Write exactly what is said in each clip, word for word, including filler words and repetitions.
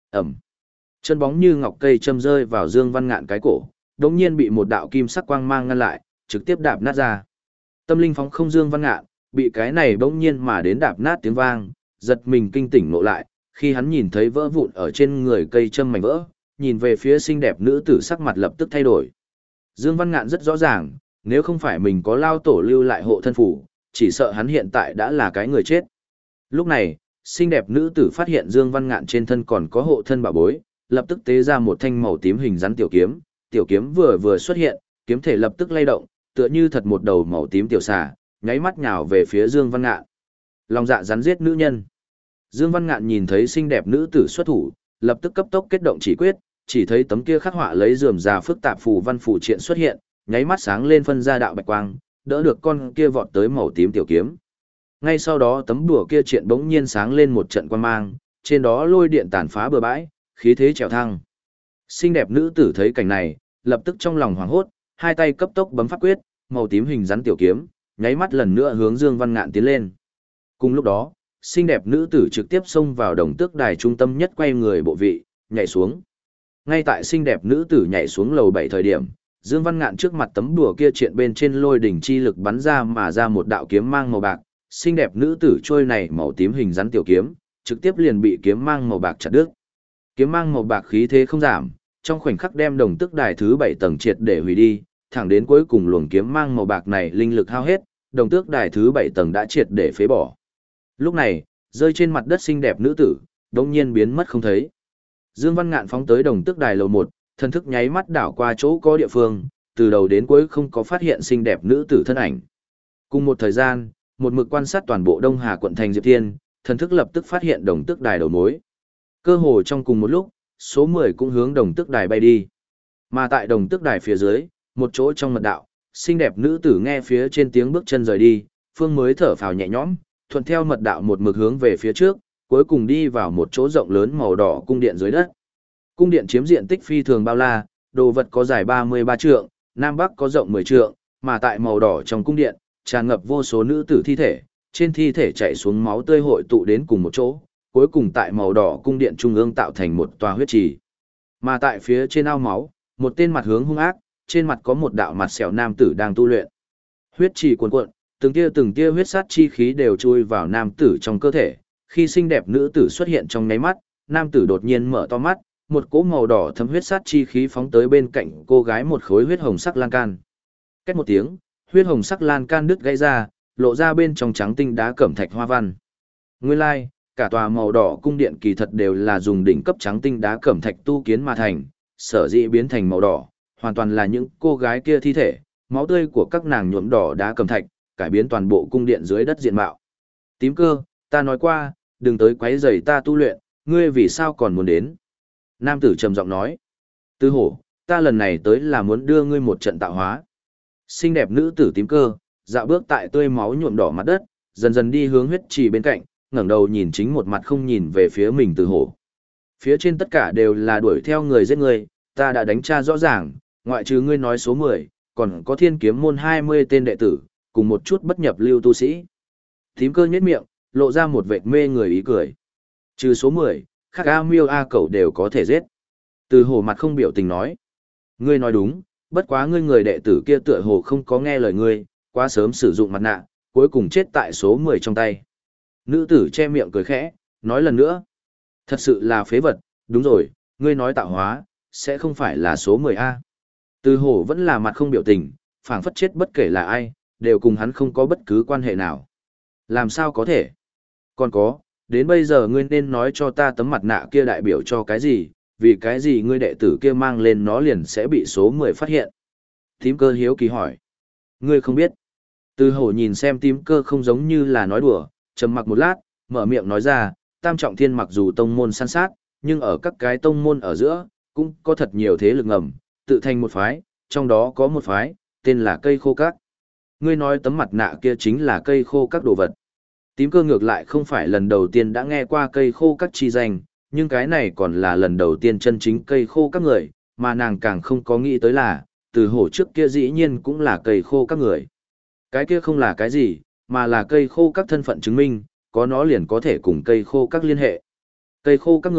Ẩm. Chân bóng như ngọc cây châm rơi vào Dương Văn Ngạn cái cổ, đột nhiên bị một đạo kim sắc quang mang ngăn lại, trực tiếp đạp nát ra. Tâm linh phóng không Dương Văn Ngạn, bị cái này bỗng nhiên mà đến đạp nát tiếng vang, giật mình kinh tỉnh ngộ lại, khi hắn nhìn thấy vỡ vụn ở trên người cây châm mảnh vỡ, nhìn về phía xinh đẹp nữ tử sắc mặt lập tức thay đổi. Dương Văn Ngạn rất rõ ràng, nếu không phải mình có lao tổ lưu lại hộ thân phủ, chỉ sợ hắn hiện tại đã là cái người chết. Lúc này, xinh đẹp nữ tử phát hiện Dương Văn Ngạn trên thân còn có hộ thân bảo bối, lập tức tế ra một thanh màu tím hình rắn tiểu kiếm, tiểu kiếm vừa vừa xuất hiện, kiếm thể lập tức lay động, tựa như thật một đầu màu tím tiểu xà, nháy mắt nhào về phía Dương Văn Ngạn. Lòng dạ rắn giết nữ nhân. Dương Văn Ngạn nhìn thấy xinh đẹp nữ tử xuất thủ, lập tức cấp tốc kết động chỉ quyết, chỉ thấy tấm kia khắc họa lấy rườm rà phức tạp phù văn phù triện xuất hiện, nháy mắt sáng lên phân ra đạo bạch quang, đỡ được con kia vọt tới màu tím tiểu kiếm. Ngay sau đó tấm đùa kia triện bỗng nhiên sáng lên một trận quang mang, trên đó lôi điện tàn phá bừa bãi, khí thế trèo thăng. Xinh đẹp nữ tử thấy cảnh này, lập tức trong lòng hoảng hốt, hai tay cấp tốc bấm pháp quyết, màu tím hình rắn tiểu kiếm, nháy mắt lần nữa hướng Dương Văn Ngạn tiến lên. Cùng lúc đó, xinh đẹp nữ tử trực tiếp xông vào đồng tước đài trung tâm nhất quay người bộ vị, nhảy xuống. Ngay tại xinh đẹp nữ tử nhảy xuống lầu bảy thời điểm, Dương Văn Ngạn trước mặt tấm đùa kia triện bên trên lôi đỉnh chi lực bắn ra mà ra một đạo kiếm mang màu bạc, xinh đẹp nữ tử trôi này màu tím hình rắn tiểu kiếm, trực tiếp liền bị kiếm mang màu bạc chặt đứt. Kiếm mang màu bạc khí thế không giảm, trong khoảnh khắc đem đồng tước đài thứ bảy tầng triệt để hủy đi, thẳng đến cuối cùng luồng kiếm mang màu bạc này linh lực hao hết, đồng tước đài thứ bảy tầng đã triệt để phế bỏ. Lúc này, rơi trên mặt đất xinh đẹp nữ tử, đột nhiên biến mất không thấy. Dương Văn Ngạn phóng tới đồng tước đài lầu một, thân thức nháy mắt đảo qua chỗ có địa phương, từ đầu đến cuối không có phát hiện xinh đẹp nữ tử thân ảnh. Cùng một thời gian, một mực quan sát toàn bộ Đông Hà quận thành Diệp Thiên, thân thức lập tức phát hiện đồng tước đài đầu mối. Cơ hồ trong cùng một lúc, số mười cũng hướng đồng tước đài bay đi. Mà tại đồng tước đài phía dưới, một chỗ trong mật đạo, xinh đẹp nữ tử nghe phía trên tiếng bước chân rời đi, phương mới thở phào nhẹ nhõm, thuận theo mật đạo một mực hướng về phía trước, cuối cùng đi vào một chỗ rộng lớn màu đỏ cung điện dưới đất. Cung điện chiếm diện tích phi thường bao la, đồ vật có dài ba mươi ba trượng, nam bắc có rộng mười trượng, mà tại màu đỏ trong cung điện, tràn ngập vô số nữ tử thi thể, trên thi thể chảy xuống máu tươi hội tụ đến cùng một chỗ, cuối cùng tại màu đỏ cung điện trung ương tạo thành một tòa huyết trì. Mà tại phía trên ao máu, một tên mặt hướng hung ác, trên mặt có một đạo mặt sẹo nam tử đang tu luyện. Huyết trì cuồn cuộn, từng tia từng tia huyết sát chi khí đều chui vào nam tử trong cơ thể. Khi xinh đẹp nữ tử xuất hiện trong nháy mắt, nam tử đột nhiên mở to mắt, một cỗ màu đỏ thấm huyết sát chi khí phóng tới bên cạnh cô gái một khối huyết hồng sắc lan can. Két một tiếng, huyết hồng sắc lan can đứt gãy ra, lộ ra bên trong trắng tinh đá cẩm thạch hoa văn. Nguyên lai, like, cả tòa màu đỏ cung điện kỳ thật đều là dùng đỉnh cấp trắng tinh đá cẩm thạch tu kiến mà thành, sở dĩ biến thành màu đỏ, hoàn toàn là những cô gái kia thi thể, máu tươi của các nàng nhuộm đỏ đá cẩm thạch, cải biến toàn bộ cung điện dưới đất diện mạo. Tím cơ, ta nói qua, đừng tới quấy rầy ta tu luyện, ngươi vì sao còn muốn đến? Nam tử trầm giọng nói. Tư hổ, ta lần này tới là muốn đưa ngươi một trận tạo hóa. Xinh đẹp nữ tử tím cơ, dạo bước tại tươi máu nhuộm đỏ mặt đất, dần dần đi hướng huyết trì bên cạnh, ngẩng đầu nhìn chính một mặt không nhìn về phía mình Tư hổ. Phía trên tất cả đều là đuổi theo người giết người, ta đã đánh tra rõ ràng, ngoại trừ ngươi nói số mười, còn có thiên kiếm môn hai mươi tên đệ tử, cùng một chút bất nhập lưu tu sĩ. Tím cơ nhếch miệng, lộ ra một vệt mê người ý cười. Trừ số mười, khác A miêu A cẩu đều có thể giết. Từ hổ mặt không biểu tình nói. Ngươi nói đúng, bất quá ngươi người đệ tử kia tựa hồ không có nghe lời ngươi, quá sớm sử dụng mặt nạ, cuối cùng chết tại số mười trong tay. Nữ tử che miệng cười khẽ, nói lần nữa. Thật sự là phế vật, đúng rồi, ngươi nói tạo hóa, sẽ không phải là số mười A. Từ hổ vẫn là mặt không biểu tình, phảng phất chết bất kể là ai, đều cùng hắn không có bất cứ quan hệ nào. Làm sao có thể? Còn có, đến bây giờ ngươi nên nói cho ta tấm mặt nạ kia đại biểu cho cái gì, vì cái gì ngươi đệ tử kia mang lên nó liền sẽ bị số mười phát hiện. Tím cơ hiếu kỳ hỏi. Ngươi không biết. Từ hổ nhìn xem tím cơ không giống như là nói đùa, trầm mặc một lát, mở miệng nói ra, tam trọng thiên mặc dù tông môn san sát, nhưng ở các cái tông môn ở giữa, cũng có thật nhiều thế lực ngầm, tự thành một phái, trong đó có một phái, tên là cây khô các. Ngươi nói tấm mặt nạ kia chính là cây khô các đồ vật. Tím cơ ngược lại không phải lần đầu tiên đã nghe qua cây khô các chi danh, nhưng cái này còn là lần đầu tiên chân chính cây khô các người, mà nàng càng không có nghĩ tới là, từ hổ trước kia dĩ nhiên cũng là cây khô các người. Cái kia không là cái gì, mà là cây khô các thân phận chứng minh, có nó liền có thể cùng cây khô các liên hệ. Cây khô các người,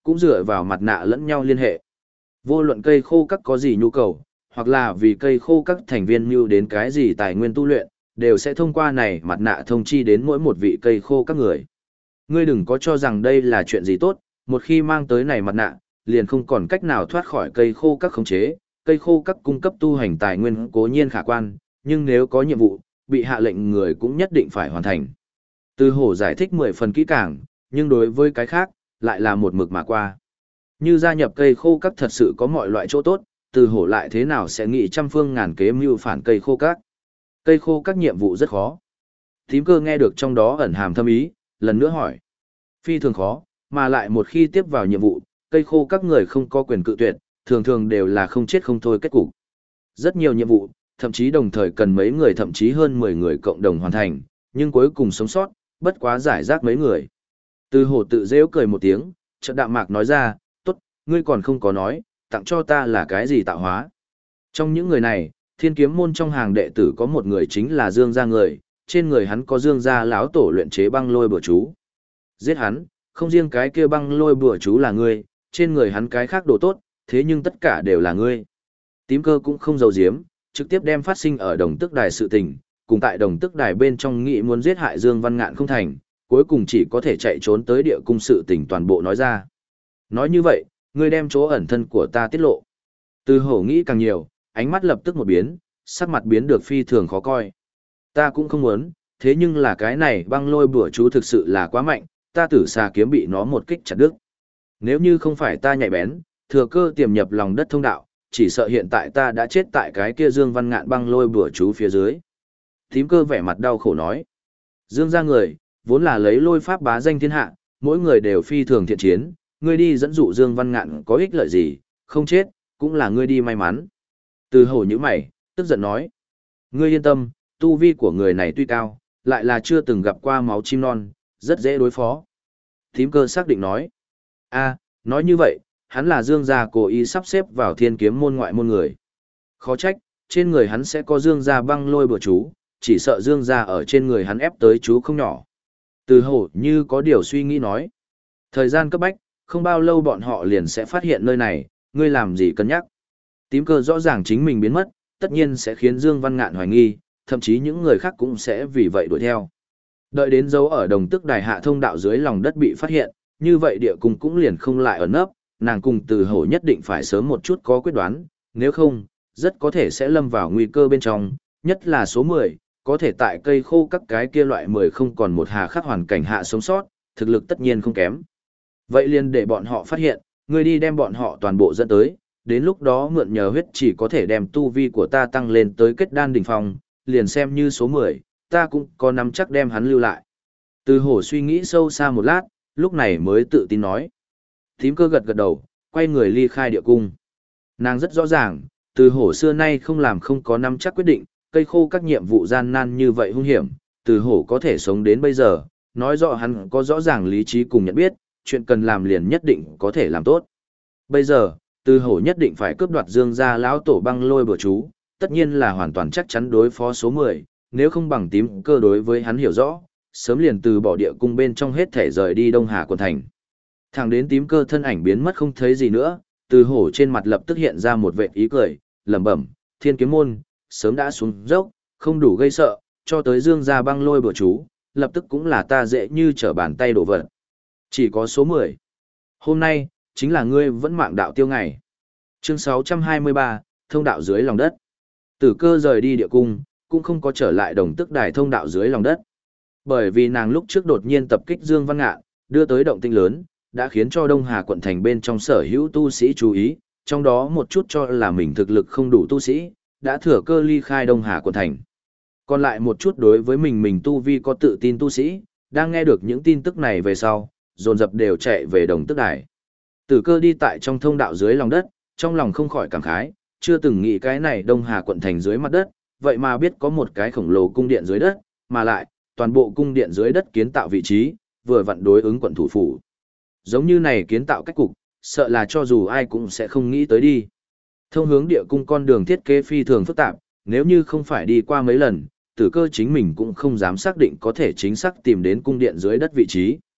cũng dựa vào mặt nạ lẫn nhau liên hệ. Vô luận cây khô các có gì nhu cầu, hoặc là vì cây khô các thành viên mưu đến cái gì tài nguyên tu luyện, đều sẽ thông qua này mặt nạ thông chi đến mỗi một vị cây khô các người. Ngươi đừng có cho rằng đây là chuyện gì tốt, một khi mang tới này mặt nạ, liền không còn cách nào thoát khỏi cây khô các khống chế, cây khô các cung cấp tu hành tài nguyên cố nhiên khả quan, nhưng nếu có nhiệm vụ, bị hạ lệnh người cũng nhất định phải hoàn thành. Từ hổ giải thích mười phần kỹ càng, nhưng đối với cái khác, lại là một mực mà qua. Như gia nhập cây khô các thật sự có mọi loại chỗ tốt, từ hổ lại thế nào sẽ nghĩ trăm phương ngàn kế mưu phản cây khô các. Cây khô các nhiệm vụ rất khó. Tím cơ nghe được trong đó ẩn hàm thâm ý, lần nữa hỏi. Phi thường khó, mà lại một khi tiếp vào nhiệm vụ, cây khô các người không có quyền cự tuyệt, thường thường đều là không chết không thôi kết cục. Rất nhiều nhiệm vụ, thậm chí đồng thời cần mấy người thậm chí hơn mười người cộng đồng hoàn thành, nhưng cuối cùng sống sót, bất quá giải rác mấy người. Từ hổ tự rêu cười một tiếng, chợt đạm mạc nói ra, tốt, ngươi còn không có nói, tặng cho ta là cái gì tạo hóa. Trong những người này, thiên kiếm môn trong hàng đệ tử có một người chính là Dương gia người, trên người hắn có Dương gia lão tổ luyện chế băng lôi bùa chú. Giết hắn, không riêng cái kia băng lôi bùa chú là ngươi, trên người hắn cái khác đồ tốt, thế nhưng tất cả đều là ngươi. Tím cơ cũng không giấu giếm, trực tiếp đem phát sinh ở đồng tức đài sự tình, cùng tại đồng tức đài bên trong nghị muốn giết hại Dương Văn Ngạn không thành, cuối cùng chỉ có thể chạy trốn tới địa cung sự tình toàn bộ nói ra. Nói như vậy, ngươi đem chỗ ẩn thân của ta tiết lộ. Từ hổ nghĩ càng nhiều, ánh mắt lập tức một biến, sắc mặt biến được phi thường khó coi. Ta cũng không muốn, thế nhưng là cái này băng lôi bùa chú thực sự là quá mạnh, ta tử xà kiếm bị nó một kích chặt đứt. Nếu như không phải ta nhạy bén, thừa cơ tiềm nhập lòng đất thông đạo, chỉ sợ hiện tại ta đã chết tại cái kia Dương Văn Ngạn băng lôi bùa chú phía dưới. Tím cơ vẻ mặt đau khổ nói. Dương gia người, vốn là lấy lôi pháp bá danh thiên hạ, mỗi người đều phi thường thiện chiến, ngươi đi dẫn dụ Dương Văn Ngạn có ích lợi gì, không chết, cũng là ngươi đi may mắn. Từ hổ như mày, tức giận nói. Ngươi yên tâm, tu vi của người này tuy cao, lại là chưa từng gặp qua máu chim non, rất dễ đối phó. Tím cơ xác định nói. A, nói như vậy, hắn là Dương gia cố ý sắp xếp vào thiên kiếm môn ngoại môn người. Khó trách, trên người hắn sẽ có Dương gia băng lôi bùa chú, chỉ sợ Dương gia ở trên người hắn ép tới chú không nhỏ. Từ hổ như có điều suy nghĩ nói. Thời gian cấp bách, không bao lâu bọn họ liền sẽ phát hiện nơi này, ngươi làm gì cân nhắc. Tím cơ rõ ràng chính mình biến mất, tất nhiên sẽ khiến Dương Văn Ngạn hoài nghi, thậm chí những người khác cũng sẽ vì vậy đuổi theo. Đợi đến dấu ở đồng tức đài hạ thông đạo dưới lòng đất bị phát hiện, như vậy địa cung cũng liền không lại ở nấp, nàng cùng từ hổ nhất định phải sớm một chút có quyết đoán, nếu không, rất có thể sẽ lâm vào nguy cơ bên trong, nhất là số mười, có thể tại cây khô các cái kia loại mười không còn một hà khắc hoàn cảnh hạ sống sót, thực lực tất nhiên không kém. Vậy liền để bọn họ phát hiện, người đi đem bọn họ toàn bộ dẫn tới, đến lúc đó mượn nhờ huyết chỉ có thể đem tu vi của ta tăng lên tới kết đan đỉnh phong, liền xem như số mười, ta cũng có nắm chắc đem hắn lưu lại. Từ hổ suy nghĩ sâu xa một lát, lúc này mới tự tin nói. Thím cơ gật gật đầu, quay người ly khai địa cung. Nàng rất rõ ràng, từ hổ xưa nay không làm không có nắm chắc quyết định, cây khô các nhiệm vụ gian nan như vậy hung hiểm, từ hổ có thể sống đến bây giờ, nói rõ hắn có rõ ràng lý trí cùng nhận biết, chuyện cần làm liền nhất định có thể làm tốt. Bây giờ, từ hổ nhất định phải cướp đoạt Dương gia lão tổ băng lôi bùa chú, tất nhiên là hoàn toàn chắc chắn đối phó số mười, nếu không bằng tím cơ đối với hắn hiểu rõ, sớm liền từ bỏ địa cung bên trong hết thể rời đi Đông Hà quận thành. Thẳng đến tím cơ thân ảnh biến mất không thấy gì nữa, từ hổ trên mặt lập tức hiện ra một vệt ý cười, lẩm bẩm, thiên kiếm môn, sớm đã xuống dốc, không đủ gây sợ, cho tới Dương gia băng lôi bùa chú, lập tức cũng là ta dễ như trở bàn tay đổ vật. Chỉ có số mười. Hôm nay, chính là ngươi vẫn mạng đạo tiêu ngày. Chương sáu trăm hai mươi ba, thông đạo dưới lòng đất. Tử cơ rời đi địa cung, cũng không có trở lại đồng tức đài thông đạo dưới lòng đất. Bởi vì nàng lúc trước đột nhiên tập kích Dương Văn Ngạn, đưa tới động tĩnh lớn, đã khiến cho Đông Hà quận thành bên trong sở hữu tu sĩ chú ý, trong đó một chút cho là mình thực lực không đủ tu sĩ, đã thừa cơ ly khai Đông Hà quận thành. Còn lại một chút đối với mình mình tu vi có tự tin tu sĩ, đang nghe được những tin tức này về sau, dồn dập đều chạy về đồng tức đài. Tử cơ đi tại trong thông đạo dưới lòng đất, trong lòng không khỏi cảm khái, chưa từng nghĩ cái này Đông Hà quận thành dưới mặt đất, vậy mà biết có một cái khổng lồ cung điện dưới đất, mà lại, toàn bộ cung điện dưới đất kiến tạo vị trí, vừa vặn đối ứng quận thủ phủ. Giống như này kiến tạo cách cục, sợ là cho dù ai cũng sẽ không nghĩ tới đi. Thông hướng địa cung con đường thiết kế phi thường phức tạp, nếu như không phải đi qua mấy lần, tử cơ chính mình cũng không dám xác định có thể chính xác tìm đến cung điện dưới đất vị trí.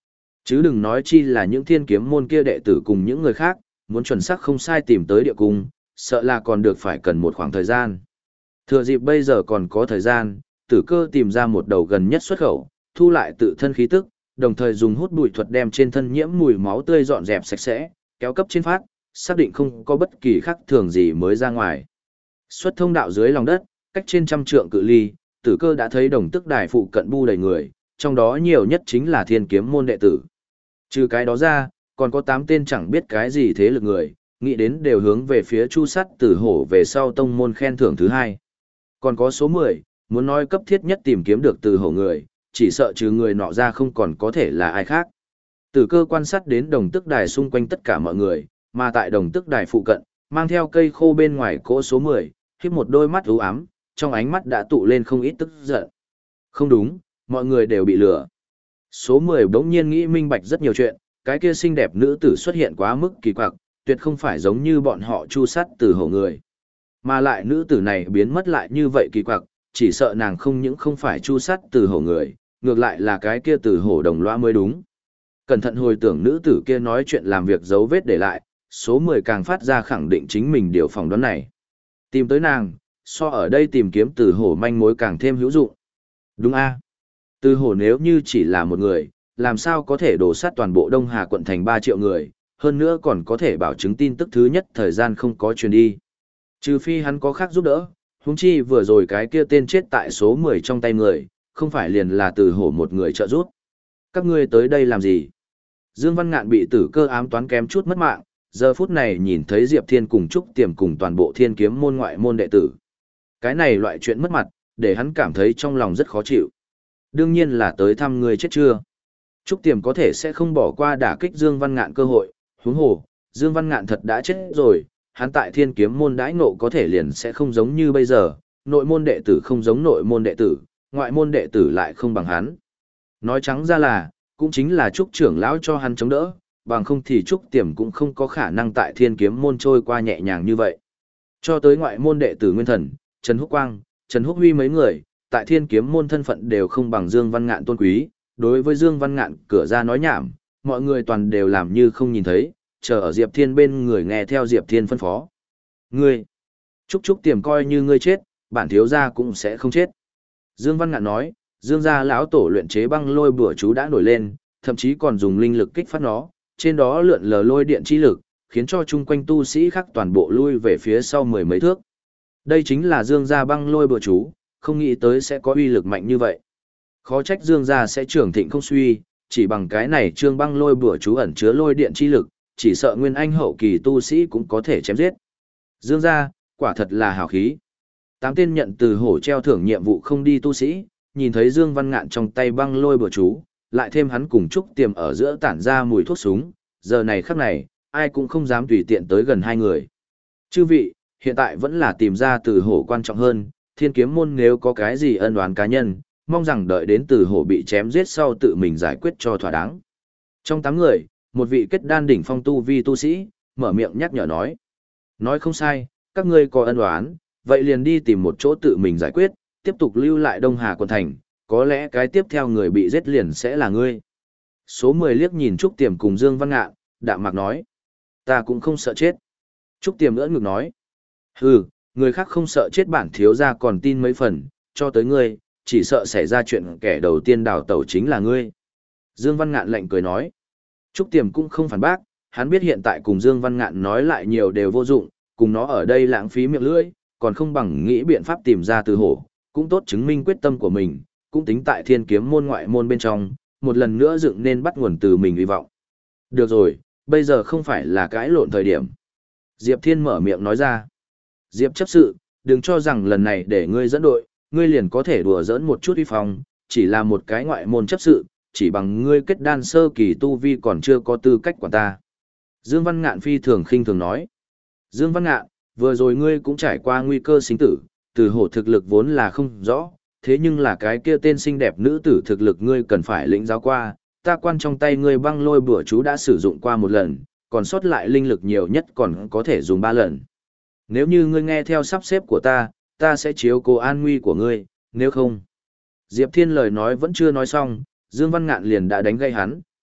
Chứ đừng nói chi là những thiên kiếm môn kia đệ tử cùng những người khác, muốn chuẩn xác không sai tìm tới địa cung, sợ là còn được phải cần một khoảng thời gian. Thừa dịp bây giờ còn có thời gian, Tử Cơ tìm ra một đầu gần nhất xuất khẩu, thu lại tự thân khí tức, đồng thời dùng hút bụi thuật đem trên thân nhiễm mùi máu tươi dọn dẹp sạch sẽ, kéo cấp trên phát, xác định không có bất kỳ khác thường gì mới ra ngoài. Xuất thông đạo dưới lòng đất, cách trên trăm trượng cự ly, Tử Cơ đã thấy đồng tức đài phụ cận bu đầy người, trong đó nhiều nhất chính là thiên kiếm môn đệ tử. Trừ cái đó ra, còn có tám tên chẳng biết cái gì thế lực người, nghĩ đến đều hướng về phía Chu Sắt Tử Hổ về sau tông môn khen thưởng thứ hai. Còn có số mười, muốn nói cấp thiết nhất tìm kiếm được Tử Hổ người, chỉ sợ trừ người nọ ra không còn có thể là ai khác. Tử Cơ quan sát đến đồng tức đài xung quanh tất cả mọi người, mà tại đồng tức đài phụ cận, mang theo cây khô bên ngoài cỗ số mười, khiếp một đôi mắt u ám, trong ánh mắt đã tụ lên không ít tức giận. Không đúng, mọi người đều bị lừa. Số mười bỗng nhiên nghĩ minh bạch rất nhiều chuyện, cái kia xinh đẹp nữ tử xuất hiện quá mức kỳ quặc, tuyệt không phải giống như bọn họ Chu Sắt Tử Hổ người. Mà lại nữ tử này biến mất lại như vậy kỳ quặc, chỉ sợ nàng không những không phải Chu Sắt Tử Hổ người, ngược lại là cái kia Tử Hổ đồng loa mới đúng. Cẩn thận hồi tưởng nữ tử kia nói chuyện làm việc dấu vết để lại, số mười càng phát ra khẳng định chính mình điều phỏng đoán này. Tìm tới nàng, so ở đây tìm kiếm Tử Hổ manh mối càng thêm hữu dụng. Đúng a? Tử Hổ nếu như chỉ là một người, làm sao có thể đổ sát toàn bộ Đông Hà quận thành ba triệu người, hơn nữa còn có thể bảo chứng tin tức thứ nhất thời gian không có truyền đi. Trừ phi hắn có khác giúp đỡ, huống chi vừa rồi cái kia tên chết tại số mười trong tay người, không phải liền là Tử Hổ một người trợ giúp. Các ngươi tới đây làm gì? Dương Văn Ngạn bị Tử Cơ ám toán kém chút mất mạng, giờ phút này nhìn thấy Diệp Thiên cùng Trúc Tiềm cùng toàn bộ thiên kiếm môn ngoại môn đệ tử. Cái này loại chuyện mất mặt, để hắn cảm thấy trong lòng rất khó chịu. Đương nhiên là tới thăm người chết chưa. Trúc Tiềm có thể sẽ không bỏ qua đả kích Dương Văn Ngạn cơ hội, huống hồ, Dương Văn Ngạn thật đã chết rồi, hắn tại thiên kiếm môn đãi ngộ có thể liền sẽ không giống như bây giờ, nội môn đệ tử không giống nội môn đệ tử, ngoại môn đệ tử lại không bằng hắn. Nói trắng ra là, cũng chính là Trúc trưởng lão cho hắn chống đỡ, bằng không thì Trúc Tiềm cũng không có khả năng tại thiên kiếm môn trôi qua nhẹ nhàng như vậy. Cho tới ngoại môn đệ tử Nguyên Thần, Trần Húc Quang, Trần Húc Huy mấy người, tại thiên kiếm môn thân phận đều không bằng Dương Văn Ngạn tôn quý, đối với Dương Văn Ngạn cửa ra nói nhảm, mọi người toàn đều làm như không nhìn thấy, chờ ở Diệp Thiên bên người nghe theo Diệp Thiên phân phó. Ngươi, Trúc Trúc Tiềm coi như ngươi chết, bản thiếu gia cũng sẽ không chết. Dương Văn Ngạn nói, Dương gia lão tổ luyện chế băng lôi bùa chú đã nổi lên, thậm chí còn dùng linh lực kích phát nó, trên đó lượn lờ lôi điện chi lực, khiến cho chung quanh tu sĩ khác toàn bộ lui về phía sau mười mấy thước. Đây chính là Dương gia băng lôi bùa chú, không nghĩ tới sẽ có uy lực mạnh như vậy. Khó trách Dương gia sẽ trưởng thịnh không suy, chỉ bằng cái này trương băng lôi bùa chú ẩn chứa lôi điện chi lực, chỉ sợ nguyên anh hậu kỳ tu sĩ cũng có thể chém giết. Dương gia, quả thật là hào khí. Tám tên nhận từ hổ treo thưởng nhiệm vụ không đi tu sĩ, nhìn thấy Dương Văn Ngạn trong tay băng lôi bùa chú, lại thêm hắn cùng Trúc Tiềm ở giữa tản ra mùi thuốc súng, giờ này khắc này, ai cũng không dám tùy tiện tới gần hai người. Chư vị, hiện tại vẫn là tìm ra từ hổ quan trọng hơn, thiên kiếm môn nếu có cái gì ân oán cá nhân, mong rằng đợi đến từ hổ bị chém giết sau tự mình giải quyết cho thỏa đáng. Trong tám người, một vị kết đan đỉnh phong tu vi tu sĩ, mở miệng nhắc nhở nói. Nói không sai, các ngươi có ân oán, vậy liền đi tìm một chỗ tự mình giải quyết, tiếp tục lưu lại Đông Hà quận thành, có lẽ cái tiếp theo người bị giết liền sẽ là ngươi. Số mười liếc nhìn Trúc Tiềm cùng Dương Văn Ngạn, đạm mạc nói. Ta cũng không sợ chết. Trúc Tiềm ưỡn ngực nói. Hừ, người khác không sợ chết bản thiếu gia còn tin mấy phần, cho tới ngươi, chỉ sợ xảy ra chuyện kẻ đầu tiên đào tẩu chính là ngươi. Dương Văn Ngạn lạnh cười nói. Trúc Tiềm cũng không phản bác, hắn biết hiện tại cùng Dương Văn Ngạn nói lại nhiều đều vô dụng, cùng nó ở đây lãng phí miệng lưỡi, còn không bằng nghĩ biện pháp tìm ra từ hổ, cũng tốt chứng minh quyết tâm của mình, cũng tính tại thiên kiếm môn ngoại môn bên trong, một lần nữa dựng nên bắt nguồn từ mình hy vọng. Được rồi, bây giờ không phải là cãi lộn thời điểm. Diệp Thiên mở miệng nói ra. Diệp chấp sự, đừng cho rằng lần này để ngươi dẫn đội, ngươi liền có thể đùa giỡn một chút uy phong, chỉ là một cái ngoại môn chấp sự, chỉ bằng ngươi kết đan sơ kỳ tu vi còn chưa có tư cách quản ta. Dương Văn Ngạn phi thường khinh thường nói. Dương Văn Ngạn, vừa rồi ngươi cũng trải qua nguy cơ sinh tử, từ hổ thực lực vốn là không rõ, thế nhưng là cái kia tên xinh đẹp nữ tử thực lực ngươi cần phải lĩnh giáo qua, ta quan trong tay ngươi băng lôi bùa chú đã sử dụng qua một lần, còn sót lại linh lực nhiều nhất còn có thể dùng ba lần. Nếu như ngươi nghe theo sắp xếp của ta, ta sẽ chiếu cố an nguy của ngươi, nếu không. Diệp Thiên lời nói vẫn chưa nói xong, Dương Văn Ngạn liền đã đánh gây hắn,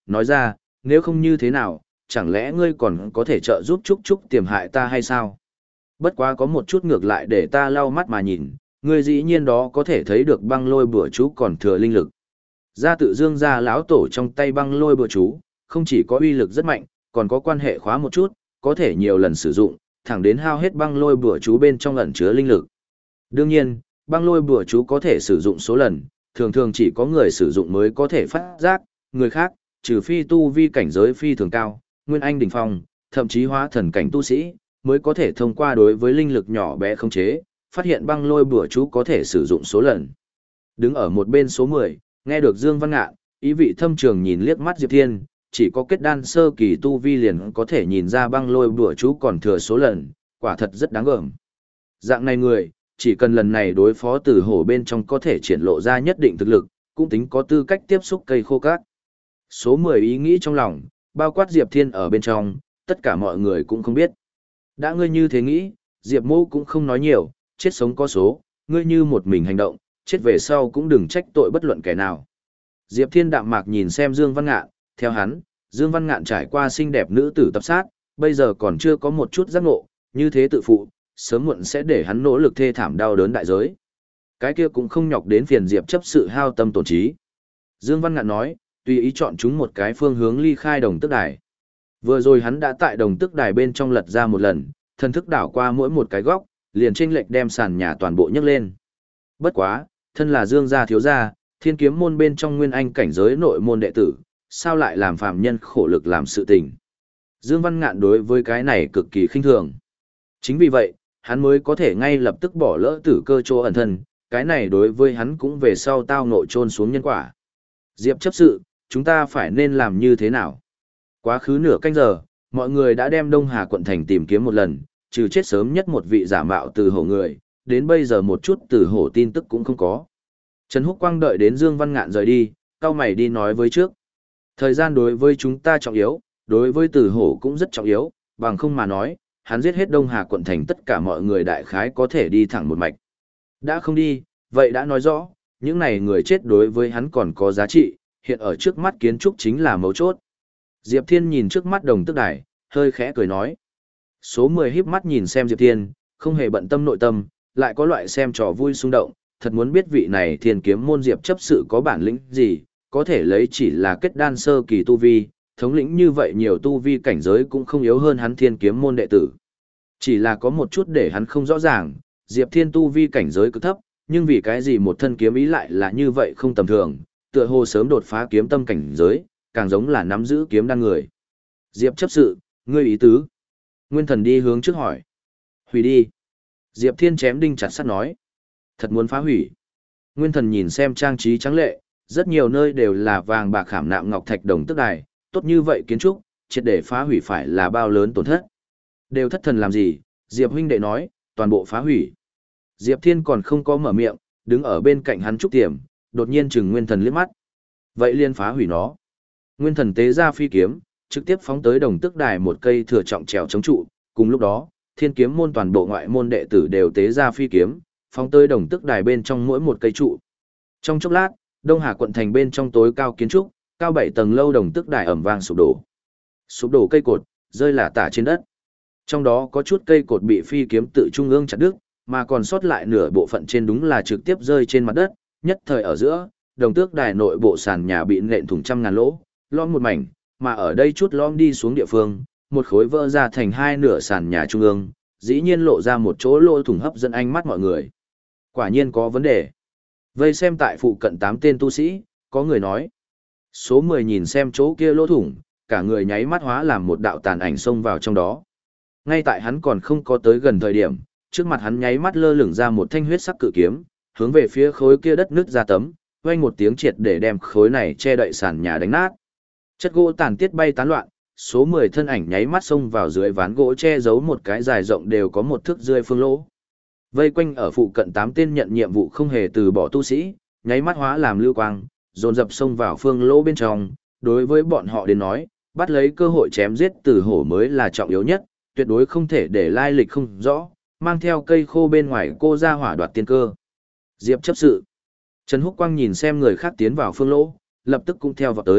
nói ra, nếu không như thế nào, chẳng lẽ ngươi còn có thể trợ giúp Trúc Trúc tiềm hại ta hay sao? Bất quá có một chút ngược lại để ta lau mắt mà nhìn, ngươi dĩ nhiên đó có thể thấy được băng lôi bùa chú còn thừa linh lực. Ra tự dương ra lão tổ trong tay băng lôi bùa chú, không chỉ có uy lực rất mạnh, còn có quan hệ khóa một chút, có thể nhiều lần sử dụng, thẳng đến hao hết băng lôi bùa chú bên trong ẩn chứa linh lực. Đương nhiên, băng lôi bùa chú có thể sử dụng số lần, thường thường chỉ có người sử dụng mới có thể phát giác, người khác, trừ phi tu vi cảnh giới phi thường cao, nguyên anh đỉnh phong, thậm chí hóa thần cảnh tu sĩ, mới có thể thông qua đối với linh lực nhỏ bé không chế, phát hiện băng lôi bùa chú có thể sử dụng số lần. Đứng ở một bên số mười, nghe được Dương Văn Ngạn, ý vị thâm trường nhìn liếc mắt Diệp Thiên, chỉ có kết đan sơ kỳ tu vi liền có thể nhìn ra băng lôi bùa chú còn thừa số lần, quả thật rất đáng gờm. Dạng này người, chỉ cần lần này đối phó tử hổ bên trong có thể triển lộ ra nhất định thực lực, cũng tính có tư cách tiếp xúc cây khô cát. Số mười ý nghĩ trong lòng, bao quát Diệp Thiên ở bên trong, tất cả mọi người cũng không biết. Đã ngươi như thế nghĩ, Diệp Mô cũng không nói nhiều, chết sống có số, ngươi như một mình hành động, chết về sau cũng đừng trách tội bất luận kẻ nào. Diệp Thiên đạm mạc nhìn xem Dương Văn Ngạn, theo hắn, Dương Văn Ngạn trải qua xinh đẹp nữ tử tập sát, bây giờ còn chưa có một chút giác ngộ, như thế tự phụ, sớm muộn sẽ để hắn nỗ lực thê thảm đau đớn đại giới. Cái kia cũng không nhọc đến phiền Diệp chấp sự hao tâm tổn trí. Dương Văn Ngạn nói, tùy ý chọn chúng một cái phương hướng ly khai đồng tức đài. Vừa rồi hắn đã tại đồng tức đài bên trong lật ra một lần, thần thức đảo qua mỗi một cái góc, liền chênh lệch đem sàn nhà toàn bộ nhấc lên. Bất quá, thân là Dương gia thiếu gia, thiên kiếm môn bên trong nguyên anh cảnh giới nội môn đệ tử, sao lại làm phàm nhân khổ lực làm sự tình. Dương Văn Ngạn đối với cái này cực kỳ khinh thường. Chính vì vậy, hắn mới có thể ngay lập tức bỏ lỡ tử cơ chỗ ẩn thân, cái này đối với hắn cũng về sau tao ngộ trôn xuống nhân quả. Diệp chấp sự, chúng ta phải nên làm như thế nào? Quá khứ nửa canh giờ, mọi người đã đem Đông Hà quận thành tìm kiếm một lần, trừ chết sớm nhất một vị giả mạo từ hổ người, đến bây giờ một chút từ hổ tin tức cũng không có. Trần Húc Quang đợi đến Dương Văn Ngạn rời đi, cao mày đi nói với trước. Thời gian đối với chúng ta trọng yếu, đối với từ hổ cũng rất trọng yếu, bằng không mà nói, hắn giết hết Đông Hà quận thành tất cả mọi người đại khái có thể đi thẳng một mạch. Đã không đi, vậy đã nói rõ, những này người chết đối với hắn còn có giá trị, hiện ở trước mắt kiến trúc chính là mấu chốt. Diệp Thiên nhìn trước mắt đồng tức đài, hơi khẽ cười nói. Số mười híp mắt nhìn xem Diệp Thiên, không hề bận tâm nội tâm, lại có loại xem trò vui xung động, thật muốn biết vị này thiên kiếm môn Diệp chấp sự có bản lĩnh gì, có thể lấy chỉ là kết đan sơ kỳ tu vi, thống lĩnh như vậy nhiều tu vi cảnh giới cũng không yếu hơn hắn thiên kiếm môn đệ tử. Chỉ là có một chút để hắn không rõ ràng, Diệp Thiên tu vi cảnh giới cực thấp, nhưng vì cái gì một thân kiếm ý lại là như vậy không tầm thường, tựa hồ sớm đột phá kiếm tâm cảnh giới, càng giống là nắm giữ kiếm đan người. Diệp chấp sự, ngươi ý tứ. Nguyên thần đi hướng trước hỏi. Hủy đi. Diệp Thiên chém đinh chặt sắt nói. Thật muốn phá hủy. Nguyên thần nhìn xem trang trí trắng lệ, rất nhiều nơi đều là vàng bạc khảm nạm ngọc thạch đồng tức đài, tốt như vậy kiến trúc, triệt để phá hủy phải là bao lớn tổn thất. Đều thất thần làm gì, Diệp huynh đệ nói, toàn bộ phá hủy. Diệp Thiên còn không có mở miệng, đứng ở bên cạnh hắn trúc tiềm, đột nhiên chừng Nguyên thần liếc mắt. Vậy liên phá hủy nó. Nguyên thần tế ra phi kiếm, trực tiếp phóng tới đồng tức đài một cây thừa trọng trèo chống trụ, cùng lúc đó, thiên kiếm môn toàn bộ ngoại môn đệ tử đều tế ra phi kiếm, phóng tới đồng tức đài bên trong mỗi một cây trụ. Trong chốc lát, Đông Hà quận thành bên trong tối cao kiến trúc, cao bảy tầng lâu đồng tức đài ẩm vang sụp đổ. Sụp đổ cây cột, rơi lả tả trên đất. Trong đó có chút cây cột bị phi kiếm tự trung ương chặt đứt, mà còn sót lại nửa bộ phận trên đúng là trực tiếp rơi trên mặt đất, nhất thời ở giữa, đồng tước đài nội bộ sàn nhà bị nện thủng trăm ngàn lỗ, lõm một mảnh, mà ở đây chút lõm đi xuống địa phương, một khối vỡ ra thành hai nửa sàn nhà trung ương, dĩ nhiên lộ ra một chỗ lỗ thủng hấp dẫn ánh mắt mọi người. Quả nhiên có vấn đề. Vây xem tại phụ cận tám tên tu sĩ, có người nói. Số mười nhìn xem chỗ kia lỗ thủng, cả người nháy mắt hóa làm một đạo tàn ảnh xông vào trong đó. Ngay tại hắn còn không có tới gần thời điểm, trước mặt hắn nháy mắt lơ lửng ra một thanh huyết sắc cự kiếm, hướng về phía khối kia đất nứt ra tấm, vang một tiếng triệt để đem khối này che đậy sàn nhà đánh nát. Chất gỗ tàn tiết bay tán loạn, số mười thân ảnh nháy mắt xông vào dưới ván gỗ che giấu một cái dài rộng đều có một thước rưỡi phương lỗ. Vây quanh ở phụ cận tám tên nhận nhiệm vụ không hề từ bỏ tu sĩ, nháy mắt hóa làm lưu quang, dồn dập xông vào phương lỗ bên trong, đối với bọn họ đến nói, bắt lấy cơ hội chém giết từ hổ mới là trọng yếu nhất, tuyệt đối không thể để lai lịch không rõ, mang theo cây khô bên ngoài cô ra hỏa đoạt tiên cơ. Diệp chấp sự. Trần Húc Quang nhìn xem người khác tiến vào phương lỗ, lập tức cũng theo vào tới,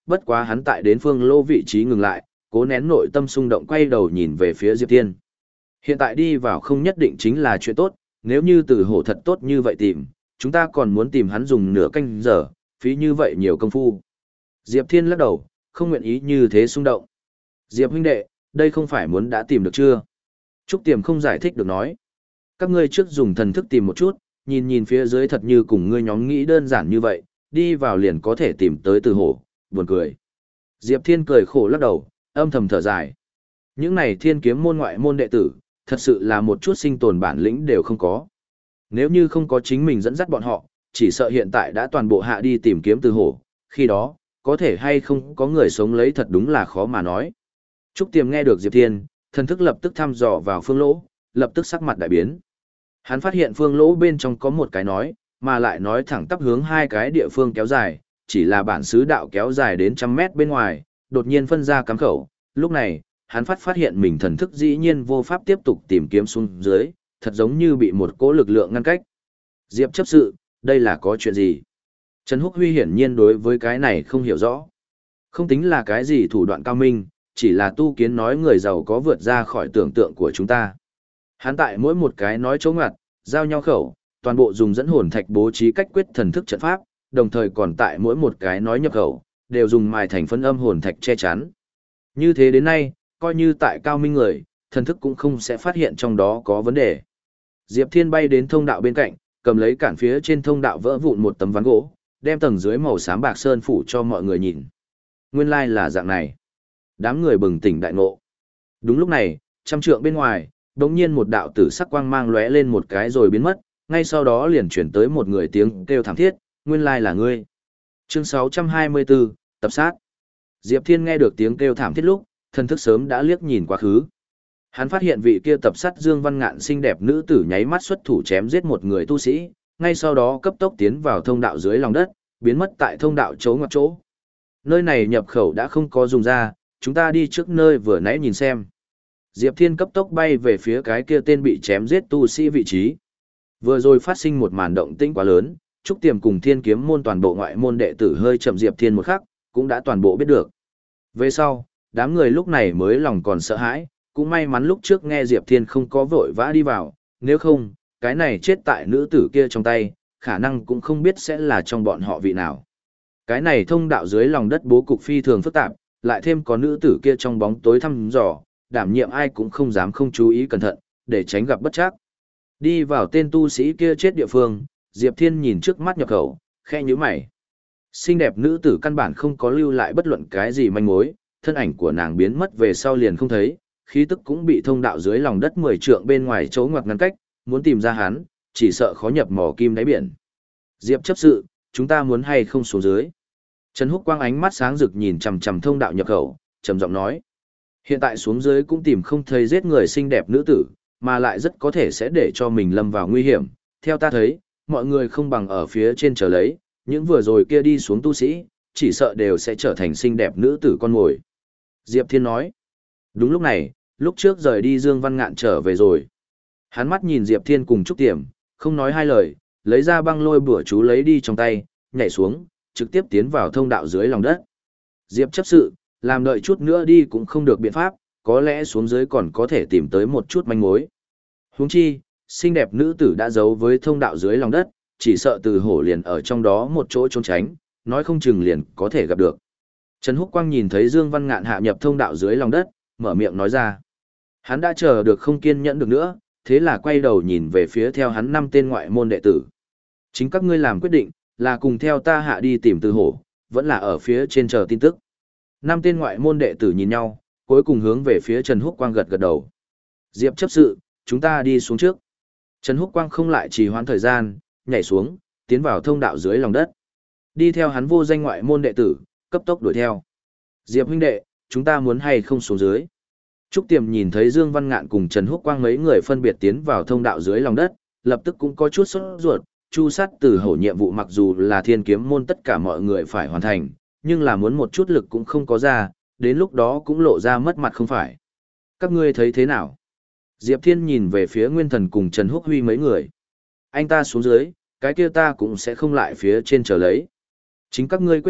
bất quá hắn tại đến Phương Lỗ vị trí ngừng lại, cố nén nội tâm xung động quay đầu nhìn về phía Diệp Thiên. Hiện tại đi vào không nhất định chính là chuyện tốt, nếu như Từ Hổ thật tốt như vậy tìm, chúng ta còn muốn tìm hắn dùng nửa canh giờ, phí như vậy nhiều công phu. Diệp Thiên lắc đầu, không nguyện ý như thế xung động. Diệp huynh đệ, đây không phải muốn đã tìm được chưa? Trúc Tiềm không giải thích được nói. Các ngươi trước dùng thần thức tìm một chút, nhìn nhìn phía dưới thật như cùng ngươi nhóm nghĩ đơn giản như vậy, đi vào liền có thể tìm tới Từ Hổ, buồn cười. Diệp Thiên cười khổ lắc đầu, âm thầm thở dài. Những này thiên kiếm môn ngoại môn đệ tử, thật sự là một chút sinh tồn bản lĩnh đều không có. Nếu như không có chính mình dẫn dắt bọn họ, chỉ sợ hiện tại đã toàn bộ hạ đi tìm kiếm Từ Hổ, khi đó, có thể hay không có người sống lấy thật đúng là khó mà nói. Trúc Tiềm nghe được Diệp Thiên, thần thức lập tức thăm dò vào Phương Lỗ, lập tức sắc mặt đại biến. Hắn phát hiện Phương Lỗ bên trong có một cái nói, mà lại nói thẳng tắp hướng hai cái địa phương kéo dài, chỉ là bản xứ đạo kéo dài đến trăm mét bên ngoài, đột nhiên phân ra cắm khẩu. Lúc này, hắn phát phát hiện mình thần thức dĩ nhiên vô pháp tiếp tục tìm kiếm xuống dưới, thật giống như bị một cỗ lực lượng ngăn cách. Diệp chấp sự, đây là có chuyện gì? Trần Húc Huy hiển nhiên đối với cái này không hiểu rõ. Không tính là cái gì thủ đoạn cao minh, chỉ là tu kiến nói người giàu có vượt ra khỏi tưởng tượng của chúng ta. Hắn tại mỗi một cái nói chỗ ngoặt, giao nhau khẩu, toàn bộ dùng dẫn hồn thạch bố trí cách quyết thần thức trận pháp, đồng thời còn tại mỗi một cái nói nhập khẩu, đều dùng mài thành phân âm hồn thạch che chắn. Như thế đến nay, coi như tại cao minh người, thần thức cũng không sẽ phát hiện trong đó có vấn đề. Diệp Thiên bay đến thông đạo bên cạnh, cầm lấy cản phía trên thông đạo vỡ vụn một tấm ván gỗ, đem tầng dưới màu xám bạc sơn phủ cho mọi người nhìn. Nguyên lai là dạng này. Đám người bừng tỉnh đại ngộ. Đúng lúc này, trăm trượng bên ngoài, đột nhiên một đạo tử sắc quang mang lóe lên một cái rồi biến mất, ngay sau đó liền chuyển tới một người tiếng kêu thảm thiết, nguyên lai là ngươi. Chương sáu trăm hai mươi tư, tập sát. Diệp Thiên nghe được tiếng kêu thảm thiết lúc, thần thức sớm đã liếc nhìn quá khứ. Hắn phát hiện vị kia tập sát Dương Văn Ngạn xinh đẹp nữ tử nháy mắt xuất thủ chém giết một người tu sĩ, ngay sau đó cấp tốc tiến vào thông đạo dưới lòng đất, biến mất tại thông đạo chỗ ngoặt chỗ. Nơi này nhập khẩu đã không có dùng ra, chúng ta đi trước nơi vừa nãy nhìn xem. Diệp Thiên cấp tốc bay về phía cái kia tên bị chém giết tu sĩ vị trí. Vừa rồi phát sinh một màn động tĩnh quá lớn, Trúc Tiềm cùng Thiên Kiếm môn toàn bộ ngoại môn đệ tử hơi chậm Diệp Thiên một khắc, cũng đã toàn bộ biết được. Về sau, đám người lúc này mới lòng còn sợ hãi, cũng may mắn lúc trước nghe Diệp Thiên không có vội vã đi vào, nếu không, cái này chết tại nữ tử kia trong tay, khả năng cũng không biết sẽ là trong bọn họ vị nào. Cái này thông đạo dưới lòng đất bố cục phi thường phức tạp, lại thêm có nữ tử kia trong bóng tối thăm dò, đảm nhiệm ai cũng không dám không chú ý cẩn thận, để tránh gặp bất trắc. Đi vào tên tu sĩ kia chết địa phương, Diệp Thiên nhìn trước mắt nhập khẩu, khe nhíu mày. Xinh đẹp nữ tử căn bản không có lưu lại bất luận cái gì manh mối, thân ảnh của nàng biến mất về sau liền không thấy, khí tức cũng bị thông đạo dưới lòng đất mười trượng bên ngoài chỗ ngoặt ngăn cách, muốn tìm ra hắn, chỉ sợ khó nhập mỏ kim đáy biển. Diệp chấp sự, chúng ta muốn hay không xuống dưới? Trần Húc Quang ánh mắt sáng rực nhìn chằm chằm thông đạo nhập khẩu, trầm giọng nói. Hiện tại xuống dưới cũng tìm không thấy giết người xinh đẹp nữ tử, mà lại rất có thể sẽ để cho mình lâm vào nguy hiểm. Theo ta thấy, mọi người không bằng ở phía trên chờ lấy, những vừa rồi kia đi xuống tu sĩ, chỉ sợ đều sẽ trở thành xinh đẹp nữ tử con mồi. Diệp Thiên nói. Đúng lúc này, lúc trước rời đi Dương Văn Ngạn trở về rồi. Hắn mắt nhìn Diệp Thiên cùng Trúc Tiềm, không nói hai lời, lấy ra băng lôi bùa chú lấy đi trong tay, nhảy xuống, trực tiếp tiến vào thông đạo dưới lòng đất. Diệp chấp sự, làm đợi chút nữa đi cũng không được biện pháp, có lẽ xuống dưới còn có thể tìm tới một chút manh mối. Huống chi, xinh đẹp nữ tử đã giấu với thông đạo dưới lòng đất, chỉ sợ Từ Hổ liền ở trong đó một chỗ trốn tránh, nói không chừng liền có thể gặp được. Trần Húc Quang nhìn thấy Dương Văn Ngạn hạ nhập thông đạo dưới lòng đất, mở miệng nói ra. Hắn đã chờ được không kiên nhẫn được nữa, thế là quay đầu nhìn về phía theo hắn năm tên ngoại môn đệ tử. Chính các ngươi làm quyết định, là cùng theo ta hạ đi tìm Từ Hổ, vẫn là ở phía trên chờ tin tức. Năm tên ngoại môn đệ tử nhìn nhau, cuối cùng hướng về phía Trần Húc Quang gật gật đầu. Diệp chấp sự, chúng ta đi xuống trước. Trần Húc Quang không lại trì hoãn thời gian, nhảy xuống, tiến vào thông đạo dưới lòng đất. Đi theo hắn vô danh ngoại môn đệ tử, cấp tốc đuổi theo. Diệp huynh đệ, chúng ta muốn hay không xuống dưới? Trúc Tiềm nhìn thấy Dương Văn Ngạn cùng Trần Húc Quang mấy người phân biệt tiến vào thông đạo dưới lòng đất, lập tức cũng có chút sốt ruột. Chu sát Từ Hổ nhiệm vụ mặc dù là Thiên Kiếm môn tất cả mọi người phải hoàn thành, nhưng là muốn một chút lực cũng không có ra, đến lúc đó cũng lộ ra mất mặt không phải. Các ngươi thấy thế nào? Diệp Thiên nhìn về phía Nguyên Thần cùng Trần Húc Huy mấy người. Anh ta xuống dưới, cái kia ta cũng sẽ không lại phía trên chờ lấy. Chính các ngươi quyết định,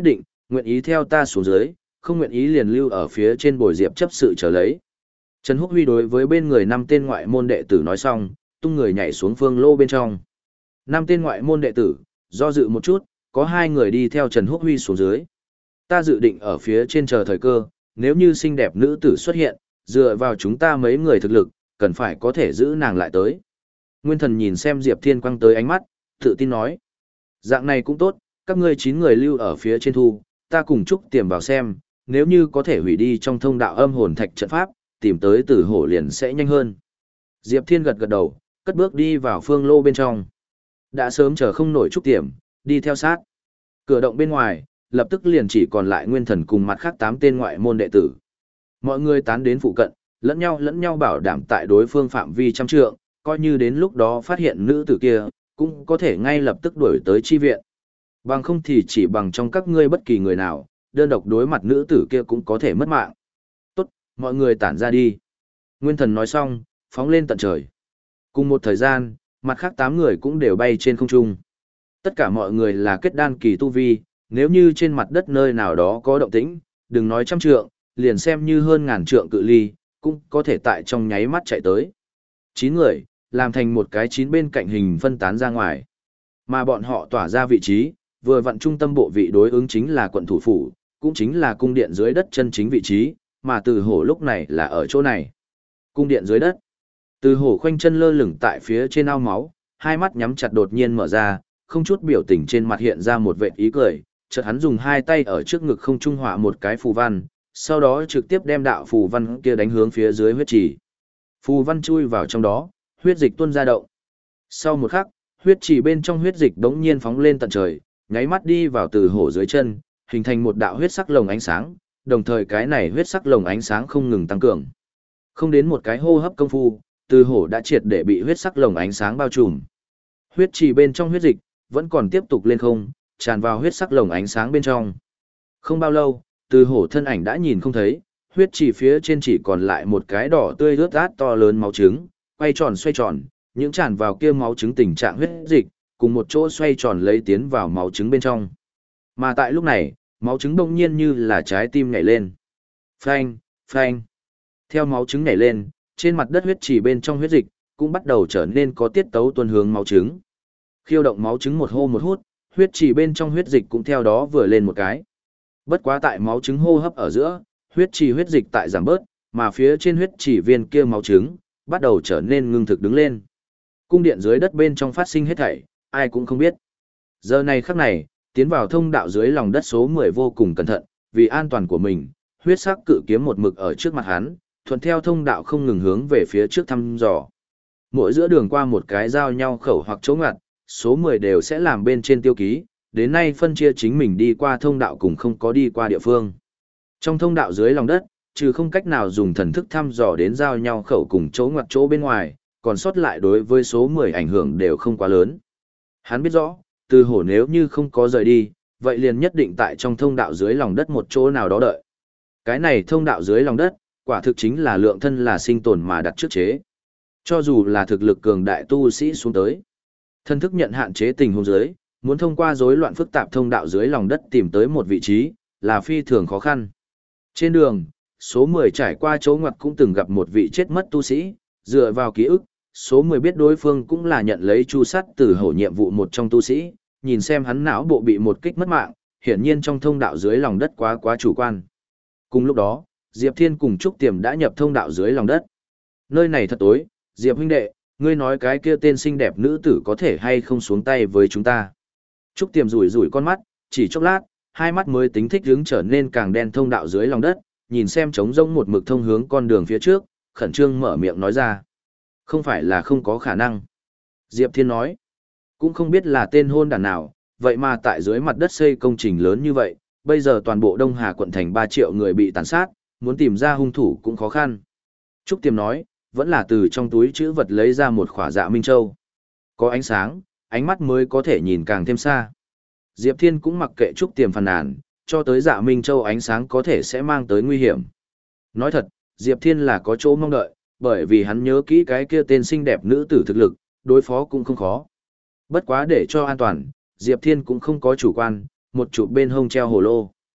Nguyện ý theo ta xuống dưới, không nguyện ý liền lưu ở phía trên bồi Diệp chấp sự trở lấy. Trần Húc Huy đối với bên người năm tên ngoại môn đệ tử nói xong, tung người nhảy xuống phương lô bên trong. Năm tên ngoại môn đệ tử, do dự một chút, có hai người đi theo Trần Húc Huy xuống dưới. Ta dự định ở phía trên chờ thời cơ, nếu như xinh đẹp nữ tử xuất hiện, dựa vào chúng ta mấy người thực lực, cần phải có thể giữ nàng lại tới. Nguyên Thần nhìn xem Diệp Thiên quăng tới ánh mắt, tự tin nói. Dạng này cũng tốt, các ngươi chín người lưu ở phía trên thu, ta cùng chúc tiềm vào xem, nếu như có thể hủy đi trong thông đạo âm hồn thạch trận pháp, tìm tới tử hổ liền sẽ nhanh hơn. Diệp Thiên gật gật đầu, cất bước đi vào phương lô bên trong. Đã sớm chờ không nổi trúc tiềm, đi theo sát. Cửa động bên ngoài, lập tức liền chỉ còn lại Nguyên Thần cùng mặt khác tám tên ngoại môn đệ tử. Mọi người tán đến phụ cận, lẫn nhau lẫn nhau bảo đảm tại đối phương phạm vi trăm trượng, coi như đến lúc đó phát hiện nữ tử kia, cũng có thể ngay lập tức đuổi tới chi viện. Bằng không thì chỉ bằng trong các ngươi bất kỳ người nào, đơn độc đối mặt nữ tử kia cũng có thể mất mạng. Tốt, mọi người tản ra đi. Nguyên Thần nói xong, phóng lên tận trời. Cùng một thời gian, mặt khác tám người cũng đều bay trên không trung. Tất cả mọi người là kết đan kỳ tu vi, nếu như trên mặt đất nơi nào đó có động tĩnh, đừng nói trăm trượng, liền xem như hơn ngàn trượng cự ly, cũng có thể tại trong nháy mắt chạy tới. Chín người, làm thành một cái chín bên cạnh hình phân tán ra ngoài. Mà bọn họ tỏa ra vị trí, vừa vặn trung tâm bộ vị đối ứng chính là quận thủ phủ, cũng chính là cung điện dưới đất chân chính vị trí, mà từ hổ lúc này là ở chỗ này. Cung điện dưới đất. Từ hổ khoanh chân lơ lửng tại phía trên ao máu, hai mắt nhắm chặt đột nhiên mở ra, không chút biểu tình trên mặt hiện ra một vệt ý cười, chợt hắn dùng hai tay ở trước ngực không trung họa một cái phù văn, sau đó trực tiếp đem đạo phù văn kia đánh hướng phía dưới huyết trì. Phù văn chui vào trong đó, huyết dịch tuôn ra động. Sau một khắc, huyết trì bên trong huyết dịch đống nhiên phóng lên tận trời, nháy mắt đi vào từ hổ dưới chân, hình thành một đạo huyết sắc lồng ánh sáng, đồng thời cái này huyết sắc lồng ánh sáng không ngừng tăng cường. Không đến một cái hô hấp công phu, từ hổ đã triệt để bị huyết sắc lồng ánh sáng bao trùm. Huyết trì bên trong huyết dịch vẫn còn tiếp tục lên không, tràn vào huyết sắc lồng ánh sáng bên trong. Không bao lâu, từ hổ thân ảnh đã nhìn không thấy, huyết trì phía trên chỉ còn lại một cái đỏ tươi rớt át to lớn máu trứng, quay tròn xoay tròn, những tràn vào kia máu trứng tình trạng huyết dịch, cùng một chỗ xoay tròn lấy tiến vào máu trứng bên trong. Mà tại lúc này, máu trứng đông nhiên như là trái tim nhảy lên. Phanh, phanh. Theo máu trứng nhảy lên, trên mặt đất huyết trì bên trong huyết dịch, cũng bắt đầu trở nên có tiết tấu tuôn hướng máu trứng. Khiêu động máu trứng một hô một hút, huyết trì bên trong huyết dịch cũng theo đó vừa lên một cái. Bất quá tại máu trứng hô hấp ở giữa, huyết trì huyết dịch tại giảm bớt, mà phía trên huyết trì viên kia máu trứng, bắt đầu trở nên ngưng thực đứng lên. Cung điện dưới đất bên trong phát sinh hết thảy, ai cũng không biết. Giờ này khắc này, tiến vào thông đạo dưới lòng đất số mười vô cùng cẩn thận, vì an toàn của mình, huyết sắc cự kiếm một mực ở trước mặt hắn, thuận theo thông đạo không ngừng hướng về phía trước thăm dò. Mỗi giữa đường qua một cái giao nhau khẩu hoặc chỗ ngặt, số mười đều sẽ làm bên trên tiêu ký, đến nay phân chia chính mình đi qua thông đạo cùng không có đi qua địa phương. Trong thông đạo dưới lòng đất, trừ không cách nào dùng thần thức thăm dò đến giao nhau khẩu cùng chỗ ngoặt chỗ bên ngoài, còn sót lại đối với số mười ảnh hưởng đều không quá lớn. Hắn biết rõ, từ hổ nếu như không có rời đi, vậy liền nhất định tại trong thông đạo dưới lòng đất một chỗ nào đó đợi. Cái này thông đạo dưới lòng đất, quả thực chính là lượng thân là sinh tồn mà đặt trước chế. Cho dù là thực lực cường đại tu sĩ xuống tới, thân thức nhận hạn chế tình huống dưới, muốn thông qua rối loạn phức tạp thông đạo dưới lòng đất tìm tới một vị trí, là phi thường khó khăn. Trên đường, số mười trải qua chỗ ngoặt cũng từng gặp một vị chết mất tu sĩ, dựa vào ký ức, số mười biết đối phương cũng là nhận lấy chu sát từ hổ nhiệm vụ một trong tu sĩ, nhìn xem hắn não bộ bị một kích mất mạng, hiển nhiên trong thông đạo dưới lòng đất quá quá chủ quan. Cùng lúc đó, Diệp Thiên cùng Trúc Tiềm đã nhập thông đạo dưới lòng đất. Nơi này thật tối, Diệp huynh đệ, ngươi nói cái kia tên xinh đẹp nữ tử có thể hay không xuống tay với chúng ta. Trúc Tiềm rủi rủi con mắt, chỉ chốc lát, hai mắt mới tính thích hướng trở nên càng đen thông đạo dưới lòng đất, nhìn xem trống rỗng một mực thông hướng con đường phía trước, khẩn trương mở miệng nói ra. Không phải là không có khả năng. Diệp Thiên nói, cũng không biết là tên hôn đàn nào, vậy mà tại dưới mặt đất xây công trình lớn như vậy, bây giờ toàn bộ Đông Hà quận thành ba triệu người bị tàn sát, muốn tìm ra hung thủ cũng khó khăn. Trúc Tiềm nói, vẫn là từ trong túi chữ vật lấy ra một khỏa dạ Minh Châu. Có ánh sáng, ánh mắt mới có thể nhìn càng thêm xa. Diệp Thiên cũng mặc kệ Trúc Tiềm phàn nàn, cho tới dạ Minh Châu ánh sáng có thể sẽ mang tới nguy hiểm. Nói thật, Diệp Thiên là có chỗ mong đợi, bởi vì hắn nhớ kỹ cái kia tên xinh đẹp nữ tử thực lực, đối phó cũng không khó. Bất quá để cho an toàn, Diệp Thiên cũng không có chủ quan, một chụp bên hông treo hồ lô.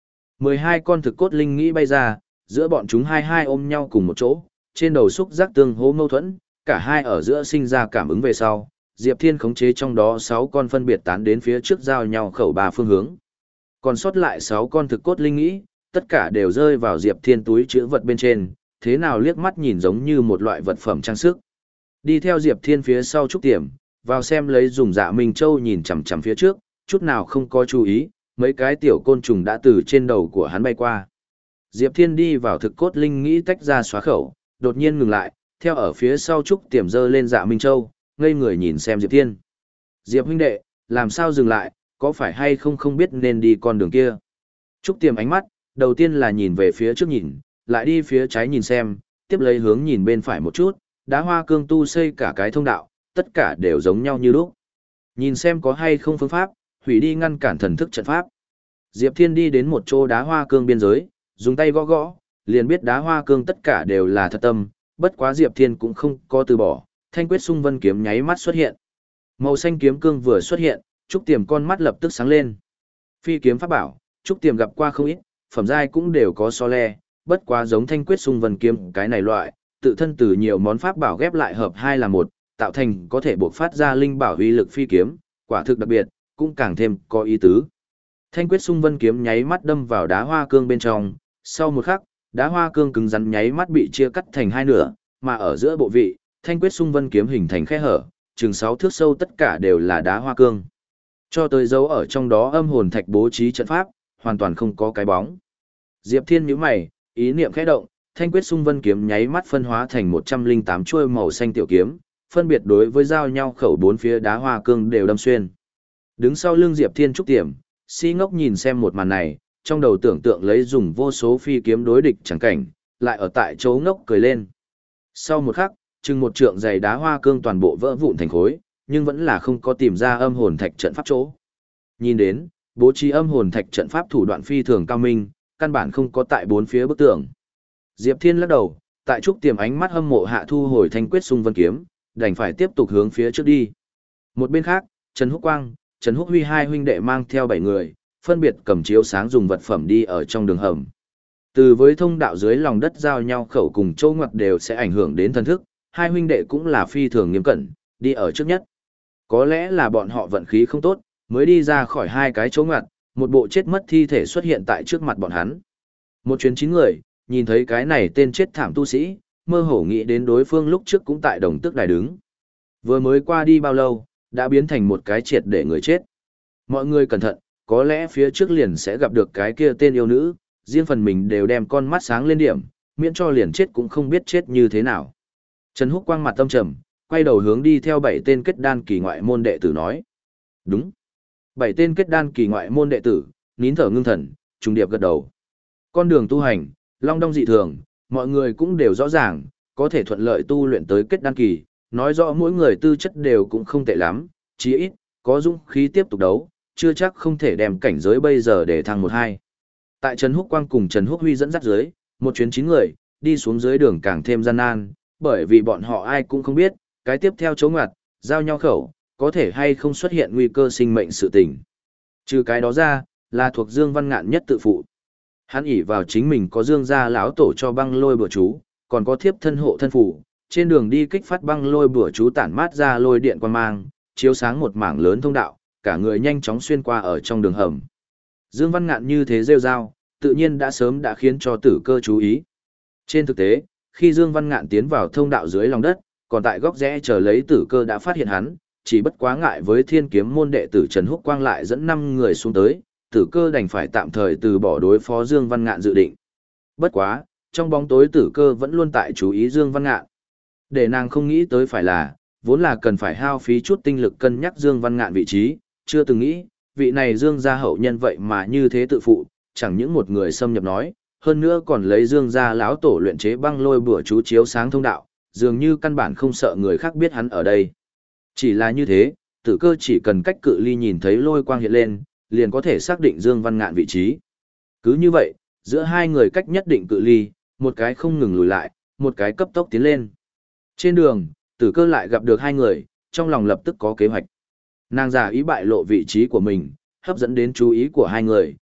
mười hai con thực cốt linh nghĩ bay ra, giữa bọn chúng hai hai ôm nhau cùng một chỗ, trên đầu xúc giác tương hỗ mâu thuẫn, cả hai ở giữa sinh ra cảm ứng về sau, Diệp Thiên khống chế trong đó sáu con phân biệt tán đến phía trước giao nhau khẩu ba phương hướng. Còn sót lại sáu con thực cốt linh nghĩ, tất cả đều rơi vào Diệp Thiên túi chứa vật bên trên, thế nào liếc mắt nhìn giống như một loại vật phẩm trang sức. Đi theo Diệp Thiên phía sau Trúc Tiềm, vào xem lấy dùng Dạ Minh Châu nhìn chằm chằm phía trước, chút nào không có chú ý, mấy cái tiểu côn trùng đã từ trên đầu của hắn bay qua. Diệp Thiên đi vào thực cốt linh nghĩ tách ra xóa khẩu, đột nhiên ngừng lại, theo ở phía sau Trúc Tiềm giơ lên Dạ Minh Châu, ngây người nhìn xem Diệp Thiên. Diệp huynh đệ, làm sao dừng lại, có phải hay không không biết nên đi con đường kia? Trúc Tiềm ánh mắt, đầu tiên là nhìn về phía trước nhìn, lại đi phía trái nhìn xem, tiếp lấy hướng nhìn bên phải một chút, đá hoa cương tu xây cả cái thông đạo, tất cả đều giống nhau như lúc. Nhìn xem có hay không phương pháp, hủy đi ngăn cản thần thức trận pháp. Diệp Thiên đi đến một chỗ đá hoa cương biên giới, dùng tay gõ gõ, liền biết đá hoa cương tất cả đều là thật tâm, bất quá Diệp Thiên cũng không có từ bỏ, thanh quyết xung vân kiếm nháy mắt xuất hiện. Màu xanh kiếm cương vừa xuất hiện, Trúc Tiềm con mắt lập tức sáng lên. Phi kiếm pháp bảo, Trúc Tiềm gặp qua không ít, phẩm giai cũng đều có so le, bất quá giống thanh quyết xung vân kiếm cái này loại, tự thân từ nhiều món pháp bảo ghép lại hợp hai là một, tạo thành có thể bộc phát ra linh bảo uy lực phi kiếm, quả thực đặc biệt, cũng càng thêm có ý tứ. Thanh quyết xung vân kiếm nháy mắt đâm vào đá hoa cương bên trong, sau một khắc, đá hoa cương cứng rắn nháy mắt bị chia cắt thành hai nửa, mà ở giữa bộ vị, thanh quyết xung vân kiếm hình thành khe hở, chừng sáu thước sâu tất cả đều là đá hoa cương. Cho tới dấu ở trong đó âm hồn thạch bố trí trận pháp, hoàn toàn không có cái bóng. Diệp Thiên nhíu mày, ý niệm khẽ động, thanh quyết xung vân kiếm nháy mắt phân hóa thành một trăm linh tám chuôi màu xanh tiểu kiếm, phân biệt đối với giao nhau khẩu bốn phía đá hoa cương đều đâm xuyên. Đứng sau lưng Diệp Thiên Trúc Tiềm, si ngốc nhìn xem một màn này, trong đầu tưởng tượng lấy dùng vô số phi kiếm đối địch chẳng cảnh, lại ở tại chỗ ngốc cười lên. Sau một khắc, chừng một trượng dày đá hoa cương toàn bộ vỡ vụn thành khối, nhưng vẫn là không có tìm ra âm hồn thạch trận pháp chỗ. Nhìn đến, bố trí âm hồn thạch trận pháp thủ đoạn phi thường cao minh, căn bản không có tại bốn phía bức tường. Diệp Thiên lắc đầu, tại Trúc Tiềm ánh mắt hâm mộ hạ thu hồi thanh quyết xung vân kiếm, đành phải tiếp tục hướng phía trước đi. Một bên khác, Trần Húc Quang, Trần Húc Huy hai huynh đệ mang theo bảy người, phân biệt cầm chiếu sáng dùng vật phẩm đi ở trong đường hầm. Từ với thông đạo dưới lòng đất giao nhau khẩu cùng châu ngoặt đều sẽ ảnh hưởng đến thần thức, hai huynh đệ cũng là phi thường nghiêm cẩn, đi ở trước nhất. Có lẽ là bọn họ vận khí không tốt, mới đi ra khỏi hai cái chỗ ngoặt, một bộ chết mất thi thể xuất hiện tại trước mặt bọn hắn. Một chuyến chín người, nhìn thấy cái này tên chết thảm tu sĩ, mơ hồ nghĩ đến đối phương lúc trước cũng tại đồng tước đài đứng. Vừa mới qua đi bao lâu, đã biến thành một cái triệt để người chết. Mọi người cẩn thận, có lẽ phía trước liền sẽ gặp được cái kia tên yêu nữ, riêng phần mình đều đem con mắt sáng lên điểm, miễn cho liền chết cũng không biết chết như thế nào. Trần Húc Quang mặt tâm trầm, quay đầu hướng đi theo bảy tên kết đan kỳ ngoại môn đệ tử nói. Đúng. Bảy tên kết đan kỳ ngoại môn đệ tử, nín thở ngưng thần, trùng điệp gật đầu. Con đường tu hành, long đong dị thường, mọi người cũng đều rõ ràng, có thể thuận lợi tu luyện tới kết đan kỳ, nói rõ mỗi người tư chất đều cũng không tệ lắm, chí ít, có dũng khí tiếp tục đấu, chưa chắc không thể đem cảnh giới bây giờ để thăng một hai. Tại Trần Húc Quang cùng Trần Húc Huy dẫn dắt dưới, một chuyến chín người, đi xuống dưới đường càng thêm gian nan, bởi vì bọn họ ai cũng không biết, cái tiếp theo chống ngặt, giao nhau khẩu, có thể hay không xuất hiện nguy cơ sinh mệnh sự tình. Trừ cái đó ra, là thuộc Dương Văn Ngạn nhất tự phụ. Hắn ỷ vào chính mình có Dương gia lão tổ cho băng lôi bùa chú, còn có thiếp thân hộ thân phủ, trên đường đi kích phát băng lôi bùa chú tản mát ra lôi điện quang mang, chiếu sáng một mảng lớn thông đạo, cả người nhanh chóng xuyên qua ở trong đường hầm. Dương Văn Ngạn như thế rêu rao, tự nhiên đã sớm đã khiến cho Tử Cơ chú ý. Trên thực tế, khi Dương Văn Ngạn tiến vào thông đạo dưới lòng đất, còn tại góc rẽ chờ lấy Tử Cơ đã phát hiện hắn, chỉ bất quá ngại với Thiên Kiếm môn đệ tử Trần Húc Quang lại dẫn năm người xuống tới, Tử Cơ đành phải tạm thời từ bỏ đối phó Dương Văn Ngạn dự định. Bất quá, trong bóng tối Tử Cơ vẫn luôn tại chú ý Dương Văn Ngạn. Để nàng không nghĩ tới phải là, vốn là cần phải hao phí chút tinh lực cân nhắc Dương Văn Ngạn vị trí, chưa từng nghĩ, vị này Dương gia hậu nhân vậy mà như thế tự phụ, chẳng những một người xâm nhập nói, hơn nữa còn lấy Dương gia lão tổ luyện chế băng lôi bùa chú chiếu sáng thông đạo, dường như căn bản không sợ người khác biết hắn ở đây. Chỉ là như thế, Tử Cơ chỉ cần cách cự ly nhìn thấy lôi quang hiện lên, liền có thể xác định Dương Văn Ngạn vị trí. Cứ như vậy, giữa hai người cách nhất định cự ly, một cái không ngừng lùi lại, một cái cấp tốc tiến lên. Trên đường, Tử Cơ lại gặp được hai người, trong lòng lập tức có kế hoạch. Nàng giả ý bại lộ vị trí của mình, hấp dẫn đến chú ý của hai người,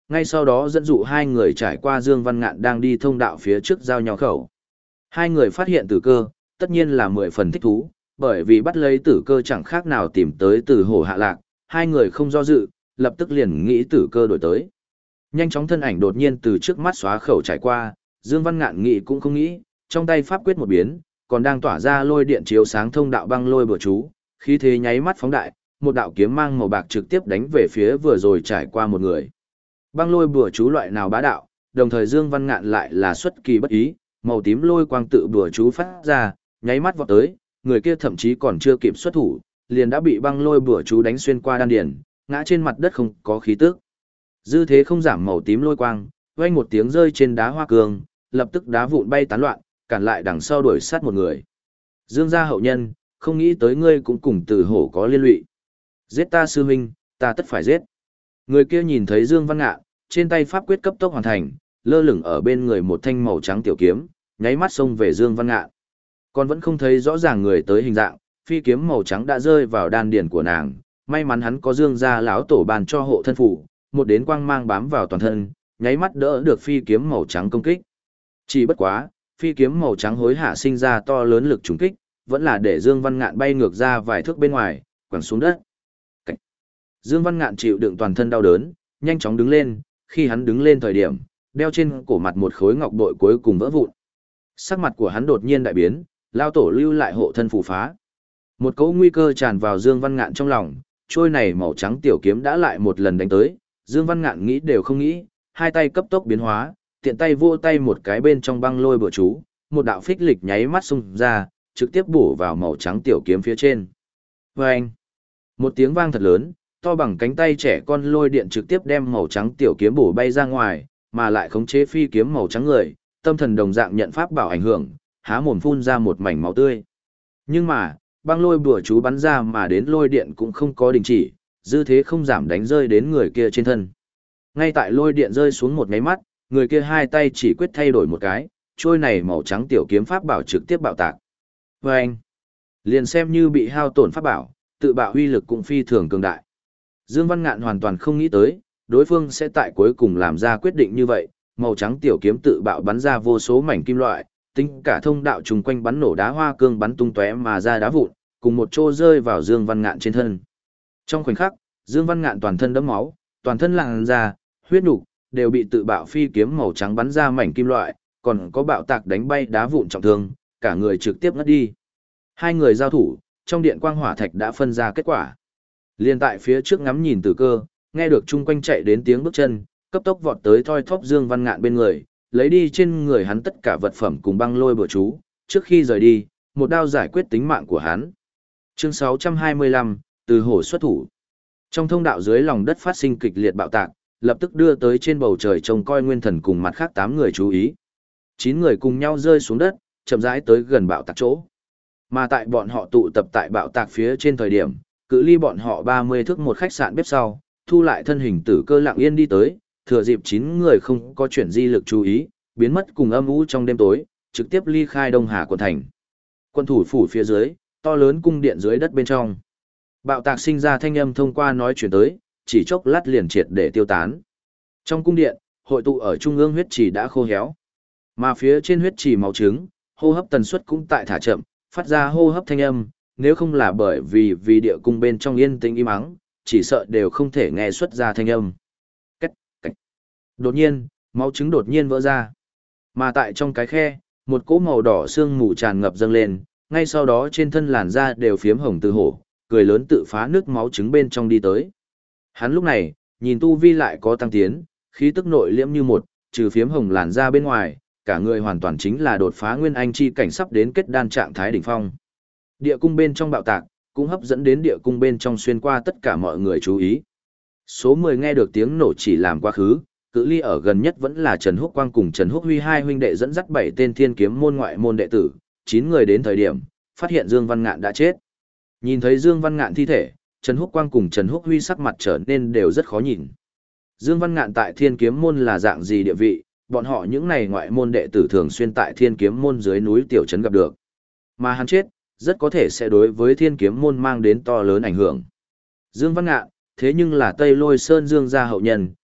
Ngay sau đó dẫn dụ hai người trải qua Dương Văn Ngạn đang đi thông đạo phía trước giao nhau khẩu. Hai người phát hiện tử cơ, tất nhiên là mười phần thích thú, bởi vì bắt lấy tử cơ chẳng khác nào tìm tới tử hổ hạ lạc, hai người không do dự, lập tức liền nghĩ tử cơ đổi tới. Nhanh chóng thân ảnh đột nhiên từ trước mắt xóa khẩu trải qua, Dương Văn Ngạn nghĩ cũng không nghĩ, trong tay pháp quyết một biến, còn đang tỏa ra lôi điện chiếu sáng thông đạo băng lôi bừa chú, khí thế nháy mắt phóng đại, một đạo kiếm mang màu bạc trực tiếp đánh về phía vừa rồi trải qua một người. Băng lôi bừa chú loại nào bá đạo, đồng thời Dương Văn Ngạn lại là xuất kỳ bất ý, màu tím lôi quang tự bừa chú phát ra, nháy mắt vọt tới, người kia thậm chí còn chưa kịp xuất thủ, liền đã bị băng lôi bừa chú đánh xuyên qua đan điền, ngã trên mặt đất không có khí tức. Dư thế không giảm, màu tím lôi quang, vang một tiếng rơi trên đá hoa cương, lập tức đá vụn bay tán loạn, cản lại đằng sau đuổi sát một người. Dương gia hậu nhân, không nghĩ tới ngươi cũng cùng Từ Hổ có liên lụy. Giết ta sư huynh, ta tất phải giết. Người kia nhìn thấy Dương Văn Ngạn, trên tay pháp quyết cấp tốc hoàn thành, lơ lửng ở bên người một thanh màu trắng tiểu kiếm, nháy mắt xông về Dương Văn Ngạn. Còn vẫn không thấy rõ ràng người tới hình dạng, phi kiếm màu trắng đã rơi vào đan điền của nàng, may mắn hắn có Dương gia lão tổ bàn cho hộ thân phủ, một đến quang mang bám vào toàn thân, nháy mắt đỡ được phi kiếm màu trắng công kích. Chỉ bất quá, phi kiếm màu trắng hối hạ sinh ra to lớn lực trùng kích, vẫn là để Dương Văn Ngạn bay ngược ra vài thước bên ngoài, quẳng xuống đất. Cảnh. Dương Văn Ngạn chịu đựng toàn thân đau đớn, nhanh chóng đứng lên, khi hắn đứng lên thời điểm, đeo trên cổ mặt một khối ngọc bội cuối cùng vỡ vụn. Sắc mặt của hắn đột nhiên đại biến, lao tổ lưu lại hộ thân phù phá. Một cỗ nguy cơ tràn vào Dương Văn Ngạn trong lòng, trôi này màu trắng tiểu kiếm đã lại một lần đánh tới, Dương Văn Ngạn nghĩ đều không nghĩ, hai tay cấp tốc biến hóa, tiện tay vô tay một cái bên trong băng lôi bừa chú, một đạo phích lịch nháy mắt xung ra, trực tiếp bổ vào màu trắng tiểu kiếm phía trên. Vâng! Một tiếng vang thật lớn, to bằng cánh tay trẻ con lôi điện trực tiếp đem màu trắng tiểu kiếm bổ bay ra ngoài, mà lại khống chế phi kiếm màu trắng người, tâm thần đồng dạng nhận pháp bảo ảnh hưởng, há mồm phun ra một mảnh máu tươi. Nhưng mà, băng lôi bùa chú bắn ra mà đến lôi điện cũng không có đình chỉ, dư thế không giảm đánh rơi đến người kia trên thân. Ngay tại lôi điện rơi xuống một máy mắt, người kia hai tay chỉ quyết thay đổi một cái, trôi này màu trắng tiểu kiếm pháp bảo trực tiếp bạo tạc. Và anh, liền xem như bị hao tổn pháp bảo, tự bạo huy lực cũng phi thường cường đại. Dương Văn Ngạn hoàn toàn không nghĩ tới, đối phương sẽ tại cuối cùng làm ra quyết định như vậy, màu trắng tiểu kiếm tự bạo bắn ra vô số mảnh kim loại, tính cả thông đạo trùng quanh bắn nổ đá hoa cương bắn tung tóe mà ra đá vụn, cùng một chỗ rơi vào Dương Văn Ngạn trên thân. Trong khoảnh khắc, Dương Văn Ngạn toàn thân đẫm máu, toàn thân làn da, huyết nục đều bị tự bạo phi kiếm màu trắng bắn ra mảnh kim loại, còn có bạo tạc đánh bay đá vụn trọng thương, cả người trực tiếp ngất đi. Hai người giao thủ, trong điện quang hỏa thạch đã phân ra kết quả. Liên tại phía trước ngắm nhìn Tử Cơ, nghe được chung quanh chạy đến tiếng bước chân, cấp tốc vọt tới thoi thóp Dương Văn Ngạn bên người, lấy đi trên người hắn tất cả vật phẩm cùng băng lôi bừa chú, trước khi rời đi, một đao giải quyết tính mạng của hắn. Chương sáu trăm hai mươi lăm, Từ Hổ xuất thủ. Trong thông đạo dưới lòng đất phát sinh kịch liệt bạo tạc, lập tức đưa tới trên bầu trời trông coi Nguyên Thần cùng mặt khác tám người chú ý. Chín người cùng nhau rơi xuống đất, chậm rãi tới gần bạo tạc chỗ. Mà tại bọn họ tụ tập tại bạo tạc phía trên thời điểm, cự ly bọn họ ba mươi thước một khách sạn bếp sau, thu lại thân hình Tử Cơ lặng yên đi tới, thừa dịp chín người không có chuyển di lực chú ý, biến mất cùng âm u trong đêm tối, trực tiếp ly khai Đông Hà quận thành. Quân thủ phủ phía dưới, to lớn cung điện dưới đất bên trong. Bạo tạc sinh ra thanh âm thông qua nói chuyển tới, chỉ chốc lát liền triệt để tiêu tán. Trong cung điện, hội tụ ở trung ương huyết trì đã khô héo. Mà phía trên huyết trì máu trứng, hô hấp tần suất cũng tại thả chậm, phát ra hô hấp thanh âm, nếu không là bởi vì vì địa cung bên trong yên tĩnh im ắng, chỉ sợ đều không thể nghe xuất ra thanh âm. Cách, cách. Đột nhiên, máu trứng đột nhiên vỡ ra. Mà tại trong cái khe, một cỗ màu đỏ sương mù tràn ngập dâng lên, ngay sau đó trên thân làn da đều phiếm hồng từ hổ, cười lớn tự phá nước máu trứng bên trong đi tới. Hắn lúc này, nhìn tu vi lại có tăng tiến, khí tức nội liễm như một, trừ phiếm hồng làn da bên ngoài, cả người hoàn toàn chính là đột phá nguyên anh chi cảnh sắp đến kết đan trạng thái đỉnh phong. Địa cung bên trong bạo tạc, cũng hấp dẫn đến địa cung bên trong xuyên qua tất cả mọi người chú ý. Số mười nghe được tiếng nổ chỉ làm quá khứ, cự ly ở gần nhất vẫn là Trần Húc Quang cùng Trần Húc Huy hai huynh đệ dẫn dắt bảy tên thiên kiếm môn ngoại môn đệ tử, chín người đến thời điểm, phát hiện Dương Văn Ngạn đã chết. Nhìn thấy Dương Văn Ngạn thi thể, Trần Húc Quang cùng Trần Húc Huy sắc mặt trở nên đều rất khó nhìn. Dương Văn Ngạn tại thiên kiếm môn là dạng gì địa vị, bọn họ những này ngoại môn đệ tử thường xuyên tại thiên kiếm môn dưới núi tiểu trấn gặp được. Mà hắn chết, rất có thể sẽ đối với thiên kiếm môn mang đến to lớn ảnh hưởng. Dương Văn Ngạn, thế nhưng là Tây Lôi Sơn Dương gia hậu nhân,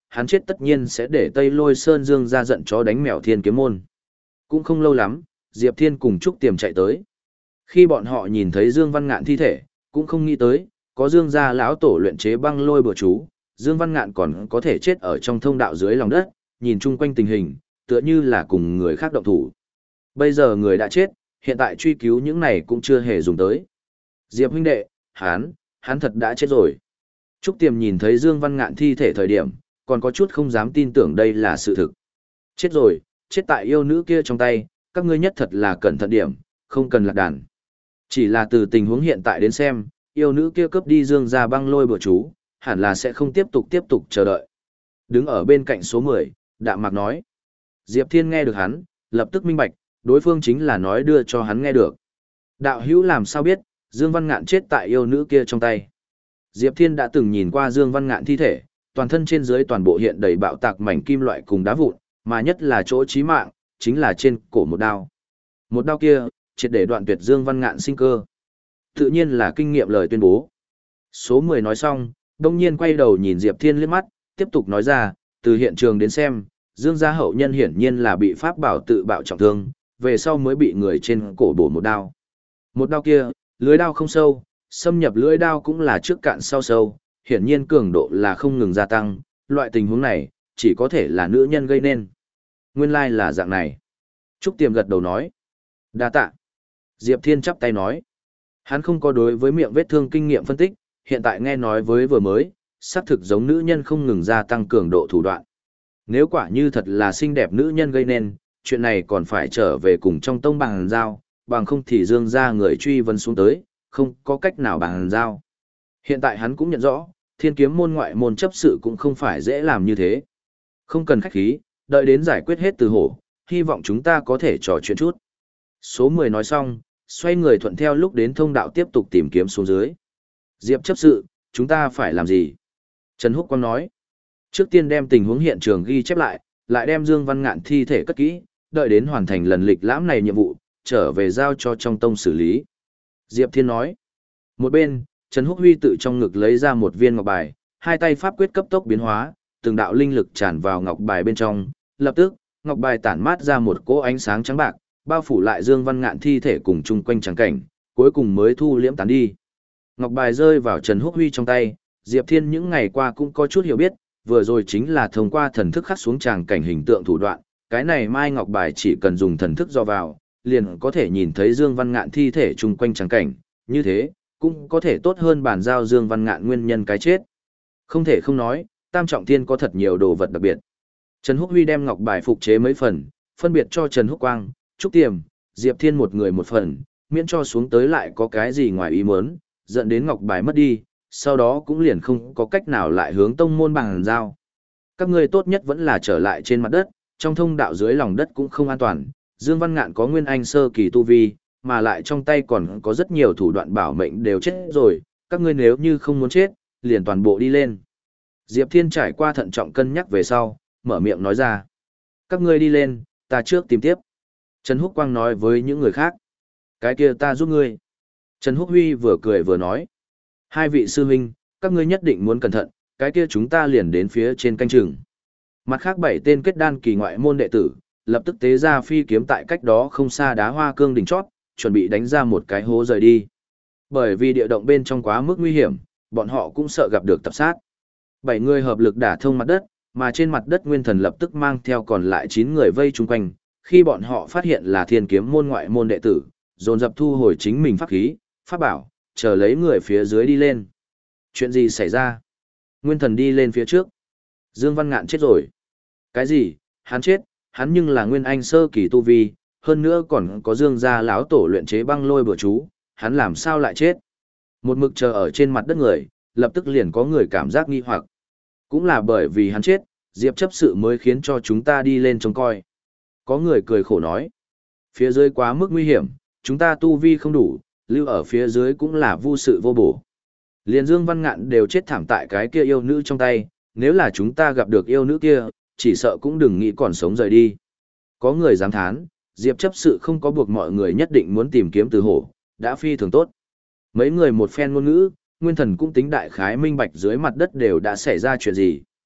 hắn chết tất nhiên sẽ để Tây Lôi Sơn Dương ra giận chó đánh mèo Thiên Kiếm Môn. Cũng không lâu lắm, Diệp Thiên cùng Trúc Tiềm chạy tới. Khi bọn họ nhìn thấy Dương Văn Ngạn thi thể, cũng không nghĩ tới, có Dương gia lão tổ luyện chế băng lôi bừa chú, Dương Văn Ngạn còn có thể chết ở trong thông đạo dưới lòng đất, nhìn chung quanh tình hình, tựa như là cùng người khác động thủ. Bây giờ người đã chết, hiện tại truy cứu những này cũng chưa hề dùng tới. Diệp huynh đệ, hắn, hắn thật đã chết rồi. Trúc Tiềm nhìn thấy Dương Văn Ngạn thi thể thời điểm, còn có chút không dám tin tưởng đây là sự thực. Chết rồi, chết tại yêu nữ kia trong tay, các ngươi nhất thật là cẩn thận điểm, không cần lạc đàn. Chỉ là từ tình huống hiện tại đến xem, yêu nữ kia cướp đi Dương gia băng lôi bừa chú, hẳn là sẽ không tiếp tục tiếp tục chờ đợi. Đứng ở bên cạnh số mười, Đạm Mạc nói. Diệp Thiên nghe được hắn, lập tức minh bạch, đối phương chính là nói đưa cho hắn nghe được. Đạo hữu làm sao biết, Dương Văn Ngạn chết tại yêu nữ kia trong tay. Diệp Thiên đã từng nhìn qua Dương Văn Ngạn thi thể, toàn thân trên dưới toàn bộ hiện đầy bạo tạc mảnh kim loại cùng đá vụn, mà nhất là chỗ chí mạng, chính là trên cổ một đao. Một đao kia, triệt để đoạn tuyệt Dương Văn Ngạn sinh cơ. Tự nhiên là kinh nghiệm lời tuyên bố. Số mười nói xong, đông nhiên quay đầu nhìn Diệp Thiên liếc mắt, tiếp tục nói ra, từ hiện trường đến xem, Dương gia hậu nhân hiển nhiên là bị pháp bảo tự bạo trọng thương, về sau mới bị người trên cổ bổ một đao. Một đao kia, lưới đao không sâu, xâm nhập lưới đao cũng là trước cạn sau sâu, hiển nhiên cường độ là không ngừng gia tăng, loại tình huống này, chỉ có thể là nữ nhân gây nên. Nguyên lai là dạng này. Trúc Tiềm gật đầu nói. Đa tạ. Diệp Thiên chắp tay nói. Hắn không có đối với miệng vết thương kinh nghiệm phân tích, hiện tại nghe nói với vừa mới, xác thực giống nữ nhân không ngừng gia tăng cường độ thủ đoạn. Nếu quả như thật là xinh đẹp nữ nhân gây nên, chuyện này còn phải trở về cùng trong tông bằng giao, bằng không thì Dương gia người truy vấn xuống tới, không có cách nào bằng giao. Hiện tại hắn cũng nhận rõ, Thiên Kiếm môn ngoại môn chấp sự cũng không phải dễ làm như thế. Không cần khách khí, đợi đến giải quyết hết từ hổ, hy vọng chúng ta có thể trò chuyện chút. Số mười nói xong, xoay người thuận theo lúc đến thông đạo tiếp tục tìm kiếm xuống dưới. Diệp chấp sự, chúng ta phải làm gì? Trần Húc Quang nói. Trước tiên đem tình huống hiện trường ghi chép lại, lại đem Dương Văn Ngạn thi thể cất kỹ, đợi đến hoàn thành lần lịch lãm này nhiệm vụ, trở về giao cho trong tông xử lý. Diệp Thiên nói. Một bên, Trần Húc Huy tự trong ngực lấy ra một viên ngọc bài, hai tay pháp quyết cấp tốc biến hóa, từng đạo linh lực tràn vào ngọc bài bên trong, lập tức, ngọc bài tản mát ra một cỗ ánh sáng trắng bạc, bao phủ lại Dương Văn Ngạn thi thể cùng chung quanh trắng cảnh, cuối cùng mới thu liễm tán đi. Ngọc bài rơi vào Trần Húc Huy trong tay, Diệp Thiên những ngày qua cũng có chút hiểu biết, vừa rồi chính là thông qua thần thức khắc xuống tràng cảnh hình tượng thủ đoạn, cái này mai ngọc bài chỉ cần dùng thần thức do vào, liền có thể nhìn thấy Dương Văn Ngạn thi thể chung quanh tràng cảnh, như thế, cũng có thể tốt hơn bàn giao Dương Văn Ngạn nguyên nhân cái chết. Không thể không nói, Tam Trọng Thiên có thật nhiều đồ vật đặc biệt. Trần Húc Huy đem ngọc bài phục chế mấy phần, phân biệt cho Trần Húc Quang, Trúc Tiềm, Diệp Thiên một người một phần, miễn cho xuống tới lại có cái gì ngoài ý muốn, dẫn đến ngọc bài mất đi, sau đó cũng liền không có cách nào lại hướng tông môn bằng giao. Các ngươi tốt nhất vẫn là trở lại trên mặt đất, trong thông đạo dưới lòng đất cũng không an toàn, Dương Văn Ngạn có nguyên anh sơ kỳ tu vi, mà lại trong tay còn có rất nhiều thủ đoạn bảo mệnh đều chết rồi, các ngươi nếu như không muốn chết, liền toàn bộ đi lên. Diệp Thiên trải qua thận trọng cân nhắc về sau, mở miệng nói ra. Các ngươi đi lên, ta trước tìm tiếp. Trần Húc Quang nói với những người khác. Cái kia ta giúp ngươi. Trần Húc Huy vừa cười vừa nói. Hai vị sư huynh, các ngươi nhất định muốn cẩn thận, cái kia chúng ta liền đến phía trên canh chừng. Mặt khác bảy tên kết đan kỳ ngoại môn đệ tử, lập tức tế ra phi kiếm tại cách đó không xa đá hoa cương đỉnh chót, chuẩn bị đánh ra một cái hố rời đi. Bởi vì địa động bên trong quá mức nguy hiểm, bọn họ cũng sợ gặp được tập sát. Bảy người hợp lực đả thông mặt đất, mà trên mặt đất nguyên thần lập tức mang theo còn lại chín người vây chung quanh. Khi bọn họ phát hiện là Thiên Kiếm môn ngoại môn đệ tử, dồn dập thu hồi chính mình pháp khí, pháp bảo, chờ lấy người phía dưới đi lên. Chuyện gì xảy ra? Nguyên thần đi lên phía trước. Dương Văn Ngạn chết rồi. Cái gì? Hắn chết, hắn nhưng là nguyên anh sơ kỳ tu vi, hơn nữa còn có Dương gia lão tổ luyện chế băng lôi bừa chú, hắn làm sao lại chết? Một mực chờ ở trên mặt đất người, lập tức liền có người cảm giác nghi hoặc. Cũng là bởi vì hắn chết, Diệp chấp sự mới khiến cho chúng ta đi lên trông coi. Có người cười khổ nói. Phía dưới quá mức nguy hiểm, chúng ta tu vi không đủ, lưu ở phía dưới cũng là vô sự vô bổ. Liền Dương Văn Ngạn đều chết thảm tại cái kia yêu nữ trong tay, nếu là chúng ta gặp được yêu nữ kia, chỉ sợ cũng đừng nghĩ còn sống rời đi. Có người dám thán, Diệp chấp sự không có buộc mọi người nhất định muốn tìm kiếm từ hổ, đã phi thường tốt. Mấy người một phen ngôn ngữ, nguyên thần cũng tính đại khái minh bạch dưới mặt đất đều đã xảy ra chuyện gì.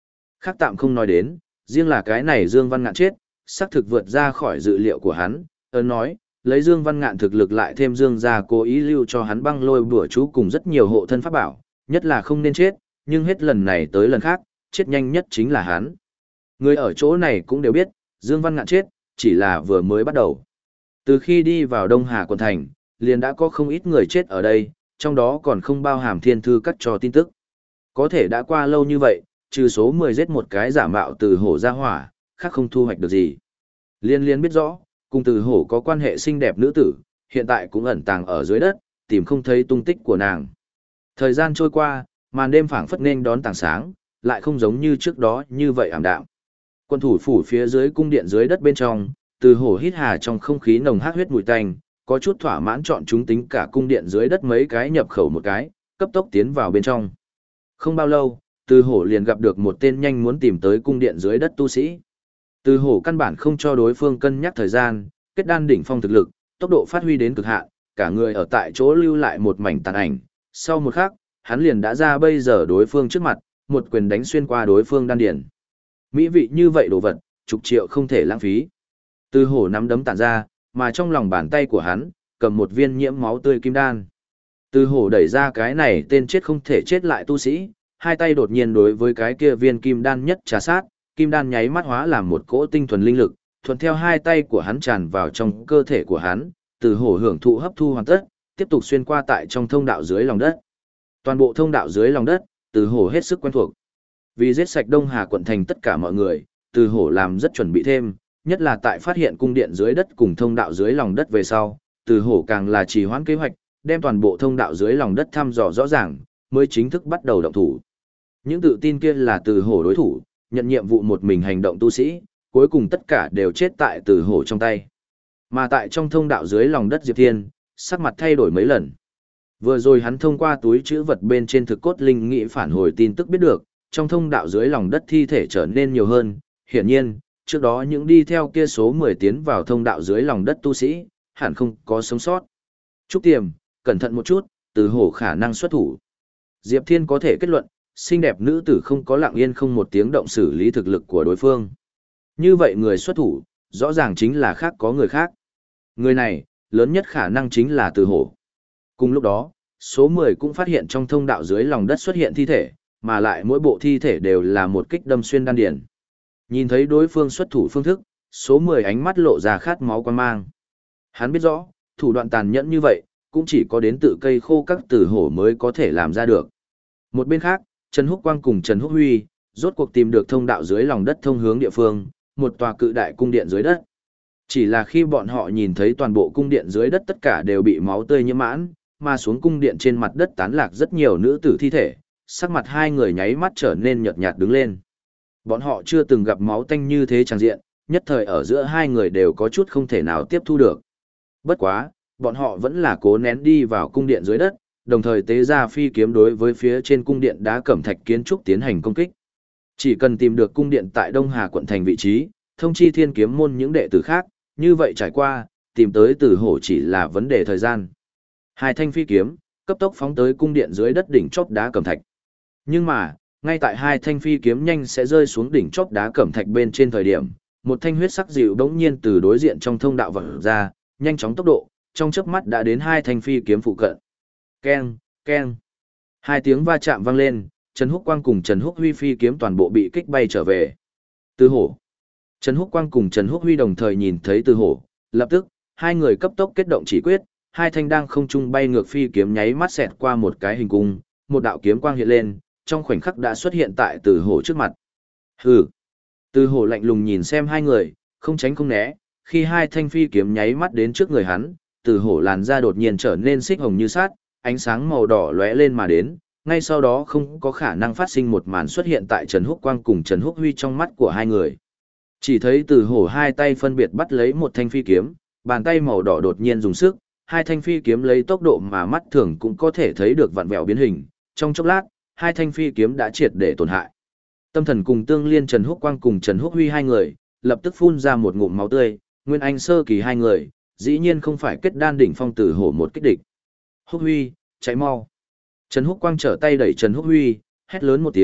Khác tạm không nói đến, riêng là cái này Dương Văn Ngạn chết, xác thực vượt ra khỏi dự liệu của hắn, ấn nói, lấy Dương Văn Ngạn thực lực lại thêm Dương gia cố ý lưu cho hắn băng lôi bùa chú cùng rất nhiều hộ thân pháp bảo, nhất là không nên chết, nhưng hết lần này tới lần khác, chết nhanh nhất chính là hắn. Người ở chỗ này cũng đều biết, Dương Văn Ngạn chết, chỉ là vừa mới bắt đầu. Từ khi đi vào Đông Hà quận thành, liền đã có không ít người chết ở đây, trong đó còn không bao hàm thiên thư cắt cho tin tức. Có thể đã qua lâu như vậy, trừ số mười giết một cái giả mạo từ hổ ra hỏa, khác không thu hoạch được gì. Liên liên biết rõ, cùng từ hổ có quan hệ xinh đẹp nữ tử, hiện tại cũng ẩn tàng ở dưới đất, tìm không thấy tung tích của nàng. Thời gian trôi qua, màn đêm phảng phất nên đón tảng sáng, lại không giống như trước đó như vậy ảm đạm. Quân thủ phủ phía dưới cung điện dưới đất bên trong, từ hổ hít hà trong không khí nồng hắc huyết mùi tanh, có chút thỏa mãn chọn chúng tính cả cung điện dưới đất mấy cái nhập khẩu một cái, cấp tốc tiến vào bên trong. Không bao lâu, từ hổ liền gặp được một tên nhanh muốn tìm tới cung điện dưới đất tu sĩ. Từ hổ căn bản không cho đối phương cân nhắc thời gian, kết đan đỉnh phong thực lực, tốc độ phát huy đến cực hạn, cả người ở tại chỗ lưu lại một mảnh tàn ảnh. Sau một khắc, hắn liền đã ra bây giờ đối phương trước mặt, một quyền đánh xuyên qua đối phương đan điền. Mỹ vị như vậy đồ vật, chục triệu không thể lãng phí. Từ hổ nắm đấm tản ra, mà trong lòng bàn tay của hắn, cầm một viên nhiễm máu tươi kim đan. Từ hổ đẩy ra cái này tên chết không thể chết lại tu sĩ, hai tay đột nhiên đối với cái kia viên kim đan nhất trà sát, kim đan nháy mắt hóa làm một cỗ tinh thuần linh lực, thuận theo hai tay của hắn tràn vào trong cơ thể của hắn, từ hổ hưởng thụ hấp thu hoàn tất, tiếp tục xuyên qua tại trong thông đạo dưới lòng đất. Toàn bộ thông đạo dưới lòng đất, từ hổ hết sức quen thuộc. Vì giết sạch Đông Hà quận thành tất cả mọi người, từ hổ làm rất chuẩn bị thêm, nhất là tại phát hiện cung điện dưới đất cùng thông đạo dưới lòng đất về sau, từ hổ càng là trì hoãn kế hoạch, đem toàn bộ thông đạo dưới lòng đất thăm dò rõ ràng, mới chính thức bắt đầu động thủ. Những tự tin kia là từ hổ đối thủ, nhận nhiệm vụ một mình hành động tu sĩ, cuối cùng tất cả đều chết tại từ hổ trong tay. Mà tại trong thông đạo dưới lòng đất Diệp Thiên, sắc mặt thay đổi mấy lần. Vừa rồi hắn thông qua túi chữ vật bên trên thực cốt linh nghị phản hồi tin tức biết được, trong thông đạo dưới lòng đất thi thể trở nên nhiều hơn, hiển nhiên, trước đó những đi theo kia số mười tiến vào thông đạo dưới lòng đất tu sĩ, hẳn không có sống sót. Trúc Tiềm, cẩn thận một chút, từ hổ khả năng xuất thủ. Diệp Thiên có thể kết luận, xinh đẹp nữ tử không có lặng yên không một tiếng động xử lý thực lực của đối phương. Như vậy người xuất thủ, rõ ràng chính là khác có người khác. Người này, lớn nhất khả năng chính là từ hổ. Cùng lúc đó, số mười cũng phát hiện trong thông đạo dưới lòng đất xuất hiện thi thể, mà lại mỗi bộ thi thể đều là một kích đâm xuyên đan điền. Nhìn thấy đối phương xuất thủ phương thức, số mười ánh mắt lộ ra khát máu quan mang. Hắn biết rõ, thủ đoạn tàn nhẫn như vậy, cũng chỉ có đến tự cây khô các tử hổ mới có thể làm ra được. Một bên khác, Trần Húc Quang cùng Trần Húc Huy, rốt cuộc tìm được thông đạo dưới lòng đất thông hướng địa phương, một tòa cự đại cung điện dưới đất. Chỉ là khi bọn họ nhìn thấy toàn bộ cung điện dưới đất tất cả đều bị máu tươi nhiễm mãn, mà xuống cung điện trên mặt đất tán lạc rất nhiều nữ tử thi thể, sắc mặt hai người nháy mắt trở nên nhợt nhạt đứng lên. Bọn họ chưa từng gặp máu tanh như thế tràn diện, nhất thời ở giữa hai người đều có chút không thể nào tiếp thu được. Bất quá, bọn họ vẫn là cố nén đi vào cung điện dưới đất, đồng thời tế ra phi kiếm đối với phía trên cung điện đá cẩm thạch kiến trúc tiến hành công kích. Chỉ cần tìm được cung điện tại Đông Hà quận thành vị trí, thông chi thiên kiếm môn những đệ tử khác, như vậy trải qua, tìm tới tử hổ chỉ là vấn đề thời gian. Hai thanh phi kiếm, cấp tốc phóng tới cung điện dưới đất đỉnh chóp đá cẩm thạch. Nhưng mà, ngay tại hai thanh phi kiếm nhanh sẽ rơi xuống đỉnh chóp đá cẩm thạch bên trên thời điểm, một thanh huyết sắc dịu đống nhiên từ đối diện trong thông đạo vỡ ra, nhanh chóng tốc độ, trong chớp mắt đã đến hai thanh phi kiếm phụ cận. Keng, keng. Hai tiếng va chạm vang lên, Trần Húc Quang cùng Trần Húc Huy phi kiếm toàn bộ bị kích bay trở về. Từ hổ. Trần Húc Quang cùng Trần Húc Huy đồng thời nhìn thấy từ hổ, lập tức, hai người cấp tốc kết động chỉ quyết, hai thanh đang không trung bay ngược phi kiếm nháy mắt xẹt qua một cái hình cung, một đạo kiếm quang hiện lên, trong khoảnh khắc đã xuất hiện tại từ hổ trước mặt. Hừ. Từ hổ lạnh lùng nhìn xem hai người, không tránh không né, khi hai thanh phi kiếm nháy mắt đến trước người hắn, từ hổ làn da đột nhiên trở nên xích hồng như sát, ánh sáng màu đỏ lóe lên mà đến, ngay sau đó không có khả năng phát sinh một màn xuất hiện tại Trần Húc Quang cùng Trần Húc Huy trong mắt của hai người. Chỉ thấy từ hổ hai tay phân biệt bắt lấy một thanh phi kiếm, bàn tay màu đỏ đột nhiên dùng sức, hai thanh phi kiếm lấy tốc độ mà mắt thường cũng có thể thấy được vặn vẹo biến hình, trong chốc lát, hai thanh phi kiếm đã triệt để tổn hại. Tâm thần cùng tương liên Trần Húc Quang cùng Trần Húc Huy hai người, lập tức phun ra một ngụm máu tươi, Nguyên Anh sơ kỳ hai người, dĩ nhiên không phải kết đan đỉnh phong tử hổ một kích địch. Húc Huy, chạy mau. Trần Húc Quang trở tay đẩy Trần Húc Huy, hét lớn một tiếng,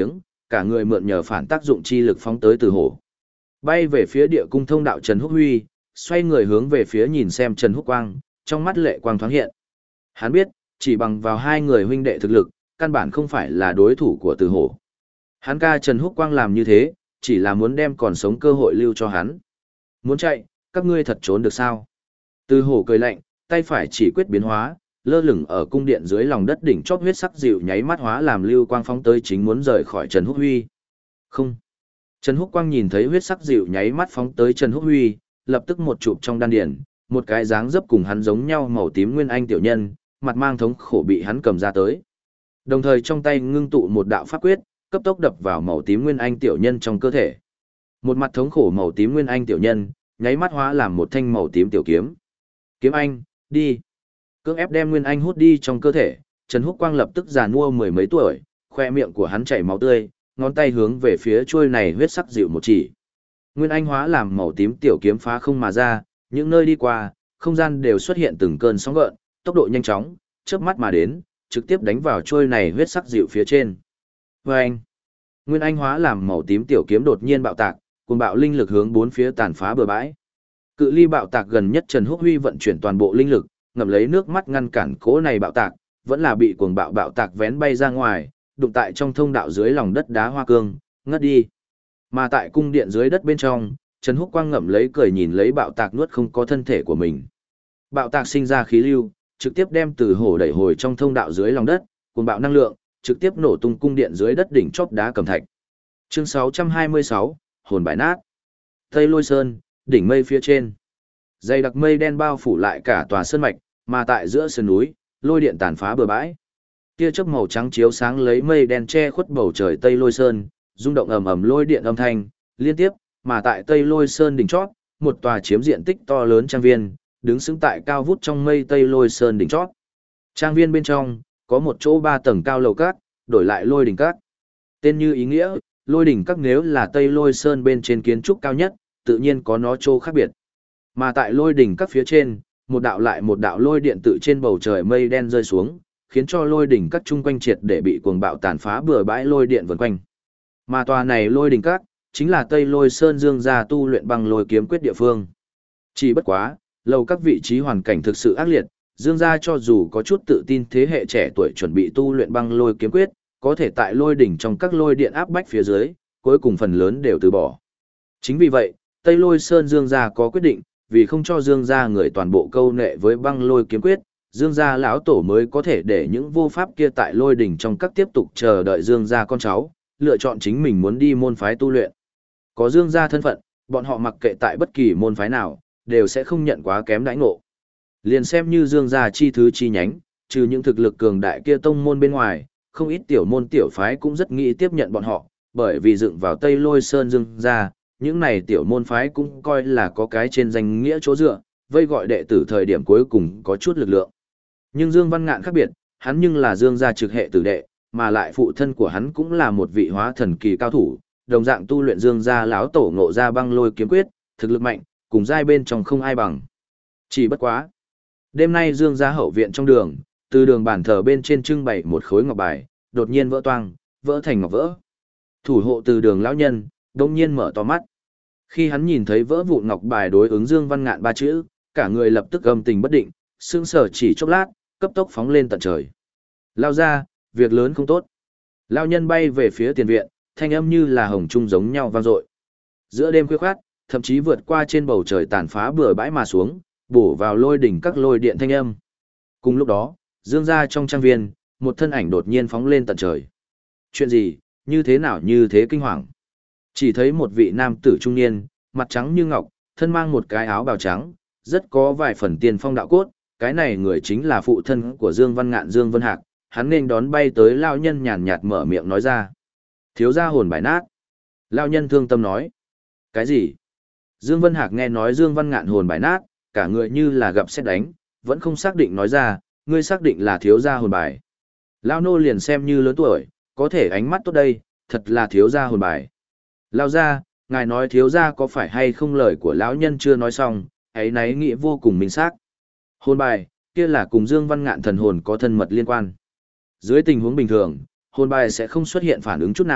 cả người mượn nhờ phản tác dụng chi lực phóng tới Từ Hổ. Bay về phía địa cung thông đạo Trần Húc Huy, xoay người hướng về phía nhìn xem Trần Húc Quang, trong mắt lệ quang thoáng hiện. Hắn biết, chỉ bằng vào hai người huynh đệ thực lực, căn bản không phải là đối thủ của Từ Hổ. Hắn ca Trần Húc Quang làm như thế, chỉ là muốn đem còn sống cơ hội lưu cho hắn. Muốn chạy, các ngươi thật trốn được sao? Từ Hổ cười lạnh, tay phải chỉ quyết biến hóa, lơ lửng ở cung điện dưới lòng đất đỉnh chóp huyết sắc dịu nháy mắt hóa làm lưu quang phóng tới chính muốn rời khỏi Trần Húc Huy. Không. Trần Húc Quang nhìn thấy huyết sắc dịu nháy mắt phóng tới Trần Húc Huy, lập tức một chụp trong đan điền, một cái dáng dấp cùng hắn giống nhau màu tím nguyên anh tiểu nhân, mặt mang thống khổ bị hắn cầm ra tới. Đồng thời trong tay ngưng tụ một đạo pháp quyết, cấp tốc đập vào màu tím nguyên anh tiểu nhân trong cơ thể. Một mặt thống khổ màu tím nguyên anh tiểu nhân, nháy mắt hóa làm một thanh màu tím tiểu kiếm. Kiếm anh, đi. Cưỡng ép đem nguyên anh hút đi trong cơ thể, Trần Húc Quang lập tức già nua mười mấy tuổi, khoe miệng của hắn chảy máu tươi, ngón tay hướng về phía chuôi này huyết sắc dịu một chỉ. Nguyên anh hóa làm màu tím tiểu kiếm phá không mà ra, những nơi đi qua, không gian đều xuất hiện từng cơn sóng gợn, tốc độ nhanh chóng, chớp mắt mà đến, trực tiếp đánh vào chuôi này huyết sắc dịu phía trên. Vâng! Nguyên anh hóa làm màu tím tiểu kiếm đột nhiên bạo tạc, cuồng bạo linh lực hướng bốn phía tàn phá bừa bãi. Cự ly bạo tạc gần nhất Trần Húc Huy vận chuyển toàn bộ linh lực, ngậm lấy nước mắt ngăn cản cỗ này bạo tạc, vẫn là bị cuồng bạo bạo tạc vén bay ra ngoài, đụng tại trong thông đạo dưới lòng đất đá hoa cương, ngất đi. Mà tại cung điện dưới đất bên trong, Trần Húc Quang ngậm lấy cười nhìn lấy bạo tạc nuốt không có thân thể của mình. Bạo tạc sinh ra khí lưu, trực tiếp đem Từ Hổ đẩy hồi trong thông đạo dưới lòng đất, cuồng bạo năng lượng, trực tiếp nổ tung cung điện dưới đất đỉnh chóp đá cẩm thạch. Chương sáu trăm hai mươi sáu, hồn bại nát. Tây Lôi Sơn, đỉnh mây phía trên. Dày đặc mây đen bao phủ lại cả tòa sơn mạch, mà tại giữa sườn núi, lôi điện tàn phá bừa bãi. Tia chớp màu trắng chiếu sáng lấy mây đen che khuất bầu trời Tây Lôi Sơn, rung động ầm ầm lôi điện âm thanh liên tiếp, mà tại Tây Lôi Sơn đỉnh chót, một tòa chiếm diện tích to lớn trang viên, đứng sững tại cao vút trong mây Tây Lôi Sơn đỉnh chót. Trang viên bên trong có một chỗ ba tầng cao lầu các, đổi lại Lôi đỉnh các. Tên như ý nghĩa, Lôi đỉnh các nếu là Tây Lôi Sơn bên trên kiến trúc cao nhất, tự nhiên có nó chỗ khác biệt. Mà tại Lôi đỉnh các phía trên, một đạo lại một đạo lôi điện tự trên bầu trời mây đen rơi xuống, khiến cho Lôi đỉnh các chung quanh triệt để bị cuồng bạo tàn phá bừa bãi lôi điện vần quanh. Mà tòa này Lôi đỉnh các chính là Tây Lôi Sơn Dương gia tu luyện bằng lôi kiếm quyết địa phương. Chỉ bất quá, lầu các vị trí hoàn cảnh thực sự ác liệt, Dương gia cho dù có chút tự tin thế hệ trẻ tuổi chuẩn bị tu luyện băng lôi kiếm quyết, có thể tại lôi đỉnh trong các lôi điện áp bách phía dưới, cuối cùng phần lớn đều từ bỏ. Chính vì vậy, Tây Lôi Sơn Dương gia có quyết định, vì không cho Dương gia người toàn bộ câu nệ với băng lôi kiếm quyết, Dương gia lão tổ mới có thể để những vô pháp kia tại lôi đỉnh trong các tiếp tục chờ đợi Dương gia con cháu, lựa chọn chính mình muốn đi môn phái tu luyện. Có Dương gia thân phận, bọn họ mặc kệ tại bất kỳ môn phái nào, đều sẽ không nhận quá kém đãi ngộ. Liền xem như Dương gia chi thứ chi nhánh, trừ những thực lực cường đại kia tông môn bên ngoài, không ít tiểu môn tiểu phái cũng rất nghĩ tiếp nhận bọn họ, bởi vì dựng vào Tây Lôi Sơn Dương gia, những này tiểu môn phái cũng coi là có cái trên danh nghĩa chỗ dựa, vây gọi đệ tử thời điểm cuối cùng có chút lực lượng. Nhưng Dương Văn Ngạn khác biệt, hắn nhưng là Dương gia trực hệ tử đệ, mà lại phụ thân của hắn cũng là một vị hóa thần kỳ cao thủ, đồng dạng tu luyện Dương gia lão tổ ngộ ra băng lôi kiếm quyết, thực lực mạnh, cùng giai bên trong không ai bằng. Chỉ bất quá, đêm nay Dương gia hậu viện trong đường, từ đường bàn thờ bên trên trưng bày một khối ngọc bài, đột nhiên vỡ toang, vỡ thành ngọc vỡ. Thủ hộ từ đường lão nhân, đột nhiên mở to mắt. Khi hắn nhìn thấy vỡ vụn ngọc bài đối ứng Dương Văn Ngạn ba chữ, cả người lập tức âm tình bất định, sững sờ chỉ chốc lát, cấp tốc phóng lên tận trời. Lao ra, việc lớn không tốt. Lao nhân bay về phía tiền viện, thanh âm như là hồng trung giống nhau vang dội. Giữa đêm khuya khoát, thậm chí vượt qua trên bầu trời tàn phá bừa bãi mà xuống, bổ vào lôi đỉnh các lôi điện thanh âm. Cùng lúc đó, Dương gia trong trang viên, một thân ảnh đột nhiên phóng lên tận trời. Chuyện gì, như thế nào như thế kinh hoàng? Chỉ thấy một vị nam tử trung niên, mặt trắng như ngọc, thân mang một cái áo bào trắng, rất có vài phần tiền phong đạo cốt, cái này người chính là phụ thân của Dương Văn Ngạn Dương Vân Hạc, hắn nên đón bay tới lao nhân nhàn nhạt mở miệng nói ra. Thiếu gia hồn bài nát. Lao nhân thương tâm nói. Cái gì? Dương Vân Hạc nghe nói Dương Văn Ngạn hồn bài nát, cả người như là gặp sét đánh, vẫn không xác định nói ra, ngươi xác định là thiếu gia hồn bài. Lao nô liền xem như lớn tuổi, có thể ánh mắt tốt đây, thật là thiếu gia hồn bài. Lao gia, ngài nói thiếu gia có phải hay không lời của lão nhân chưa nói xong, ấy nấy nghĩ vô cùng minh xác. Hồn bài, kia là cùng Dương Văn Ngạn thần hồn có thân mật liên quan. Dưới tình huống bình thường, hồn bài sẽ không xuất hiện phản ứng chút nào,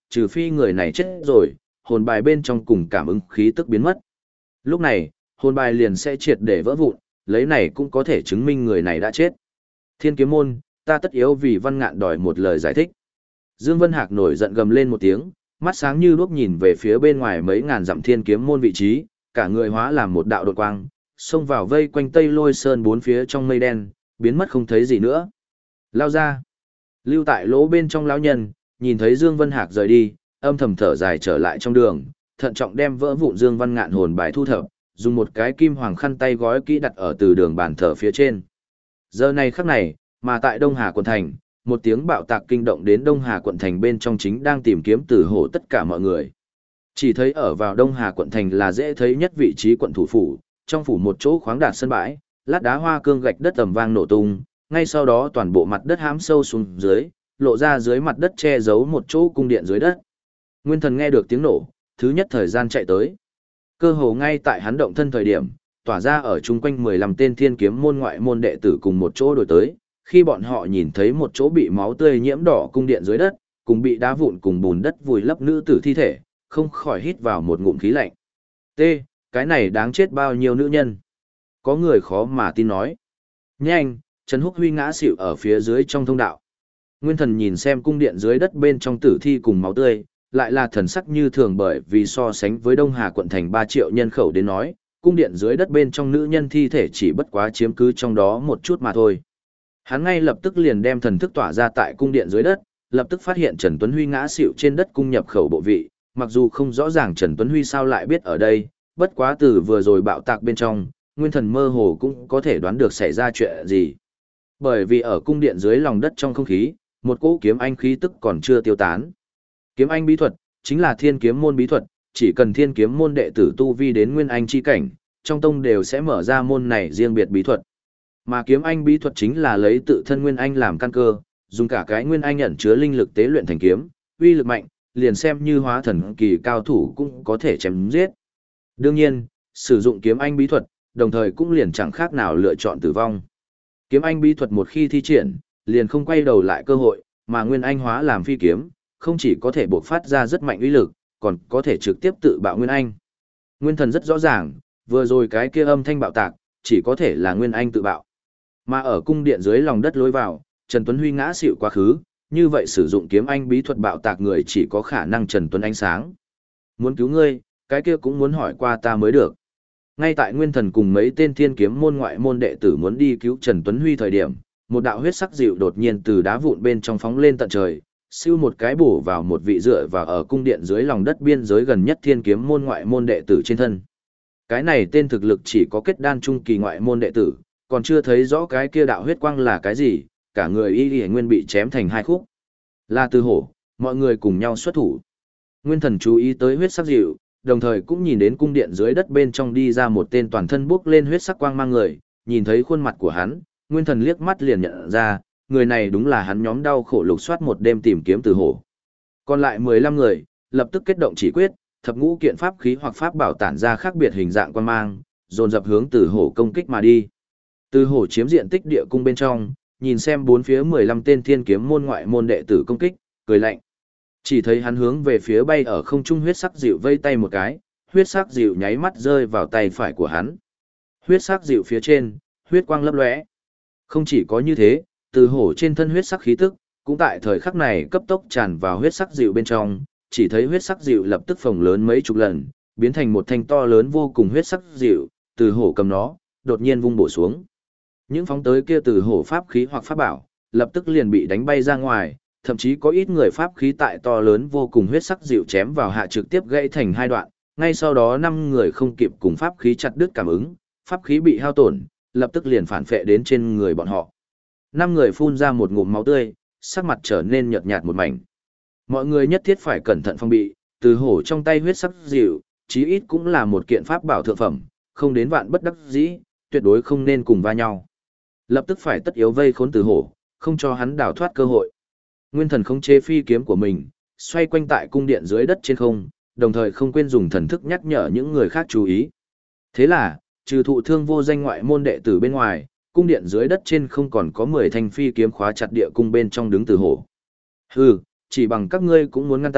trừ phi người này chết rồi, hồn bài bên trong cùng cảm ứng khí tức biến mất. Lúc này, hồn bài liền sẽ triệt để vỡ vụn, lấy này cũng có thể chứng minh người này đã chết. Thiên kiếm môn, ta tất yếu vì Văn Ngạn đòi một lời giải thích. Dương Vân Hạc nổi giận gầm lên một tiếng, mắt sáng như đuốc nhìn về phía bên ngoài mấy ngàn dặm thiên kiếm môn vị trí, cả người hóa làm một đạo đột quang, xông vào vây quanh Tây Lôi Sơn bốn phía trong mây đen, biến mất không thấy gì nữa. Lao ra. Lưu tại lỗ bên trong lão nhân, nhìn thấy Dương Vân Hạc rời đi, âm thầm thở dài trở lại trong đường, thận trọng đem vỡ vụn Dương Văn Ngạn hồn bài thu thập, dùng một cái kim hoàng khăn tay gói kỹ đặt ở từ đường bàn thờ phía trên. Giờ này khắc này, mà tại Đông Hà quận thành, một tiếng bạo tạc kinh động đến Đông Hà quận thành bên trong chính đang tìm kiếm Tử Hổ tất cả mọi người. Chỉ thấy ở vào Đông Hà quận thành là dễ thấy nhất vị trí quận thủ phủ, trong phủ một chỗ khoáng đạt sân bãi, lát đá hoa cương gạch đất tầm vang nổ tung, ngay sau đó toàn bộ mặt đất hãm sâu xuống dưới, lộ ra dưới mặt đất che giấu một chỗ cung điện dưới đất. Nguyên Thần nghe được tiếng nổ, thứ nhất thời gian chạy tới. Cơ hồ ngay tại hắn động thân thời điểm, tỏa ra ở chung quanh mười lăm tên thiên kiếm môn ngoại môn đệ tử cùng một chỗ đổi tới, khi bọn họ nhìn thấy một chỗ bị máu tươi nhiễm đỏ cung điện dưới đất, cùng bị đá vụn cùng bùn đất vùi lấp nữ tử thi thể, không khỏi hít vào một ngụm khí lạnh. T, cái này đáng chết bao nhiêu nữ nhân. Có người khó mà tin nói. Nhanh, Trần Húc Huy ngã xỉu ở phía dưới trong thông đạo. Nguyên Thần nhìn xem cung điện dưới đất bên trong tử thi cùng máu tươi, lại là thần sắc như thường bởi vì so sánh với Đông Hà quận thành ba triệu nhân khẩu đến nói, cung điện dưới đất bên trong nữ nhân thi thể chỉ bất quá chiếm cứ trong đó một chút mà thôi. Hắn ngay lập tức liền đem thần thức tỏa ra tại cung điện dưới đất, lập tức phát hiện Trần Tuấn Huy ngã xỉu trên đất cung nhập khẩu bộ vị, mặc dù không rõ ràng Trần Tuấn Huy sao lại biết ở đây, bất quá từ vừa rồi bạo tạc bên trong, Nguyên Thần mơ hồ cũng có thể đoán được xảy ra chuyện gì. Bởi vì ở cung điện dưới lòng đất trong không khí, một cỗ kiếm anh khí tức còn chưa tiêu tán. Kiếm anh bí thuật chính là thiên kiếm môn bí thuật, chỉ cần thiên kiếm môn đệ tử tu vi đến nguyên anh chi cảnh, trong tông đều sẽ mở ra môn này riêng biệt bí thuật. Mà kiếm anh bí thuật chính là lấy tự thân nguyên anh làm căn cơ, dùng cả cái nguyên anh ẩn chứa linh lực tế luyện thành kiếm, uy lực mạnh, liền xem như hóa thần kỳ cao thủ cũng có thể chém giết. Đương nhiên, sử dụng kiếm anh bí thuật, đồng thời cũng liền chẳng khác nào lựa chọn tử vong. Kiếm anh bí thuật một khi thi triển, liền không quay đầu lại cơ hội, mà nguyên anh hóa làm phi kiếm, không chỉ có thể bộc phát ra rất mạnh uy lực, còn có thể trực tiếp tự bạo nguyên anh. Nguyên Thần rất rõ ràng, vừa rồi cái kia âm thanh bạo tạc, chỉ có thể là nguyên anh tự bạo. Mà ở cung điện dưới lòng đất lối vào, Trần Tuấn Huy ngã xỉu quá khứ, như vậy sử dụng kiếm anh bí thuật bạo tạc người chỉ có khả năng Trần Tuấn ánh sáng. Muốn cứu ngươi, cái kia cũng muốn hỏi qua ta mới được. Ngay tại Nguyên Thần cùng mấy tên thiên kiếm môn ngoại môn đệ tử muốn đi cứu Trần Tuấn Huy thời điểm, một đạo huyết sắc dịu đột nhiên từ đá vụn bên trong phóng lên tận trời, siêu một cái bổ vào một vị dựa vào ở cung điện dưới lòng đất biên giới gần nhất thiên kiếm môn ngoại môn đệ tử trên thân. Cái này tên thực lực chỉ có kết đan trung kỳ ngoại môn đệ tử, còn chưa thấy rõ cái kia đạo huyết quang là cái gì, cả người y y nguyên bị chém thành hai khúc. Là Từ Hổ, mọi người cùng nhau xuất thủ. Nguyên Thần chú ý tới huyết sắc dịu, đồng thời cũng nhìn đến cung điện dưới đất bên trong đi ra một tên toàn thân bốc lên huyết sắc quang mang người, nhìn thấy khuôn mặt của hắn, Nguyên Thần liếc mắt liền nhận ra, người này đúng là hắn nhóm đau khổ lục soát một đêm tìm kiếm Từ Hổ. Còn lại mười lăm người, lập tức kết động chỉ quyết, thập ngũ kiện pháp khí hoặc pháp bảo tản ra khác biệt hình dạng quang mang, dồn dập hướng Từ Hổ công kích mà đi. Từ Hổ chiếm diện tích địa cung bên trong, nhìn xem bốn phía mười lăm tên thiên kiếm môn ngoại môn đệ tử công kích, cười lạnh. Chỉ thấy hắn hướng về phía bay ở không trung huyết sắc dịu vây tay một cái, huyết sắc dịu nháy mắt rơi vào tay phải của hắn. Huyết sắc dịu phía trên, huyết quang lấp lóe. Không chỉ có như thế, Từ Hổ trên thân huyết sắc khí tức, cũng tại thời khắc này cấp tốc tràn vào huyết sắc dịu bên trong, chỉ thấy huyết sắc dịu lập tức phồng lớn mấy chục lần, biến thành một thanh to lớn vô cùng huyết sắc dịu, Từ Hổ cầm nó, đột nhiên vung bổ xuống. Những phóng tới kia Từ Hổ pháp khí hoặc pháp bảo, lập tức liền bị đánh bay ra ngoài, thậm chí có ít người pháp khí tại to lớn vô cùng huyết sắc dịu chém vào hạ trực tiếp gãy thành hai đoạn, ngay sau đó năm người không kịp cùng pháp khí chặt đứt cảm ứng, pháp khí bị hao tổn, lập tức liền phản phệ đến trên người bọn họ. Năm người phun ra một ngụm máu tươi, sắc mặt trở nên nhợt nhạt một mảnh. Mọi người nhất thiết phải cẩn thận phòng bị, Từ Hổ trong tay huyết sắc dịu, chí ít cũng là một kiện pháp bảo thượng phẩm, không đến vạn bất đắc dĩ, tuyệt đối không nên cùng va nhau. Lập tức phải tất yếu vây khốn Từ Hổ, không cho hắn đào thoát cơ hội. Nguyên Thần khống chế phi kiếm của mình, xoay quanh tại cung điện dưới đất trên không, đồng thời không quên dùng thần thức nhắc nhở những người khác chú ý. Thế là, trừ thụ thương vô danh ngoại môn đệ tử bên ngoài, cung điện dưới đất trên không còn có mười thanh phi kiếm khóa chặt địa cung bên trong đứng Từ Hổ. Hừ, chỉ bằng các ngươi cũng muốn ngăn ta,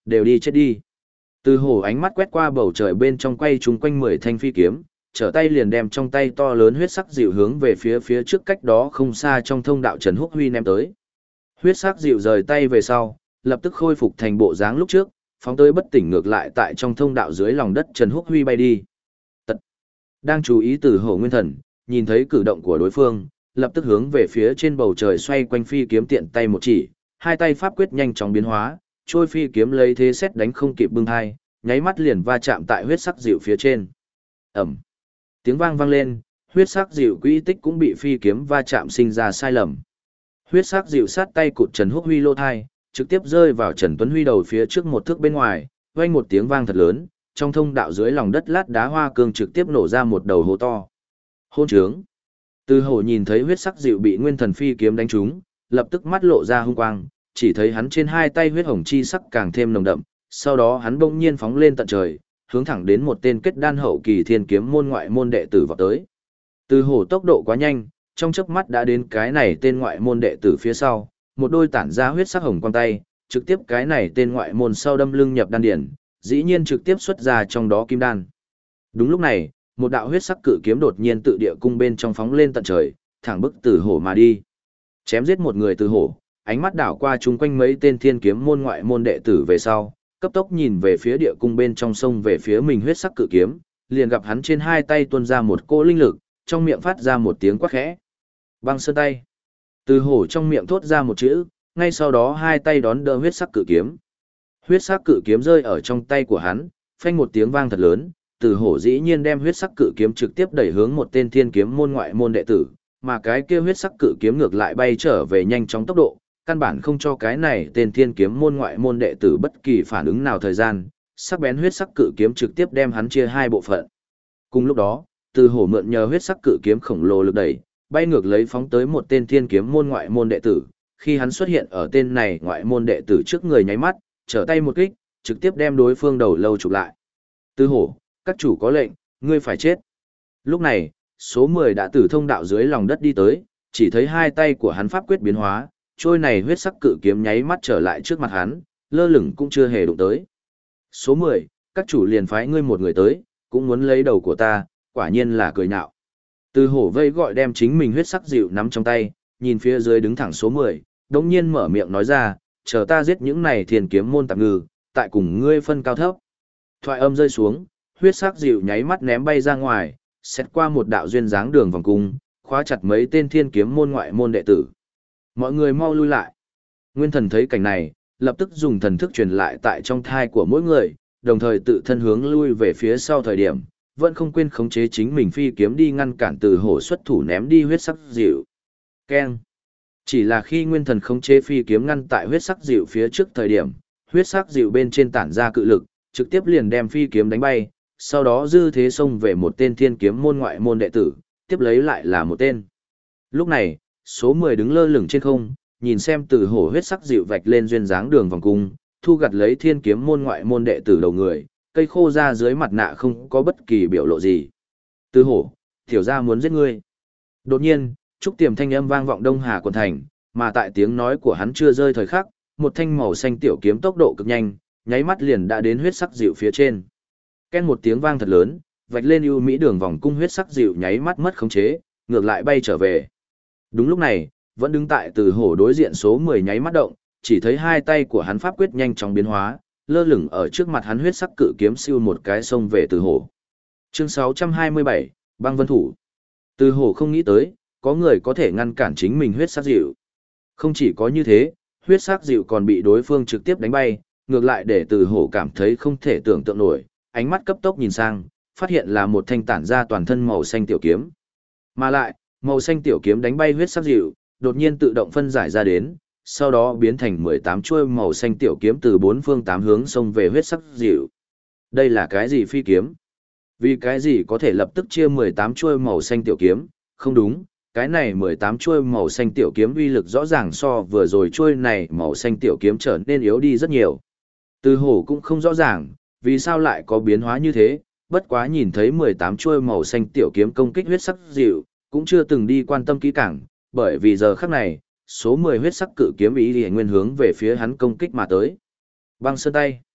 đều đi chết đi. Từ hổ ánh mắt quét qua bầu trời bên trong quay chúng quanh mười thanh phi kiếm, trở tay liền đem trong tay to lớn huyết sắc dịu hướng về phía phía trước cách đó không xa trong thông đạo Trần Húc Huy ném tới. Huyết sắc dịu rời tay về sau, lập tức khôi phục thành bộ dáng lúc trước, phóng tới bất tỉnh ngược lại tại trong thông đạo dưới lòng đất Trần Húc Huy bay đi. Tật. Đang chú ý từ hổ nguyên thần, nhìn thấy cử động của đối phương, lập tức hướng về phía trên bầu trời xoay quanh phi kiếm tiện tay một chỉ, hai tay pháp quyết nhanh chóng biến hóa, trôi phi kiếm lấy thế xét đánh không kịp bưng hai, nháy mắt liền va chạm tại huyết sắc dịu phía trên. Ẩm. Tiếng vang vang lên, huyết sắc dịu quỹ tích cũng bị phi kiếm va chạm sinh ra sai lầm. Huyết sắc dịu sát tay cụt Trần Húc Huy lô thai, trực tiếp rơi vào Trần Tuấn Huy đầu phía trước một thước bên ngoài, vang một tiếng vang thật lớn, trong thông đạo dưới lòng đất lát đá hoa cương trực tiếp nổ ra một đầu hố to. Hôn trướng. Từ hổ nhìn thấy huyết sắc dịu bị nguyên thần phi kiếm đánh trúng, lập tức mắt lộ ra hung quang, chỉ thấy hắn trên hai tay huyết hồng chi sắc càng thêm nồng đậm, sau đó hắn bỗng nhiên phóng lên tận trời, hướng thẳng đến một tên kết đan hậu kỳ thiên kiếm môn ngoại môn đệ tử vọt tới. Từ hổ tốc độ quá nhanh, trong chớp mắt đã đến cái này tên ngoại môn đệ tử phía sau, một đôi tản ra huyết sắc hồng quang tay, trực tiếp cái này tên ngoại môn sau đâm lưng nhập đan điển, dĩ nhiên trực tiếp xuất ra trong đó kim đan. Đúng lúc này, một đạo huyết sắc cự kiếm đột nhiên tự địa cung bên trong phóng lên tận trời, thẳng bức từ hổ mà đi. Chém giết một người từ hổ, ánh mắt đảo qua chung quanh mấy tên thiên kiếm môn ngoại môn đệ tử về sau, cấp tốc nhìn về phía địa cung bên trong sông về phía mình huyết sắc cự kiếm, liền gặp hắn trên hai tay tuôn ra một cỗ linh lực, trong miệng phát ra một tiếng quát khẽ. Băng sơn tay. Từ hổ trong miệng thốt ra một chữ, ngay sau đó hai tay đón đỡ huyết sắc cự kiếm. Huyết sắc cự kiếm rơi ở trong tay của hắn, phanh một tiếng vang thật lớn, từ hổ dĩ nhiên đem huyết sắc cự kiếm trực tiếp đẩy hướng một tên thiên kiếm môn ngoại môn đệ tử, mà cái kia huyết sắc cự kiếm ngược lại bay trở về nhanh chóng tốc độ, căn bản không cho cái này tên thiên kiếm môn ngoại môn đệ tử bất kỳ phản ứng nào thời gian, sắc bén huyết sắc cự kiếm trực tiếp đem hắn chia hai bộ phận. Cùng lúc đó, từ hổ mượn nhờ huyết sắc cự kiếm khổng lồ lực đẩy, bay ngược lấy phóng tới một tên thiên kiếm môn ngoại môn đệ tử, khi hắn xuất hiện ở tên này ngoại môn đệ tử trước người nháy mắt, trở tay một kích, trực tiếp đem đối phương đầu lâu chụp lại. Từ hổ, các chủ có lệnh, ngươi phải chết. Lúc này, số mười đã từ thông đạo dưới lòng đất đi tới, chỉ thấy hai tay của hắn pháp quyết biến hóa, trôi này huyết sắc cự kiếm nháy mắt trở lại trước mặt hắn, lơ lửng cũng chưa hề đụng tới. Số mười, các chủ liền phái ngươi một người tới, cũng muốn lấy đầu của ta, quả nhiên là cười nhạo. Từ hổ vây gọi đem chính mình huyết sắc dịu nắm trong tay, nhìn phía dưới đứng thẳng số mười, đống nhiên mở miệng nói ra, chờ ta giết những này thiền kiếm môn tạp ngư, tại cùng ngươi phân cao thấp. Thoại âm rơi xuống, huyết sắc dịu nháy mắt ném bay ra ngoài, xét qua một đạo duyên dáng đường vòng cung, khóa chặt mấy tên thiên kiếm môn ngoại môn đệ tử. Mọi người mau lui lại. Nguyên thần thấy cảnh này, lập tức dùng thần thức truyền lại tại trong thai của mỗi người, đồng thời tự thân hướng lui về phía sau thời điểm, vẫn không quên khống chế chính mình phi kiếm đi ngăn cản từ hổ xuất thủ ném đi huyết sắc dịu. Keng. Chỉ là khi nguyên thần khống chế phi kiếm ngăn tại huyết sắc dịu phía trước thời điểm, huyết sắc dịu bên trên tản ra cự lực, trực tiếp liền đem phi kiếm đánh bay, sau đó dư thế xông về một tên thiên kiếm môn ngoại môn đệ tử, tiếp lấy lại là một tên. Lúc này, số mười đứng lơ lửng trên không, nhìn xem từ hổ huyết sắc dịu vạch lên duyên dáng đường vòng cung, thu gặt lấy thiên kiếm môn ngoại môn đệ tử đầu người, cây khô ra dưới mặt nạ không có bất kỳ biểu lộ gì. Từ hổ, tiểu gia muốn giết ngươi. Đột nhiên, trúc tiềm thanh âm vang vọng Đông Hà quận thành, mà tại tiếng nói của hắn chưa rơi thời khắc, một thanh màu xanh tiểu kiếm tốc độ cực nhanh, nháy mắt liền đã đến huyết sắc dịu phía trên. Ken một tiếng vang thật lớn, vạch lên ưu mỹ đường vòng cung huyết sắc dịu nháy mắt mất khống chế, ngược lại bay trở về. Đúng lúc này, vẫn đứng tại từ hổ đối diện số mười nháy mắt động, chỉ thấy hai tay của hắn pháp quyết nhanh chóng biến hóa, lơ lửng ở trước mặt hắn huyết sắc cự kiếm siêu một cái xông về từ hổ. Chương sáu trăm hai mươi bảy, băng vân thủ. Từ hổ không nghĩ tới, có người có thể ngăn cản chính mình huyết sắc dịu. Không chỉ có như thế, huyết sắc dịu còn bị đối phương trực tiếp đánh bay, ngược lại để từ hổ cảm thấy không thể tưởng tượng nổi, ánh mắt cấp tốc nhìn sang, phát hiện là một thanh tản ra toàn thân màu xanh tiểu kiếm. Mà lại, màu xanh tiểu kiếm đánh bay huyết sắc dịu, đột nhiên tự động phân giải ra đến, sau đó biến thành mười tám chuôi màu xanh tiểu kiếm từ bốn phương tám hướng xông về huyết sắc dịu. Đây là cái gì phi kiếm? Vì cái gì có thể lập tức chia mười tám chuôi màu xanh tiểu kiếm? Không đúng, cái này mười tám chuôi màu xanh tiểu kiếm uy lực rõ ràng so vừa rồi chuôi này màu xanh tiểu kiếm trở nên yếu đi rất nhiều. Từ hổ cũng không rõ ràng, vì sao lại có biến hóa như thế, bất quá nhìn thấy mười tám chuôi màu xanh tiểu kiếm công kích huyết sắc dịu, cũng chưa từng đi quan tâm kỹ càng, bởi vì giờ khắc này, số mười huyết sắc cự kiếm ý liền nguyên hướng về phía hắn công kích mà tới. Băng sơn tay.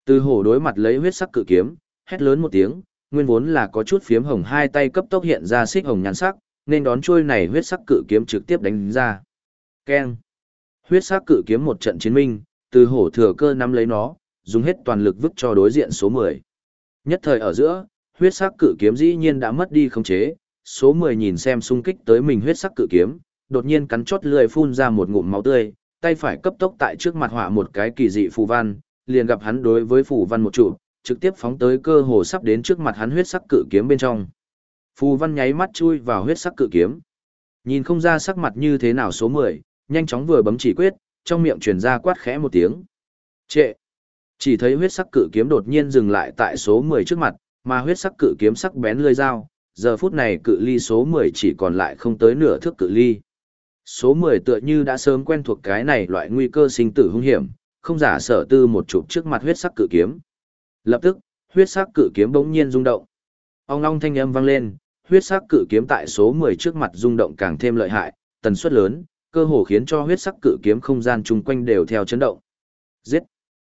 Từ hổ đối mặt lấy huyết sắc cự kiếm, hét lớn một tiếng, nguyên vốn là có chút phiếm hồng hai tay cấp tốc hiện ra xích hồng nhắn sắc, nên đón trôi này huyết sắc cự kiếm trực tiếp đánh ra. Keng! Huyết sắc cự kiếm một trận chiến minh, từ hổ thừa cơ nắm lấy nó, dùng hết toàn lực vứt cho đối diện số mười. Nhất thời ở giữa, huyết sắc cự kiếm dĩ nhiên đã mất đi khống chế, số mười nhìn xem xung kích tới mình huyết sắc cự kiếm, đột nhiên cắn chót lưỡi phun ra một ngụm máu tươi, tay phải cấp tốc tại trước mặt họa một cái kỳ dị phù văn, liền gặp hắn đối với phù văn một trụ, trực tiếp phóng tới cơ hồ sắp đến trước mặt hắn huyết sắc cự kiếm bên trong. Phù văn nháy mắt chui vào huyết sắc cự kiếm. Nhìn không ra sắc mặt như thế nào số mười, nhanh chóng vừa bấm chỉ quyết, trong miệng truyền ra quát khẽ một tiếng. Trệ. Chỉ thấy huyết sắc cự kiếm đột nhiên dừng lại tại số mười trước mặt, mà huyết sắc cự kiếm sắc bén lưỡi dao, giờ phút này cự ly số mười chỉ còn lại không tới nửa thước cự ly. Số mười tựa như đã sớm quen thuộc cái này loại nguy cơ sinh tử hung hiểm, không giả sở tư một chụp trước mặt huyết sắc cự kiếm. Lập tức, huyết sắc cự kiếm bỗng nhiên rung động. Ong ong thanh âm vang lên, huyết sắc cự kiếm tại số mười trước mặt rung động càng thêm lợi hại, tần suất lớn, cơ hồ khiến cho huyết sắc cự kiếm không gian chung quanh đều theo chấn động. Giết!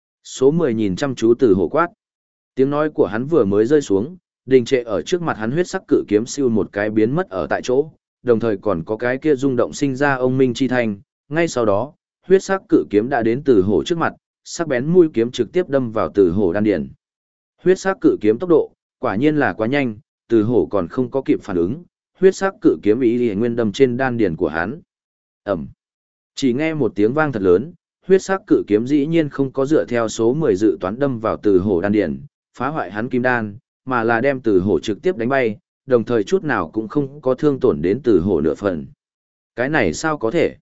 Số mười nhìn chăm chú từ hổ quát. Tiếng nói của hắn vừa mới rơi xuống, đình trệ ở trước mặt hắn huyết sắc cự kiếm siêu một cái biến mất ở tại chỗ, đồng thời còn có cái kia rung động sinh ra ông minh chi thanh, ngay sau đó, huyết sắc cự kiếm đã đến từ hổ trước mặt, sắc bén mũi kiếm trực tiếp đâm vào từ hổ đan điền. Huyết sắc cự kiếm tốc độ, quả nhiên là quá nhanh, từ hổ còn không có kịp phản ứng, huyết sắc cự kiếm ý liền nguyên đâm trên đan điền của hắn. Ầm. Chỉ nghe một tiếng vang thật lớn, huyết sắc cự kiếm dĩ nhiên không có dựa theo số mười dự toán đâm vào từ hổ đan điền, phá hoại hắn kim đan, mà là đem từ hổ trực tiếp đánh bay, đồng thời chút nào cũng không có thương tổn đến từ hổ nửa phần. Cái này sao có thể?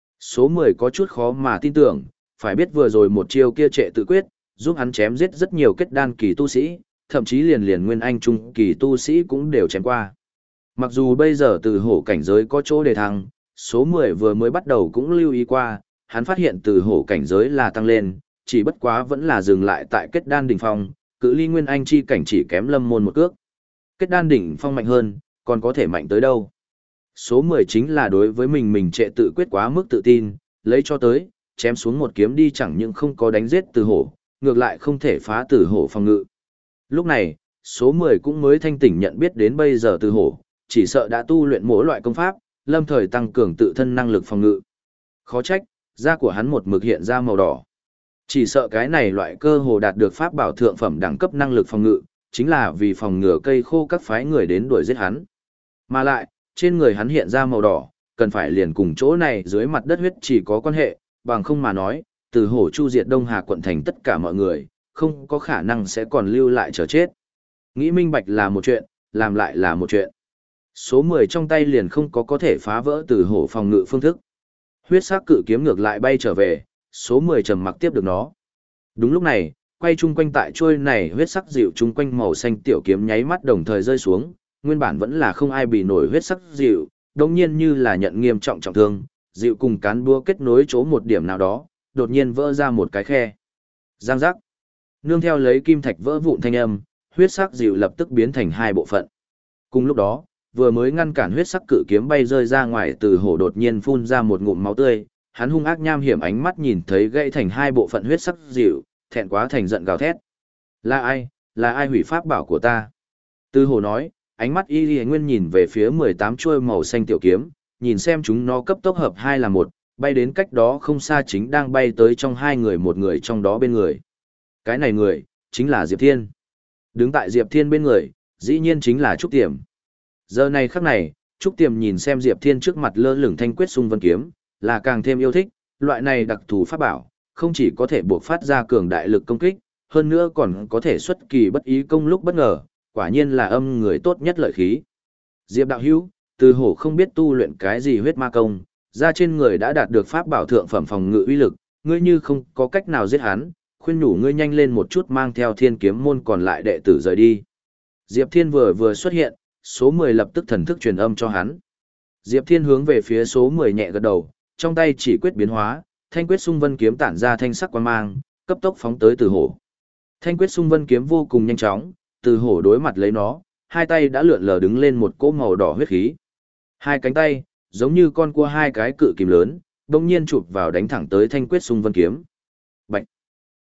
Số mười có chút khó mà tin tưởng, phải biết vừa rồi một chiêu kia trệ tự quyết, giúp hắn chém giết rất nhiều kết đan kỳ tu sĩ, thậm chí liền liền nguyên anh trung kỳ tu sĩ cũng đều chém qua. Mặc dù bây giờ từ hổ cảnh giới có chỗ đề thăng, số mười vừa mới bắt đầu cũng lưu ý qua, hắn phát hiện từ hổ cảnh giới là tăng lên, chỉ bất quá vẫn là dừng lại tại kết đan đỉnh phong, cự ly nguyên anh chi cảnh chỉ kém lâm môn một cước. Kết đan đỉnh phong mạnh hơn, còn có thể mạnh tới đâu. Số mười chính là đối với mình mình trệ tự quyết quá mức tự tin, lấy cho tới, chém xuống một kiếm đi chẳng những không có đánh giết từ hổ, ngược lại không thể phá từ hổ phòng ngự. Lúc này, số mười cũng mới thanh tỉnh nhận biết đến bây giờ từ hổ, chỉ sợ đã tu luyện mỗi loại công pháp, lâm thời tăng cường tự thân năng lực phòng ngự. Khó trách, da của hắn một mực hiện ra màu đỏ. Chỉ sợ cái này loại cơ hồ đạt được pháp bảo thượng phẩm đẳng cấp năng lực phòng ngự, chính là vì phòng ngừa cây khô các phái người đến đuổi giết hắn. Mà lại, trên người hắn hiện ra màu đỏ, cần phải liền cùng chỗ này dưới mặt đất huyết chỉ có quan hệ, bằng không mà nói, từ hổ chu diệt Đông Hà quận thành tất cả mọi người, không có khả năng sẽ còn lưu lại chờ chết. Nghĩ minh bạch là một chuyện, làm lại là một chuyện. Số mười trong tay liền không có có thể phá vỡ từ hổ phòng ngự phương thức. Huyết sắc cự kiếm ngược lại bay trở về, số mười trầm mặc tiếp được nó. Đúng lúc này, quay chung quanh tại trôi này huyết sắc dịu chung quanh màu xanh tiểu kiếm nháy mắt đồng thời rơi xuống, nguyên bản vẫn là không ai bị nổi huyết sắc dịu, đồng nhiên như là nhận nghiêm trọng trọng thương, dịu cùng cán búa kết nối chỗ một điểm nào đó, đột nhiên vỡ ra một cái khe. Giang giác. Nương theo lấy kim thạch vỡ vụn thanh âm, huyết sắc dịu lập tức biến thành hai bộ phận. Cùng lúc đó, vừa mới ngăn cản huyết sắc cự kiếm bay rơi ra ngoài từ hổ đột nhiên phun ra một ngụm máu tươi, hắn hung ác nham hiểm ánh mắt nhìn thấy gãy thành hai bộ phận huyết sắc dịu, thẹn quá thành giận gào thét. Là ai, là ai hủy pháp bảo của ta? Từ hổ nói, ánh mắt y y nguyên nhìn về phía mười tám chuôi màu xanh tiểu kiếm, nhìn xem chúng nó cấp tốc hợp hai là một, bay đến cách đó không xa chính đang bay tới trong hai người một người trong đó bên người. Cái này người, chính là Diệp Thiên. Đứng tại Diệp Thiên bên người, dĩ nhiên chính là Trúc Tiềm. Giờ này khắc này, Trúc Tiềm nhìn xem Diệp Thiên trước mặt lơ lửng thanh quyết xung vân kiếm, là càng thêm yêu thích, loại này đặc thù pháp bảo, không chỉ có thể buộc phát ra cường đại lực công kích, hơn nữa còn có thể xuất kỳ bất ý công lúc bất ngờ, quả nhiên là âm người tốt nhất lợi khí. Diệp đạo hữu, từ hổ không biết tu luyện cái gì huyết ma công, ra trên người đã đạt được pháp bảo thượng phẩm phòng ngự uy lực, ngươi như không có cách nào giết hắn, khuyên nhủ ngươi nhanh lên một chút mang theo Thiên Kiếm môn còn lại đệ tử rời đi. Diệp Thiên vừa vừa xuất hiện, số mười lập tức thần thức truyền âm cho hắn. Diệp Thiên hướng về phía số mười nhẹ gật đầu, trong tay chỉ quyết biến hóa, thanh quyết xung vân kiếm tản ra thanh sắc quang mang, cấp tốc phóng tới Từ Hổ. Thanh quyết xung vân kiếm vô cùng nhanh chóng, Từ Hổ đối mặt lấy nó, hai tay đã lượn lờ đứng lên một cỗ màu đỏ huyết khí. Hai cánh tay, giống như con cua hai cái cự kìm lớn, bỗng nhiên chụp vào đánh thẳng tới thanh quyết xung vân kiếm. Bạch.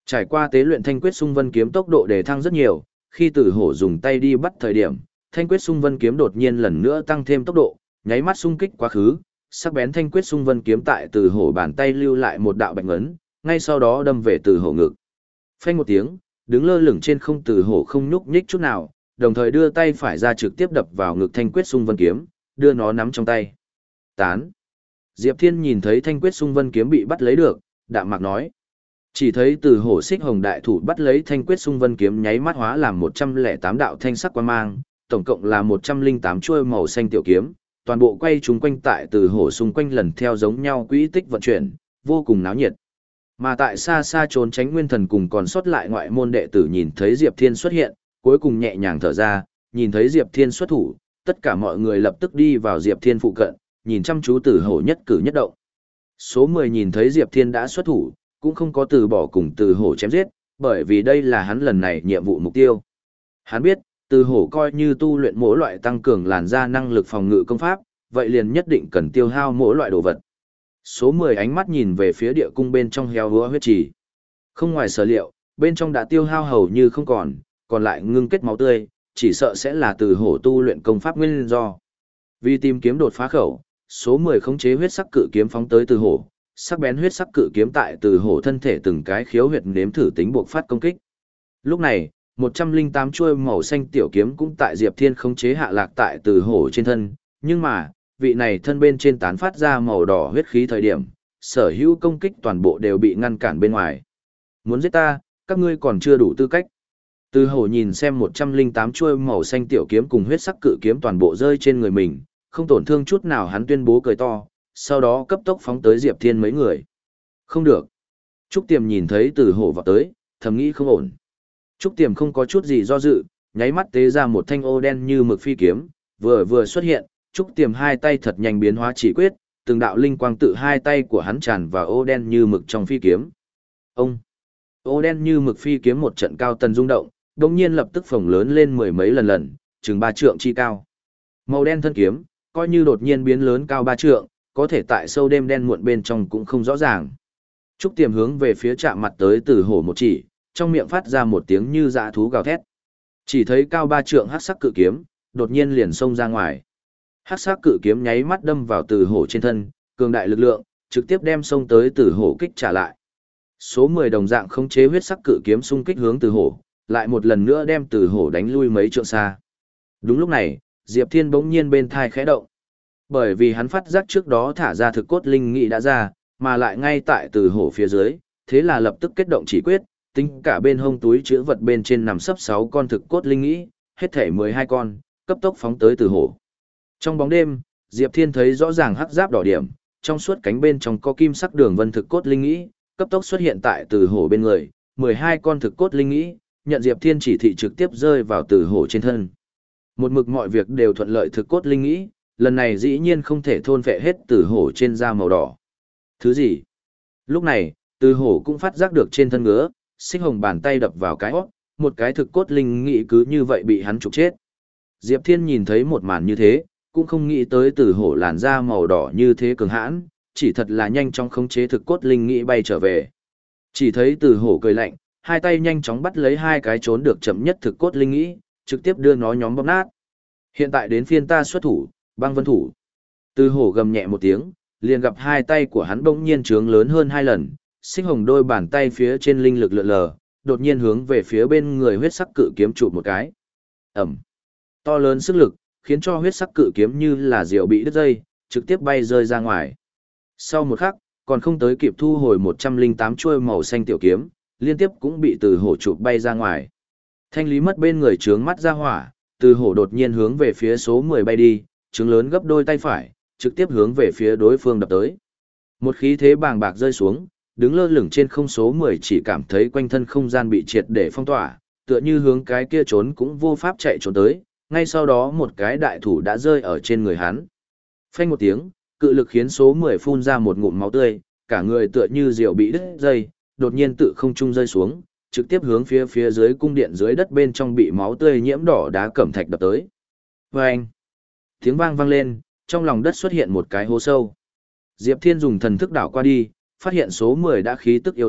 Trải qua tế luyện thanh quyết xung vân kiếm tốc độ đề thăng rất nhiều, khi Tử Hổ dùng tay đi bắt thời điểm, thanh quyết xung vân kiếm đột nhiên lần nữa tăng thêm tốc độ, nháy mắt xung kích quá khứ, sắc bén thanh quyết xung vân kiếm tại Tử Hổ bàn tay lưu lại một đạo bạch ấn, ngay sau đó đâm về Tử Hổ ngực. Phanh một tiếng, đứng lơ lửng trên không Tử Hổ không nhúc nhích chút nào, đồng thời đưa tay phải ra trực tiếp đập vào ngực thanh quyết xung vân kiếm, đưa nó nắm trong tay. Tán. Diệp Thiên nhìn thấy thanh quyết xung vân kiếm bị bắt lấy được, đạm mạc nói. Chỉ thấy Tử Hổ xích hồng đại thủ bắt lấy thanh quyết xung vân kiếm nháy mắt hóa làm một trăm lẻ tám đạo thanh sắc quang mang, tổng cộng là một trăm linh tám chuôi màu xanh tiểu kiếm, toàn bộ quay chúng quanh tại Tử Hổ xung quanh lần theo giống nhau quỹ tích vận chuyển, vô cùng náo nhiệt. Mà tại xa xa trốn tránh nguyên thần cùng còn sót lại ngoại môn đệ tử nhìn thấy Diệp Thiên xuất hiện, cuối cùng nhẹ nhàng thở ra, nhìn thấy Diệp Thiên xuất thủ, tất cả mọi người lập tức đi vào Diệp Thiên phụ cận, nhìn chăm chú Tử Hổ nhất cử nhất động. Số mười nhìn thấy Diệp Thiên đã xuất thủ, cũng không có từ bỏ cùng Tử Hổ chém giết, bởi vì đây là hắn lần này nhiệm vụ mục tiêu. Hắn biết, Tử Hổ coi như tu luyện mỗi loại tăng cường làn da năng lực phòng ngự công pháp, vậy liền nhất định cần tiêu hao mỗi loại đồ vật. Số mười ánh mắt nhìn về phía địa cung bên trong heo húa huyết trì. Không ngoài sở liệu, bên trong đã tiêu hao hầu như không còn, còn lại ngưng kết máu tươi, chỉ sợ sẽ là Tử Hổ tu luyện công pháp nguyên do. Vì tìm kiếm đột phá khẩu, số mười khống chế huyết sắc cự kiếm phóng tới Tử Hổ, sắc bén huyết sắc cự kiếm tại Tử Hổ thân thể từng cái khiếu huyệt nếm thử tính buộc phát công kích. Lúc này, một trăm linh tám chuôi màu xanh tiểu kiếm cũng tại Diệp Thiên khống chế hạ lạc tại Tử Hổ trên thân, nhưng mà, vị này thân bên trên tán phát ra màu đỏ huyết khí thời điểm, sở hữu công kích toàn bộ đều bị ngăn cản bên ngoài. Muốn giết ta, các ngươi còn chưa đủ tư cách. Tử Hổ nhìn xem một trăm linh tám chuôi màu xanh tiểu kiếm cùng huyết sắc cự kiếm toàn bộ rơi trên người mình, không tổn thương chút nào, hắn tuyên bố cười to, sau đó cấp tốc phóng tới Diệp Thiên mấy người. Không được. Trúc Tiềm nhìn thấy Tử Hổ vào tới, thầm nghĩ không ổn. Trúc Tiềm không có chút gì do dự, nháy mắt tế ra một thanh ô đen như mực phi kiếm, vừa vừa xuất hiện, Trúc Tiềm hai tay thật nhanh biến hóa chỉ quyết, từng đạo linh quang tự hai tay của hắn tràn vào ô đen như mực trong phi kiếm. Ông. Ô đen như mực phi kiếm một trận cao tần rung động, đồng nhiên lập tức phồng lớn lên mười mấy lần lần, chừng ba trượng chi cao. Màu đen thân kiếm, coi như đột nhiên biến lớn cao ba trượng, có thể tại sâu đêm đen muộn bên trong cũng không rõ ràng. Trúc Tiềm hướng về phía chạm mặt tới Tử Hổ một chỉ, trong miệng phát ra một tiếng như dã thú gào thét. Chỉ thấy cao ba trượng hắc sắc cự kiếm, đột nhiên liền xông ra ngoài. Hắc sắc cự kiếm nháy mắt đâm vào Tử Hổ trên thân, cường đại lực lượng, trực tiếp đem xông tới Tử Hổ kích trả lại. Số mười đồng dạng khống chế huyết sắc cự kiếm xung kích hướng Tử Hổ, lại một lần nữa đem Tử Hổ đánh lui mấy trượng xa. Đúng lúc này, Diệp Thiên bỗng nhiên bên thai khẽ động. Bởi vì hắn phát giác trước đó thả ra thực cốt linh nghị đã ra, mà lại ngay tại Tử Hổ phía dưới, thế là lập tức kết động chỉ quyết, tính cả bên hông túi chứa vật bên trên nằm sấp sáu con thực cốt linh nghĩ, hết thể mười hai con, cấp tốc phóng tới Tử Hổ. Trong bóng đêm, Diệp Thiên thấy rõ ràng hắc giáp đỏ điểm, trong suốt cánh bên trong có kim sắc đường vân thực cốt linh nghĩ, cấp tốc xuất hiện tại Tử Hổ bên người, mười hai con thực cốt linh nghĩ, nhận Diệp Thiên chỉ thị trực tiếp rơi vào Tử Hổ trên thân. Một mực mọi việc đều thuận lợi thực cốt linh nghĩ, lần này dĩ nhiên không thể thôn phệ hết Tử Hổ trên da màu đỏ. Thứ gì? Lúc này, Tử Hổ cũng phát giác được trên thân ngứa, xích hồng bàn tay đập vào cái hót, một cái thực cốt linh nghĩ cứ như vậy bị hắn trục chết. Diệp Thiên nhìn thấy một màn như thế, cũng không nghĩ tới Tử Hổ làn da màu đỏ như thế cường hãn, chỉ thật là nhanh chóng khống chế thực cốt linh nghĩ bay trở về. Chỉ thấy Tử Hổ cười lạnh, hai tay nhanh chóng bắt lấy hai cái trốn được chậm nhất thực cốt linh nghĩ, trực tiếp đưa nó nhóm bóp nát. Hiện tại đến phiên ta xuất thủ, băng vân thủ. Tử Hổ gầm nhẹ một tiếng, liền gặp hai tay của hắn bỗng nhiên trướng lớn hơn hai lần, xích hồng đôi bàn tay phía trên linh lực lượn lờ, đột nhiên hướng về phía bên người huyết sắc cự kiếm chụp một cái. Ẩm. To lớn sức lực, khiến cho huyết sắc cự kiếm như là diều bị đứt dây, trực tiếp bay rơi ra ngoài. Sau một khắc, còn không tới kịp thu hồi một trăm linh tám chuôi màu xanh tiểu kiếm, liên tiếp cũng bị Tử Hổ chụp bay ra ngoài. Thanh lý mất bên người trướng mắt ra hỏa, Tử Hổ đột nhiên hướng về phía số mười bay đi, trướng lớn gấp đôi tay phải, trực tiếp hướng về phía đối phương đập tới. Một khí thế bàng bạc rơi xuống, đứng lơ lửng trên không số mười chỉ cảm thấy quanh thân không gian bị triệt để phong tỏa, tựa như hướng cái kia trốn cũng vô pháp chạy trốn tới, ngay sau đó một cái đại thủ đã rơi ở trên người hắn. Phanh một tiếng, cự lực khiến số mười phun ra một ngụm máu tươi, cả người tựa như diều bị đứt dây, đột nhiên tự không trung rơi xuống, trực tiếp hướng phía phía dưới cung điện dưới đất bên trong bị máu tươi nhiễm đỏ đá cẩm thạch đập tới. Vâng! Tiếng vang vang lên, trong lòng đất xuất hiện một cái hố sâu. Diệp Thiên dùng thần thức đảo qua đi, phát hiện số mười đã khí tức yếu ớt,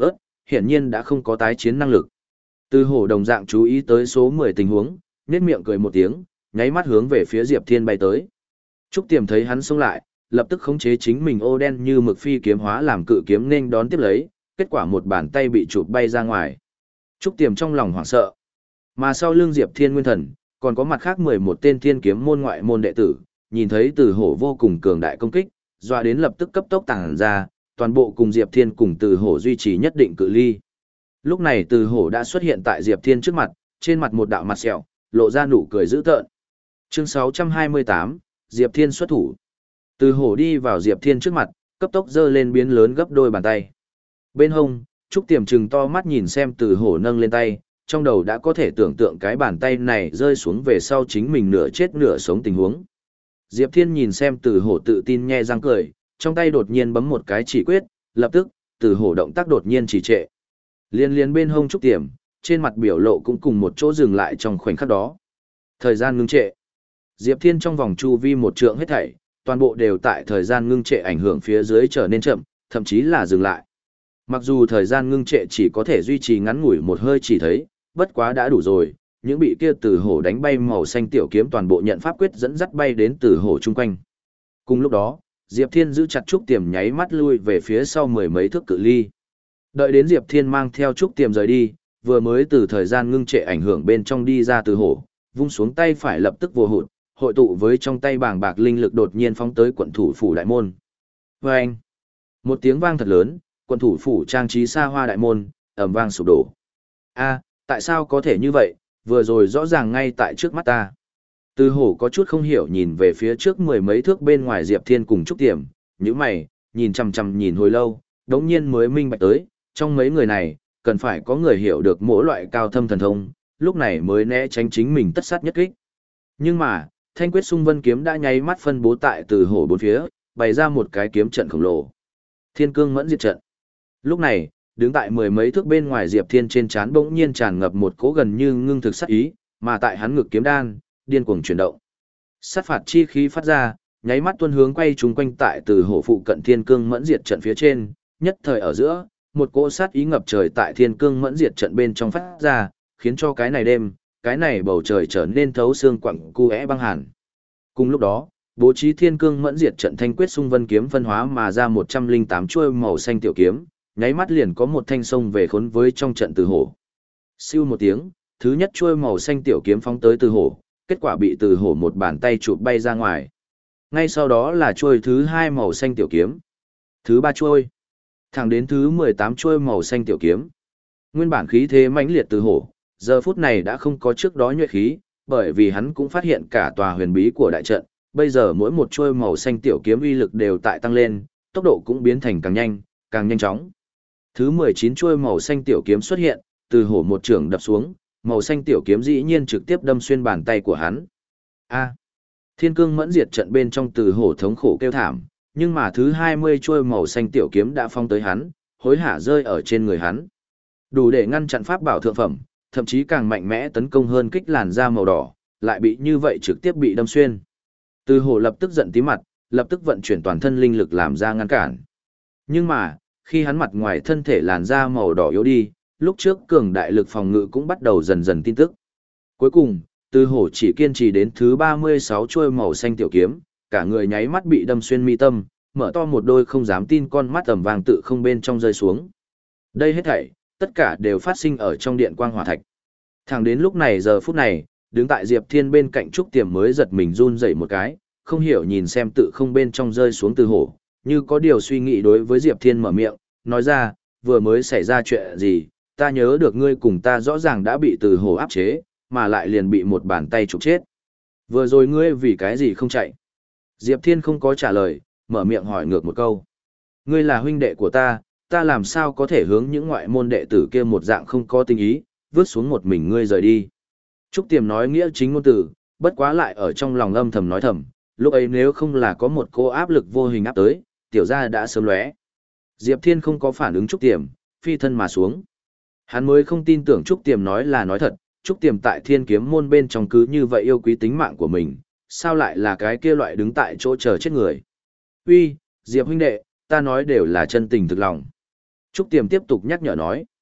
hiển nhiên đã không có tái chiến năng lực. Từ hổ đồng dạng chú ý tới số mười tình huống, nhếch miệng cười một tiếng, nháy mắt hướng về phía Diệp Thiên bay tới. Trúc Tiềm thấy hắn xông lại, lập tức khống chế chính mình ô đen như mực phi kiếm hóa làm cự kiếm nên đón tiếp lấy, kết quả một bàn tay bị chụp bay ra ngoài. Trúc Tiềm trong lòng hoảng sợ. Mà sau lưng Diệp Thiên Nguyên Thần, còn có mặt khác mười một tên thiên kiếm môn ngoại môn đệ tử, nhìn thấy Từ Hổ vô cùng cường đại công kích, dọa đến lập tức cấp tốc tàng ra, toàn bộ cùng Diệp Thiên cùng Từ Hổ duy trì nhất định cự ly. Lúc này Từ Hổ đã xuất hiện tại Diệp Thiên trước mặt, trên mặt một đạo mặt sẹo, lộ ra nụ cười dữ tợn. Chương sáu trăm hai mươi tám, Diệp Thiên xuất thủ. Từ Hổ đi vào Diệp Thiên trước mặt, cấp tốc giơ lên biến lớn gấp đôi bàn tay. Bên hông, Trúc Tiềm trừng to mắt nhìn xem Từ Hổ nâng lên tay, trong đầu đã có thể tưởng tượng cái bàn tay này rơi xuống về sau chính mình nửa chết nửa sống tình huống. Diệp Thiên nhìn xem Từ Hổ tự tin nhe răng cười, trong tay đột nhiên bấm một cái chỉ quyết, lập tức, Từ Hổ động tác đột nhiên trì trệ. Liên liên bên hông Trúc Tiềm, trên mặt biểu lộ cũng cùng một chỗ dừng lại trong khoảnh khắc đó. Thời gian ngưng trệ. Diệp Thiên trong vòng chu vi một trượng hết thảy, toàn bộ đều tại thời gian ngưng trệ ảnh hưởng phía dưới trở nên chậm, thậm chí là dừng lại. Mặc dù thời gian ngưng trệ chỉ có thể duy trì ngắn ngủi một hơi chỉ thấy, bất quá đã đủ rồi, những bị kia Từ Hổ đánh bay màu xanh tiểu kiếm toàn bộ nhận pháp quyết dẫn dắt bay đến Từ Hổ chung quanh. Cùng lúc đó, Diệp Thiên giữ chặt Trúc Tiềm nháy mắt lui về phía sau mười mấy thước cự ly. Đợi đến Diệp Thiên mang theo Trúc Tiềm rời đi, vừa mới từ thời gian ngưng trệ ảnh hưởng bên trong đi ra Từ Hổ, vung xuống tay phải lập tức vô hụt, hội tụ với trong tay bàng bạc linh lực đột nhiên phóng tới quận thủ phủ đại môn. Vâng! Một tiếng vang thật lớn, quận thủ phủ trang trí xa hoa đại môn, ầm vang sụp đổ. A, tại sao có thể như vậy, vừa rồi rõ ràng ngay tại trước mắt ta. Từ Hổ có chút không hiểu nhìn về phía trước mười mấy thước bên ngoài Diệp Thiên cùng Trúc Tiềm, nhíu mày, nhìn chằm chằm nhìn hồi lâu, đống nhiên mới minh bạch tới, trong mấy người này, cần phải có người hiểu được mỗi loại cao thâm thần thông, lúc này mới né tránh chính mình tất sát nhất kích. Nhưng mà, Thanh Quyết Xung Vân kiếm đã nháy mắt phân bố tại Từ Hổ bốn phía, bày ra một cái kiếm trận khổng lồ. Thiên Cương Mẫn Diệt trận. Lúc này, đứng tại mười mấy thước bên ngoài Diệp Thiên trên trán bỗng nhiên tràn ngập một cỗ gần như ngưng thực sát ý, mà tại hắn ngực kiếm đan, điên cuồng chuyển động. Sát phạt chi khí phát ra, nháy mắt tuôn hướng quay chúng quanh tại Từ Hổ phụ cận Thiên Cương Mẫn Diệt trận phía trên, nhất thời ở giữa, một cỗ sát ý ngập trời tại Thiên Cương Mẫn Diệt trận bên trong phát ra, khiến cho cái này đêm, cái này bầu trời trở nên thấu xương quặng cu é băng hàn. Cùng lúc đó, bố trí Thiên Cương Mẫn Diệt trận Thanh Quyết Xung Vân kiếm phân hóa mà ra một trăm lẻ tám chuôi màu xanh tiểu kiếm, nháy mắt liền có một thanh sông về khốn với trong trận Từ Hổ. Siêu một tiếng, thứ nhất chuôi màu xanh tiểu kiếm phóng tới Từ Hổ, kết quả bị Từ Hổ một bàn tay chụp bay ra ngoài. Ngay sau đó là chuôi thứ hai màu xanh tiểu kiếm, thứ ba chuôi, thẳng đến thứ mười tám chuôi màu xanh tiểu kiếm. Nguyên bản khí thế mãnh liệt Từ Hổ, giờ phút này đã không có trước đó nhuệ khí, bởi vì hắn cũng phát hiện cả tòa huyền bí của đại trận, bây giờ mỗi một chuôi màu xanh tiểu kiếm uy lực đều tại tăng lên, tốc độ cũng biến thành càng nhanh, càng nhanh chóng. Thứ mười chín chuôi màu xanh tiểu kiếm xuất hiện, Từ Hổ một trường đập xuống, màu xanh tiểu kiếm dĩ nhiên trực tiếp đâm xuyên bàn tay của hắn. A! Thiên Cương Mẫn Diệt trận bên trong Từ Hổ thống khổ kêu thảm, nhưng mà thứ hai mươi chuôi màu xanh tiểu kiếm đã phong tới hắn, hối hả rơi ở trên người hắn. Đủ để ngăn chặn pháp bảo thượng phẩm, thậm chí càng mạnh mẽ tấn công hơn kích làn da màu đỏ, lại bị như vậy trực tiếp bị đâm xuyên. Từ Hổ lập tức giận tím mặt, lập tức vận chuyển toàn thân linh lực làm ra ngăn cản. Nhưng mà, khi hắn mặt ngoài thân thể làn da màu đỏ yếu đi, lúc trước cường đại lực phòng ngự cũng bắt đầu dần dần tin tức. Cuối cùng, Từ Hổ chỉ kiên trì đến thứ ba mươi sáu chuôi màu xanh tiểu kiếm, cả người nháy mắt bị đâm xuyên mi tâm, mở to một đôi không dám tin con mắt tầm vàng tự không bên trong rơi xuống. Đây hết thảy, tất cả đều phát sinh ở trong điện quang hỏa thạch. Thẳng đến lúc này giờ phút này, đứng tại Diệp Thiên bên cạnh Trúc Tiềm mới giật mình run dậy một cái, không hiểu nhìn xem tự không bên trong rơi xuống Từ Hổ, như có điều suy nghĩ đối với Diệp Thiên mở miệng, nói ra, vừa mới xảy ra chuyện gì, ta nhớ được ngươi cùng ta rõ ràng đã bị Từ Hổ áp chế, mà lại liền bị một bàn tay trục chết. Vừa rồi ngươi vì cái gì không chạy? Diệp Thiên không có trả lời, mở miệng hỏi ngược một câu. Ngươi là huynh đệ của ta, ta làm sao có thể hướng những ngoại môn đệ tử kia một dạng không có tình ý, vứt xuống một mình ngươi rời đi. Trúc Tiềm nói nghĩa chính ngôn từ, bất quá lại ở trong lòng âm thầm nói thầm, lúc ấy nếu không là có một cô áp lực vô hình áp tới, tiểu gia đã sớm lóe. Diệp Thiên không có phản ứng Trúc Tiềm, phi thân mà xuống. Hắn mới không tin tưởng Trúc Tiềm nói là nói thật, Trúc Tiềm tại Thiên Kiếm môn bên trong cứ như vậy yêu quý tính mạng của mình, sao lại là cái kia loại đứng tại chỗ chờ chết người. Uy, Diệp huynh đệ, ta nói đều là chân tình thực lòng. Trúc Tiềm tiếp tục nhắc nhở nói,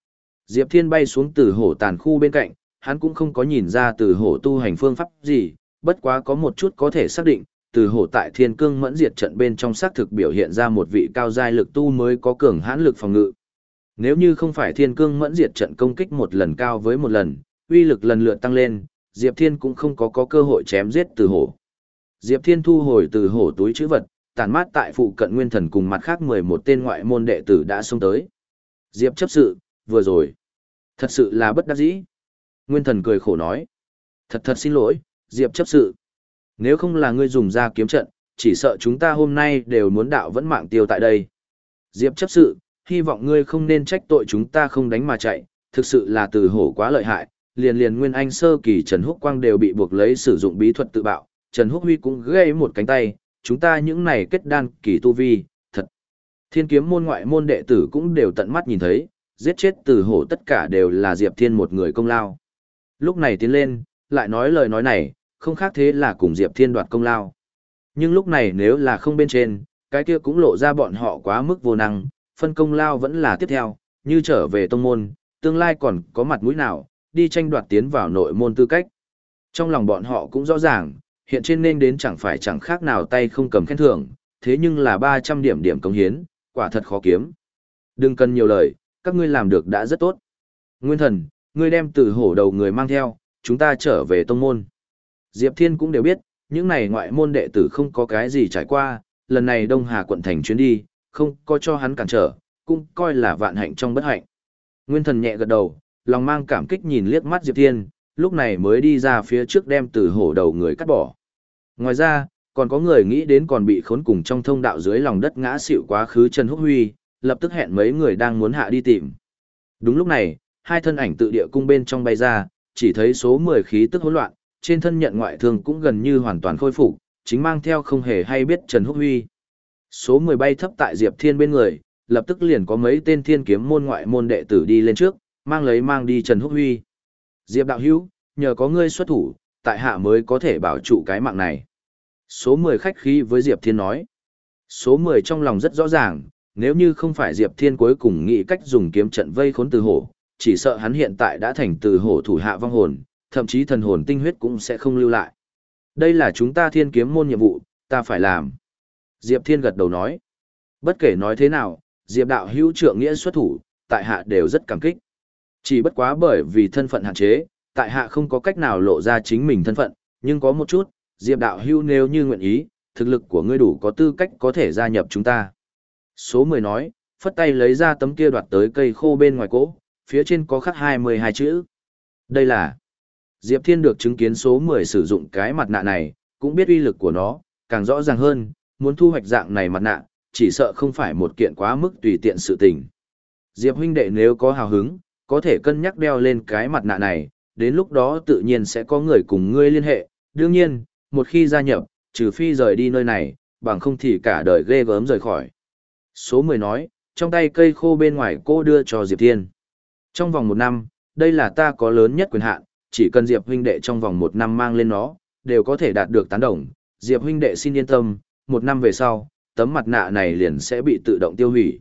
Diệp Thiên bay xuống từ hổ tàn khu bên cạnh, hắn cũng không có nhìn ra từ hổ tu hành phương pháp gì, bất quá có một chút có thể xác định, từ hổ tại thiên cương mẫn diệt trận bên trong xác thực biểu hiện ra một vị cao giai lực tu mới có cường hãn lực phòng ngự. Nếu như không phải thiên cương mẫn diệt trận công kích một lần cao với một lần, uy lực lần lượt tăng lên, Diệp Thiên cũng không có có cơ hội chém giết từ hổ. Diệp Thiên thu hồi từ hổ túi chữ vật, tản mát tại phụ cận nguyên thần cùng mặt khác mười một tên ngoại môn đệ tử đã xông tới. Diệp chấp sự, vừa rồi. Thật sự là bất đắc dĩ. Nguyên thần cười khổ nói. Thật thật xin lỗi, Diệp chấp sự. Nếu không là ngươi dùng ra kiếm trận, chỉ sợ chúng ta hôm nay đều muốn đạo vẫn mạng tiêu tại đây. Diệp chấp sự, hy vọng ngươi không nên trách tội chúng ta không đánh mà chạy, thực sự là từ hổ quá lợi hại, liền liền Nguyên Anh sơ kỳ Trần Húc Quang đều bị buộc lấy sử dụng bí thuật tự bạo, Trần Húc Huy cũng gãy một cánh tay, chúng ta những này kết đan kỳ tu vi, thật. Thiên kiếm môn ngoại môn đệ tử cũng đều tận mắt nhìn thấy, giết chết từ hổ tất cả đều là Diệp Thiên một người công lao. Lúc này tiến lên, lại nói lời nói này, không khác thế là cùng Diệp Thiên đoạt công lao. Nhưng lúc này nếu là không bên trên, cái kia cũng lộ ra bọn họ quá mức vô năng, phân công lao vẫn là tiếp theo, như trở về tông môn, tương lai còn có mặt mũi nào, đi tranh đoạt tiến vào nội môn tư cách. Trong lòng bọn họ cũng rõ ràng, hiện trên nên đến chẳng phải chẳng khác nào tay không cầm khen thưởng, thế nhưng là ba trăm điểm điểm công hiến, quả thật khó kiếm. Đừng cần nhiều lời, các ngươi làm được đã rất tốt. Nguyên thần, ngươi đem từ hổ đầu người mang theo, chúng ta trở về tông môn. Diệp Thiên cũng đều biết, những này ngoại môn đệ tử không có cái gì trải qua, lần này Đông Hà quận thành chuyến đi, không có cho hắn cản trở, cũng coi là vạn hạnh trong bất hạnh. Nguyên thần nhẹ gật đầu, lòng mang cảm kích nhìn liếc mắt Diệp Thiên, lúc này mới đi ra phía trước đem từ hổ đầu người cắt bỏ. Ngoài ra, còn có người nghĩ đến còn bị khốn cùng trong thông đạo dưới lòng đất ngã xỉu quá khứ Trần Húc Huy, lập tức hẹn mấy người đang muốn hạ đi tìm. Đúng lúc này, hai thân ảnh tự địa cung bên trong bay ra, chỉ thấy số mười khí tức hỗn loạn, trên thân nhận ngoại thương cũng gần như hoàn toàn khôi phục, chính mang theo không hề hay biết Trần Húc Huy. Số mười bay thấp tại Diệp Thiên bên người, lập tức liền có mấy tên thiên kiếm môn ngoại môn đệ tử đi lên trước, mang lấy mang đi Trần Húc Huy. Diệp đạo hữu, nhờ có ngươi xuất thủ, tại hạ mới có thể bảo trụ cái mạng này. Số mười khách khí với Diệp Thiên nói. Số mười trong lòng rất rõ ràng, nếu như không phải Diệp Thiên cuối cùng nghĩ cách dùng kiếm trận vây khốn từ hổ, chỉ sợ hắn hiện tại đã thành từ hổ thủ hạ vong hồn, thậm chí thần hồn tinh huyết cũng sẽ không lưu lại. Đây là chúng ta thiên kiếm môn nhiệm vụ, ta phải làm. Diệp Thiên gật đầu nói. Bất kể nói thế nào, Diệp đạo hữu trượng nghĩa xuất thủ, tại hạ đều rất cảm kích. Chỉ bất quá bởi vì thân phận hạn chế, tại hạ không có cách nào lộ ra chính mình thân phận, nhưng có một chút, Diệp đạo hữu nếu như nguyện ý, thực lực của ngươi đủ có tư cách có thể gia nhập chúng ta. Số mười nói, phất tay lấy ra tấm kia đoạt tới cây khô bên ngoài cỗ, phía trên có khắc hai mươi hai chữ. Đây là... Diệp Thiên được chứng kiến số mười sử dụng cái mặt nạ này, cũng biết uy lực của nó, càng rõ ràng hơn, muốn thu hoạch dạng này mặt nạ, chỉ sợ không phải một kiện quá mức tùy tiện sự tình. Diệp huynh đệ nếu có hào hứng, có thể cân nhắc đeo lên cái mặt nạ này, đến lúc đó tự nhiên sẽ có người cùng ngươi liên hệ. Đương nhiên, một khi gia nhập, trừ phi rời đi nơi này, bằng không thì cả đời ghê gớm rời khỏi. Số mười nói, trong tay cây khô bên ngoài cô đưa cho Diệp Thiên. Trong vòng một năm, đây là ta có lớn nhất quyền hạn, chỉ cần Diệp huynh đệ trong vòng một năm mang lên nó, đều có thể đạt được tán đồng. Diệp huynh đệ xin yên tâm, một năm về sau, tấm mặt nạ này liền sẽ bị tự động tiêu hủy.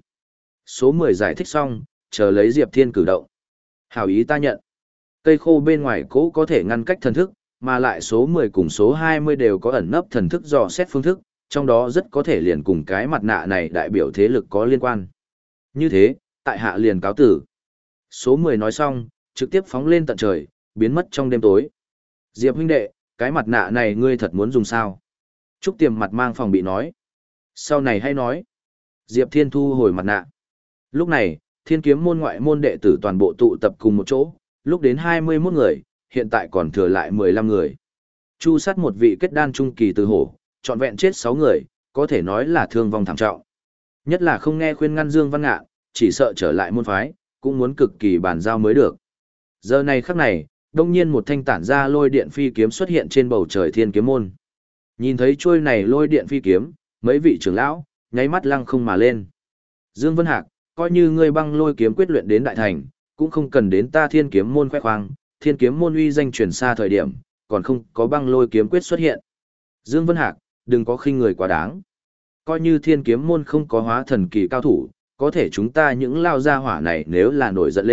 Số mười giải thích xong, chờ lấy Diệp Thiên cử động. Hảo ý ta nhận. Cây khô bên ngoài cố có thể ngăn cách thần thức, mà lại số mười cùng số hai mươi đều có ẩn nấp thần thức dò xét phương thức, trong đó rất có thể liền cùng cái mặt nạ này đại biểu thế lực có liên quan. Như thế, tại hạ liền cáo tử. Số mười nói xong, trực tiếp phóng lên tận trời, biến mất trong đêm tối. Diệp huynh đệ, cái mặt nạ này ngươi thật muốn dùng sao? Trúc Tiềm mặt mang phòng bị nói. Sau này hay nói. Diệp Thiên thu hồi mặt nạ. Lúc này, thiên kiếm môn ngoại môn đệ tử toàn bộ tụ tập cùng một chỗ, lúc đến hai mươi mốt người, hiện tại còn thừa lại mười lăm người. Chu sát một vị kết đan trung kỳ từ hổ, trọn vẹn chết sáu người, có thể nói là thương vong thảm trọng. Nhất là không nghe khuyên ngăn Dương Văn Ngạn, chỉ sợ trở lại môn phái, cũng muốn cực kỳ bàn giao mới được. Giờ này khắc này, đông nhiên một thanh tản ra lôi điện phi kiếm xuất hiện trên bầu trời thiên kiếm môn. Nhìn thấy chuôi này lôi điện phi kiếm, mấy vị trưởng lão, nháy mắt lăng không mà lên. Dương Vân Hạc, coi như ngươi băng lôi kiếm quyết luyện đến đại thành, cũng không cần đến ta thiên kiếm môn khoe khoang, thiên kiếm môn uy danh truyền xa thời điểm, còn không có băng lôi kiếm quyết xuất hiện. Dương Vân Hạc, đừng có khinh người quá đáng. Coi như thiên kiếm môn không có hóa thần kỳ cao thủ, có thể chúng ta những lao gia hỏa này nếu là nổi giận lên,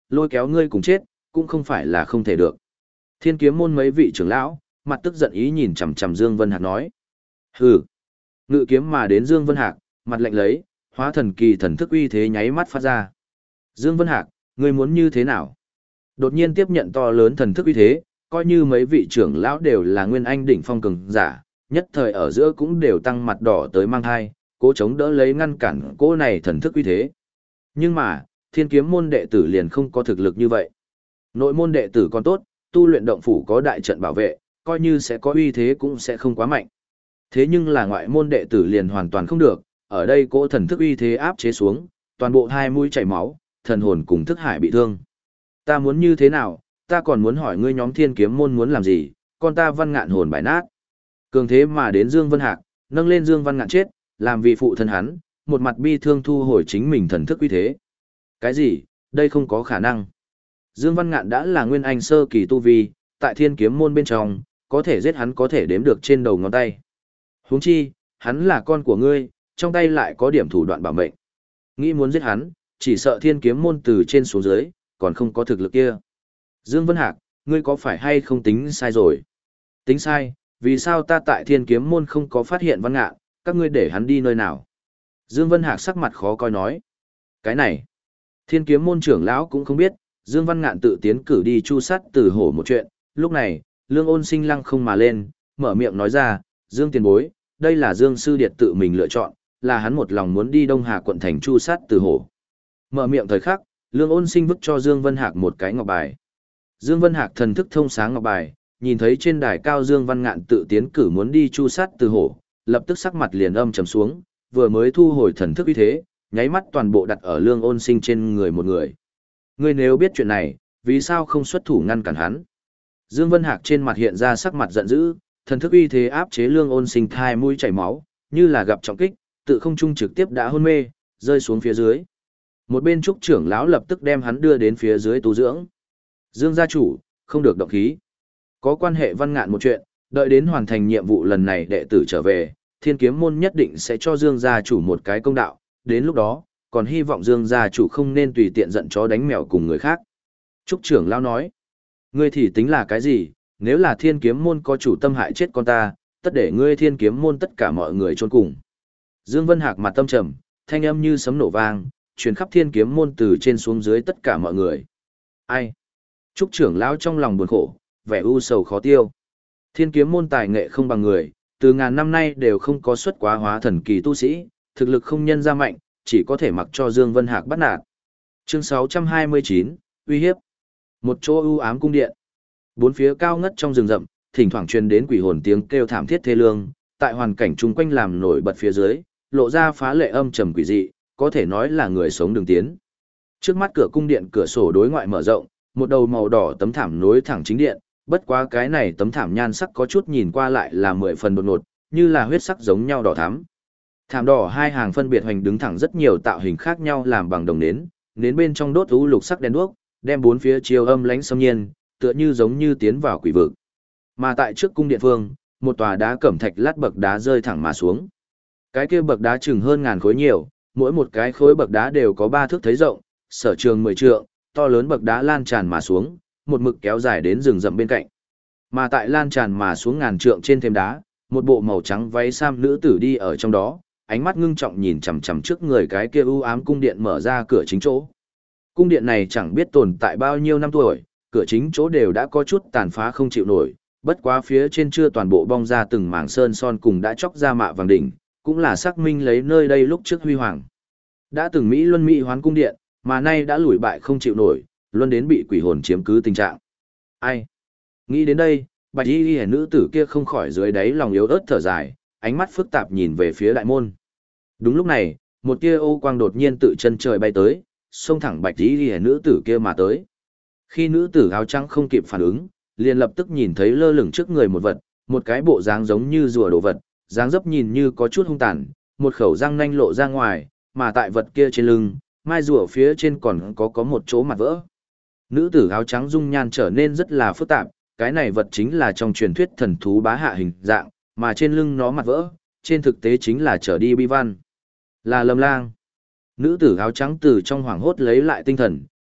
lôi kéo ngươi cùng chết, cũng không phải là không thể được. Thiên kiếm môn mấy vị trưởng lão, mặt tức giận ý nhìn chằm chằm Dương Vân Hạc nói. Hừ. Ngự kiếm mà đến Dương Vân Hạc, mặt lạnh lấy, hóa thần kỳ thần thức uy thế nháy mắt phát ra. Dương Vân Hạc, ngươi muốn như thế nào? Đột nhiên tiếp nhận to lớn thần thức uy thế, coi như mấy vị trưởng lão đều là nguyên anh đỉnh phong cường giả, nhất thời ở giữa cũng đều tăng mặt đỏ tới mang hai, cố chống đỡ lấy ngăn cản cô này thần thức uy thế. Nhưng mà, thiên kiếm môn đệ tử liền không có thực lực như vậy. Nội môn đệ tử còn tốt, tu luyện động phủ có đại trận bảo vệ, coi như sẽ có uy thế cũng sẽ không quá mạnh. Thế nhưng là ngoại môn đệ tử liền hoàn toàn không được, ở đây cỗ thần thức uy thế áp chế xuống, toàn bộ hai mũi chảy máu, thần hồn cùng thức hải bị thương. Ta muốn như thế nào, ta còn muốn hỏi ngươi nhóm thiên kiếm môn muốn làm gì, con ta Văn Ngạn hồn bại nát. Cường thế mà đến Dương Vân Hạc, nâng lên Dương Văn Ngạn chết, làm vì phụ thân hắn, một mặt bi thương thu hồi chính mình thần thức uy thế. Cái gì, đây không có khả năng. Dương Văn Ngạn đã là nguyên anh sơ kỳ tu vi, tại thiên kiếm môn bên trong, có thể giết hắn có thể đếm được trên đầu ngón tay. Huống chi, hắn là con của ngươi, trong tay lại có điểm thủ đoạn bảo mệnh. Nghĩ muốn giết hắn, chỉ sợ thiên kiếm môn từ trên xuống dưới, còn không có thực lực kia. Dương Vân Hạc, ngươi có phải hay không tính sai rồi? Tính sai, vì sao ta tại thiên kiếm môn không có phát hiện Văn Ngạn, các ngươi để hắn đi nơi nào? Dương Vân Hạc sắc mặt khó coi nói. Cái này, thiên kiếm môn trưởng lão cũng không biết, Dương Văn Ngạn tự tiến cử đi chu sát từ hổ một chuyện. Lúc này, Lương Ôn Sinh lăng không mà lên, mở miệng nói ra, Dương tiền bối, đây là Dương Sư Điệt tự mình lựa chọn, là hắn một lòng muốn đi Đông Hà quận thành chu sát từ hổ. Mở miệng thời khắc, Lương Ôn Sinh vứt cho Dương Vân Hạc một cái ngọc bài. Dương Vân Hạc thần thức thông sáng ngọc bài, nhìn thấy trên đài cao Dương Văn Ngạn tự tiến cử muốn đi chu sát từ hổ, lập tức sắc mặt liền âm trầm xuống, vừa mới thu hồi thần thức uy thế, nháy mắt toàn bộ đặt ở Lương Ôn Sinh trên người một người. Ngươi nếu biết chuyện này, vì sao không xuất thủ ngăn cản hắn? Dương Vân Hạc trên mặt hiện ra sắc mặt giận dữ, thần thức uy thế áp chế Lương Ôn Sinh thai mũi chảy máu, như là gặp trọng kích, tự không trung trực tiếp đã hôn mê, rơi xuống phía dưới. Một bên trúc trưởng lão lập tức đem hắn đưa đến phía dưới tu dưỡng. Dương gia chủ, không được động khí. Có quan hệ Văn Ngạn một chuyện, đợi đến hoàn thành nhiệm vụ lần này đệ tử trở về, thiên kiếm môn nhất định sẽ cho Dương gia chủ một cái công đạo, đến lúc đó, còn hy vọng Dương gia chủ không nên tùy tiện giận chó đánh mèo cùng người khác. Trúc trưởng lão nói, ngươi thì tính là cái gì, nếu là thiên kiếm môn có chủ tâm hại chết con ta, tất để ngươi thiên kiếm môn tất cả mọi người chôn cùng. Dương Vân Hạc mặt tâm trầm, thanh âm như sấm nổ vang, truyền khắp thiên kiếm môn từ trên xuống dưới tất cả mọi người. Ai? Trúc trưởng lão trong lòng buồn khổ, vẻ u sầu khó tiêu. Thiên kiếm môn tài nghệ không bằng người, từ ngàn năm nay đều không có xuất quá hóa thần kỳ tu sĩ, thực lực không nhân ra mạnh, chỉ có thể mặc cho Dương Vân Hạc bắt nạt. Chương sáu trăm hai mươi chín, uy hiếp. Một chỗ u ám cung điện. Bốn phía cao ngất trong rừng rậm, thỉnh thoảng truyền đến quỷ hồn tiếng kêu thảm thiết thê lương, tại hoàn cảnh chung quanh làm nổi bật phía dưới, lộ ra phá lệ âm trầm quỷ dị, có thể nói là người sống đường tiến. Trước mắt cửa cung điện cửa sổ đối ngoại mở rộng, một đầu màu đỏ tấm thảm nối thẳng chính điện, bất quá cái này tấm thảm nhan sắc có chút nhìn qua lại là mười phần đột ngột, như là huyết sắc giống nhau đỏ thắm. Thảm đỏ hai hàng phân biệt hoành đứng thẳng rất nhiều tạo hình khác nhau làm bằng đồng nến, nến bên trong đốt u lục sắc đèn đuốc, đem bốn phía chiếu âm lánh xâm nhiên, tựa như giống như tiến vào quỷ vực. Mà tại trước cung điện phương, một tòa đá cẩm thạch lát bậc đá rơi thẳng mà xuống. Cái kia bậc đá chừng hơn ngàn khối nhiều, mỗi một cái khối bậc đá đều có ba thước thấy rộng, sở trường mười trượng, to lớn bậc đá lan tràn mà xuống, một mực kéo dài đến rừng rậm bên cạnh. Mà tại lan tràn mà xuống ngàn trượng trên thềm đá, một bộ màu trắng váy sam nữ tử đi ở trong đó, ánh mắt ngưng trọng nhìn chằm chằm trước người cái kia u ám cung điện mở ra cửa chính chỗ. Cung điện này chẳng biết tồn tại bao nhiêu năm tuổi, cửa chính chỗ đều đã có chút tàn phá không chịu nổi, bất quá phía trên chưa toàn bộ bong ra từng mảng sơn son cùng đã chóc ra mạ vàng đỉnh, cũng là xác minh lấy nơi đây lúc trước huy hoàng. Đã từng Mỹ Luân Mỹ hoán cung điện, mà nay đã lùi bại không chịu nổi, luôn đến bị quỷ hồn chiếm cứ tình trạng. Ai? Nghĩ đến đây, bạch y y nữ tử kia không khỏi dưới đáy lòng yếu ớt thở dài, ánh mắt phức tạp nhìn về phía đại môn. Đúng lúc này, một tia ô quang đột nhiên tự chân trời bay tới, xông thẳng bạch y y nữ tử kia mà tới. Khi nữ tử áo trắng không kịp phản ứng, liền lập tức nhìn thấy lơ lửng trước người một vật, một cái bộ dáng giống như rùa đồ vật, dáng dấp nhìn như có chút hung tàn, một khẩu răng nanh lộ ra ngoài, mà tại vật kia trên lưng, mai rùa phía trên còn có có một chỗ mặt vỡ. Nữ tử áo trắng dung nhan trở nên rất là phức tạp, cái này vật chính là trong truyền thuyết thần thú bá hạ hình dạng, mà trên lưng nó mặt vỡ, trên thực tế chính là trở đi bi văn. Là Lâm Lang. Nữ tử áo trắng từ trong hoảng hốt lấy lại tinh thần,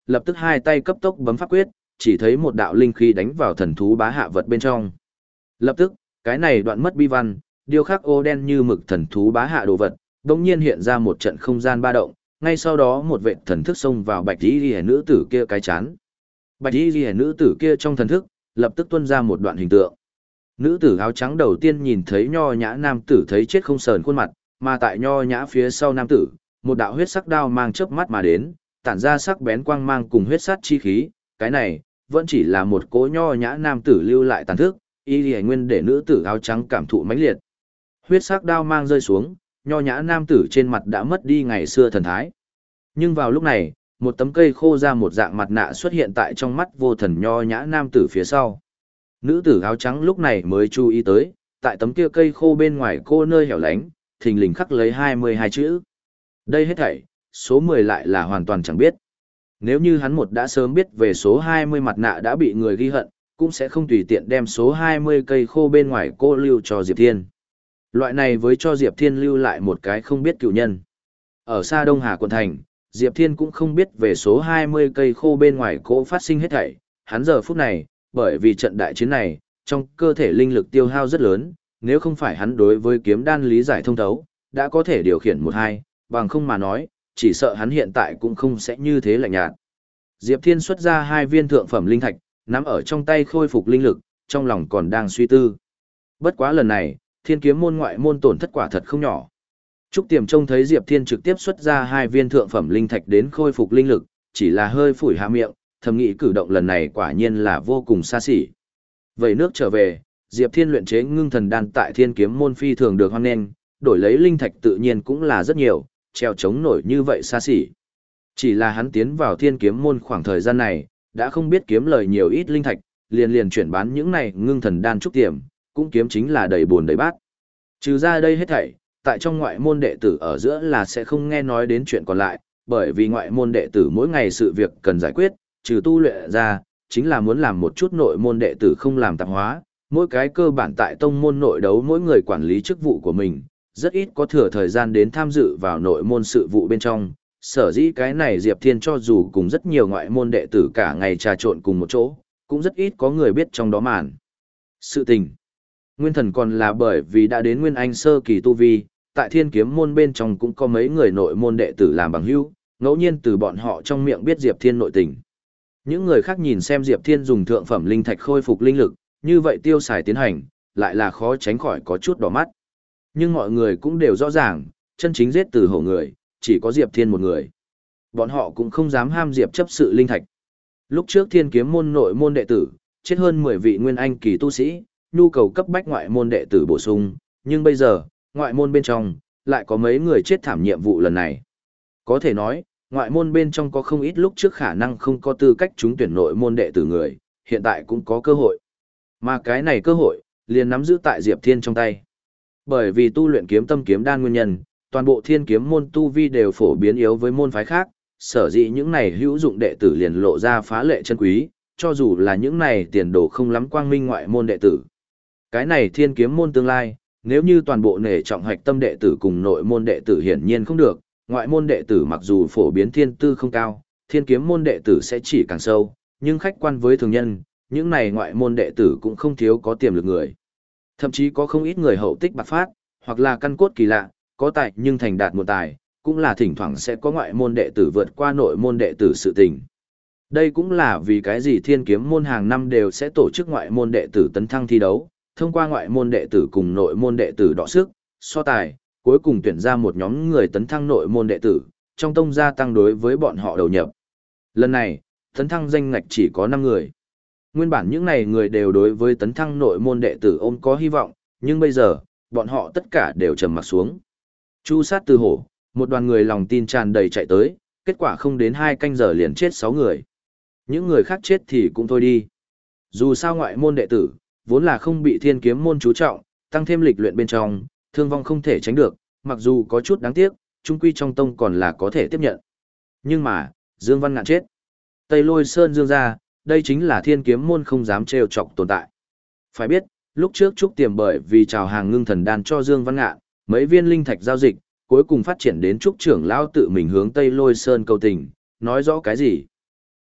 lập tức hai tay cấp tốc bấm pháp quyết, chỉ thấy một đạo linh khí đánh vào thần thú bá hạ vật bên trong. Lập tức, cái này đoạn mất bi văn, điêu khắc ô đen như mực thần thú bá hạ đồ vật, đột nhiên hiện ra một trận không gian ba động, ngay sau đó một vệt thần thức xông vào Bạch Y Liễu nữ tử kia cái chán. Bạch Y Liễu nữ tử kia trong thần thức, lập tức tuôn ra một đoạn hình tượng. Nữ tử áo trắng đầu tiên nhìn thấy nho nhã nam tử thấy chết không sờn khuôn mặt, mà tại nho nhã phía sau nam tử, một đạo huyết sắc đao mang chớp mắt mà đến, tản ra sắc bén quang mang cùng huyết sát chi khí, cái này vẫn chỉ là một cỗ nho nhã nam tử lưu lại tàn thức, Y Liễu Nguyên để nữ tử áo trắng cảm thụ mãnh liệt. Huyết sắc đao mang rơi xuống, nho nhã nam tử trên mặt đã mất đi ngày xưa thần thái. Nhưng vào lúc này, một tấm cây khô ra một dạng mặt nạ xuất hiện tại trong mắt vô thần nho nhã nam tử phía sau. Nữ tử áo trắng lúc này mới chú ý tới, tại tấm kia cây khô bên ngoài cô nơi hẻo lánh, thình lình khắc lấy hai mươi hai chữ. Đây hết thảy, số mười lại là hoàn toàn chẳng biết. Nếu như hắn một đã sớm biết về số hai mươi mặt nạ đã bị người ghi hận, cũng sẽ không tùy tiện đem số hai mươi cây khô bên ngoài cô lưu cho Diệp Thiên. Loại này với cho Diệp Thiên lưu lại một cái không biết cựu nhân. Ở xa Đông Hà quận thành, Diệp Thiên cũng không biết về số hai mươi cây khô bên ngoài cô phát sinh hết thảy. Hắn giờ phút này, bởi vì trận đại chiến này, trong cơ thể linh lực tiêu hao rất lớn, nếu không phải hắn đối với kiếm đan lý giải thông thấu, đã có thể điều khiển một hai, bằng không mà nói, chỉ sợ hắn hiện tại cũng không sẽ như thế lạnh nhạt. Diệp Thiên xuất ra hai viên thượng phẩm linh thạch, nắm ở trong tay khôi phục linh lực, trong lòng còn đang suy tư. Bất quá lần này, Thiên kiếm môn ngoại môn tổn thất quả thật không nhỏ. Trúc Tiềm trông thấy Diệp Thiên trực tiếp xuất ra hai viên thượng phẩm linh thạch đến khôi phục linh lực, chỉ là hơi phủi hạ miệng, thầm nghĩ cử động lần này quả nhiên là vô cùng xa xỉ. Vậy nước trở về, Diệp Thiên luyện chế ngưng thần đan tại Thiên kiếm môn phi thường được hoan nghênh, đổi lấy linh thạch tự nhiên cũng là rất nhiều, treo chống nổi như vậy xa xỉ. Chỉ là hắn tiến vào Thiên kiếm môn khoảng thời gian này, đã không biết kiếm lời nhiều ít linh thạch, liền liền chuyển bán những này ngưng thần đan Trúc Tiềm, cũng kiếm chính là đầy buồn đầy bát. Trừ ra đây hết thảy, tại trong ngoại môn đệ tử ở giữa là sẽ không nghe nói đến chuyện còn lại, bởi vì ngoại môn đệ tử mỗi ngày sự việc cần giải quyết, trừ tu luyện ra, chính là muốn làm một chút nội môn đệ tử không làm tạp hóa, mỗi cái cơ bản tại tông môn nội đấu mỗi người quản lý chức vụ của mình, rất ít có thừa thời gian đến tham dự vào nội môn sự vụ bên trong. Sở dĩ cái này Diệp Thiên cho dù cùng rất nhiều ngoại môn đệ tử cả ngày trà trộn cùng một chỗ, cũng rất ít có người biết trong đó màn sự tình. Nguyên thần còn là bởi vì đã đến Nguyên Anh sơ kỳ tu vi, tại Thiên kiếm môn bên trong cũng có mấy người nội môn đệ tử làm bằng hữu, ngẫu nhiên từ bọn họ trong miệng biết Diệp Thiên nội tình. Những người khác nhìn xem Diệp Thiên dùng thượng phẩm linh thạch khôi phục linh lực, như vậy tiêu xài tiến hành, lại là khó tránh khỏi có chút đỏ mắt. Nhưng mọi người cũng đều rõ ràng, chân chính giết từ hổ người, chỉ có Diệp Thiên một người. Bọn họ cũng không dám ham Diệp chấp sự linh thạch. Lúc trước Thiên kiếm môn nội môn đệ tử, chết hơn mười vị Nguyên Anh kỳ tu sĩ, nhu cầu cấp bách ngoại môn đệ tử bổ sung, nhưng bây giờ, ngoại môn bên trong, lại có mấy người chết thảm nhiệm vụ lần này. Có thể nói, ngoại môn bên trong có không ít lúc trước khả năng không có tư cách trúng tuyển nội môn đệ tử người, hiện tại cũng có cơ hội. Mà cái này cơ hội, liền nắm giữ tại Diệp Thiên trong tay. Bởi vì tu luyện kiếm tâm kiếm đan nguyên nhân, toàn bộ Thiên kiếm môn tu vi đều phổ biến yếu với môn phái khác, sở dĩ những này hữu dụng đệ tử liền lộ ra phá lệ chân quý, cho dù là những này tiền đồ không lắm quang minh ngoại môn đệ tử. Cái này Thiên kiếm môn tương lai, nếu như toàn bộ nể trọng hạch tâm đệ tử cùng nội môn đệ tử hiển nhiên không được, ngoại môn đệ tử mặc dù phổ biến thiên tư không cao, Thiên kiếm môn đệ tử sẽ chỉ càng sâu, nhưng khách quan với thường nhân, những này ngoại môn đệ tử cũng không thiếu có tiềm lực người. Thậm chí có không ít người hậu tích bạc phát, hoặc là căn cốt kỳ lạ, có tài nhưng thành đạt một tài, cũng là thỉnh thoảng sẽ có ngoại môn đệ tử vượt qua nội môn đệ tử sự tình. Đây cũng là vì cái gì Thiên kiếm môn hàng năm đều sẽ tổ chức ngoại môn đệ tử tấn thăng thi đấu, thông qua ngoại môn đệ tử cùng nội môn đệ tử đọ sức, so tài, cuối cùng tuyển ra một nhóm người tấn thăng nội môn đệ tử, trong tông gia tăng đối với bọn họ đầu nhập. Lần này, tấn thăng danh ngạch chỉ có năm người. Nguyên bản những này người đều đối với tấn thăng nội môn đệ tử ôm có hy vọng, nhưng bây giờ, bọn họ tất cả đều trầm mặc xuống. Chu sát từ hổ, một đoàn người lòng tin tràn đầy chạy tới, kết quả không đến hai canh giờ liền chết sáu người. Những người khác chết thì cũng thôi đi. Dù sao ngoại môn đệ tử, vốn là không bị Thiên kiếm môn chú trọng, tăng thêm lịch luyện bên trong, thương vong không thể tránh được, mặc dù có chút đáng tiếc, chung quy trong tông còn là có thể tiếp nhận. Nhưng mà, Dương Văn Ngạn chết. Tây Lôi Sơn Dương ra, đây chính là Thiên kiếm môn không dám trêu chọc tồn tại. Phải biết, lúc trước Trúc Tiềm bởi vì chào hàng ngưng thần đan cho Dương Văn Ngạn, mấy viên linh thạch giao dịch, cuối cùng phát triển đến Trúc trưởng lão tự mình hướng Tây Lôi Sơn cầu tình, nói rõ cái gì?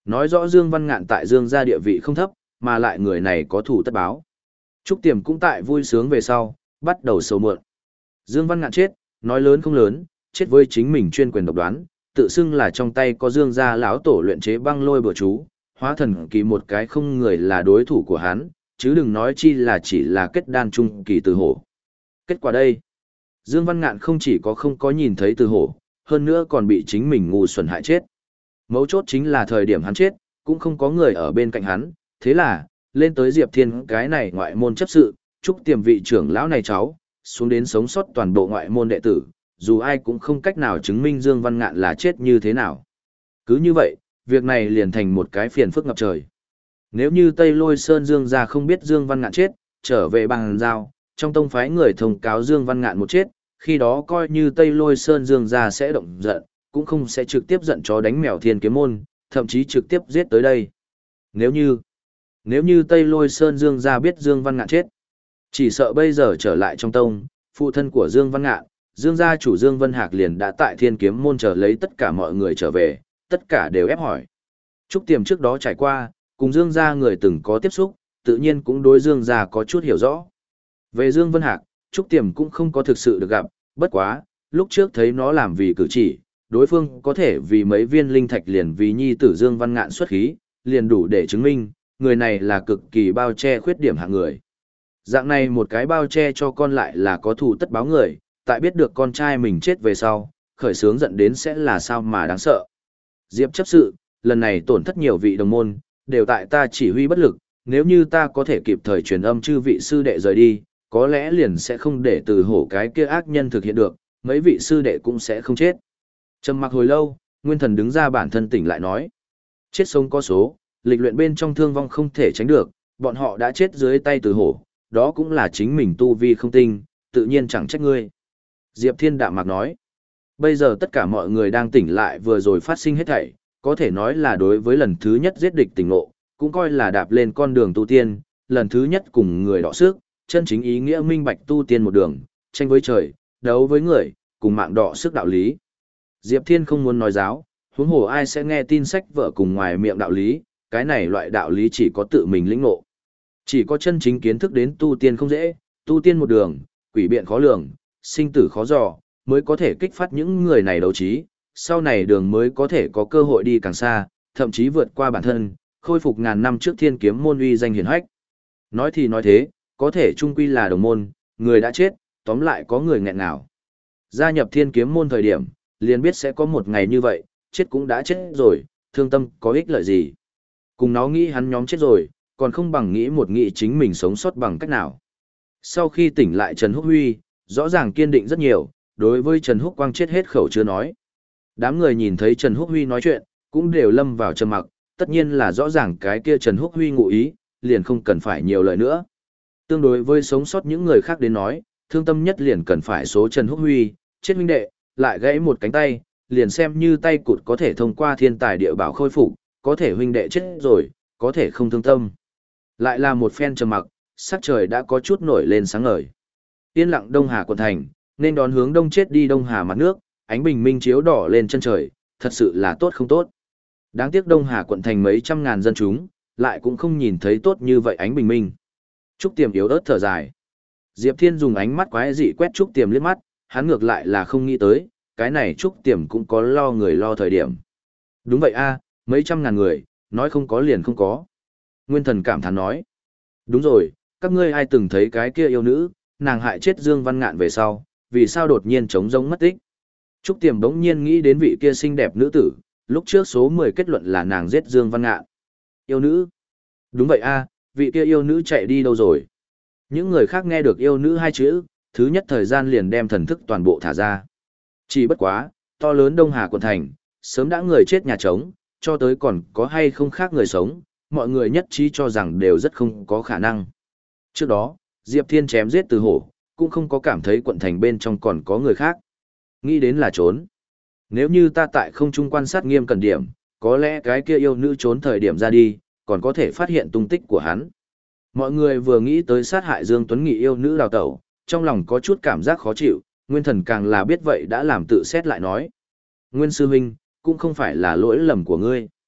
Nói rõ Dương Văn Ngạn tại Dương gia địa vị không thấp, mà lại người này có thủ tất báo. Trúc Tiềm cũng tại vui sướng về sau, bắt đầu sầu muộn. Dương Văn Ngạn chết, nói lớn không lớn, chết với chính mình chuyên quyền độc đoán, tự xưng là trong tay có Dương gia lão tổ luyện chế băng lôi bừa chú, hóa thần kỳ một cái không người là đối thủ của hắn, chứ đừng nói chi là chỉ là kết đan trung kỳ từ hổ. Kết quả đây, Dương Văn Ngạn không chỉ có không có nhìn thấy từ hổ, hơn nữa còn bị chính mình ngu xuẩn hại chết. Mấu chốt chính là thời điểm hắn chết, cũng không có người ở bên cạnh hắn, thế là, lên tới Diệp Thiên cái này ngoại môn chấp sự, Trúc Tiềm vị trưởng lão này cháu, xuống đến sống sót toàn bộ ngoại môn đệ tử, dù ai cũng không cách nào chứng minh Dương Văn Ngạn là chết như thế nào. Cứ như vậy, việc này liền thành một cái phiền phức ngập trời. Nếu như Tây Lôi Sơn Dương gia không biết Dương Văn Ngạn chết, trở về bằng giao, trong tông phái người thông cáo Dương Văn Ngạn một chết, khi đó coi như Tây Lôi Sơn Dương gia sẽ động giận, cũng không sẽ trực tiếp giận chó đánh mèo Thiên Kiếm môn, thậm chí trực tiếp giết tới đây. Nếu như, nếu như Tây Lôi Sơn Dương gia biết Dương Văn Ngạn chết, chỉ sợ bây giờ trở lại trong tông, phụ thân của Dương Văn Ngạn, Dương gia chủ Dương Văn Hạc liền đã tại Thiên Kiếm môn chờ lấy tất cả mọi người trở về, tất cả đều ép hỏi. Trúc Tiềm trước đó trải qua, cùng Dương gia người từng có tiếp xúc, tự nhiên cũng đối Dương gia có chút hiểu rõ. Về Dương Văn Hạc, Trúc Tiềm cũng không có thực sự được gặp, bất quá, lúc trước thấy nó làm vì cử chỉ, đối phương có thể vì mấy viên linh thạch liền vì nhi tử Dương Văn Ngạn xuất khí, liền đủ để chứng minh, người này là cực kỳ bao che khuyết điểm hạng người. Dạng này một cái bao che cho con lại là có thù tất báo người, tại biết được con trai mình chết về sau, khởi sướng giận đến sẽ là sao mà đáng sợ. Diệp chấp sự, lần này tổn thất nhiều vị đồng môn, đều tại ta chỉ huy bất lực, nếu như ta có thể kịp thời truyền âm chư vị sư đệ rời đi, có lẽ liền sẽ không để từ hổ cái kia ác nhân thực hiện được, mấy vị sư đệ cũng sẽ không chết. Trầm mặc hồi lâu, Nguyên Thần đứng ra bản thân tỉnh lại nói. Chết sống có số, lịch luyện bên trong thương vong không thể tránh được, bọn họ đã chết dưới tay từ hổ, đó cũng là chính mình tu vi không tinh, tự nhiên chẳng trách ngươi. Diệp Thiên đạm mạc nói. Bây giờ tất cả mọi người đang tỉnh lại vừa rồi phát sinh hết thảy, có thể nói là đối với lần thứ nhất giết địch tỉnh ngộ, cũng coi là đạp lên con đường tu tiên, lần thứ nhất cùng người đọ sức, chân chính ý nghĩa minh bạch tu tiên một đường, tranh với trời, đấu với người, cùng mạng đọ sức đạo lý. Diệp Thiên không muốn nói giáo, huống hồ ai sẽ nghe tin sách vợ cùng ngoài miệng đạo lý, cái này loại đạo lý chỉ có tự mình lĩnh ngộ. Chỉ có chân chính kiến thức đến tu tiên không dễ, tu tiên một đường, quỷ biện khó lường, sinh tử khó dò, mới có thể kích phát những người này đấu trí, sau này đường mới có thể có cơ hội đi càng xa, thậm chí vượt qua bản thân, khôi phục ngàn năm trước Thiên Kiếm môn uy danh hiển hách. Nói thì nói thế, có thể chung quy là đồng môn, người đã chết, tóm lại có người nghẹn ngào. Gia nhập Thiên Kiếm môn thời điểm, liền biết sẽ có một ngày như vậy, chết cũng đã chết rồi, thương tâm có ích lợi gì. Cùng nó nghĩ hắn nhóm chết rồi, còn không bằng nghĩ một nghĩ chính mình sống sót bằng cách nào. Sau khi tỉnh lại Trần Húc Huy, rõ ràng kiên định rất nhiều, đối với Trần Húc Quang chết hết khẩu chưa nói. Đám người nhìn thấy Trần Húc Huy nói chuyện, cũng đều lâm vào trầm mặc, tất nhiên là rõ ràng cái kia Trần Húc Huy ngụ ý, liền không cần phải nhiều lời nữa. Tương đối với sống sót những người khác đến nói, thương tâm nhất liền cần phải số Trần Húc Huy, chết huynh đệ, lại gãy một cánh tay, liền xem như tay cụt có thể thông qua thiên tài địa bảo khôi phục, có thể huynh đệ chết rồi, có thể không thương tâm. Lại là một phen trầm mặc, sắc trời đã có chút nổi lên sáng ngời. Yên lặng Đông Hà quận thành, nên đón hướng đông chết đi Đông Hà mặt nước, ánh bình minh chiếu đỏ lên chân trời, thật sự là tốt không tốt. Đáng tiếc Đông Hà quận thành mấy trăm ngàn dân chúng, lại cũng không nhìn thấy tốt như vậy ánh bình minh. Trúc Tiềm yếu ớt thở dài. Diệp Thiên dùng ánh mắt quái dị quét Trúc Tiềm liếc mắt, hắn ngược lại là không nghĩ tới, cái này Trúc Tiềm cũng có lo người lo thời điểm. Đúng vậy a, mấy trăm ngàn người, nói không có liền không có. Nguyên Thần cảm thán nói. Đúng rồi, các ngươi ai từng thấy cái kia yêu nữ, nàng hại chết Dương Văn Ngạn về sau, vì sao đột nhiên trống rỗng mất tích. Trúc Tiềm bỗng nhiên nghĩ đến vị kia xinh đẹp nữ tử, lúc trước số mười kết luận là nàng giết Dương Văn Ngạn. Yêu nữ? Đúng vậy a, vị kia yêu nữ chạy đi đâu rồi? Những người khác nghe được yêu nữ hai chữ, thứ nhất thời gian liền đem thần thức toàn bộ thả ra. Chỉ bất quá, to lớn Đông Hà quận thành, sớm đã người chết nhà trống, cho tới còn có hay không khác người sống, mọi người nhất trí cho rằng đều rất không có khả năng. Trước đó, Diệp Thiên chém giết từ hổ, cũng không có cảm thấy quận thành bên trong còn có người khác. Nghĩ đến là trốn. Nếu như ta tại không trung quan sát nghiêm cẩn điểm, có lẽ cái kia yêu nữ trốn thời điểm ra đi, còn có thể phát hiện tung tích của hắn. Mọi người vừa nghĩ tới sát hại Dương Tuấn Nghị yêu nữ đào tẩu, trong lòng có chút cảm giác khó chịu, Nguyên Thần càng là biết vậy đã làm tự xét lại nói. Nguyên sư huynh, cũng không phải là lỗi lầm của ngươi.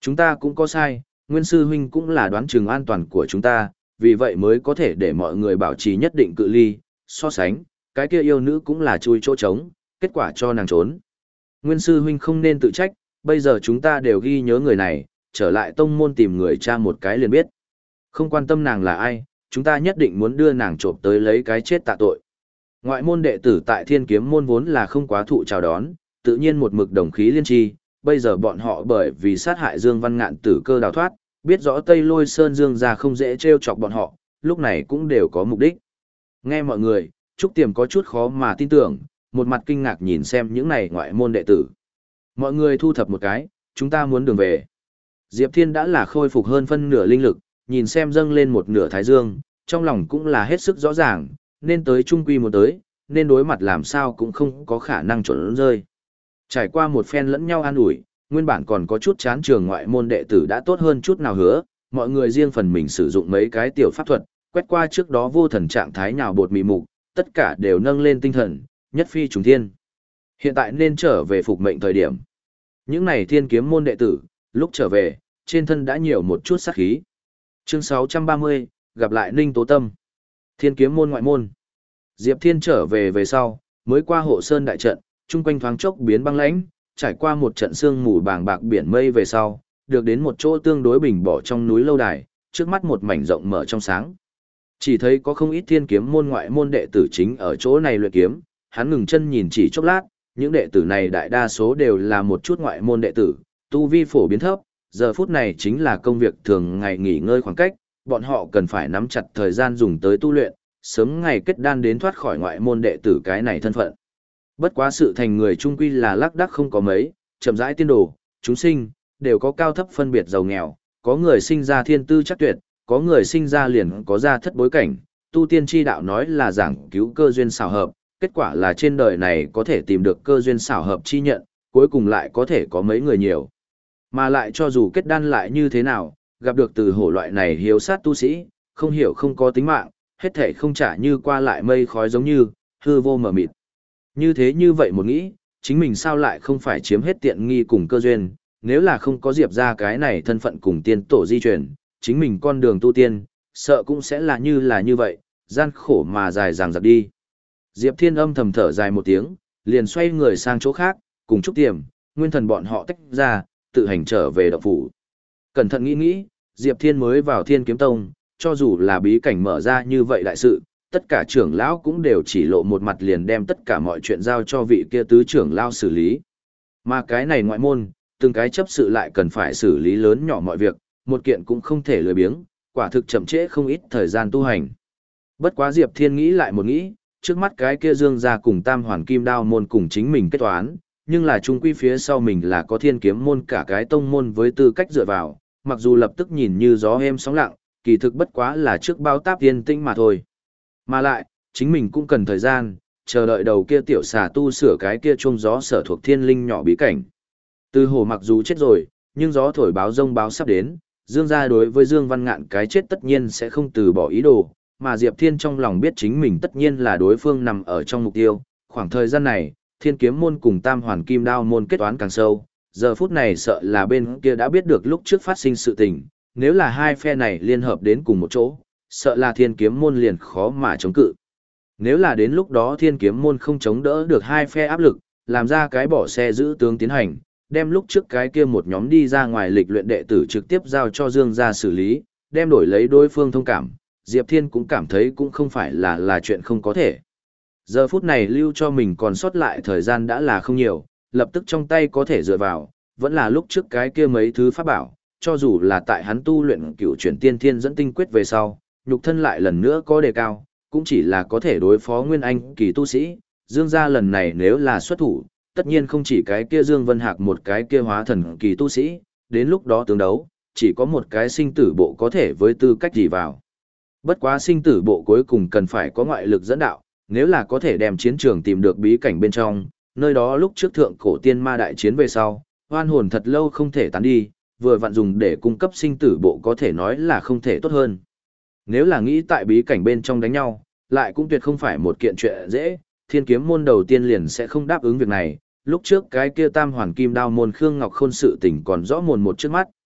Chúng ta cũng có sai, Nguyên sư huynh cũng là đoán chừng an toàn của chúng ta, vì vậy mới có thể để mọi người bảo trì nhất định cự ly, so sánh, cái kia yêu nữ cũng là chui chỗ trống, kết quả cho nàng trốn. Nguyên sư huynh không nên tự trách, bây giờ chúng ta đều ghi nhớ người này, trở lại tông môn tìm người cha một cái liền biết. Không quan tâm nàng là ai, chúng ta nhất định muốn đưa nàng trộm tới lấy cái chết tạ tội. Ngoại môn đệ tử tại Thiên Kiếm môn vốn là không quá thụ chào đón, tự nhiên một mực đồng khí liên tri, bây giờ bọn họ bởi vì sát hại Dương Văn Ngạn tử cơ đào thoát, biết rõ Tây Lôi Sơn Dương gia không dễ trêu chọc bọn họ, lúc này cũng đều có mục đích. Nghe mọi người, Trúc Tiềm có chút khó mà tin tưởng, một mặt kinh ngạc nhìn xem những này ngoại môn đệ tử. Mọi người thu thập một cái, chúng ta muốn đường về. Diệp Thiên đã là khôi phục hơn phân nửa linh lực, nhìn xem dâng lên một nửa thái dương, trong lòng cũng là hết sức rõ ràng, nên tới trung quy một tới, nên đối mặt làm sao cũng không có khả năng trốn rơi. Trải qua một phen lẫn nhau an ủi, nguyên bản còn có chút chán trường ngoại môn đệ tử đã tốt hơn chút nào hứa, mọi người riêng phần mình sử dụng mấy cái tiểu pháp thuật, quét qua trước đó vô thần trạng thái nhào bột mị mục, tất cả đều nâng lên tinh thần, nhất phi trùng thiên. Hiện tại nên trở về phục mệnh thời điểm. Những này Thiên Kiếm môn đệ tử, lúc trở về, trên thân đã nhiều một chút sát khí. Chương sáu trăm ba mươi, gặp lại Ninh Tố Tâm. Thiên Kiếm môn ngoại môn. Diệp Thiên trở về về sau, mới qua Hộ Sơn đại trận, chung quanh thoáng chốc biến băng lãnh, trải qua một trận sương mù bàng bạc biển mây về sau, được đến một chỗ tương đối bình bỏ trong núi lâu đài, trước mắt một mảnh rộng mở trong sáng. Chỉ thấy có không ít Thiên Kiếm môn ngoại môn đệ tử chính ở chỗ này luyện kiếm, hắn ngừng chân nhìn chỉ chốc lát, những đệ tử này đại đa số đều là một chút ngoại môn đệ tử, tu vi phổ biến thấp, giờ phút này chính là công việc thường ngày nghỉ ngơi khoảng cách, bọn họ cần phải nắm chặt thời gian dùng tới tu luyện, sớm ngày kết đan đến thoát khỏi ngoại môn đệ tử cái này thân phận. Bất quá sự thành người trung quy là lác đác không có mấy, chậm rãi tiên đồ, chúng sinh, đều có cao thấp phân biệt giàu nghèo, có người sinh ra thiên tư chắc tuyệt, có người sinh ra liền có ra thất bối cảnh, tu tiên chi đạo nói là giảng cứu cơ duyên xảo hợp, kết quả là trên đời này có thể tìm được cơ duyên xảo hợp chi nhận, cuối cùng lại có thể có mấy người nhiều. Mà lại cho dù kết đan lại như thế nào, gặp được từ hổ loại này hiếu sát tu sĩ, không hiểu không có tính mạng, hết thể không trả như qua lại mây khói giống như, hư vô mờ mịt. Như thế như vậy một nghĩ, chính mình sao lại không phải chiếm hết tiện nghi cùng cơ duyên, nếu là không có Diệp ra cái này thân phận cùng tiên tổ di chuyển, chính mình con đường tu tiên, sợ cũng sẽ là như là như vậy, gian khổ mà dài dằng dặc đi. Diệp Thiên âm thầm thở dài một tiếng, liền xoay người sang chỗ khác, cùng Trúc Tiềm, Nguyên Thần bọn họ tách ra, tự hành trở về động phủ. Cẩn thận nghĩ nghĩ, Diệp Thiên mới vào Thiên Kiếm Tông, cho dù là bí cảnh mở ra như vậy đại sự, tất cả trưởng lão cũng đều chỉ lộ một mặt liền đem tất cả mọi chuyện giao cho vị kia tứ trưởng lão xử lý. Mà cái này ngoại môn, từng cái chấp sự lại cần phải xử lý lớn nhỏ mọi việc, một kiện cũng không thể lười biếng, quả thực chậm trễ không ít thời gian tu hành. Bất quá Diệp Thiên nghĩ lại một nghĩ, trước mắt cái kia Dương gia cùng Tam Hoàn Kim Đao môn cùng chính mình kết toán, nhưng là chung quy phía sau mình là có Thiên Kiếm môn cả cái tông môn với tư cách dựa vào, mặc dù lập tức nhìn như gió êm sóng lặng, kỳ thực bất quá là trước bao táp tiên tinh mà thôi. Mà lại, chính mình cũng cần thời gian, chờ đợi đầu kia tiểu xà tu sửa cái kia chuông gió sở thuộc thiên linh nhỏ bí cảnh. Từ hồ mặc dù chết rồi, nhưng gió thổi báo rông báo sắp đến, Dương gia đối với Dương Văn Ngạn cái chết tất nhiên sẽ không từ bỏ ý đồ, mà Diệp Thiên trong lòng biết chính mình tất nhiên là đối phương nằm ở trong mục tiêu. Khoảng thời gian này, Thiên Kiếm môn cùng Tam Hoàn Kim Đao môn kết toán càng sâu, giờ phút này sợ là bên kia đã biết được lúc trước phát sinh sự tình, nếu là hai phe này liên hợp đến cùng một chỗ, sợ là Thiên Kiếm môn liền khó mà chống cự. Nếu là đến lúc đó Thiên Kiếm môn không chống đỡ được hai phe áp lực, làm ra cái bỏ xe giữ tướng tiến hành, đem lúc trước cái kia một nhóm đi ra ngoài lịch luyện đệ tử trực tiếp giao cho Dương gia xử lý, đem đổi lấy đối phương thông cảm, Diệp Thiên cũng cảm thấy cũng không phải là là chuyện không có thể. Giờ phút này lưu cho mình còn sót lại thời gian đã là không nhiều, lập tức trong tay có thể dựa vào, vẫn là lúc trước cái kia mấy thứ pháp bảo, cho dù là tại hắn tu luyện cửu chuyển tiên thiên dẫn tinh quyết về sau, nhục thân lại lần nữa có đề cao, cũng chỉ là có thể đối phó nguyên anh kỳ tu sĩ, Dương gia lần này nếu là xuất thủ, tất nhiên không chỉ cái kia Dương Vân Hạc một cái kia hóa thần kỳ tu sĩ, đến lúc đó tương đấu, chỉ có một cái sinh tử bộ có thể với tư cách gì vào. Bất quá sinh tử bộ cuối cùng cần phải có ngoại lực dẫn đạo, nếu là có thể đem chiến trường tìm được bí cảnh bên trong, nơi đó lúc trước thượng cổ tiên ma đại chiến về sau, oan hồn thật lâu không thể tán đi, vừa vặn dùng để cung cấp sinh tử bộ có thể nói là không thể tốt hơn. Nếu là nghĩ tại bí cảnh bên trong đánh nhau, lại cũng tuyệt không phải một kiện chuyện dễ, Thiên Kiếm môn đầu tiên liền sẽ không đáp ứng việc này, lúc trước cái kia Tam Hoàn Kim Đao môn Khương Ngọc Khôn sự tình còn rõ mồn một trước mắt,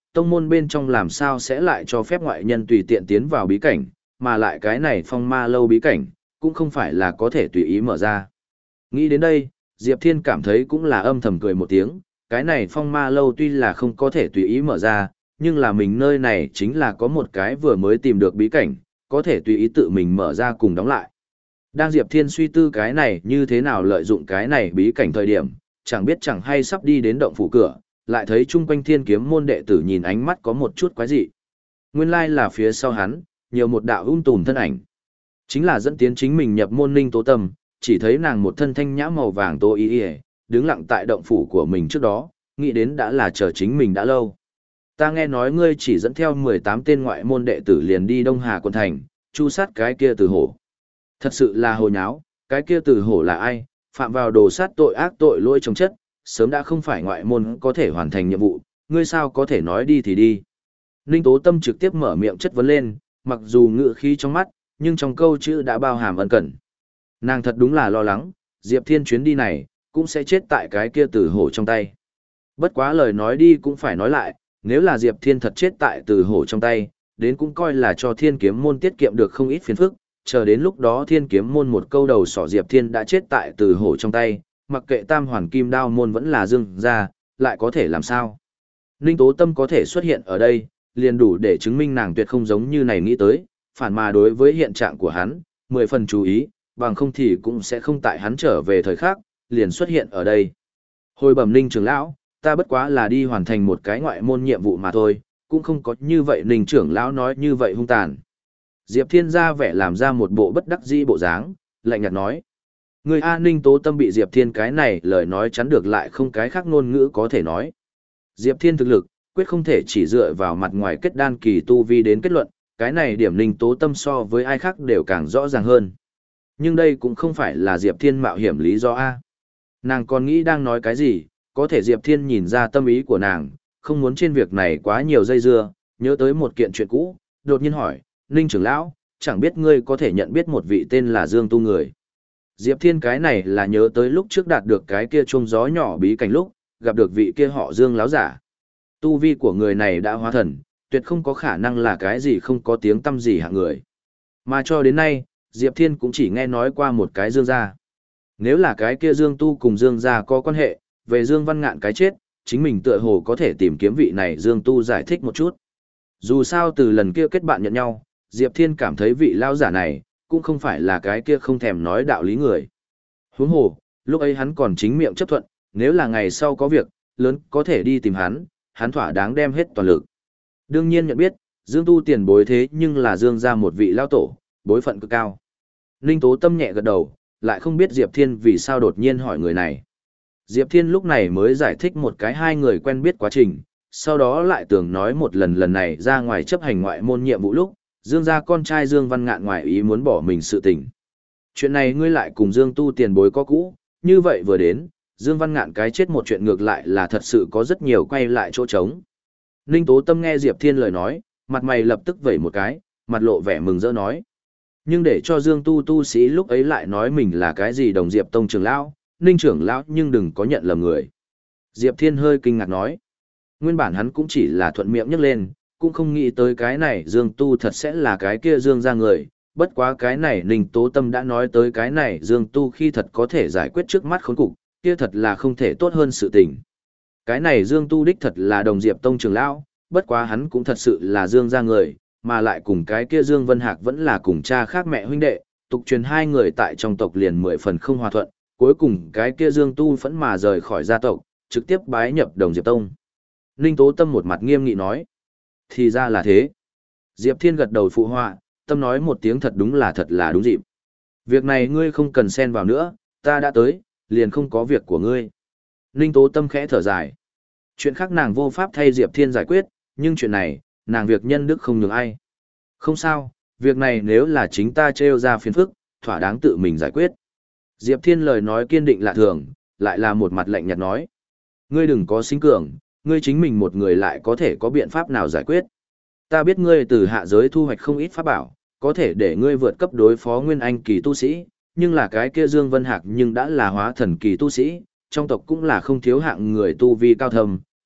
tông môn bên trong làm sao sẽ lại cho phép ngoại nhân tùy tiện tiến vào bí cảnh, mà lại cái này phong ma lâu bí cảnh, cũng không phải là có thể tùy ý mở ra. Nghĩ đến đây, Diệp Thiên cảm thấy cũng là âm thầm cười một tiếng, cái này phong ma lâu tuy là không có thể tùy ý mở ra, nhưng là mình nơi này chính là có một cái vừa mới tìm được bí cảnh, có thể tùy ý tự mình mở ra cùng đóng lại. Đang Diệp Thiên suy tư cái này như thế nào lợi dụng cái này bí cảnh thời điểm, chẳng biết chẳng hay sắp đi đến động phủ cửa, lại thấy chung quanh Thiên Kiếm môn đệ tử nhìn ánh mắt có một chút quái dị. Nguyên lai là phía sau hắn, nhiều một đạo um tùm thân ảnh. Chính là dẫn tiến chính mình nhập môn Ninh Tố Tâm, chỉ thấy nàng một thân thanh nhã màu vàng tô y y, đứng lặng tại động phủ của mình trước đó, nghĩ đến đã là chờ chính mình đã lâu. Ta nghe nói ngươi chỉ dẫn theo mười tám tên ngoại môn đệ tử liền đi Đông Hà quận thành, chu sát cái kia Từ Hổ. Thật sự là hồ nháo, cái kia Từ Hổ là ai, phạm vào đồ sát tội ác tội lỗi chống chất, sớm đã không phải ngoại môn có thể hoàn thành nhiệm vụ, ngươi sao có thể nói đi thì đi. Ninh Tố Tâm trực tiếp mở miệng chất vấn lên, mặc dù ngự khí trong mắt, nhưng trong câu chữ đã bao hàm ân cần. Nàng thật đúng là lo lắng, Diệp Thiên chuyến đi này, cũng sẽ chết tại cái kia Từ Hổ trong tay. Bất quá lời nói đi cũng phải nói lại, nếu là Diệp Thiên thật chết tại Từ Hổ trong tay, đến cũng coi là cho Thiên Kiếm môn tiết kiệm được không ít phiền phức, chờ đến lúc đó Thiên Kiếm môn một câu đầu sỏ Diệp Thiên đã chết tại Từ Hổ trong tay, mặc kệ Tam Hoàn Kim Đao môn vẫn là Dương gia, lại có thể làm sao? Ninh Tố Tâm có thể xuất hiện ở đây, liền đủ để chứng minh nàng tuyệt không giống như này nghĩ tới, phản mà đối với hiện trạng của hắn, mười phần chú ý, bằng không thì cũng sẽ không tại hắn trở về thời khắc, liền xuất hiện ở đây. Hồi bẩm Ninh trưởng lão, ta bất quá là đi hoàn thành một cái ngoại môn nhiệm vụ mà thôi, cũng không có như vậy Ninh trưởng lão nói như vậy hung tàn. Diệp Thiên ra vẻ làm ra một bộ bất đắc dĩ bộ dáng, lạnh nhạt nói. Người A Ninh Tố Tâm bị Diệp Thiên cái này lời nói chắn được lại không cái khác ngôn ngữ có thể nói. Diệp Thiên thực lực, quyết không thể chỉ dựa vào mặt ngoài kết đan kỳ tu vi đến kết luận, cái này điểm Ninh Tố Tâm so với ai khác đều càng rõ ràng hơn. Nhưng đây cũng không phải là Diệp Thiên mạo hiểm lý do A. Nàng còn nghĩ đang nói cái gì, có thể Diệp Thiên nhìn ra tâm ý của nàng, không muốn trên việc này quá nhiều dây dưa, nhớ tới một kiện chuyện cũ, đột nhiên hỏi, Ninh trưởng lão, chẳng biết ngươi có thể nhận biết một vị tên là Dương Tu người. Diệp Thiên cái này là nhớ tới lúc trước đạt được cái kia chuông gió nhỏ bí cảnh lúc, gặp được vị kia họ Dương láo giả. Tu vi của người này đã hóa thần, tuyệt không có khả năng là cái gì không có tiếng tâm gì hạng người. Mà cho đến nay, Diệp Thiên cũng chỉ nghe nói qua một cái Dương gia. Nếu là cái kia Dương Tu cùng Dương gia có quan hệ, về Dương Văn Ngạn cái chết, chính mình tựa hồ có thể tìm kiếm vị này Dương Tu giải thích một chút. Dù sao từ lần kia kết bạn nhận nhau, Diệp Thiên cảm thấy vị lao giả này, cũng không phải là cái kia không thèm nói đạo lý người. Huống hồ, lúc ấy hắn còn chính miệng chấp thuận, nếu là ngày sau có việc, lớn có thể đi tìm hắn, hắn thỏa đáng đem hết toàn lực. Đương nhiên nhận biết, Dương Tu tiền bối thế nhưng là Dương gia một vị lao tổ, bối phận cực cao. Ninh Tố Tâm nhẹ gật đầu, lại không biết Diệp Thiên vì sao đột nhiên hỏi người này. Diệp Thiên lúc này mới giải thích một cái hai người quen biết quá trình, sau đó lại tưởng nói một lần lần này ra ngoài chấp hành ngoại môn nhiệm vụ lúc, Dương gia con trai Dương Văn Ngạn ngoài ý muốn bỏ mình sự tình. Chuyện này ngươi lại cùng Dương Tu tiền bối có cũ, như vậy vừa đến, Dương Văn Ngạn cái chết một chuyện ngược lại là thật sự có rất nhiều quay lại chỗ trống. Ninh Tố Tâm nghe Diệp Thiên lời nói, mặt mày lập tức vẩy một cái, mặt lộ vẻ mừng rỡ nói. Nhưng để cho Dương Tu tu sĩ lúc ấy lại nói mình là cái gì đồng Diệp Tông trưởng lão, Ninh trưởng lão nhưng đừng có nhận lầm người. Diệp Thiên hơi kinh ngạc nói. Nguyên bản hắn cũng chỉ là thuận miệng nhắc lên, cũng không nghĩ tới cái này Dương Tu thật sẽ là cái kia Dương ra người, bất quá cái này Ninh Tố Tâm đã nói tới cái này Dương Tu khi thật có thể giải quyết trước mắt khốn cục, kia thật là không thể tốt hơn sự tình. Cái này Dương Tu đích thật là đồng Diệp Tông trưởng lão, bất quá hắn cũng thật sự là Dương ra người, mà lại cùng cái kia Dương Vân Hạc vẫn là cùng cha khác mẹ huynh đệ, tục truyền hai người tại trong tộc liền mười phần không hòa thuận, cuối cùng cái kia Dương Tu phẫn mà rời khỏi gia tộc, trực tiếp bái nhập đồng Diệp Tông. Ninh Tố Tâm một mặt nghiêm nghị nói. Thì ra là thế. Diệp Thiên gật đầu phụ họa, Tâm nói một tiếng thật đúng là thật là đúng dịp. Việc này ngươi không cần xen vào nữa, ta đã tới, liền không có việc của ngươi. Ninh Tố Tâm khẽ thở dài. Chuyện khác nàng vô pháp thay Diệp Thiên giải quyết, nhưng chuyện này, nàng việc nhân đức không nhường ai. Không sao, việc này nếu là chính ta trêu ra phiền phức, thỏa đáng tự mình giải quyết. Diệp Thiên lời nói kiên định lạ thường, lại là một mặt lạnh nhạt nói. Ngươi đừng có sinh cường, ngươi chính mình một người lại có thể có biện pháp nào giải quyết. Ta biết ngươi từ hạ giới thu hoạch không ít pháp bảo, có thể để ngươi vượt cấp đối phó nguyên anh kỳ tu sĩ, nhưng là cái kia Dương Vân Hạc nhưng đã là hóa thần kỳ tu sĩ, trong tộc cũng là không thiếu hạng người tu vi cao thầm,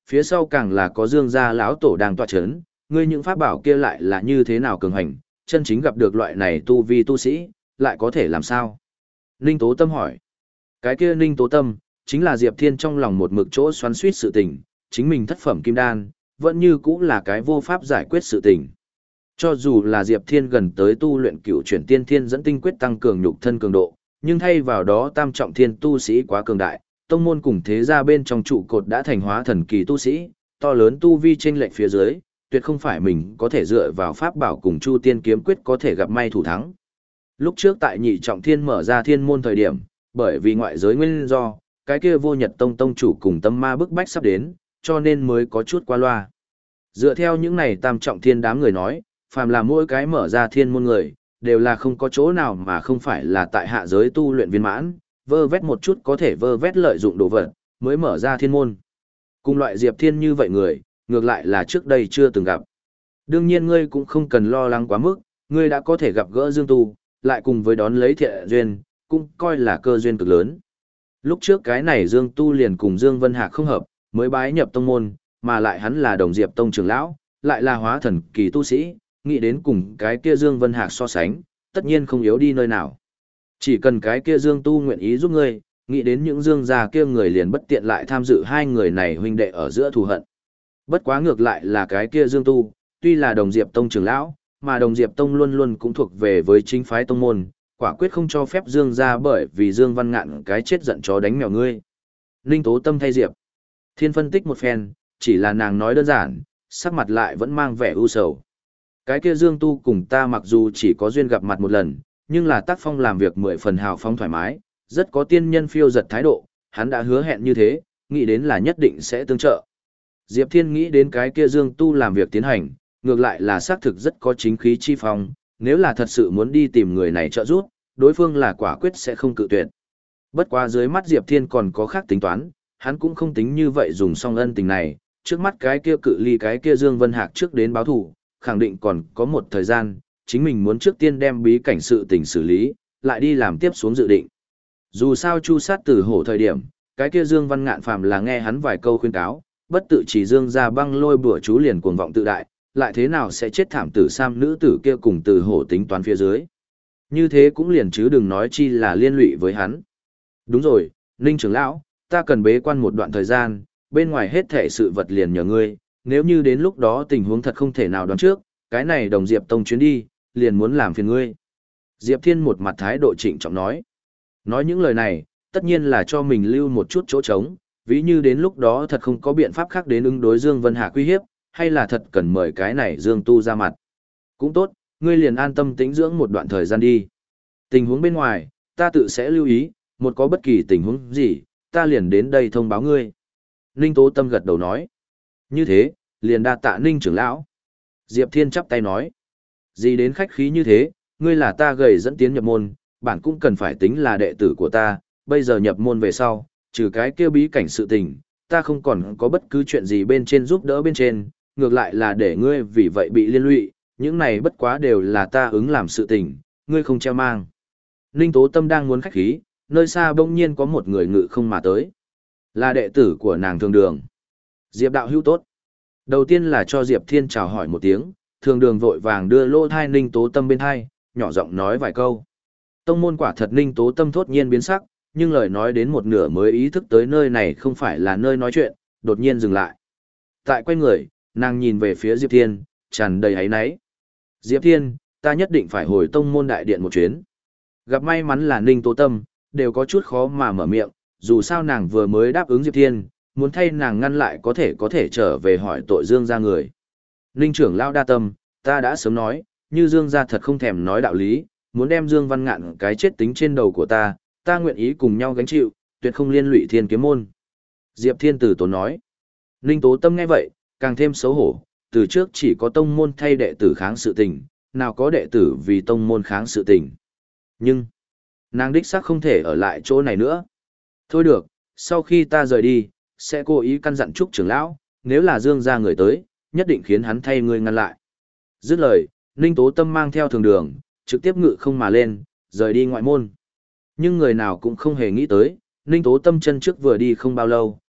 phía sau càng là có Dương gia lão tổ đang tọa chấn, ngươi những pháp bảo kia lại là như thế nào cường hành, chân chính gặp được loại này tu vi tu sĩ, lại có thể làm sao? Ninh Tố Tâm hỏi. Cái kia Ninh Tố Tâm, chính là Diệp Thiên trong lòng một mực chỗ xoắn suýt sự tình, chính mình thất phẩm kim đan, vẫn như cũng là cái vô pháp giải quyết sự tình. Cho dù là Diệp Thiên gần tới tu luyện cựu chuyển tiên thiên dẫn tinh quyết tăng cường nhục thân cường độ, nhưng thay vào đó tam trọng thiên tu sĩ quá cường đại, tông môn cùng thế gia bên trong trụ cột đã thành hóa thần kỳ tu sĩ, to lớn tu vi chênh lệch phía dưới, tuyệt không phải mình có thể dựa vào pháp bảo cùng Chu Tiên kiếm quyết có thể gặp may thủ thắng. Lúc trước tại nhị trọng thiên mở ra thiên môn thời điểm, bởi vì ngoại giới nguyên do, cái kia vô nhật tông tông chủ cùng tâm ma bức bách sắp đến, cho nên mới có chút qua loa. Dựa theo những này tam trọng thiên đám người nói, phàm là mỗi cái mở ra thiên môn người, đều là không có chỗ nào mà không phải là tại hạ giới tu luyện viên mãn, vơ vét một chút có thể vơ vét lợi dụng đồ vật, mới mở ra thiên môn. Cùng loại Diệp Thiên như vậy người, ngược lại là trước đây chưa từng gặp. Đương nhiên ngươi cũng không cần lo lắng quá mức, ngươi đã có thể gặp gỡ Dương Tu, lại cùng với đón lấy thiện duyên, cũng coi là cơ duyên cực lớn. Lúc trước cái này Dương Tu liền cùng Dương Vân Hạc không hợp, mới bái nhập tông môn, mà lại hắn là đồng Diệp tông trưởng lão, lại là hóa thần kỳ tu sĩ, nghĩ đến cùng cái kia Dương Vân Hạc so sánh, tất nhiên không yếu đi nơi nào. Chỉ cần cái kia Dương Tu nguyện ý giúp ngươi, nghĩ đến những Dương gia kia người liền bất tiện lại tham dự hai người này huynh đệ ở giữa thù hận. Bất quá ngược lại là cái kia Dương Tu, tuy là đồng Diệp tông trưởng lão, mà đồng Diệp tông luôn luôn cũng thuộc về với chính phái tông môn, quả quyết không cho phép Dương gia bởi vì Dương Văn Ngạn cái chết giận chó đánh mèo ngươi. Ninh Tố Tâm thay Diệp Thiên phân tích một phen, chỉ là nàng nói đơn giản, sắc mặt lại vẫn mang vẻ u sầu. Cái kia Dương Tu cùng ta mặc dù chỉ có duyên gặp mặt một lần, nhưng là tác phong làm việc mười phần hào phóng thoải mái, rất có tiên nhân phiêu giật thái độ, hắn đã hứa hẹn như thế, nghĩ đến là nhất định sẽ tương trợ. Diệp Thiên nghĩ đến cái kia Dương Tu làm việc tiến hành, ngược lại là xác thực rất có chính khí chi phong, nếu là thật sự muốn đi tìm người này trợ giúp, đối phương là quả quyết sẽ không cự tuyệt. Bất quá dưới mắt Diệp Thiên còn có khác tính toán, hắn cũng không tính như vậy dùng song ân tình này, trước mắt cái kia cự ly cái kia Dương Vân Hạc trước đến báo thủ, khẳng định còn có một thời gian, chính mình muốn trước tiên đem bí cảnh sự tình xử lý, lại đi làm tiếp xuống dự định. Dù sao chu sát tử hổ thời điểm, cái kia Dương Văn Ngạn phàm là nghe hắn vài câu khuyên cáo, bất tự chỉ Dương ra băng lôi bùa chú liền cuồng vọng tự đại, lại thế nào sẽ chết thảm tử sam nữ tử kia cùng tử hổ tính toán phía dưới. Như thế cũng liền chứ đừng nói chi là liên lụy với hắn. Đúng rồi, Ninh trưởng lão, ta cần bế quan một đoạn thời gian, bên ngoài hết thể sự vật liền nhờ ngươi, nếu như đến lúc đó tình huống thật không thể nào đoán trước, cái này đồng Diệp Tông chuyến đi, liền muốn làm phiền ngươi. Diệp Thiên một mặt thái độ trịnh trọng nói. Nói những lời này, tất nhiên là cho mình lưu một chút chỗ trống, ví như đến lúc đó thật không có biện pháp khác đến ứng đối Dương Vân Hà uy hiếp, hay là thật cần mời cái này Dương Tu ra mặt. Cũng tốt, ngươi liền an tâm tĩnh dưỡng một đoạn thời gian đi. Tình huống bên ngoài, ta tự sẽ lưu ý, một có bất kỳ tình huống gì, ta liền đến đây thông báo ngươi. Ninh Tố Tâm gật đầu nói. Như thế, liền đa tạ Ninh trưởng lão. Diệp Thiên chắp tay nói. Gì đến khách khí như thế, ngươi là ta gầy dẫn tiến nhập môn, bản cũng cần phải tính là đệ tử của ta, bây giờ nhập môn về sau, trừ cái kêu bí cảnh sự tình, ta không còn có bất cứ chuyện gì bên trên giúp đỡ bên trên, ngược lại là để ngươi vì vậy bị liên lụy, những này bất quá đều là ta ứng làm sự tình, ngươi không treo mang. Ninh Tố Tâm đang muốn khách khí, nơi xa bỗng nhiên có một người ngự không mà tới. Là đệ tử của nàng Thường Đường. Diệp đạo hữu tốt. Đầu tiên là cho Diệp Thiên chào hỏi một tiếng, Thường Đường vội vàng đưa lô thai Ninh Tố Tâm bên thai, nhỏ giọng nói vài câu. Tông môn quả thật Ninh Tố Tâm thốt nhiên biến sắc, nhưng lời nói đến một nửa mới ý thức tới nơi này không phải là nơi nói chuyện, đột nhiên dừng lại. Tại quay người, nàng nhìn về phía Diệp Thiên, tràn đầy áy náy. Diệp Thiên, ta nhất định phải hồi tông môn đại điện một chuyến. Gặp may mắn là Ninh Tố Tâm, đều có chút khó mà mở miệng, dù sao nàng vừa mới đáp ứng Diệp Thiên, muốn thay nàng ngăn lại có thể có thể trở về hỏi tội Dương gia người. Ninh trưởng lão đa tâm, ta đã sớm nói, như Dương gia thật không thèm nói đạo lý, muốn đem Dương Văn Ngạn cái chết tính trên đầu của ta, ta nguyện ý cùng nhau gánh chịu, tuyệt không liên lụy Thiên Kiếm môn. Diệp Thiên Tử tốn nói. Ninh Tố Tâm nghe vậy, càng thêm xấu hổ, từ trước chỉ có tông môn thay đệ tử kháng sự tình, nào có đệ tử vì tông môn kháng sự tình. Nhưng, nàng đích xác không thể ở lại chỗ này nữa. Thôi được, sau khi ta rời đi, sẽ cố ý căn dặn Trúc trưởng lão, nếu là Dương gia người tới, nhất định khiến hắn thay ngươi ngăn lại. Dứt lời, Ninh Tố Tâm mang theo Thường Đường, trực tiếp ngự không mà lên, rời đi ngoại môn. Nhưng người nào cũng không hề nghĩ tới, Ninh Tố Tâm chân trước vừa đi không bao lâu,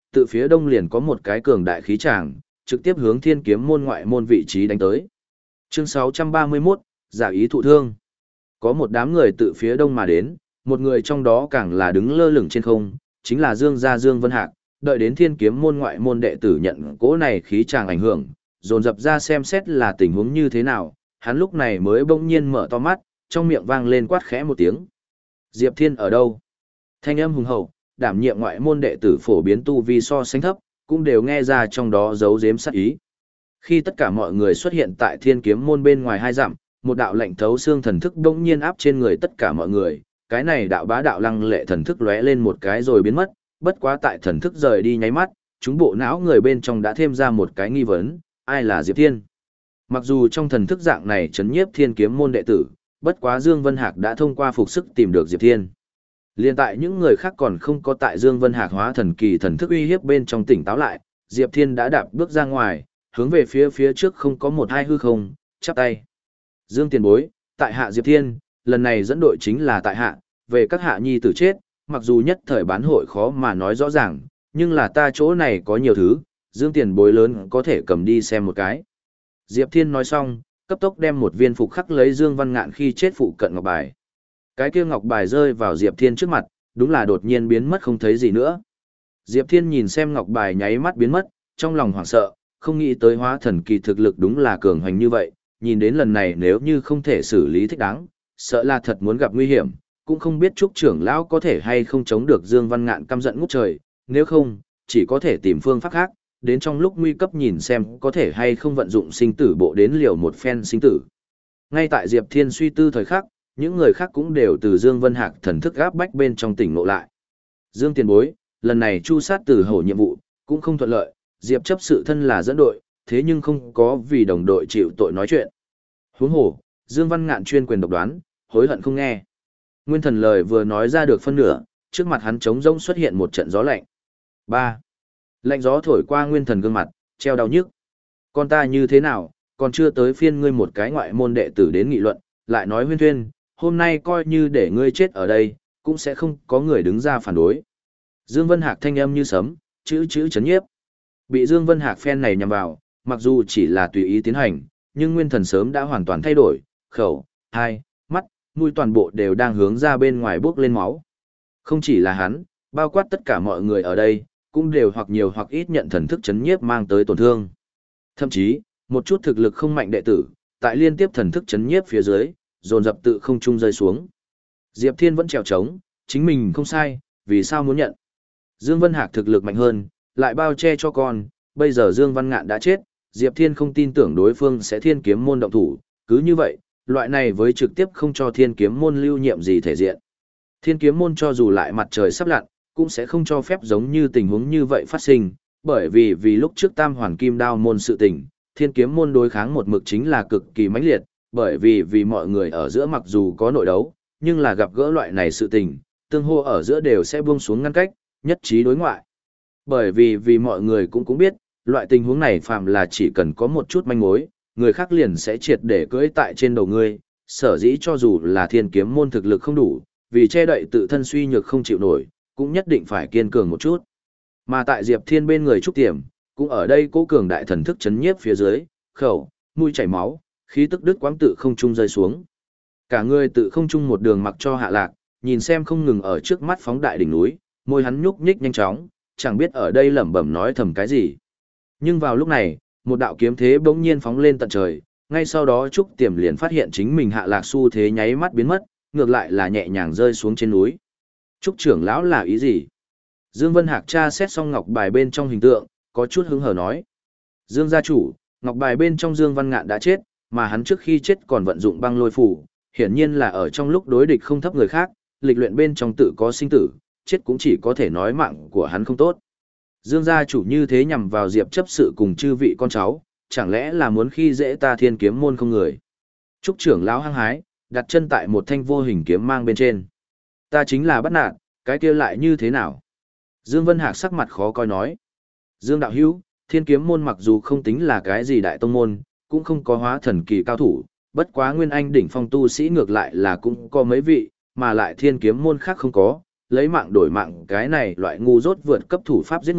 tự phía đông liền có một cái cường đại khí tràng, trực tiếp hướng thiên kiếm môn ngoại môn vị trí đánh tới. Chương sáu trăm ba mươi mốt, giả ý thụ thương. Có một đám người tự phía đông mà đến, một người trong đó càng là đứng lơ lửng trên không, chính là Dương gia Dương Vân Hạc, đợi đến thiên kiếm môn ngoại môn đệ tử nhận cỗ này khí tràng ảnh hưởng, dồn dập ra xem xét là tình huống như thế nào, hắn lúc này mới bỗng nhiên mở to mắt, trong miệng vang lên quát khẽ một tiếng. Diệp Thiên ở đâu? Thanh âm hùng hậu, đảm nhiệm ngoại môn đệ tử phổ biến tu vi so sánh thấp, cũng đều nghe ra trong đó giấu giếm sát ý. Khi tất cả mọi người xuất hiện tại thiên kiếm môn bên ngoài hai dặm, một đạo lệnh thấu xương thần thức bỗng nhiên áp trên người tất cả mọi người, cái này đạo bá đạo lăng lệ thần thức lóe lên một cái rồi biến mất, bất quá tại thần thức rời đi nháy mắt, chúng bộ não người bên trong đã thêm ra một cái nghi vấn, ai là Diệp Thiên? Mặc dù trong thần thức dạng này chấn nhiếp thiên kiếm môn đệ tử, bất quá Dương Vân Hạc đã thông qua phục sức tìm được Diệp Thiên. Liên tại những người khác còn không có tại Dương Vân Hạc hóa thần kỳ thần thức uy hiếp bên trong tỉnh táo lại, Diệp Thiên đã đạp bước ra ngoài, hướng về phía phía trước không có một hai hư không, chắp tay. Dương tiền bối, tại hạ Diệp Thiên, lần này dẫn đội chính là tại hạ, về các hạ nhi tử chết, mặc dù nhất thời bán hội khó mà nói rõ ràng, nhưng là ta chỗ này có nhiều thứ, Dương tiền bối lớn có thể cầm đi xem một cái. Diệp Thiên nói xong, cấp tốc đem một viên phục khắc lấy Dương Văn Ngạn khi chết phụ cận ngọc bài. Cái kia ngọc bài rơi vào Diệp Thiên trước mặt, đúng là đột nhiên biến mất không thấy gì nữa. Diệp Thiên nhìn xem ngọc bài nháy mắt biến mất, trong lòng hoảng sợ, không nghĩ tới hóa thần kỳ thực lực đúng là cường hoành như vậy, nhìn đến lần này nếu như không thể xử lý thích đáng, sợ là thật muốn gặp nguy hiểm, cũng không biết Trúc trưởng lão có thể hay không chống được Dương Văn Ngạn căm giận ngút trời, nếu không, chỉ có thể tìm phương pháp khác, đến trong lúc nguy cấp nhìn xem có thể hay không vận dụng sinh tử bộ đến liều một phen sinh tử. Ngay tại Diệp Thiên suy tư thời khắc, những người khác cũng đều từ Dương Vân Hạc thần thức áp bách bên trong tỉnh ngộ lại. Dương tiền bối, lần này chu sát từ hổ nhiệm vụ, cũng không thuận lợi, Diệp chấp sự thân là dẫn đội, thế nhưng không có vì đồng đội chịu tội nói chuyện. Huống hồ, Dương Văn Ngạn chuyên quyền độc đoán, hối hận không nghe. Nguyên thần lời vừa nói ra được phân nửa, trước mặt hắn trống rỗng xuất hiện một trận gió lạnh. ba. Lạnh gió thổi qua nguyên thần gương mặt, treo đau nhức. Con ta như thế nào, còn chưa tới phiên ngươi một cái ngoại môn đệ tử đến nghị luận, lại nói huyên thuyên, hôm nay coi như để ngươi chết ở đây, cũng sẽ không có người đứng ra phản đối. Dương Vân Hạc thanh âm như sấm, chữ chữ chấn nhiếp. Bị Dương Vân Hạc phen này nhằm vào, mặc dù chỉ là tùy ý tiến hành, nhưng nguyên thần sớm đã hoàn toàn thay đổi, khẩu, hai, mắt, mũi toàn bộ đều đang hướng ra bên ngoài bước lên máu. Không chỉ là hắn, bao quát tất cả mọi người ở đây, cũng đều hoặc nhiều hoặc ít nhận thần thức chấn nhiếp mang tới tổn thương. Thậm chí, một chút thực lực không mạnh đệ tử, tại liên tiếp thần thức chấn nhiếp phía dưới, dồn dập tự không trung rơi xuống. Diệp Thiên vẫn trèo trống, chính mình không sai, vì sao muốn nhận. Dương Vân Hạc thực lực mạnh hơn, lại bao che cho con, bây giờ Dương Văn Ngạn đã chết, Diệp Thiên không tin tưởng đối phương sẽ thiên kiếm môn động thủ, cứ như vậy, loại này với trực tiếp không cho thiên kiếm môn lưu nhiệm gì thể diện. Thiên kiếm môn cho dù lại mặt trời sắp lặn, cũng sẽ không cho phép giống như tình huống như vậy phát sinh, bởi vì vì lúc trước Tam Hoàn Kim Đao môn sự tình, thiên kiếm môn đối kháng một mực chính là cực kỳ mãnh liệt, bởi vì vì mọi người ở giữa mặc dù có nội đấu, nhưng là gặp gỡ loại này sự tình, tương hô ở giữa đều sẽ buông xuống ngăn cách, nhất trí đối ngoại. Bởi vì vì mọi người cũng cũng biết, loại tình huống này phàm là chỉ cần có một chút manh mối, người khác liền sẽ triệt để cưỡi tại trên đầu ngươi, sở dĩ cho dù là thiên kiếm môn thực lực không đủ, vì che đậy tự thân suy nhược không chịu nổi, cũng nhất định phải kiên cường một chút. Mà tại Diệp Thiên bên người Trúc Tiềm, cũng ở đây cố cường đại thần thức chấn nhiếp phía dưới, khẩu, mũi chảy máu, khí tức đứt quãng tự không trung rơi xuống. Cả người tự không trung một đường mặc cho hạ lạc, nhìn xem không ngừng ở trước mắt phóng đại đỉnh núi, môi hắn nhúc nhích nhanh chóng, chẳng biết ở đây lẩm bẩm nói thầm cái gì. Nhưng vào lúc này, một đạo kiếm thế bỗng nhiên phóng lên tận trời, ngay sau đó Trúc Tiềm liền phát hiện chính mình hạ lạc xu thế nháy mắt biến mất, ngược lại là nhẹ nhàng rơi xuống trên núi. Trúc trưởng lão là ý gì? Dương Vân Hạc tra xét xong ngọc bài bên trong hình tượng, có chút hứng hở nói. Dương gia chủ, ngọc bài bên trong Dương Văn Ngạn đã chết, mà hắn trước khi chết còn vận dụng băng lôi phủ, hiển nhiên là ở trong lúc đối địch không thấp người khác, lịch luyện bên trong tự có sinh tử, chết cũng chỉ có thể nói mạng của hắn không tốt. Dương gia chủ như thế nhằm vào Diệp chấp sự cùng chư vị con cháu, chẳng lẽ là muốn khi dễ ta thiên kiếm môn không người. Trúc trưởng lão hăng hái, đặt chân tại một thanh vô hình kiếm mang bên trên. Ta chính là bắt nạt, cái kia lại như thế nào? Dương Vân Hạc sắc mặt khó coi nói. Dương đạo hữu, thiên kiếm môn mặc dù không tính là cái gì đại tông môn, cũng không có hóa thần kỳ cao thủ, bất quá nguyên anh đỉnh phong tu sĩ ngược lại là cũng có mấy vị, mà lại thiên kiếm môn khác không có, lấy mạng đổi mạng cái này loại ngu dốt vượt cấp thủ pháp giết người,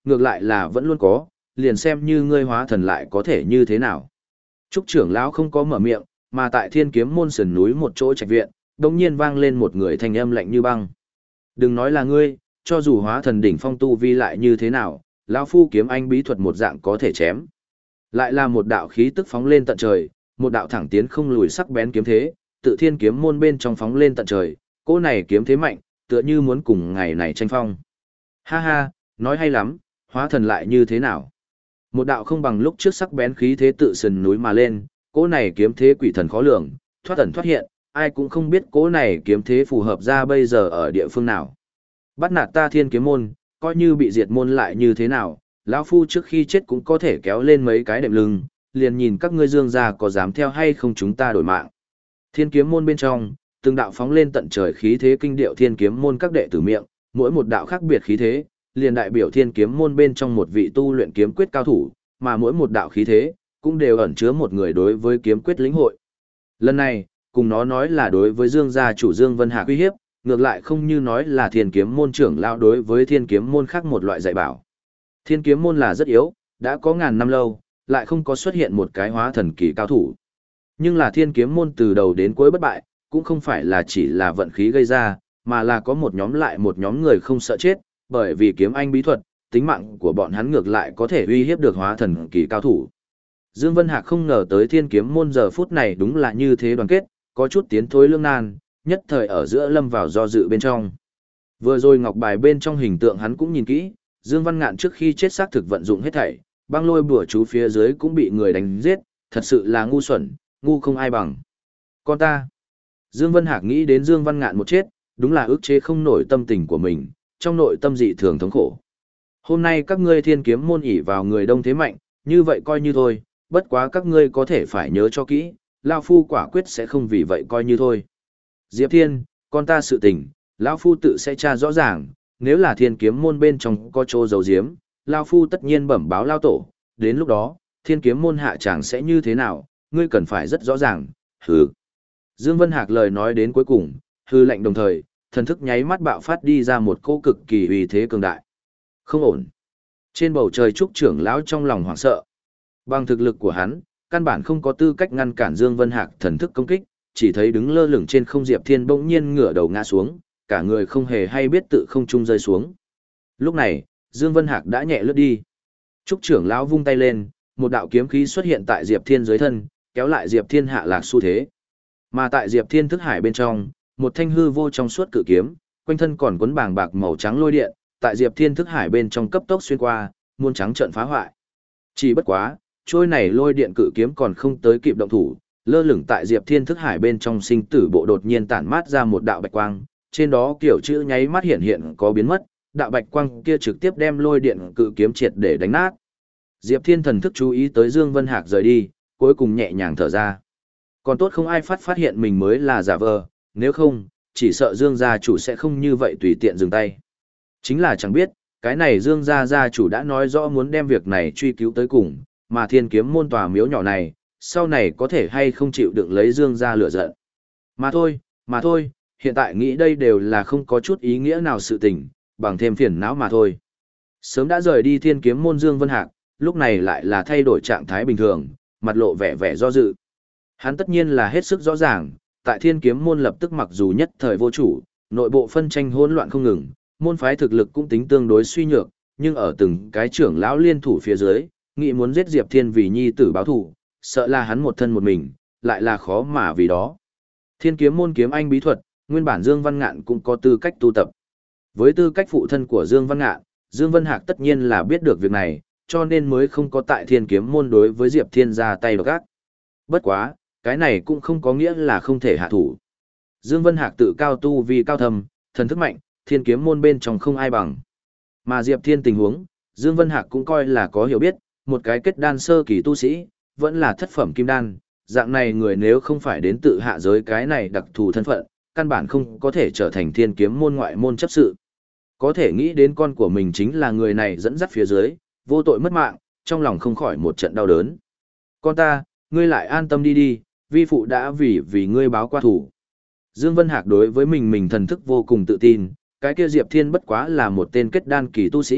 ngược lại là vẫn luôn có, liền xem như ngươi hóa thần lại có thể như thế nào. Trúc trưởng lão không có mở miệng, mà tại Thiên Kiếm môn sườn núi một chỗ trạch viện, đột nhiên vang lên một người thanh âm lạnh như băng. Đừng nói là ngươi, cho dù hóa thần đỉnh phong tu vi lại như thế nào, lão phu kiếm anh bí thuật một dạng có thể chém. Lại là một đạo khí tức phóng lên tận trời, một đạo thẳng tiến không lùi sắc bén kiếm thế, tự Thiên Kiếm môn bên trong phóng lên tận trời, cỗ này kiếm thế mạnh, tựa như muốn cùng ngày này tranh phong. Ha ha, nói hay lắm, hóa thần lại như thế nào? Một đạo không bằng lúc trước sắc bén khí thế tự sườn núi mà lên, cỗ này kiếm thế quỷ thần khó lường, thoát ẩn thoát hiện, ai cũng không biết cỗ này kiếm thế phù hợp ra bây giờ ở địa phương nào. Bắt nạt ta Thiên Kiếm môn, coi như bị diệt môn lại như thế nào, lão phu trước khi chết cũng có thể kéo lên mấy cái đệm lưng, liền nhìn các ngươi Dương gia có dám theo hay không chúng ta đổi mạng. Thiên Kiếm môn bên trong, từng đạo phóng lên tận trời khí thế kinh điệu Thiên Kiếm môn các đệ tử miệng, mỗi một đạo khác biệt khí thế, liền đại biểu Thiên Kiếm môn bên trong một vị tu luyện kiếm quyết cao thủ, mà mỗi một đạo khí thế cũng đều ẩn chứa một người đối với kiếm quyết lĩnh hội. Lần này, cùng nó nói là đối với Dương gia chủ Dương Vân Hạc uy hiếp, ngược lại không như nói là Thiên Kiếm môn trưởng lão đối với Thiên Kiếm môn khác một loại dạy bảo. Thiên Kiếm môn là rất yếu, đã có ngàn năm lâu, lại không có xuất hiện một cái hóa thần kỳ cao thủ. Nhưng là Thiên Kiếm môn từ đầu đến cuối bất bại, cũng không phải là chỉ là vận khí gây ra, mà là có một nhóm lại một nhóm người không sợ chết, bởi vì kiếm anh bí thuật, tính mạng của bọn hắn ngược lại có thể uy hiếp được hóa thần kỳ cao thủ. Dương Vân Hạc không ngờ tới Thiên Kiếm môn giờ phút này đúng là như thế đoàn kết, có chút tiến thối lương nan, nhất thời ở giữa lâm vào do dự bên trong. Vừa rồi ngọc bài bên trong hình tượng hắn cũng nhìn kỹ, Dương Văn Ngạn trước khi chết xác thực vận dụng hết thảy, băng lôi bùa chú phía dưới cũng bị người đánh giết, thật sự là ngu xuẩn, ngu không ai bằng. Con ta. Dương Vân Hạc nghĩ đến Dương Văn Ngạn một chết, đúng là ức chế không nổi tâm tình của mình, trong nội tâm dị thường thống khổ. Hôm nay các ngươi Thiên Kiếm môn ỷ vào người đông thế mạnh, như vậy coi như thôi, bất quá các ngươi có thể phải nhớ cho kỹ, lão phu quả quyết sẽ không vì vậy coi như thôi. Diệp Thiên, con ta sự tình, lão phu tự sẽ tra rõ ràng, nếu là Thiên Kiếm môn bên trong có chỗ giấu giếm, lão phu tất nhiên bẩm báo lão tổ, đến lúc đó, Thiên Kiếm môn hạ tràng sẽ như thế nào, ngươi cần phải rất rõ ràng. Hừ. Dương Vân Hạc lời nói đến cuối cùng, hư lệnh đồng thời, thần thức nháy mắt bạo phát đi ra một cỗ cực kỳ uy thế cường đại. Không ổn. Trên bầu trời trúc trưởng lão trong lòng hoảng sợ. Bằng thực lực của hắn, căn bản không có tư cách ngăn cản Dương Vân Hạc thần thức công kích, chỉ thấy đứng lơ lửng trên không Diệp Thiên bỗng nhiên ngửa đầu ngã xuống, cả người không hề hay biết tự không trung rơi xuống. Lúc này, Dương Vân Hạc đã nhẹ lướt đi. Trúc trưởng lão vung tay lên, một đạo kiếm khí xuất hiện tại Diệp Thiên dưới thân, kéo lại Diệp Thiên hạ lạc xu thế. Mà tại Diệp Thiên thức hải bên trong, một thanh hư vô trong suốt cự kiếm, quanh thân còn cuốn bàng bạc màu trắng lôi điện, tại Diệp Thiên thức hải bên trong cấp tốc xuyên qua, muôn trắng trận phá hoại. Chỉ bất quá, trôi này lôi điện cự kiếm còn không tới kịp động thủ, lơ lửng tại Diệp Thiên thức hải bên trong sinh tử bộ đột nhiên tản mát ra một đạo bạch quang, trên đó kiểu chữ nháy mắt hiện hiện có biến mất, đạo bạch quang kia trực tiếp đem lôi điện cự kiếm triệt để đánh nát. Diệp Thiên thần thức chú ý tới Dương Vân Hạc rời đi, cuối cùng nhẹ nhàng thở ra. Còn tốt không ai phát phát hiện mình mới là giả vờ, nếu không, chỉ sợ Dương gia chủ sẽ không như vậy tùy tiện dừng tay. Chính là chẳng biết, cái này Dương gia gia chủ đã nói rõ muốn đem việc này truy cứu tới cùng, mà Thiên Kiếm môn tòa miếu nhỏ này, sau này có thể hay không chịu đựng lấy Dương gia lửa giận. Mà thôi, mà thôi, hiện tại nghĩ đây đều là không có chút ý nghĩa nào sự tình, bằng thêm phiền não mà thôi. Sớm đã rời đi Thiên Kiếm môn Dương Vân Hạc, lúc này lại là thay đổi trạng thái bình thường, mặt lộ vẻ vẻ do dự. Hắn tất nhiên là hết sức rõ ràng, tại Thiên Kiếm môn lập tức mặc dù nhất thời vô chủ, nội bộ phân tranh hỗn loạn không ngừng, môn phái thực lực cũng tính tương đối suy nhược, nhưng ở từng cái trưởng lão liên thủ phía dưới, nghĩ muốn giết Diệp Thiên vì nhi tử báo thù, sợ là hắn một thân một mình, lại là khó mà vì đó. Thiên Kiếm môn kiếm anh bí thuật, nguyên bản Dương Văn Ngạn cũng có tư cách tu tập. Với tư cách phụ thân của Dương Văn Ngạn, Dương Vân Hạc tất nhiên là biết được việc này, cho nên mới không có tại Thiên Kiếm môn đối với Diệp Thiên ra tay độc ác. Bất quá, cái này cũng không có nghĩa là không thể hạ thủ. Dương Vân Hạc tự cao tu vì cao thâm, thần thức mạnh, Thiên Kiếm môn bên trong không ai bằng. Mà Diệp Thiên tình huống, Dương Vân Hạc cũng coi là có hiểu biết, một cái kết đan sơ kỳ tu sĩ, vẫn là thất phẩm kim đan, dạng này người nếu không phải đến tự hạ giới cái này đặc thù thân phận, căn bản không có thể trở thành Thiên Kiếm môn ngoại môn chấp sự. Có thể nghĩ đến con của mình chính là người này dẫn dắt phía dưới, vô tội mất mạng, trong lòng không khỏi một trận đau đớn. Con ta, ngươi lại an tâm đi đi, vi phụ đã vì vì ngươi báo qua thủ. Dương Vân Hạc đối với mình mình thần thức vô cùng tự tin, cái kia Diệp Thiên bất quá là một tên kết đan kỳ tu sĩ,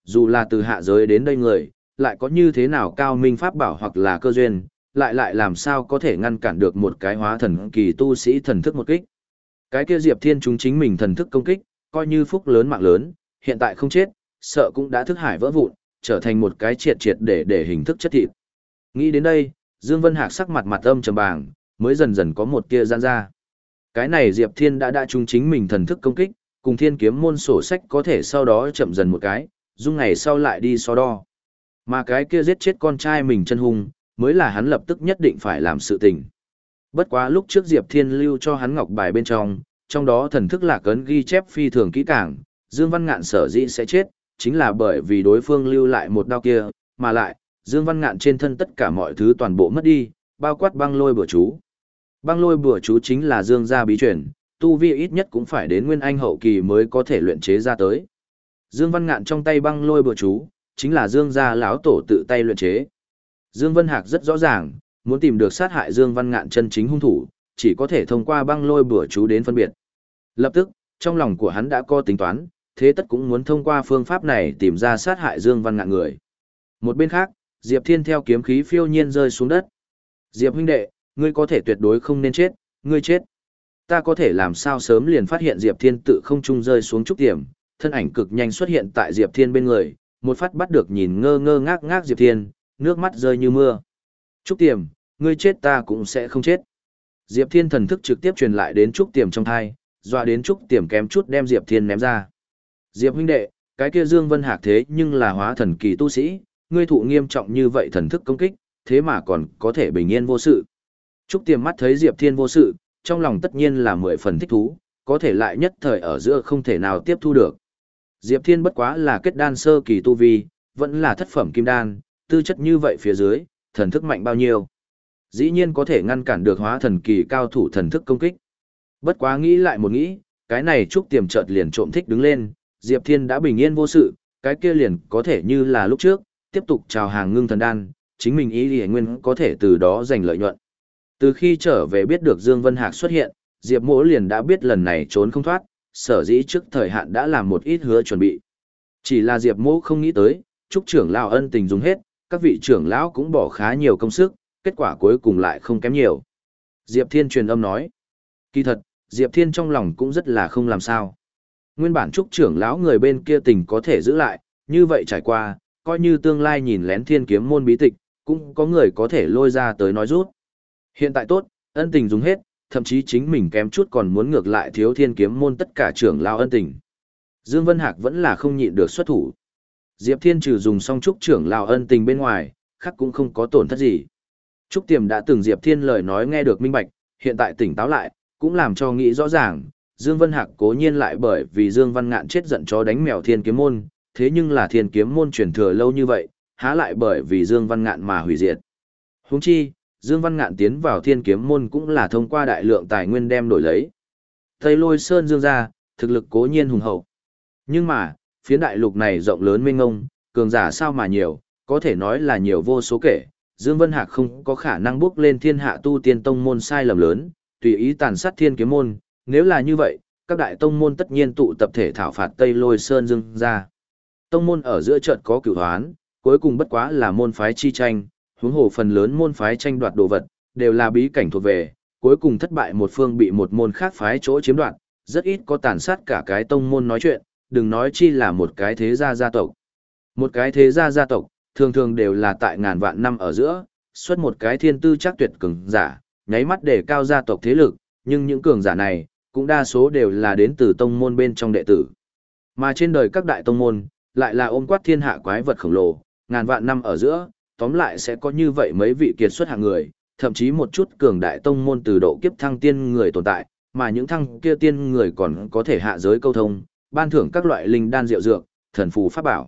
dù là từ hạ giới đến đây người, lại có như thế nào cao minh pháp bảo hoặc là cơ duyên, lại lại làm sao có thể ngăn cản được một cái hóa thần kỳ tu sĩ thần thức một kích. Cái kia Diệp Thiên chúng chính mình thần thức công kích, coi như phúc lớn mạng lớn, hiện tại không chết, sợ cũng đã thức hải vỡ vụn, trở thành một cái triệt triệt để để hình thức chất thịt. Nghĩ đến đây, Dương Vân Hạc sắc mặt mặt âm trầm bàng, mới dần dần có một tia giãn ra. Cái này Diệp Thiên đã đã trúng chính mình thần thức công kích, cùng Thiên Kiếm môn sổ sách có thể sau đó chậm dần một cái, dung ngày sau lại đi so đo. Mà cái kia giết chết con trai mình chân hung, mới là hắn lập tức nhất định phải làm sự tình. Bất quá lúc trước Diệp Thiên lưu cho hắn ngọc bài bên trong, trong đó thần thức lạc ấn ghi chép phi thường kỹ càng, Dương Văn Ngạn sở dĩ sẽ chết, chính là bởi vì đối phương lưu lại một đao kia, mà lại, Dương Văn Ngạn trên thân tất cả mọi thứ toàn bộ mất đi, bao quát băng lôi bùa chú. Băng lôi bùa chú chính là Dương gia bí truyền, tu vi ít nhất cũng phải đến nguyên anh hậu kỳ mới có thể luyện chế ra tới. Dương Văn Ngạn trong tay băng lôi bùa chú, chính là Dương gia lão tổ tự tay luyện chế. Dương Vân Hạc rất rõ ràng, muốn tìm được sát hại Dương Văn Ngạn chân chính hung thủ, chỉ có thể thông qua băng lôi bùa chú đến phân biệt. Lập tức, trong lòng của hắn đã có tính toán, thế tất cũng muốn thông qua phương pháp này tìm ra sát hại Dương Văn Ngạn người. Một bên khác, Diệp Thiên theo kiếm khí phiêu nhiên rơi xuống đất. Diệp huynh đệ, ngươi có thể tuyệt đối không nên chết, ngươi chết. Ta có thể làm sao sớm liền phát hiện Diệp Thiên tự không trung rơi xuống trúc tiềm, thân ảnh cực nhanh xuất hiện tại Diệp Thiên bên người, một phát bắt được nhìn ngơ ngơ ngác ngác Diệp Thiên, nước mắt rơi như mưa. Trúc tiềm, ngươi chết ta cũng sẽ không chết. Diệp Thiên thần thức trực tiếp truyền lại đến trúc tiềm trong thai, dọa đến trúc tiềm kém chút đem Diệp Thiên ném ra. Diệp huynh đệ, cái kia Dương Vân Hạc thế nhưng là hóa thần kỳ tu sĩ, ngươi thụ nghiêm trọng như vậy thần thức công kích, thế mà còn có thể bình yên vô sự. Trúc tiềm mắt thấy Diệp Thiên vô sự, trong lòng tất nhiên là mười phần thích thú, có thể lại nhất thời ở giữa không thể nào tiếp thu được. Diệp Thiên bất quá là kết đan sơ kỳ tu vi, vẫn là thất phẩm kim đan, tư chất như vậy phía dưới, thần thức mạnh bao nhiêu. Dĩ nhiên có thể ngăn cản được hóa thần kỳ cao thủ thần thức công kích. Bất quá nghĩ lại một nghĩ, cái này Trúc tiềm chợt liền trộm thích đứng lên, Diệp Thiên đã bình yên vô sự, cái kia liền có thể như là lúc trước, tiếp tục chào hàng ngưng thần đan, chính mình ý lý nguyên có thể từ đó giành lợi nhuận. Từ khi trở về biết được Dương Vân Hạc xuất hiện, Diệp Mỗ liền đã biết lần này trốn không thoát, sở dĩ trước thời hạn đã làm một ít hứa chuẩn bị. Chỉ là Diệp Mỗ không nghĩ tới, Trúc trưởng lão ân tình dùng hết, các vị trưởng lão cũng bỏ khá nhiều công sức, kết quả cuối cùng lại không kém nhiều. Diệp Thiên truyền âm nói. Kỳ thật, Diệp Thiên trong lòng cũng rất là không làm sao. Nguyên bản Trúc trưởng lão người bên kia tình có thể giữ lại, như vậy trải qua, coi như tương lai nhìn lén Thiên Kiếm môn bí tịch, cũng có người có thể lôi ra tới nói rút. Hiện tại tốt, ân tình dùng hết, thậm chí chính mình kém chút còn muốn ngược lại thiếu Thiên Kiếm môn tất cả trưởng lão ân tình. Dương Vân Hạc vẫn là không nhịn được xuất thủ. Diệp Thiên trừ dùng xong Trúc trưởng lão ân tình bên ngoài, khác cũng không có tổn thất gì. Trúc Tiềm đã từng Diệp Thiên lời nói nghe được minh bạch, hiện tại tỉnh táo lại, cũng làm cho nghĩ rõ ràng, Dương Vân Hạc cố nhiên lại bởi vì Dương Văn Ngạn chết giận chó đánh mèo Thiên Kiếm môn, thế nhưng là Thiên Kiếm môn truyền thừa lâu như vậy, há lại bởi vì Dương Văn Ngạn mà hủy diệt. Huống chi, Dương Văn Ngạn tiến vào Thiên Kiếm môn cũng là thông qua đại lượng tài nguyên đem đổi lấy. Tây Lôi Sơn Dương gia, thực lực cố nhiên hùng hậu. Nhưng mà, phiến đại lục này rộng lớn mênh mông, cường giả sao mà nhiều, có thể nói là nhiều vô số kể. Dương Vân Hạc không có khả năng bước lên thiên hạ tu tiên tông môn sai lầm lớn, tùy ý tàn sát Thiên Kiếm môn, nếu là như vậy, các đại tông môn tất nhiên tụ tập thể thảo phạt Tây Lôi Sơn Dương gia. Tông môn ở giữa trận có cửu hoán, cuối cùng bất quá là môn phái chi tranh, huống hồ phần lớn môn phái tranh đoạt đồ vật, đều là bí cảnh thuộc về, cuối cùng thất bại một phương bị một môn khác phái chỗ chiếm đoạt, rất ít có tàn sát cả cái tông môn nói chuyện, đừng nói chi là một cái thế gia gia tộc. Một cái thế gia gia tộc, thường thường đều là tại ngàn vạn năm ở giữa, xuất một cái thiên tư chắc tuyệt cường giả, nháy mắt để cao gia tộc thế lực, nhưng những cường giả này, cũng đa số đều là đến từ tông môn bên trong đệ tử. Mà trên đời các đại tông môn, lại là ôm quát thiên hạ quái vật khổng lồ, ngàn vạn năm ở giữa, tóm lại sẽ có như vậy mấy vị kiệt xuất hạng người, thậm chí một chút cường đại tông môn từ độ kiếp thăng tiên người tồn tại, mà những thăng kia tiên người còn có thể hạ giới câu thông, ban thưởng các loại linh đan diệu dược, thần phù pháp bảo.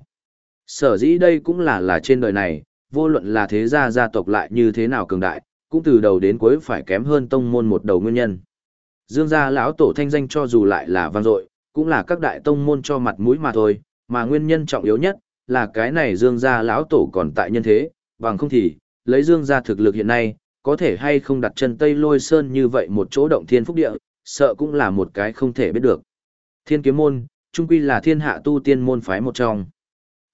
Sở dĩ đây cũng là là trên đời này, vô luận là thế gia gia tộc lại như thế nào cường đại, cũng từ đầu đến cuối phải kém hơn tông môn một đầu nguyên nhân. Dương gia lão tổ thanh danh cho dù lại là vang dội, cũng là các đại tông môn cho mặt mũi mà thôi, mà nguyên nhân trọng yếu nhất là cái này Dương gia lão tổ còn tại nhân thế, bằng không thì, lấy Dương gia thực lực hiện nay, có thể hay không đặt chân Tây Lôi Sơn như vậy một chỗ động thiên phúc địa, sợ cũng là một cái không thể biết được. Thiên Kiếm môn, trung quy là thiên hạ tu tiên môn phái một trong.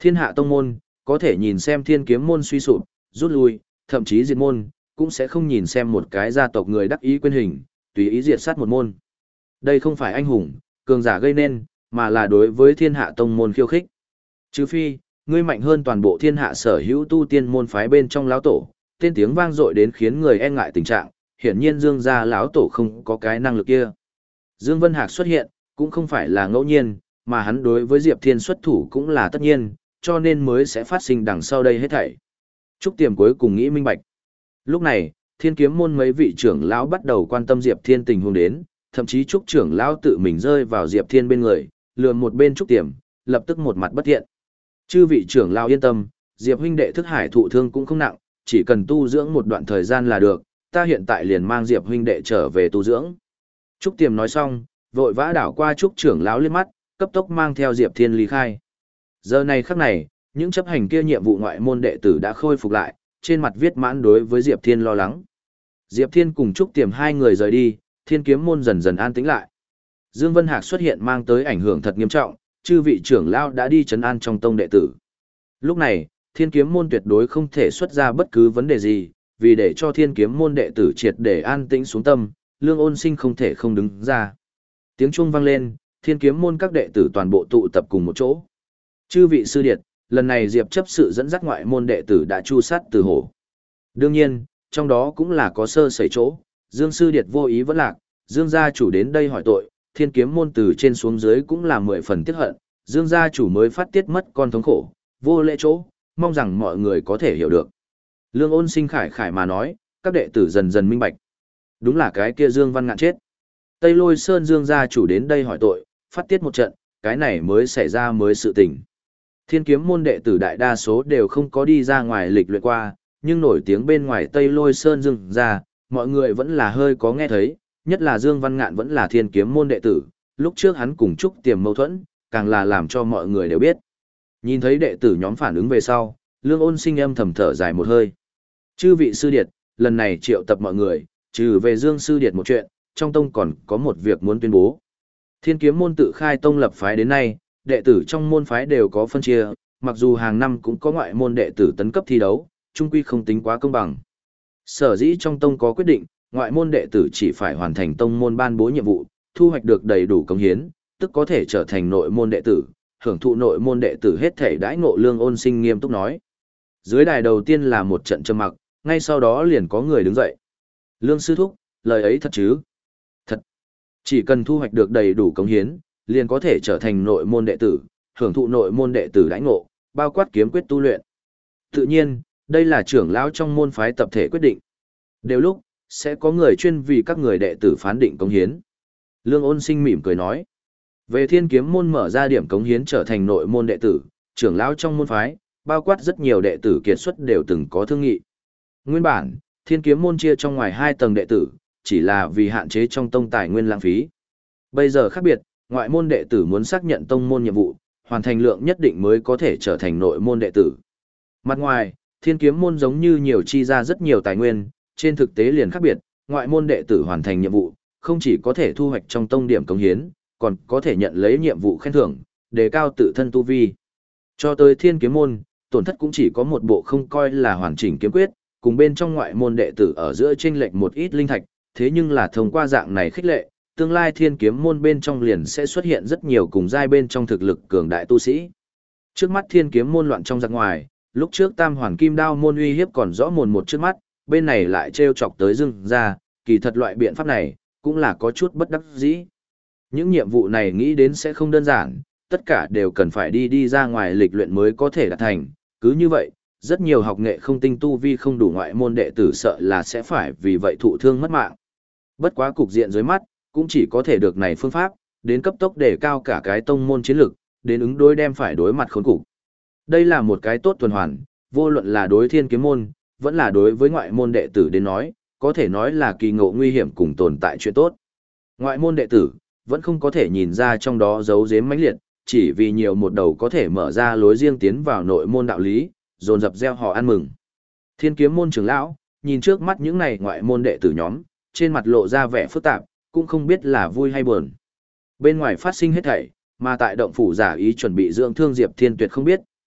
Thiên hạ tông môn, có thể nhìn xem thiên kiếm môn suy sụp, rút lui, thậm chí diệt môn, cũng sẽ không nhìn xem một cái gia tộc người đắc ý quên hình, tùy ý diệt sát một môn. Đây không phải anh hùng, cường giả gây nên, mà là đối với thiên hạ tông môn khiêu khích. Trừ phi, ngươi mạnh hơn toàn bộ thiên hạ sở hữu tu tiên môn phái bên trong lão tổ, tên tiếng vang dội đến khiến người e ngại tình trạng, hiển nhiên Dương gia lão tổ không có cái năng lực kia. Dương Vân Hạc xuất hiện, cũng không phải là ngẫu nhiên, mà hắn đối với Diệp Thiên xuất thủ cũng là tất nhiên, cho nên mới sẽ phát sinh đằng sau đây hết thảy. Trúc Tiềm cuối cùng nghĩ minh bạch. Lúc này, Thiên Kiếm môn mấy vị trưởng lão bắt đầu quan tâm Diệp Thiên tình huống đến, thậm chí Trúc trưởng lão tự mình rơi vào Diệp Thiên bên người, lườm một bên Trúc Tiềm, lập tức một mặt bất thiện. Chư vị trưởng lão yên tâm, Diệp huynh đệ thức hải thụ thương cũng không nặng, chỉ cần tu dưỡng một đoạn thời gian là được, ta hiện tại liền mang Diệp huynh đệ trở về tu dưỡng. Trúc Tiềm nói xong, vội vã đảo qua Trúc trưởng lão liếc mắt, cấp tốc mang theo Diệp Thiên ly khai. Giờ này khắc này, những chấp hành kia nhiệm vụ ngoại môn đệ tử đã khôi phục lại, trên mặt viết mãn đối với Diệp Thiên lo lắng. Diệp Thiên cùng Trúc Tiềm hai người rời đi, Thiên Kiếm môn dần dần an tĩnh lại. Dương Vân Hạc xuất hiện mang tới ảnh hưởng thật nghiêm trọng, chư vị trưởng lão đã đi trấn an trong tông đệ tử. Lúc này, Thiên Kiếm môn tuyệt đối không thể xuất ra bất cứ vấn đề gì, vì để cho Thiên Kiếm môn đệ tử triệt để an tĩnh xuống tâm, Lương Ôn Sinh không thể không đứng ra. Tiếng chuông vang lên, Thiên Kiếm môn các đệ tử toàn bộ tụ tập cùng một chỗ. Chư vị sư điệt, lần này Diệp chấp sự dẫn dắt ngoại môn đệ tử đã chu sát từ hổ. Đương nhiên, trong đó cũng là có sơ sẩy chỗ, Dương sư điệt vô ý vẫn lạc, Dương gia chủ đến đây hỏi tội, Thiên Kiếm môn từ trên xuống dưới cũng là mười phần tiếc hận, Dương gia chủ mới phát tiết mất con thống khổ, vô lễ chỗ, mong rằng mọi người có thể hiểu được. Lương Ôn Sinh khải khải mà nói, các đệ tử dần dần minh bạch. Đúng là cái kia Dương Văn Ngạn chết. Tây Lôi Sơn Dương gia chủ đến đây hỏi tội, phát tiết một trận, cái này mới xảy ra mới sự tình. Thiên Kiếm môn đệ tử đại đa số đều không có đi ra ngoài lịch luyện qua, nhưng nổi tiếng bên ngoài Tây Lôi Sơn Dương gia, mọi người vẫn là hơi có nghe thấy, nhất là Dương Văn Ngạn vẫn là Thiên Kiếm môn đệ tử, lúc trước hắn cùng Trúc Tiềm mâu thuẫn, càng là làm cho mọi người đều biết. Nhìn thấy đệ tử nhóm phản ứng về sau, Lương Ôn Sinh âm thầm thở dài một hơi. Chư vị sư điệt, lần này triệu tập mọi người, trừ về Dương sư điệt một chuyện, trong tông còn có một việc muốn tuyên bố. Thiên Kiếm môn tự khai tông lập phái đến nay, đệ tử trong môn phái đều có phân chia, mặc dù hàng năm cũng có ngoại môn đệ tử tấn cấp thi đấu, chung quy không tính quá công bằng. Sở dĩ trong tông có quyết định, ngoại môn đệ tử chỉ phải hoàn thành tông môn ban bố nhiệm vụ, thu hoạch được đầy đủ công hiến, tức có thể trở thành nội môn đệ tử, hưởng thụ nội môn đệ tử hết thể đãi ngộ. Lương Ôn Sinh nghiêm túc nói. Dưới đài đầu tiên là một trận trầm mặc, ngay sau đó liền có người đứng dậy. Lương sư thúc, lời ấy thật chứ? Thật. Chỉ cần thu hoạch được đầy đủ công hiến, liền có thể trở thành nội môn đệ tử, hưởng thụ nội môn đệ tử đãi ngộ, bao quát kiếm quyết tu luyện. Tự nhiên, đây là trưởng lão trong môn phái tập thể quyết định. Đều lúc, sẽ có người chuyên vì các người đệ tử phán định công hiến. Lương Ôn Sinh mỉm cười nói. Về Thiên Kiếm môn mở ra điểm cống hiến trở thành nội môn đệ tử, trưởng lão trong môn phái, bao quát rất nhiều đệ tử kiệt xuất đều từng có thương nghị. Nguyên bản, Thiên Kiếm môn chia trong ngoài hai tầng đệ tử, chỉ là vì hạn chế trong tông tài nguyên lãng phí. Bây giờ khác biệt, ngoại môn đệ tử muốn xác nhận tông môn nhiệm vụ, hoàn thành lượng nhất định mới có thể trở thành nội môn đệ tử. Mặt ngoài, Thiên Kiếm môn giống như nhiều chi ra rất nhiều tài nguyên, trên thực tế liền khác biệt, ngoại môn đệ tử hoàn thành nhiệm vụ, không chỉ có thể thu hoạch trong tông điểm cống hiến, còn có thể nhận lấy nhiệm vụ khen thưởng, đề cao tự thân tu vi. Cho tới Thiên Kiếm môn, tổn thất cũng chỉ có một bộ không coi là hoàn chỉnh kiếm quyết, cùng bên trong ngoại môn đệ tử ở giữa chênh lệch một ít linh thạch, thế nhưng là thông qua dạng này khích lệ, tương lai Thiên Kiếm môn bên trong liền sẽ xuất hiện rất nhiều cùng giai bên trong thực lực cường đại tu sĩ. Trước mắt Thiên Kiếm môn loạn trong giặc ngoài, lúc trước Tam Hoàn Kim Đao môn uy hiếp còn rõ mồn một trước mắt, bên này lại trêu chọc tới Dương gia, kỳ thật loại biện pháp này cũng là có chút bất đắc dĩ. Những nhiệm vụ này nghĩ đến sẽ không đơn giản, tất cả đều cần phải đi đi ra ngoài lịch luyện mới có thể đạt thành, cứ như vậy, rất nhiều học nghệ không tinh tu vi không đủ ngoại môn đệ tử sợ là sẽ phải vì vậy thụ thương mất mạng. Bất quá cục diện dưới mắt, cũng chỉ có thể được này phương pháp, đến cấp tốc để cao cả cái tông môn chiến lực, đến ứng đối đem phải đối mặt khốn cục. Đây là một cái tốt tuần hoàn, vô luận là đối Thiên Kiếm môn, vẫn là đối với ngoại môn đệ tử đến nói, có thể nói là kỳ ngộ nguy hiểm cùng tồn tại chuyện tốt. Ngoại môn đệ tử, vẫn không có thể nhìn ra trong đó giấu giếm mãnh liệt, chỉ vì nhiều một đầu có thể mở ra lối riêng tiến vào nội môn đạo lý, dồn dập gieo họ ăn mừng. Thiên Kiếm môn trưởng lão, nhìn trước mắt những này ngoại môn đệ tử nhóm, trên mặt lộ ra vẻ phức tạp, cũng không biết là vui hay buồn. Bên ngoài phát sinh hết thảy, mà tại động phủ giả ý chuẩn bị dưỡng thương Diệp Thiên Tuyệt không biết,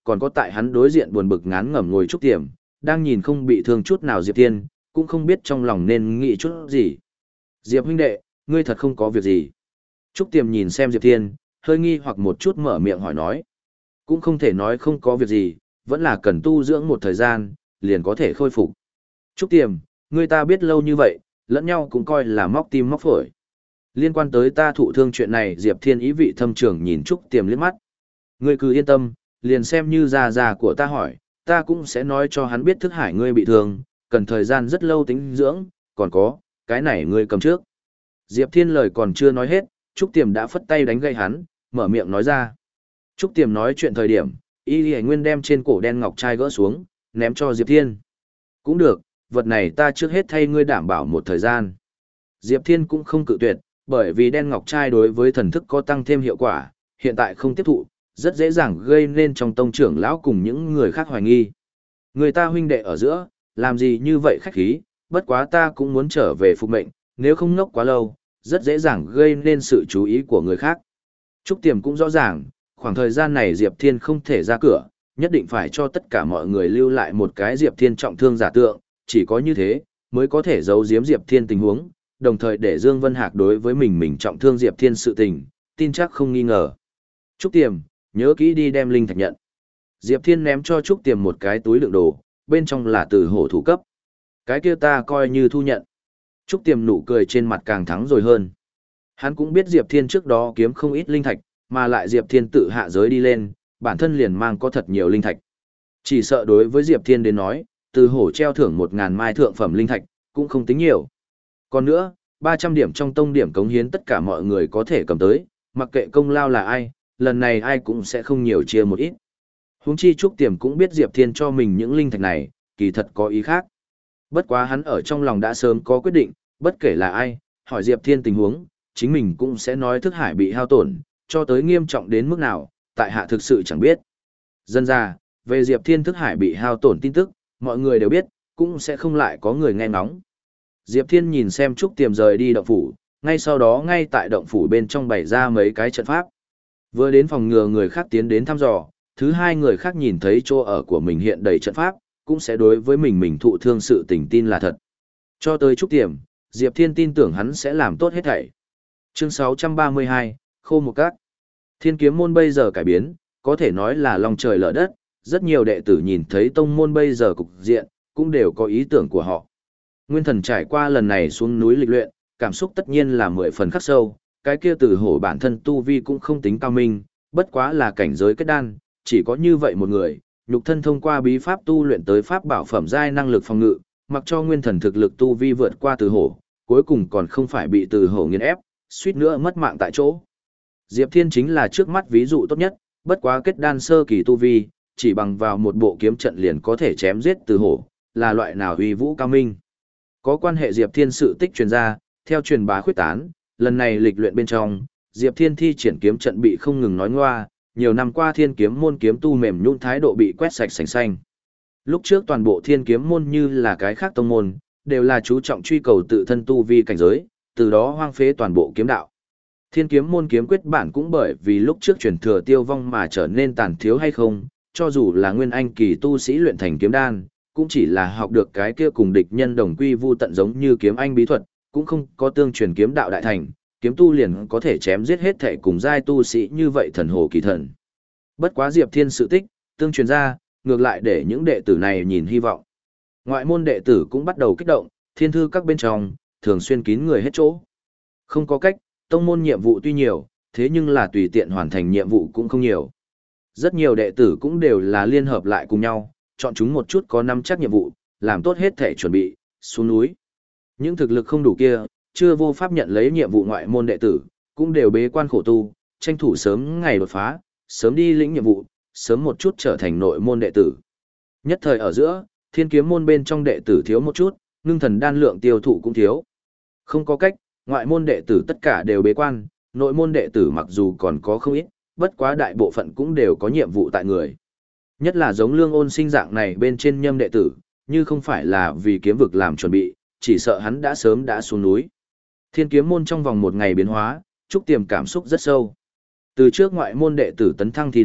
còn có tại hắn đối diện buồn bực ngán ngẩm ngồi Trúc Tiềm, đang nhìn không bị thương chút nào Diệp Thiên, cũng không biết trong lòng nên nghĩ chút gì. Diệp huynh đệ, ngươi thật không có việc gì. Trúc Tiềm nhìn xem Diệp Thiên, hơi nghi hoặc một chút mở miệng hỏi nói. Cũng không thể nói không có việc gì, vẫn là cần tu dưỡng một thời gian, liền có thể khôi phục. Trúc Tiềm, ngươi ta biết lâu như vậy, lẫn nhau cũng coi là móc tim móc phổi. Liên quan tới ta thụ thương chuyện này, Diệp Thiên ý vị thâm trường nhìn Trúc Tiềm liếc mắt. Ngươi cứ yên tâm, liền xem như già già của ta hỏi, ta cũng sẽ nói cho hắn biết thức hải ngươi bị thương, cần thời gian rất lâu tính dưỡng, còn có, cái này ngươi cầm trước. Diệp Thiên lời còn chưa nói hết, Trúc Tiềm đã phất tay đánh gây hắn, mở miệng nói ra. Trúc Tiềm nói chuyện thời điểm, Y Lì Nguyên đem trên cổ đen ngọc trai gỡ xuống, ném cho Diệp Thiên. Cũng được, vật này ta trước hết thay ngươi đảm bảo một thời gian. Diệp Thiên cũng không cự tuyệt, bởi vì đen ngọc trai đối với thần thức có tăng thêm hiệu quả, hiện tại không tiếp thụ, rất dễ dàng gây nên trong tông trưởng lão cùng những người khác hoài nghi. Người ta huynh đệ ở giữa, làm gì như vậy khách khí, bất quá ta cũng muốn trở về phục mệnh, nếu không ngốc quá lâu, rất dễ dàng gây nên sự chú ý của người khác. Trúc Tiềm cũng rõ ràng, khoảng thời gian này Diệp Thiên không thể ra cửa, nhất định phải cho tất cả mọi người lưu lại một cái Diệp Thiên trọng thương giả tượng, chỉ có như thế, mới có thể giấu giếm Diệp Thiên tình huống, đồng thời để Dương Vân Hạc đối với mình mình trọng thương Diệp Thiên sự tình, tin chắc không nghi ngờ. Trúc Tiềm, nhớ kỹ đi đem linh thạch nhận. Diệp Thiên ném cho Trúc Tiềm một cái túi đựng đồ, bên trong là từ hổ thủ cấp. Cái kia ta coi như thu nhận. Trúc Tiềm nụ cười trên mặt càng thắng rồi hơn. Hắn cũng biết Diệp Thiên trước đó kiếm không ít linh thạch, mà lại Diệp Thiên tự hạ giới đi lên, bản thân liền mang có thật nhiều linh thạch. Chỉ sợ đối với Diệp Thiên đến nói, từ hổ treo thưởng một ngàn mai thượng phẩm linh thạch, cũng không tính nhiều. Còn nữa, ba trăm điểm trong tông điểm cống hiến tất cả mọi người có thể cầm tới, mặc kệ công lao là ai, lần này ai cũng sẽ không nhiều chia một ít. Huống chi Trúc Tiềm cũng biết Diệp Thiên cho mình những linh thạch này, kỳ thật có ý khác. Bất quá hắn ở trong lòng đã sớm có quyết định, bất kể là ai, hỏi Diệp Thiên tình huống, chính mình cũng sẽ nói thức hải bị hao tổn, cho tới nghiêm trọng đến mức nào, tại hạ thực sự chẳng biết. Dân ra, về Diệp Thiên thức hải bị hao tổn tin tức, mọi người đều biết, cũng sẽ không lại có người nghe ngóng. Diệp Thiên nhìn xem Trúc Tiềm rời đi động phủ, ngay sau đó ngay tại động phủ bên trong bày ra mấy cái trận pháp. Vừa đến phòng ngừa người khác tiến đến thăm dò, thứ hai người khác nhìn thấy chỗ ở của mình hiện đầy trận pháp, cũng sẽ đối với mình mình thụ thương sự tình tin là thật. Cho tới Trúc Tiềm, Diệp Thiên tin tưởng hắn sẽ làm tốt hết thảy. Chương sáu trăm ba mươi hai, Khô Một Các. Thiên kiếm môn bây giờ cải biến, có thể nói là lòng trời lở đất, rất nhiều đệ tử nhìn thấy tông môn bây giờ cục diện, cũng đều có ý tưởng của họ. Nguyên Thần trải qua lần này xuống núi lịch luyện, cảm xúc tất nhiên là mười phần khắc sâu, cái kia từ hổ bản thân tu vi cũng không tính cao minh, bất quá là cảnh giới kết đan, chỉ có như vậy một người, nhục thân thông qua bí pháp tu luyện tới pháp bảo phẩm giai năng lực phòng ngự, mặc cho Nguyên Thần thực lực tu vi vượt qua từ hổ, cuối cùng còn không phải bị từ hổ nghiền ép, suýt nữa mất mạng tại chỗ. Diệp Thiên chính là trước mắt ví dụ tốt nhất, bất quá kết đan sơ kỳ tu vi, chỉ bằng vào một bộ kiếm trận liền có thể chém giết từ hổ, là loại nào uy vũ cao minh. Có quan hệ Diệp Thiên sự tích truyền ra, theo truyền bá khuyết tán, lần này lịch luyện bên trong, Diệp Thiên thi triển kiếm trận bị không ngừng nói ngoa, nhiều năm qua Thiên kiếm môn kiếm tu mềm nhũn thái độ bị quét sạch sành xanh. Lúc trước toàn bộ Thiên kiếm môn như là cái khác tông môn, đều là chú trọng truy cầu tự thân tu vi cảnh giới, từ đó hoang phế toàn bộ kiếm đạo. Thiên kiếm môn kiếm quyết bản cũng bởi vì lúc trước truyền thừa tiêu vong mà trở nên tàn thiếu hay không, cho dù là nguyên anh kỳ tu sĩ luyện thành kiếm đan, cũng chỉ là học được cái kia cùng địch nhân đồng quy vu tận giống như kiếm anh bí thuật, cũng không có tương truyền kiếm đạo đại thành, kiếm tu liền có thể chém giết hết thể cùng giai tu sĩ như vậy thần hồ kỳ thần. Bất quá Diệp Thiên sự tích, tương truyền ra, ngược lại để những đệ tử này nhìn hy vọng. Ngoại môn đệ tử cũng bắt đầu kích động, thiên thư các bên trong, thường xuyên kín người hết chỗ. Không có cách, tông môn nhiệm vụ tuy nhiều, thế nhưng là tùy tiện hoàn thành nhiệm vụ cũng không nhiều. Rất nhiều đệ tử cũng đều là liên hợp lại cùng nhau, chọn chúng một chút có nắm chắc nhiệm vụ, làm tốt hết thể chuẩn bị, xuống núi. Những thực lực không đủ kia, chưa vô pháp nhận lấy nhiệm vụ ngoại môn đệ tử, cũng đều bế quan khổ tu, tranh thủ sớm ngày đột phá, sớm đi lĩnh nhiệm vụ, sớm một chút trở thành nội môn đệ tử. Nhất thời ở giữa, thiên kiếm môn bên trong đệ tử thiếu một chút, ngưng thần đan lượng tiêu thụ cũng thiếu. Không có cách, ngoại môn đệ tử tất cả đều bế quan, nội môn đệ tử mặc dù còn có không ít, bất quá đại bộ phận cũng đều có nhiệm vụ tại người. Nhất là giống Lương Ôn Sinh dạng này bên trên nhâm đệ tử, như không phải là vì kiếm vực làm chuẩn bị, chỉ sợ hắn đã sớm đã xuống núi. Thiên kiếm môn trong vòng một ngày biến hóa, Trúc Tiềm cảm xúc rất sâu. Từ trước ngoại môn đệ tử tấn thăng thi đấu,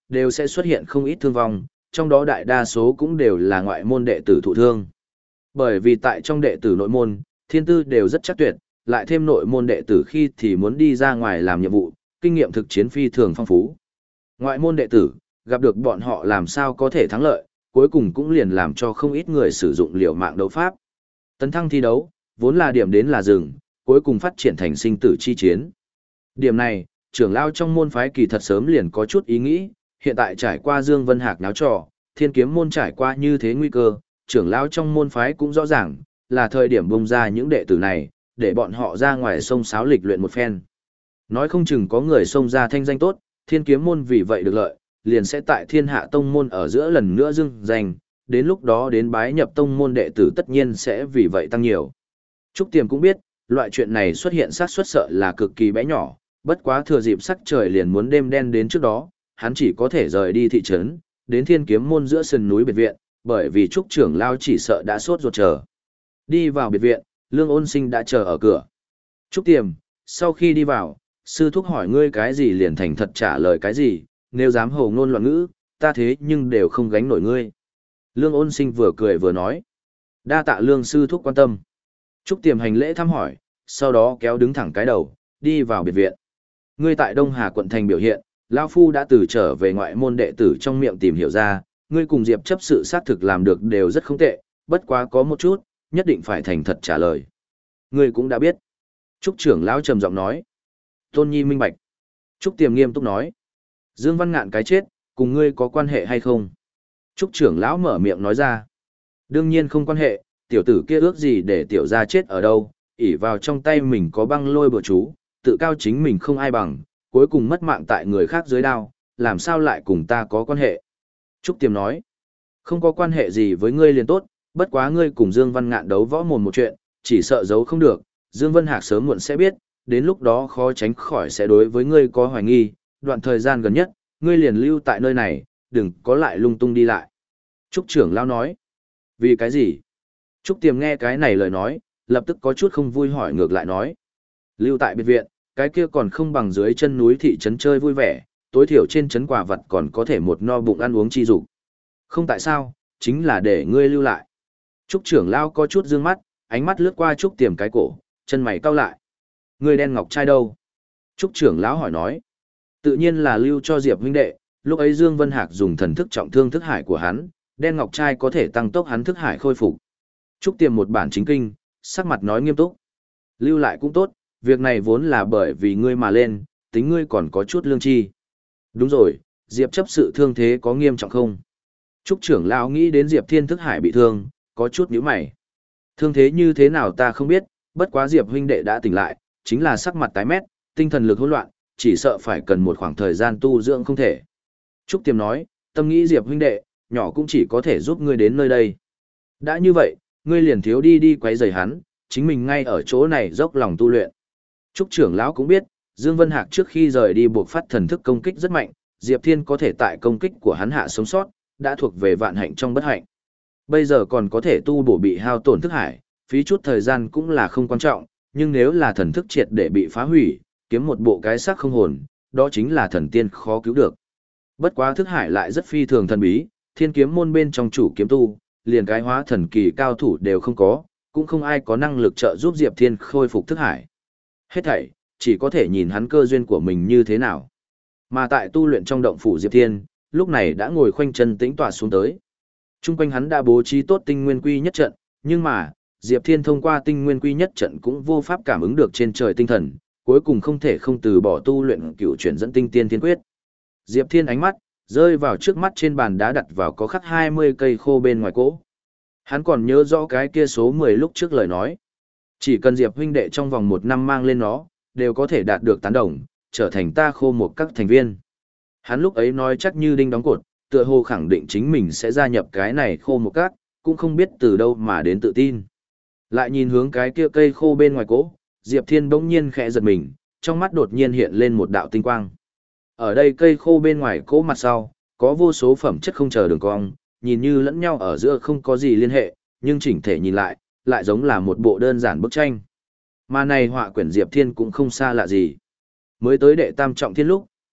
đều sẽ xuất hiện không ít thương vong, trong đó đại đa số cũng đều là ngoại môn đệ tử thụ thương. Bởi vì tại trong đệ tử nội môn, thiên tư đều rất chắc tuyệt, lại thêm nội môn đệ tử khi thì muốn đi ra ngoài làm nhiệm vụ, kinh nghiệm thực chiến phi thường phong phú. Ngoại môn đệ tử, gặp được bọn họ làm sao có thể thắng lợi, cuối cùng cũng liền làm cho không ít người sử dụng liều mạng đấu pháp. Tấn thăng thi đấu, vốn là điểm đến là dừng, cuối cùng phát triển thành sinh tử chi chiến. Điểm này, trưởng lao trong môn phái kỳ thật sớm liền có chút ý nghĩ, hiện tại trải qua Dương Vân Hạc náo trò, thiên kiếm môn trải qua như thế nguy cơ, trưởng lao trong môn phái cũng rõ ràng, là thời điểm bung ra những đệ tử này, để bọn họ ra ngoài sông sáo lịch luyện một phen. Nói không chừng có người xông ra thanh danh tốt, thiên kiếm môn vì vậy được lợi, liền sẽ tại thiên hạ tông môn ở giữa lần nữa dưng danh, đến lúc đó đến bái nhập tông môn đệ tử tất nhiên sẽ vì vậy tăng nhiều. Trúc Tiềm cũng biết, loại chuyện này xuất hiện xác suất sợ là cực kỳ bé nhỏ, bất quá thừa dịp sắc trời liền muốn đêm đen đến trước đó, hắn chỉ có thể rời đi thị trấn, đến thiên kiếm môn giữa sườn núi biệt viện, bởi vì Trúc trưởng lao chỉ sợ đã sốt ruột chờ. Đi vào biệt viện, Lương Ôn Sinh đã chờ ở cửa. Trúc Tiềm, sau khi đi vào, sư thúc hỏi ngươi cái gì liền thành thật trả lời cái gì, nếu dám hồ ngôn loạn ngữ, ta thế nhưng đều không gánh nổi ngươi. Lương Ôn Sinh vừa cười vừa nói. Đa tạ Lương sư thúc quan tâm. Trúc Tiềm hành lễ thăm hỏi, sau đó kéo đứng thẳng cái đầu, đi vào biệt viện. Ngươi tại Đông Hà quận thành biểu hiện, lão phu đã từ trở về ngoại môn đệ tử trong miệng tìm hiểu ra, ngươi cùng Diệp chấp sự xác thực làm được đều rất không tệ, bất quá có một chút, nhất định phải thành thật trả lời. Ngươi cũng đã biết. Trúc trưởng lão trầm giọng nói. Tôn Nhi minh bạch. Trúc Tiềm nghiêm túc nói. Dương Văn Ngạn cái chết, cùng ngươi có quan hệ hay không? Trúc trưởng lão mở miệng nói ra. Đương nhiên không quan hệ, tiểu tử kia ước gì để tiểu gia chết ở đâu, ỷ vào trong tay mình có băng lôi bừa chú, tự cao chính mình không ai bằng, cuối cùng mất mạng tại người khác dưới đao, làm sao lại cùng ta có quan hệ? Trúc Tiềm nói. Không có quan hệ gì với ngươi liền tốt, bất quá ngươi cùng Dương Văn Ngạn đấu võ mồm một chuyện, chỉ sợ giấu không được, Dương Vân Hạc sớm muộn sẽ biết, đến lúc đó khó tránh khỏi sẽ đối với ngươi có hoài nghi, đoạn thời gian gần nhất, ngươi liền lưu tại nơi này, đừng có lại lung tung đi lại. Trúc trưởng lão nói. Vì cái gì? Trúc Tiềm nghe cái này lời nói, lập tức có chút không vui hỏi ngược lại nói. Lưu tại biệt viện, cái kia còn không bằng dưới chân núi thị trấn chơi vui vẻ, tối thiểu trên trấn quả vật còn có thể một no bụng ăn uống chi dục. Không tại sao, chính là để ngươi lưu lại. Trúc trưởng lão có chút dương mắt, ánh mắt lướt qua Trúc Tiềm cái cổ, chân mày cau lại. Ngươi đen ngọc trai đâu? Trúc trưởng lão hỏi nói. Tự nhiên là lưu cho Diệp huynh đệ, lúc ấy Dương Vân Hạc dùng thần thức trọng thương thức hải của hắn, đen ngọc trai có thể tăng tốc hắn thức hải khôi phục. Trúc Tiềm một bản chính kinh, sắc mặt nói nghiêm túc. Lưu lại cũng tốt, việc này vốn là bởi vì ngươi mà lên, tính ngươi còn có chút lương tri. Đúng rồi, Diệp chấp sự thương thế có nghiêm trọng không? Trúc trưởng lão nghĩ đến Diệp Thiên thức hải bị thương, có chút nhíu mày. Thương thế như thế nào ta không biết, bất quá Diệp huynh đệ đã tỉnh lại, chính là sắc mặt tái mét, tinh thần lực hỗn loạn, chỉ sợ phải cần một khoảng thời gian tu dưỡng không thể. Trúc Tiềm nói, tâm nghĩ Diệp huynh đệ, nhỏ cũng chỉ có thể giúp ngươi đến nơi đây. Đã như vậy, ngươi liền thiếu đi đi quấy rầy hắn, chính mình ngay ở chỗ này dốc lòng tu luyện. Trúc trưởng lão cũng biết, Dương Vân Hạc trước khi rời đi buộc phát thần thức công kích rất mạnh, Diệp Thiên có thể tại công kích của hắn hạ sống sót, đã thuộc về vạn hạnh trong bất hạnh. Bây giờ còn có thể tu bổ bị hao tổn thức hải, phí chút thời gian cũng là không quan trọng, nhưng nếu là thần thức triệt để bị phá hủy, kiếm một bộ cái xác không hồn, đó chính là thần tiên khó cứu được. Bất quá thức hải lại rất phi thường thần bí, thiên kiếm môn bên trong chủ kiếm tu, liền cái hóa thần kỳ cao thủ đều không có, cũng không ai có năng lực trợ giúp Diệp Thiên khôi phục thức hải. Hết thảy, chỉ có thể nhìn hắn cơ duyên của mình như thế nào. Mà tại tu luyện trong động phủ Diệp Thiên, lúc này đã ngồi khoanh chân tĩnh tọa xuống tới. Trung quanh hắn đã bố trí tốt tinh nguyên quy nhất trận, nhưng mà, Diệp Thiên thông qua tinh nguyên quy nhất trận cũng vô pháp cảm ứng được trên trời tinh thần, cuối cùng không thể không từ bỏ tu luyện cựu chuyển dẫn tinh tiên thiên quyết. Diệp Thiên ánh mắt rơi vào trước mắt trên bàn đá đặt vào có khắc hai mươi cây khô bên ngoài cỗ. Hắn còn nhớ rõ cái kia số mười lúc trước lời nói. Chỉ cần Diệp huynh đệ trong vòng một năm mang lên nó, đều có thể đạt được tán đồng, trở thành ta khô một các thành viên. Hắn lúc ấy nói chắc như đinh đóng cột, tựa hồ khẳng định chính mình sẽ gia nhập cái này khô một các, cũng không biết từ đâu mà đến tự tin. Lại nhìn hướng cái kia cây khô bên ngoài cỗ, Diệp Thiên bỗng nhiên khẽ giật mình, trong mắt đột nhiên hiện lên một đạo tinh quang. Ở đây cây khô bên ngoài cỗ mặt sau, có vô số phẩm chất không chờ đường cong, nhìn như lẫn nhau ở giữa không có gì liên hệ, nhưng chỉnh thể nhìn lại, lại giống là một bộ đơn giản bức tranh. Mà này họa quyển Diệp Thiên cũng không xa lạ gì. Mới tới đệ tam trọng thiên lúc,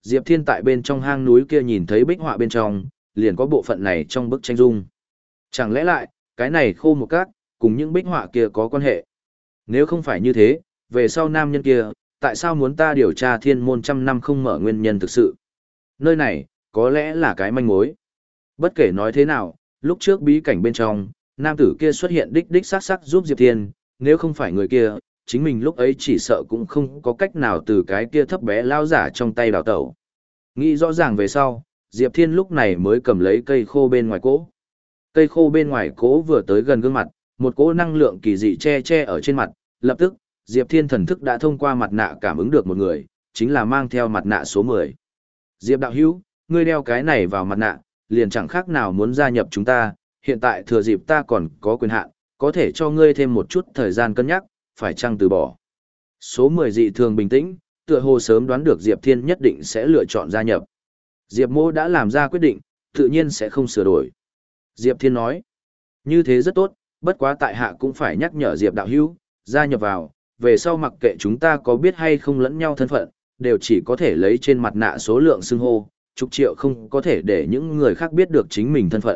Diệp Thiên tại bên trong hang núi kia nhìn thấy bích họa bên trong, liền có bộ phận này trong bức tranh dung. Chẳng lẽ lại, cái này khô một cát, cùng những bích họa kia có quan hệ? Nếu không phải như thế, về sau nam nhân kia, tại sao muốn ta điều tra thiên môn trăm năm không mở nguyên nhân thực sự? Nơi này, có lẽ là cái manh mối. Bất kể nói thế nào, lúc trước bí cảnh bên trong, nam tử kia xuất hiện đích đích sắc sắc giúp Diệp Thiên, nếu không phải người kia, chính mình lúc ấy chỉ sợ cũng không có cách nào từ cái kia thấp bé lao giả trong tay đào tẩu. Nghĩ rõ ràng về sau, Diệp Thiên lúc này mới cầm lấy cây khô bên ngoài cỗ. Cây khô bên ngoài cỗ vừa tới gần gương mặt, một cỗ năng lượng kỳ dị che che ở trên mặt, lập tức, Diệp Thiên thần thức đã thông qua mặt nạ cảm ứng được một người, chính là mang theo mặt nạ số mười. Diệp đạo hữu, ngươi đeo cái này vào mặt nạ, liền chẳng khác nào muốn gia nhập chúng ta, hiện tại thừa dịp ta còn có quyền hạn, có thể cho ngươi thêm một chút thời gian cân nhắc, phải chăng từ bỏ. Số mười dị thường bình tĩnh, tựa hồ sớm đoán được Diệp Thiên nhất định sẽ lựa chọn gia nhập. Diệp Mô đã làm ra quyết định, tự nhiên sẽ không sửa đổi. Diệp Thiên nói, như thế rất tốt, bất quá tại hạ cũng phải nhắc nhở Diệp đạo hữu, gia nhập vào, về sau mặc kệ chúng ta có biết hay không lẫn nhau thân phận, đều chỉ có thể lấy trên mặt nạ số lượng xưng hô, chục triệu không có thể để những người khác biết được chính mình thân phận.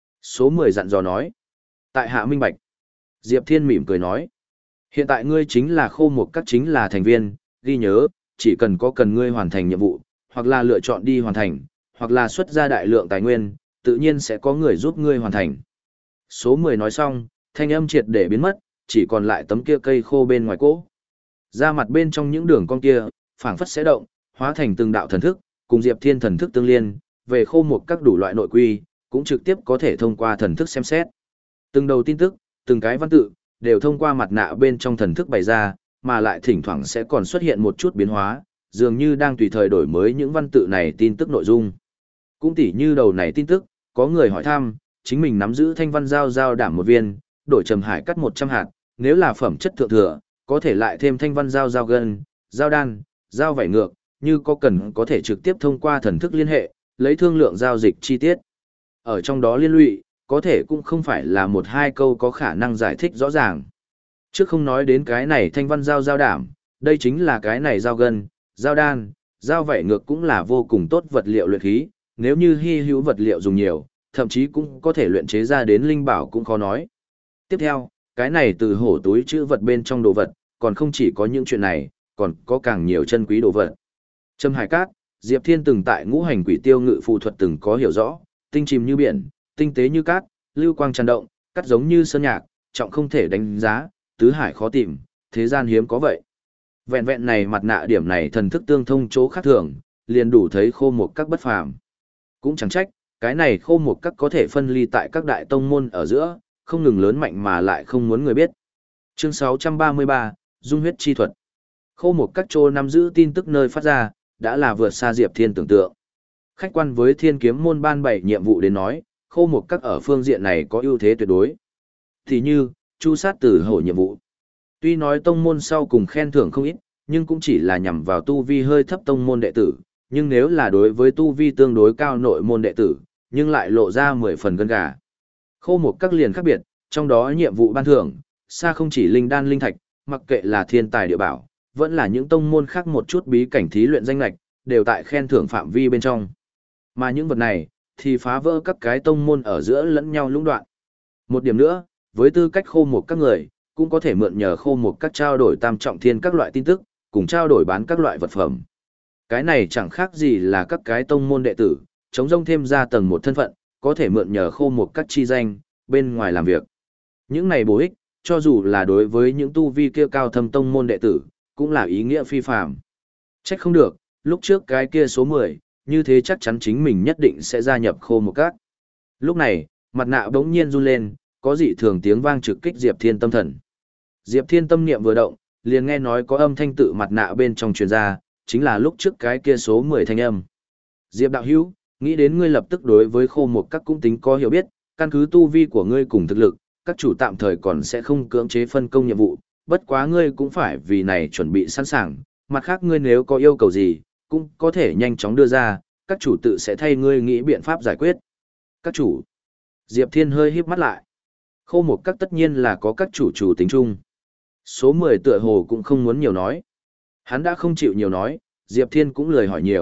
Số mười dặn dò nói, tại hạ minh bạch. Diệp Thiên mỉm cười nói, hiện tại ngươi chính là khô một các chính là thành viên, ghi nhớ, chỉ cần có cần ngươi hoàn thành nhiệm vụ, hoặc là lựa chọn đi hoàn thành, hoặc là xuất ra đại lượng tài nguyên, tự nhiên sẽ có người giúp ngươi hoàn thành. Số mười nói xong, thanh âm triệt để biến mất, chỉ còn lại tấm kia cây khô bên ngoài cỗ. Ra mặt bên trong những đường cong kia, phảng phất sẽ động, hóa thành từng đạo thần thức, cùng Diệp Thiên thần thức tương liên, về khô một các đủ loại nội quy, cũng trực tiếp có thể thông qua thần thức xem xét. Từng đầu tin tức, từng cái văn tự, đều thông qua mặt nạ bên trong thần thức bày ra, mà lại thỉnh thoảng sẽ còn xuất hiện một chút biến hóa, dường như đang tùy thời đổi mới những văn tự này tin tức nội dung. Cũng tỉ như đầu này tin tức, có người hỏi thăm, chính mình nắm giữ thanh văn giao giao đảm một viên, đổi trầm hải cắt một trăm hạt, nếu là phẩm chất thượng thừa, có thể lại thêm thanh văn giao giao gân, giao đan, giao vảy ngược, như có cần có thể trực tiếp thông qua thần thức liên hệ, lấy thương lượng giao dịch chi tiết. Ở trong đó liên lụy, có thể cũng không phải là một hai câu có khả năng giải thích rõ ràng. Trước không nói đến cái này thanh văn giao giao đảm, đây chính là cái này giao gân, giao đan, giao vảy ngược cũng là vô cùng tốt vật liệu luyện khí, nếu như hy hữu vật liệu dùng nhiều, thậm chí cũng có thể luyện chế ra đến linh bảo cũng khó nói. Tiếp theo, cái này từ hổ túi chữ vật bên trong đồ vật, còn không chỉ có những chuyện này, còn có càng nhiều chân quý đồ vật. Trầm hải cát, Diệp Thiên từng tại ngũ hành quỷ tiêu ngự phù thuật từng có hiểu rõ, tinh chìm như biển, tinh tế như cát, lưu quang tràn động, cắt giống như sơn nhạc, trọng không thể đánh giá, tứ hải khó tìm, thế gian hiếm có vậy. Vẹn vẹn này mặt nạ điểm này thần thức tương thông chỗ khác thường, liền đủ thấy khô một các bất phàm. Cũng chẳng trách, cái này khô một các có thể phân ly tại các đại tông môn ở giữa, không ngừng lớn mạnh mà lại không muốn người biết. Chương sáu trăm ba mươi ba, Dung huyết chi thuật. Khô một các chỗ nắm giữ tin tức nơi phát ra, đã là vượt xa Diệp Thiên tưởng tượng. Khách quan với Thiên Kiếm môn ban bảy nhiệm vụ đến nói, khô một các ở phương diện này có ưu thế tuyệt đối. Thì như, chu sát tử hổ nhiệm vụ. Tuy nói tông môn sau cùng khen thưởng không ít, nhưng cũng chỉ là nhằm vào tu vi hơi thấp tông môn đệ tử, nhưng nếu là đối với tu vi tương đối cao nội môn đệ tử, nhưng lại lộ ra mười phần gân gà. Khô một các liền khác biệt, trong đó nhiệm vụ ban thưởng, xa không chỉ linh đan linh thạch, mặc kệ là thiên tài địa bảo, vẫn là những tông môn khác một chút bí cảnh thí luyện danh lạch, đều tại khen thưởng phạm vi bên trong. Mà những vật này, thì phá vỡ các cái tông môn ở giữa lẫn nhau lũng đoạn. Một điểm nữa, với tư cách khô một các người, cũng có thể mượn nhờ khô một các trao đổi tam trọng thiên các loại tin tức, cùng trao đổi bán các loại vật phẩm. Cái này chẳng khác gì là các cái tông môn đệ tử, chống rông thêm ra tầng một thân phận, có thể mượn nhờ khô một các chi danh, bên ngoài làm việc. Những này bổ ích, cho dù là đối với những tu vi kia cao thâm tông môn đệ tử, cũng là ý nghĩa phi phàm. Trách không được, lúc trước cái kia số mười, như thế chắc chắn chính mình nhất định sẽ gia nhập khô một các. Lúc này, mặt nạ bỗng nhiên run lên, có dị thường tiếng vang trực kích Diệp Thiên tâm thần. Diệp Thiên tâm niệm vừa động, liền nghe nói có âm thanh tự mặt nạ bên trong truyền ra, chính là lúc trước cái kia số mười thanh âm. Diệp đạo hữu, nghĩ đến ngươi lập tức đối với khô một các cũng tính có hiểu biết, căn cứ tu vi của ngươi cùng thực lực, các chủ tạm thời còn sẽ không cưỡng chế phân công nhiệm vụ, bất quá ngươi cũng phải vì này chuẩn bị sẵn sàng, mặt khác ngươi nếu có yêu cầu gì, cũng có thể nhanh chóng đưa ra, các chủ tự sẽ thay ngươi nghĩ biện pháp giải quyết. Các chủ. Diệp Thiên hơi híp mắt lại. Khô một các tất nhiên là có các chủ chủ tính chung. Số mười tựa hồ cũng không muốn nhiều nói. Hắn đã không chịu nhiều nói, Diệp Thiên cũng lười hỏi nhiều,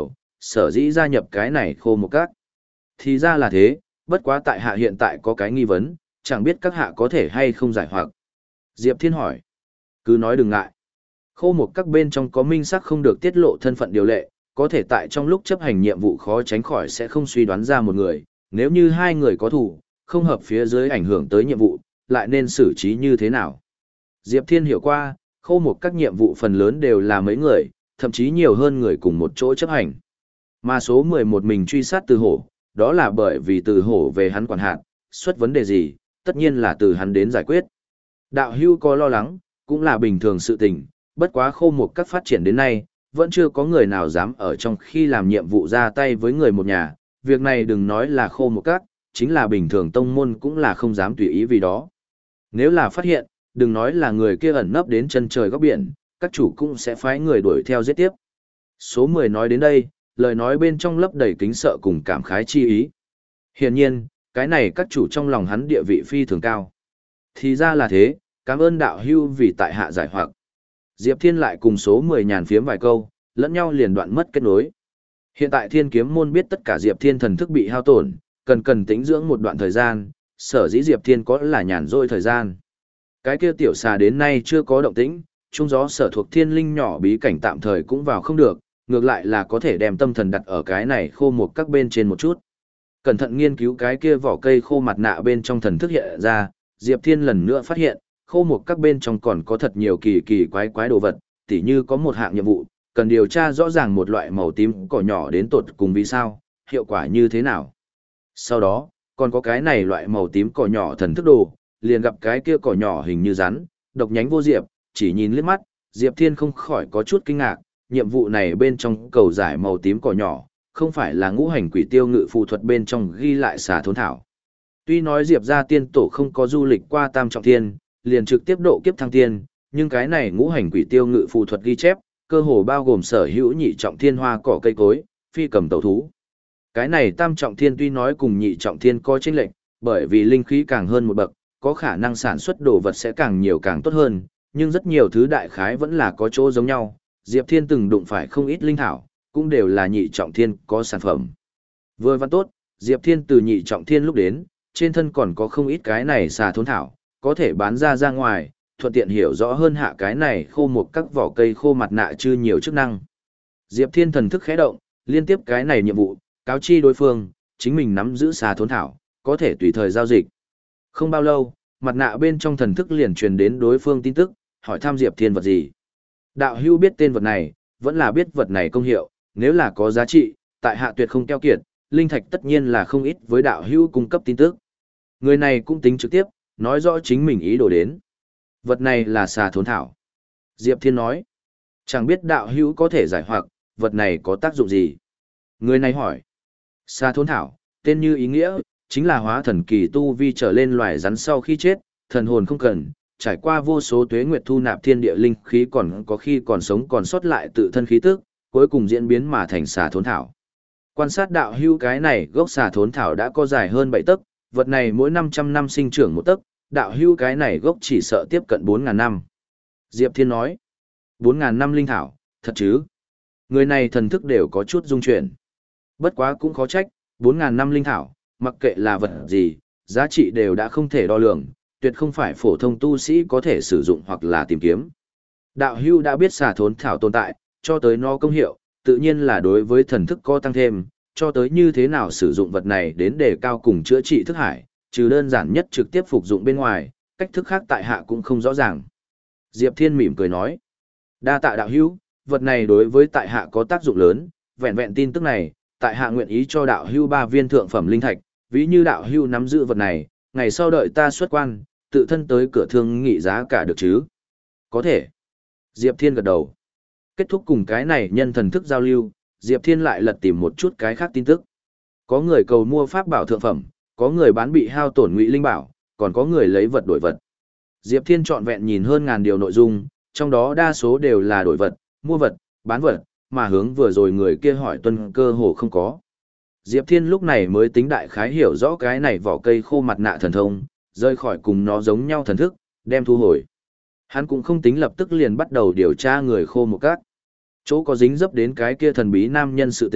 sở dĩ gia nhập cái này khô một các. Thì ra là thế, bất quá tại hạ hiện tại có cái nghi vấn, chẳng biết các hạ có thể hay không giải hoặc. Diệp Thiên hỏi. Cứ nói đừng ngại. Khô một các bên trong có minh sắc không được tiết lộ thân phận điều lệ, có thể tại trong lúc chấp hành nhiệm vụ khó tránh khỏi sẽ không suy đoán ra một người, nếu như hai người có thủ, không hợp phía dưới ảnh hưởng tới nhiệm vụ, lại nên xử trí như thế nào. Diệp Thiên hiểu qua, khô một các nhiệm vụ phần lớn đều là mấy người, thậm chí nhiều hơn người cùng một chỗ chấp hành. Mà số mười một mình truy sát từ hổ, đó là bởi vì từ hổ về hắn quản hạt, xuất vấn đề gì, tất nhiên là từ hắn đến giải quyết. Đạo hưu có lo lắng, cũng là bình thường sự tình, bất quá khô một các phát triển đến nay, vẫn chưa có người nào dám ở trong khi làm nhiệm vụ ra tay với người một nhà, việc này đừng nói là khô một các, chính là bình thường tông môn cũng là không dám tùy ý vì đó. Nếu là phát hiện, đừng nói là người kia ẩn nấp đến chân trời góc biển, các chủ cũng sẽ phái người đuổi theo giết tiếp. Số mười nói đến đây, lời nói bên trong lấp đầy kính sợ cùng cảm khái chi ý. Hiển nhiên, cái này các chủ trong lòng hắn địa vị phi thường cao. Thì ra là thế, cảm ơn đạo hưu vì tại hạ giải hoặc. Diệp Thiên lại cùng số mười nhàn phiếm vài câu, lẫn nhau liền đoạn mất kết nối. Hiện tại Thiên Kiếm môn biết tất cả Diệp Thiên thần thức bị hao tổn, cần cần tĩnh dưỡng một đoạn thời gian, sở dĩ Diệp Thiên có là nhàn rỗi thời gian. Cái kia tiểu xà đến nay chưa có động tĩnh, trung gió sở thuộc thiên linh nhỏ bí cảnh tạm thời cũng vào không được, ngược lại là có thể đem tâm thần đặt ở cái này khô một các bên trên một chút. Cẩn thận nghiên cứu cái kia vỏ cây khô mặt nạ bên trong thần thức hiện ra, Diệp Thiên lần nữa phát hiện, khô một các bên trong còn có thật nhiều kỳ kỳ quái quái đồ vật, tỉ như có một hạng nhiệm vụ, cần điều tra rõ ràng một loại màu tím cỏ nhỏ đến tột cùng vì sao, hiệu quả như thế nào. Sau đó, còn có cái này loại màu tím cỏ nhỏ thần thức đồ, liền gặp cái kia cỏ nhỏ hình như rắn, độc nhánh vô diệp, chỉ nhìn liếc mắt, Diệp Thiên không khỏi có chút kinh ngạc, nhiệm vụ này bên trong cầu giải màu tím cỏ nhỏ, không phải là ngũ hành quỷ tiêu ngự phù thuật bên trong ghi lại xà thốn thảo. Tuy nói Diệp gia tiên tổ không có du lịch qua Tam Trọng Thiên, liền trực tiếp độ kiếp thăng tiên, nhưng cái này ngũ hành quỷ tiêu ngự phù thuật ghi chép, cơ hồ bao gồm sở hữu nhị trọng thiên hoa cỏ cây cối, phi cầm tẩu thú. Cái này Tam Trọng Thiên tuy nói cùng nhị trọng thiên có chênh lệch, bởi vì linh khí càng hơn một bậc, có khả năng sản xuất đồ vật sẽ càng nhiều càng tốt hơn, nhưng rất nhiều thứ đại khái vẫn là có chỗ giống nhau. Diệp Thiên từng đụng phải không ít linh thảo, cũng đều là nhị trọng thiên có sản phẩm. Vừa văn tốt, Diệp Thiên từ nhị trọng thiên lúc đến, trên thân còn có không ít cái này xà thốn thảo, có thể bán ra ra ngoài, thuận tiện hiểu rõ hơn hạ cái này khô một các vỏ cây khô mặt nạ chư nhiều chức năng. Diệp Thiên thần thức khẽ động, liên tiếp cái này nhiệm vụ, cáo chi đối phương, chính mình nắm giữ xà thốn thảo, có thể tùy thời giao dịch. Không bao lâu, mặt nạ bên trong thần thức liền truyền đến đối phương tin tức, hỏi thăm Diệp Thiên vật gì. Đạo hưu biết tên vật này, vẫn là biết vật này công hiệu, nếu là có giá trị, tại hạ tuyệt không keo kiệt, linh thạch tất nhiên là không ít với đạo hưu cung cấp tin tức. Người này cũng tính trực tiếp, nói rõ chính mình ý đồ đến. Vật này là xà thốn thảo. Diệp Thiên nói, chẳng biết đạo hưu có thể giải hoặc, vật này có tác dụng gì. Người này hỏi, xà thốn thảo, tên như ý nghĩa, chính là hóa thần kỳ tu vi trở lên loài rắn sau khi chết, thần hồn không cần, trải qua vô số tuế nguyệt thu nạp thiên địa linh khí còn có khi còn sống còn sót lại tự thân khí tức, cuối cùng diễn biến mà thành xà thốn thảo. Quan sát đạo hưu cái này gốc xà thốn thảo đã có dài hơn bảy tấc, vật này mỗi năm trăm năm sinh trưởng một tấc, đạo hưu cái này gốc chỉ sợ tiếp cận bốn ngàn năm. Diệp Thiên nói, bốn ngàn năm linh thảo, thật chứ? Người này thần thức đều có chút dung chuyển. Bất quá cũng khó trách, bốn ngàn năm linh thảo, mặc kệ là vật gì, giá trị đều đã không thể đo lường, tuyệt không phải phổ thông tu sĩ có thể sử dụng hoặc là tìm kiếm. Đạo hưu đã biết xà thốn thảo tồn tại, cho tới nó công hiệu, tự nhiên là đối với thần thức có tăng thêm, cho tới như thế nào sử dụng vật này đến đề cao cùng chữa trị thức hải, trừ đơn giản nhất trực tiếp phục dụng bên ngoài, cách thức khác tại hạ cũng không rõ ràng. Diệp Thiên mỉm cười nói, đa tạ đạo hưu, vật này đối với tại hạ có tác dụng lớn, vẹn vẹn tin tức này, tại hạ nguyện ý cho đạo hưu ba viên thượng phẩm linh thạch, ví như đạo hưu nắm giữ vật này, ngày sau đợi ta xuất quan, tự thân tới cửa thương nghị giá cả được chứ? Có thể. Diệp Thiên gật đầu. Kết thúc cùng cái này nhân thần thức giao lưu, Diệp Thiên lại lật tìm một chút cái khác tin tức. Có người cầu mua pháp bảo thượng phẩm, có người bán bị hao tổn ngụy linh bảo, còn có người lấy vật đổi vật. Diệp Thiên trọn vẹn nhìn hơn ngàn điều nội dung, trong đó đa số đều là đổi vật, mua vật, bán vật, mà hướng vừa rồi người kia hỏi tuân cơ hồ không có. Diệp Thiên lúc này mới tính đại khái hiểu rõ cái này vỏ cây khô mặt nạ thần thông, rơi khỏi cùng nó giống nhau thần thức, đem thu hồi. Hắn cũng không tính lập tức liền bắt đầu điều tra người khô một các. Chỗ có dính dấp đến cái kia thần bí nam nhân sự tình,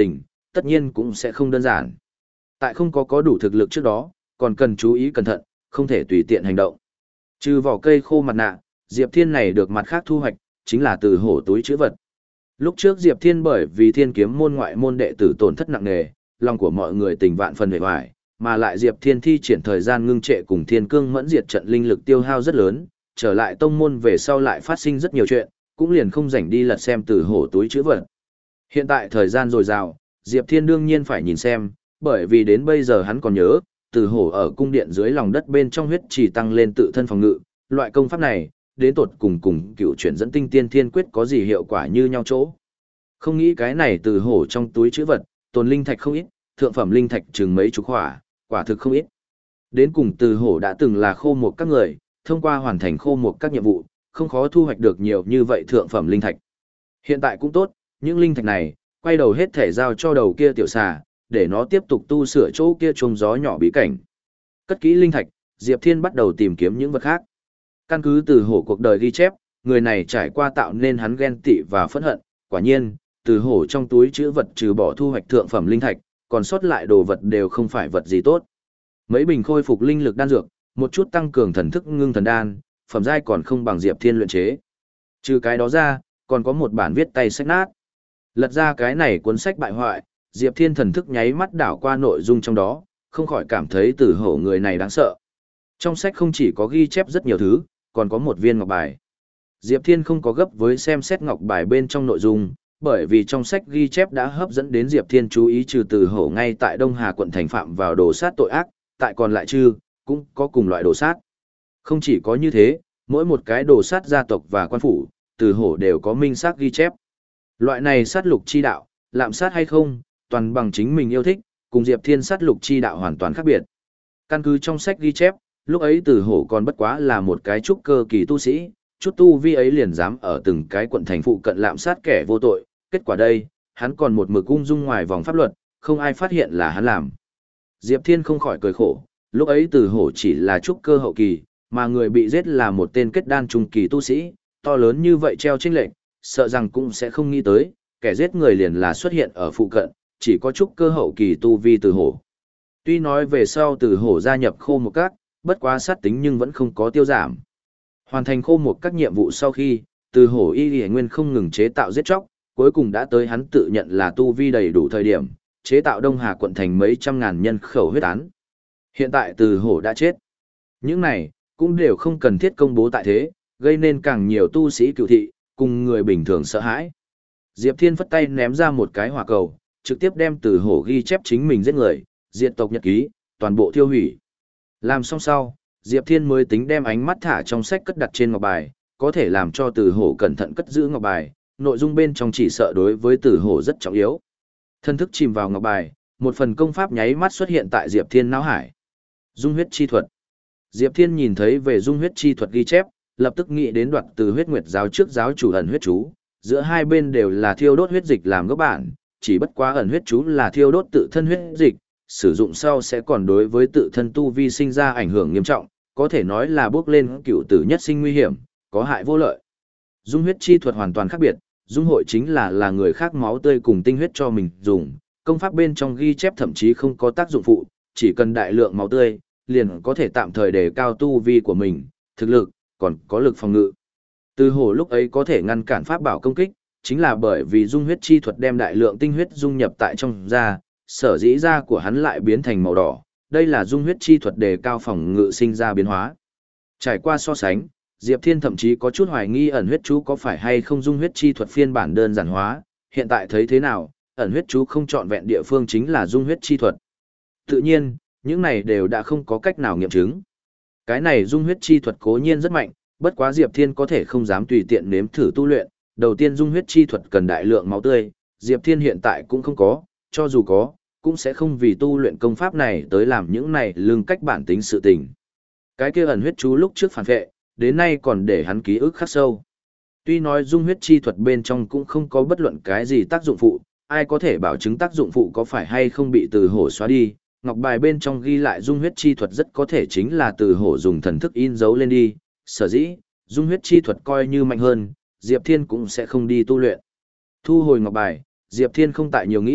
tất nhiên cũng sẽ không đơn giản. Tại không có có đủ thực lực trước đó, còn cần chú ý cẩn thận, không thể tùy tiện hành động. Trừ vỏ cây khô mặt nạ, Diệp Thiên này được mặt khác thu hoạch, chính là từ hổ túi chữ vật. Lúc trước Diệp Thiên bởi vì Thiên Kiếm môn ngoại môn đệ tử tổn thất nặng nề, lòng của mọi người tình vạn phần hề hoài, mà lại Diệp Thiên thi triển thời gian ngưng trệ cùng Thiên Cương mẫn diệt trận linh lực tiêu hao rất lớn, trở lại tông môn về sau lại phát sinh rất nhiều chuyện, cũng liền không rảnh đi lật xem từ hổ túi chữ vật. Hiện tại thời gian dồi dào, Diệp Thiên đương nhiên phải nhìn xem, bởi vì đến bây giờ hắn còn nhớ, từ hổ ở cung điện dưới lòng đất bên trong huyết chỉ tăng lên tự thân phòng ngự, loại công pháp này, đến tột cùng cùng cựu chuyển dẫn tinh tiên thiên quyết có gì hiệu quả như nhau chỗ. Không nghĩ cái này từ hổ trong túi chữ vật, tồn linh thạch không ít, thượng phẩm linh thạch chừng mấy chục hỏa, quả thực không ít. Đến cùng từ hổ đã từng là khô một các người, thông qua hoàn thành khô một các nhiệm vụ, không khó thu hoạch được nhiều như vậy thượng phẩm linh thạch. Hiện tại cũng tốt, những linh thạch này, quay đầu hết thể giao cho đầu kia tiểu xà, để nó tiếp tục tu sửa chỗ kia trông gió nhỏ bí cảnh. Cất kỹ linh thạch, Diệp Thiên bắt đầu tìm kiếm những vật khác. Căn cứ từ hổ cuộc đời ghi chép, người này trải qua tạo nên hắn ghen tị và phẫn hận, quả nhiên, từ hổ trong túi chữ vật trừ bỏ thu hoạch thượng phẩm linh thạch, còn sót lại đồ vật đều không phải vật gì tốt. Mấy bình khôi phục linh lực đan dược, một chút tăng cường thần thức ngưng thần đan, phẩm giai còn không bằng Diệp Thiên luyện chế. Trừ cái đó ra, còn có một bản viết tay sách nát. Lật ra cái này cuốn sách bại hoại, Diệp Thiên thần thức nháy mắt đảo qua nội dung trong đó, không khỏi cảm thấy từ hổ người này đáng sợ. Trong sách không chỉ có ghi chép rất nhiều thứ, còn có một viên ngọc bài. Diệp Thiên không có gấp với xem xét ngọc bài bên trong nội dung, bởi vì trong sách ghi chép đã hấp dẫn đến Diệp Thiên chú ý trừ từ hổ ngay tại Đông Hà quận thành phạm vào đồ sát tội ác, tại còn lại chư, cũng có cùng loại đồ sát. Không chỉ có như thế, mỗi một cái đồ sát gia tộc và quan phủ, từ hổ đều có minh xác ghi chép. Loại này sát lục chi đạo, lạm sát hay không, toàn bằng chính mình yêu thích, cùng Diệp Thiên sát lục chi đạo hoàn toàn khác biệt. Căn cứ trong sách ghi chép, lúc ấy từ hổ còn bất quá là một cái trúc cơ kỳ tu sĩ, chút tu vi ấy liền dám ở từng cái quận thành phụ cận lạm sát kẻ vô tội, kết quả đây, hắn còn một mực ung dung ngoài vòng pháp luật, không ai phát hiện là hắn làm. Diệp Thiên không khỏi cười khổ, lúc ấy từ hổ chỉ là trúc cơ hậu kỳ, mà người bị giết là một tên kết đan trung kỳ tu sĩ, to lớn như vậy treo chênh lệnh, sợ rằng cũng sẽ không nghĩ tới, kẻ giết người liền là xuất hiện ở phụ cận, chỉ có trúc cơ hậu kỳ tu vi từ hổ. Tuy nói về sau từ hổ gia nhập khô một các, bất quá sát tính nhưng vẫn không có tiêu giảm. Hoàn thành khô một các nhiệm vụ sau khi, từ hổ y y nguyên không ngừng chế tạo giết chóc, cuối cùng đã tới hắn tự nhận là tu vi đầy đủ thời điểm, chế tạo Đông Hà quận thành mấy trăm ngàn nhân khẩu huyết án. Hiện tại từ hổ đã chết. Những này, cũng đều không cần thiết công bố tại thế, gây nên càng nhiều tu sĩ cựu thị, cùng người bình thường sợ hãi. Diệp Thiên phất tay ném ra một cái hỏa cầu, trực tiếp đem từ hổ ghi chép chính mình giết người, diệt tộc nhật ký, toàn bộ thiêu hủy. Làm xong sau, Diệp Thiên mới tính đem ánh mắt thả trong sách cất đặt trên ngọc bài, có thể làm cho từ hổ cẩn thận cất giữ ngọc bài, nội dung bên trong chỉ sợ đối với từ hổ rất trọng yếu. Thân thức chìm vào ngọc bài, một phần công pháp nháy mắt xuất hiện tại Diệp Thiên não hải. Dung huyết chi thuật. Diệp Thiên nhìn thấy về dung huyết chi thuật ghi chép, lập tức nghĩ đến đoạt từ huyết nguyệt giáo trước giáo chủ ẩn huyết chú, giữa hai bên đều là thiêu đốt huyết dịch làm gốc bản, chỉ bất quá ẩn huyết chú là thiêu đốt tự thân huyết dịch, sử dụng sau sẽ còn đối với tự thân tu vi sinh ra ảnh hưởng nghiêm trọng, có thể nói là bước lên cựu tử nhất sinh nguy hiểm, có hại vô lợi. Dung huyết chi thuật hoàn toàn khác biệt, dung hội chính là là người khác máu tươi cùng tinh huyết cho mình dùng, công pháp bên trong ghi chép thậm chí không có tác dụng phụ, chỉ cần đại lượng máu tươi, liền có thể tạm thời đề cao tu vi của mình, thực lực, còn có lực phòng ngự. Từ hổ lúc ấy có thể ngăn cản pháp bảo công kích, chính là bởi vì dung huyết chi thuật đem đại lượng tinh huyết dung nhập tại trong da, sở dĩ da của hắn lại biến thành màu đỏ, đây là dung huyết chi thuật đề cao phòng ngự sinh ra biến hóa. Trải qua so sánh, Diệp Thiên thậm chí có chút hoài nghi ẩn huyết chú có phải hay không dung huyết chi thuật phiên bản đơn giản hóa, hiện tại thấy thế nào, ẩn huyết chú không chọn vẹn địa phương chính là dung huyết chi thuật. Tự nhiên, những này đều đã không có cách nào nghiệm chứng. Cái này dung huyết chi thuật cố nhiên rất mạnh, bất quá Diệp Thiên có thể không dám tùy tiện nếm thử tu luyện, đầu tiên dung huyết chi thuật cần đại lượng máu tươi, Diệp Thiên hiện tại cũng không có, cho dù có, cũng sẽ không vì tu luyện công pháp này tới làm những này lương cách bản tính sự tình. Cái kia ẩn huyết chú lúc trước phản vệ, đến nay còn để hắn ký ức khắc sâu. Tuy nói dung huyết chi thuật bên trong cũng không có bất luận cái gì tác dụng phụ, ai có thể bảo chứng tác dụng phụ có phải hay không bị từ hổ xóa đi, ngọc bài bên trong ghi lại dung huyết chi thuật rất có thể chính là từ hổ dùng thần thức in dấu lên đi, sở dĩ, dung huyết chi thuật coi như mạnh hơn, Diệp Thiên cũng sẽ không đi tu luyện. Thu hồi ngọc bài, Diệp Thiên không tại nhiều nghĩ,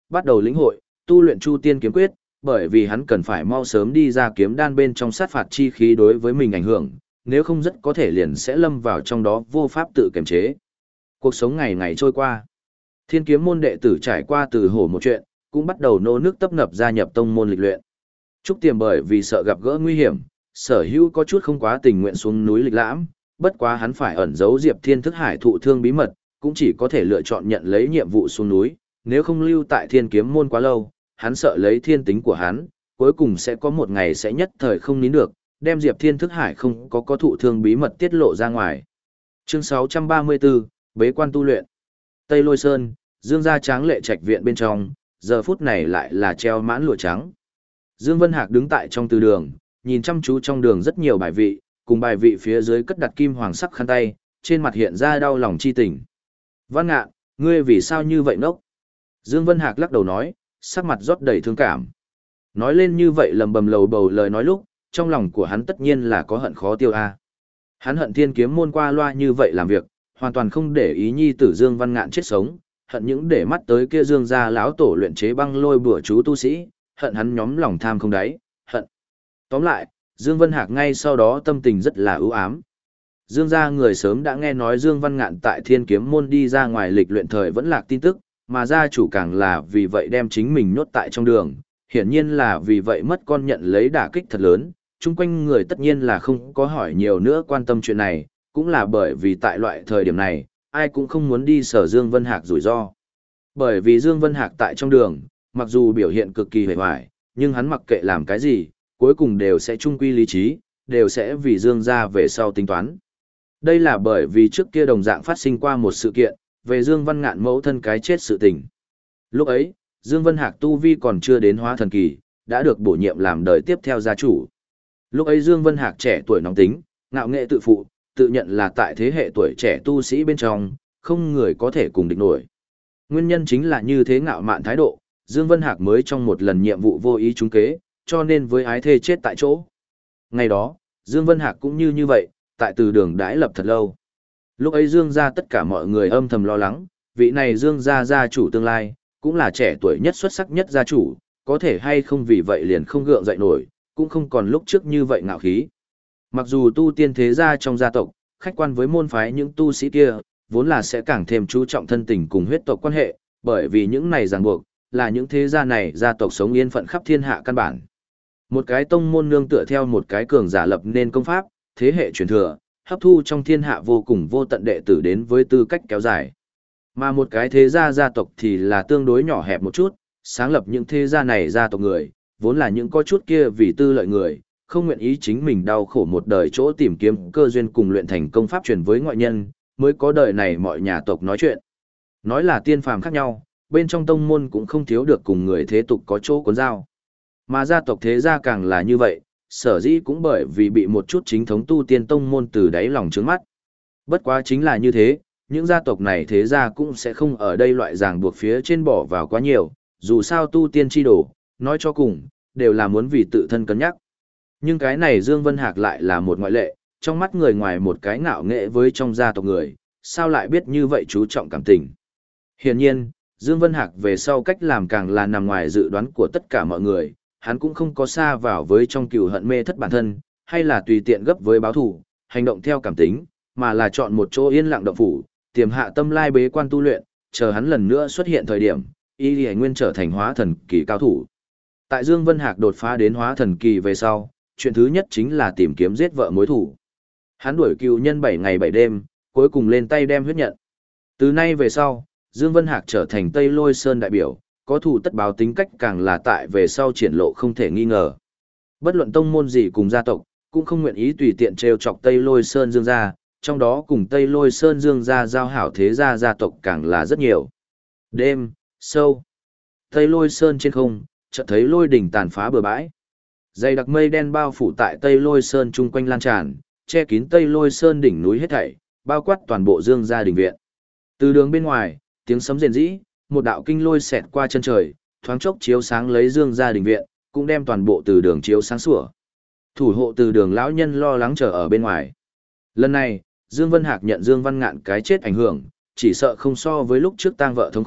bắt đầu lĩnh hội, tu luyện Chu Tiên kiếm quyết, bởi vì hắn cần phải mau sớm đi ra kiếm đan bên trong sát phạt chi khí đối với mình ảnh hưởng, nếu không rất có thể liền sẽ lâm vào trong đó vô pháp tự kiềm chế. Cuộc sống ngày ngày trôi qua. Thiên kiếm môn đệ tử trải qua từ hổ một chuyện, cũng bắt đầu nô nước tấp nập gia nhập tông môn lịch luyện. Trúc Tiềm bởi vì sợ gặp gỡ nguy hiểm, sở hữu có chút không quá tình nguyện xuống núi lịch lãm, bất quá hắn phải ẩn giấu Diệp Thiên thức hải thụ thương bí mật, cũng chỉ có thể lựa chọn nhận lấy nhiệm vụ xuống núi, nếu không lưu tại thiên kiếm môn quá lâu, hắn sợ lấy thiên tính của hắn, cuối cùng sẽ có một ngày sẽ nhất thời không nín được, đem Diệp Thiên thức hải không có có thụ thương bí mật tiết lộ ra ngoài. Chương sáu trăm ba mươi tư, Bế quan tu luyện. Tây Lôi Sơn, Dương gia tráng lệ trạch viện bên trong, giờ phút này lại là treo mãn lụa trắng. Dương Vân Hạc đứng tại trong từ đường, nhìn chăm chú trong đường rất nhiều bài vị, cùng bài vị phía dưới cất đặt kim hoàng sắc khăn tay, trên mặt hiện ra đau lòng chi tình. Văn Ngạn, ngươi vì sao như vậy ngốc? Dương Vân Hạc lắc đầu nói, sắc mặt rót đầy thương cảm. Nói lên như vậy lầm bầm lầu bầu lời nói lúc, trong lòng của hắn tất nhiên là có hận khó tiêu a. Hắn hận thiên kiếm môn qua loa như vậy làm việc, hoàn toàn không để ý nhi tử Dương Văn Ngạn chết sống, hận những để mắt tới kia Dương gia lão tổ luyện chế băng lôi bùa chú tu sĩ, hận hắn nhóm lòng tham không đáy, hận. Tóm lại, Dương Vân Hạc ngay sau đó tâm tình rất là ưu ám. Dương gia người sớm đã nghe nói Dương Văn Ngạn tại Thiên Kiếm môn đi ra ngoài lịch luyện thời vẫn lạc tin tức, mà gia chủ càng là vì vậy đem chính mình nhốt tại trong đường, hiển nhiên là vì vậy mất con nhận lấy đả kích thật lớn, chung quanh người tất nhiên là không có hỏi nhiều nữa quan tâm chuyện này, cũng là bởi vì tại loại thời điểm này, ai cũng không muốn đi sở Dương Vân Hạc rủi ro. Bởi vì Dương Vân Hạc tại trong đường, mặc dù biểu hiện cực kỳ hề hoài, nhưng hắn mặc kệ làm cái gì, cuối cùng đều sẽ trung quy lý trí, đều sẽ vì Dương gia về sau tính toán. Đây là bởi vì trước kia đồng dạng phát sinh qua một sự kiện, về Dương Văn Ngạn mẫu thân cái chết sự tình. Lúc ấy, Dương Vân Hạc tu vi còn chưa đến hóa thần kỳ, đã được bổ nhiệm làm đời tiếp theo gia chủ. Lúc ấy Dương Vân Hạc trẻ tuổi nóng tính, ngạo nghệ tự phụ, tự nhận là tại thế hệ tuổi trẻ tu sĩ bên trong, không người có thể cùng địch nổi. Nguyên nhân chính là như thế ngạo mạn thái độ, Dương Vân Hạc mới trong một lần nhiệm vụ vô ý trúng kế, cho nên với ái thê chết tại chỗ. Ngày đó, Dương Vân Hạc cũng như như vậy, tại từ đường đãi lập thật lâu. Lúc ấy Dương gia tất cả mọi người âm thầm lo lắng, vị này Dương gia gia chủ tương lai, cũng là trẻ tuổi nhất xuất sắc nhất gia chủ, có thể hay không vì vậy liền không gượng dậy nổi, cũng không còn lúc trước như vậy ngạo khí. Mặc dù tu tiên thế gia trong gia tộc, khách quan với môn phái những tu sĩ kia, vốn là sẽ càng thêm chú trọng thân tình cùng huyết tộc quan hệ, bởi vì những này ràng buộc, là những thế gia này gia tộc sống yên phận khắp thiên hạ căn bản. Một cái tông môn nương tựa theo một cái cường giả lập nên công pháp, thế hệ truyền thừa, hấp thu trong thiên hạ vô cùng vô tận đệ tử đến với tư cách kéo dài. Mà một cái thế gia gia tộc thì là tương đối nhỏ hẹp một chút, sáng lập những thế gia này gia tộc người, vốn là những có chút kia vì tư lợi người, không nguyện ý chính mình đau khổ một đời chỗ tìm kiếm cơ duyên cùng luyện thành công pháp truyền với ngoại nhân, mới có đời này mọi nhà tộc nói chuyện. Nói là tiên phàm khác nhau, bên trong tông môn cũng không thiếu được cùng người thế tục có chỗ cuốn giao. Mà gia tộc thế gia càng là như vậy, sở dĩ cũng bởi vì bị một chút chính thống tu tiên tông môn từ đáy lòng trướng mắt. Bất quá chính là như thế, những gia tộc này thế gia cũng sẽ không ở đây loại ràng buộc phía trên bỏ vào quá nhiều, dù sao tu tiên chi đổ, nói cho cùng, đều là muốn vì tự thân cân nhắc. Nhưng cái này Dương Vân Hạc lại là một ngoại lệ, trong mắt người ngoài một cái ngạo nghệ với trong gia tộc người, sao lại biết như vậy chú trọng cảm tình. Hiển nhiên, Dương Vân Hạc về sau cách làm càng là nằm ngoài dự đoán của tất cả mọi người, hắn cũng không có xa vào với trong cừu hận mê thất bản thân, hay là tùy tiện gấp với báo thù, hành động theo cảm tính, mà là chọn một chỗ yên lặng động phủ, tiềm hạ tâm lai bế quan tu luyện, chờ hắn lần nữa xuất hiện thời điểm, y lì nguyên trở thành hóa thần kỳ cao thủ. Tại Dương Vân Hạc đột phá đến hóa thần kỳ về sau, chuyện thứ nhất chính là tìm kiếm giết vợ mối thủ. Hắn đuổi cừu nhân bảy ngày bảy đêm, cuối cùng lên tay đem huyết nhận. Từ nay về sau, Dương Vân Hạc trở thành Tây Lôi Sơn đại biểu, có thủ tất báo tính cách càng là tại về sau triển lộ không thể nghi ngờ. Bất luận tông môn gì cùng gia tộc, cũng không nguyện ý tùy tiện trêu chọc Tây Lôi Sơn Dương gia, trong đó cùng Tây Lôi Sơn Dương gia giao hảo thế gia gia tộc càng là rất nhiều. Đêm, sâu. Tây Lôi Sơn trên không, chợt thấy lôi đỉnh tàn phá bừa bãi. Dày đặc mây đen bao phủ tại Tây Lôi Sơn chung quanh lan tràn, che kín Tây Lôi Sơn đỉnh núi hết thảy, bao quát toàn bộ Dương gia đình viện. Từ đường bên ngoài, tiếng sấm rền rĩ, một đạo kinh lôi xẹt qua chân trời, thoáng chốc chiếu sáng lấy Dương gia đình viện, cũng đem toàn bộ từ đường chiếu sáng sủa. Thủ hộ từ đường lão nhân lo lắng chờ ở bên ngoài. Lần này, Dương Vân Hạc nhận Dương Văn Ngạn cái chết ảnh hưởng, chỉ sợ không so với lúc trước tang vợ thống khổ,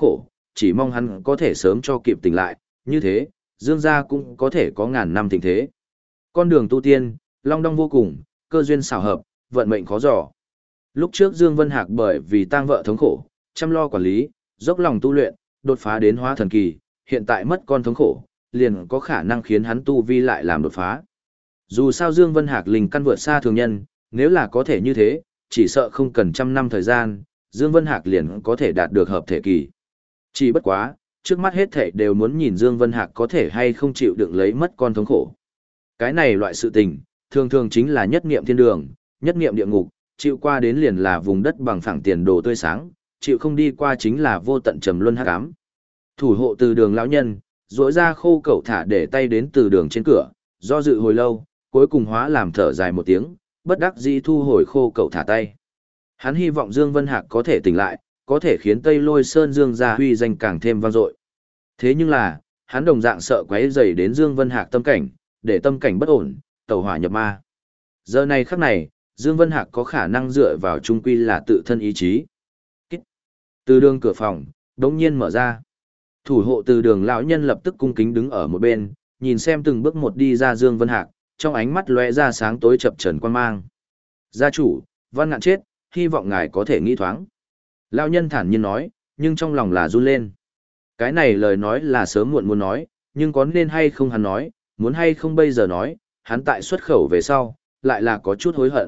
chỉ mong hắn có thể sớm cho kịp tỉnh lại, như thế, Dương gia cũng có thể có ngàn năm thịnh thế. Con đường tu tiên, long đong vô cùng, cơ duyên xảo hợp, vận mệnh khó dò. Lúc trước Dương Vân Hạc bởi vì tang vợ thống khổ, chăm lo quản lý, dốc lòng tu luyện, đột phá đến hóa thần kỳ, hiện tại mất con thống khổ, liền có khả năng khiến hắn tu vi lại làm đột phá. Dù sao Dương Vân Hạc linh căn vượt xa thường nhân, nếu là có thể như thế, chỉ sợ không cần trăm năm thời gian, Dương Vân Hạc liền có thể đạt được hợp thể kỳ. Chỉ bất quá, trước mắt hết thảy đều muốn nhìn Dương Vân Hạc có thể hay không chịu đựng lấy mất con thống khổ. Cái này loại sự tình, thường thường chính là nhất niệm thiên đường, nhất niệm địa ngục, chịu qua đến liền là vùng đất bằng phẳng tiền đồ tươi sáng, chịu không đi qua chính là vô tận trầm luân hắc ám. Thủ hộ từ đường lão nhân, rỗi ra khô cẩu thả để tay đến từ đường trên cửa, do dự hồi lâu, cuối cùng hóa làm thở dài một tiếng, bất đắc dĩ thu hồi khô cẩu thả tay. Hắn hy vọng Dương Vân Hạc có thể tỉnh lại, có thể khiến Tây Lôi Sơn Dương gia huy danh càng thêm vang dội. Thế nhưng là, hắn đồng dạng sợ quấy rầy đến Dương Vân Hạc tâm cảnh, để tâm cảnh bất ổn, tẩu hỏa nhập ma. Giờ này khắc này, Dương Vân Hạc có khả năng dựa vào trung quy là tự thân ý chí. Từ đường cửa phòng, đống nhiên mở ra. Thủ hộ từ đường lão nhân lập tức cung kính đứng ở một bên, nhìn xem từng bước một đi ra Dương Vân Hạc, trong ánh mắt lóe ra sáng tối chập chờn quan mang. Gia chủ, Văn Ngạn chết, hy vọng ngài có thể nghĩ thoáng. Lão nhân thản nhiên nói, nhưng trong lòng là run lên. Cái này lời nói là sớm muộn muốn nói, nhưng có nên hay không hắn nói, muốn hay không bây giờ nói, hắn tại xuất khẩu về sau, lại là có chút hối hận.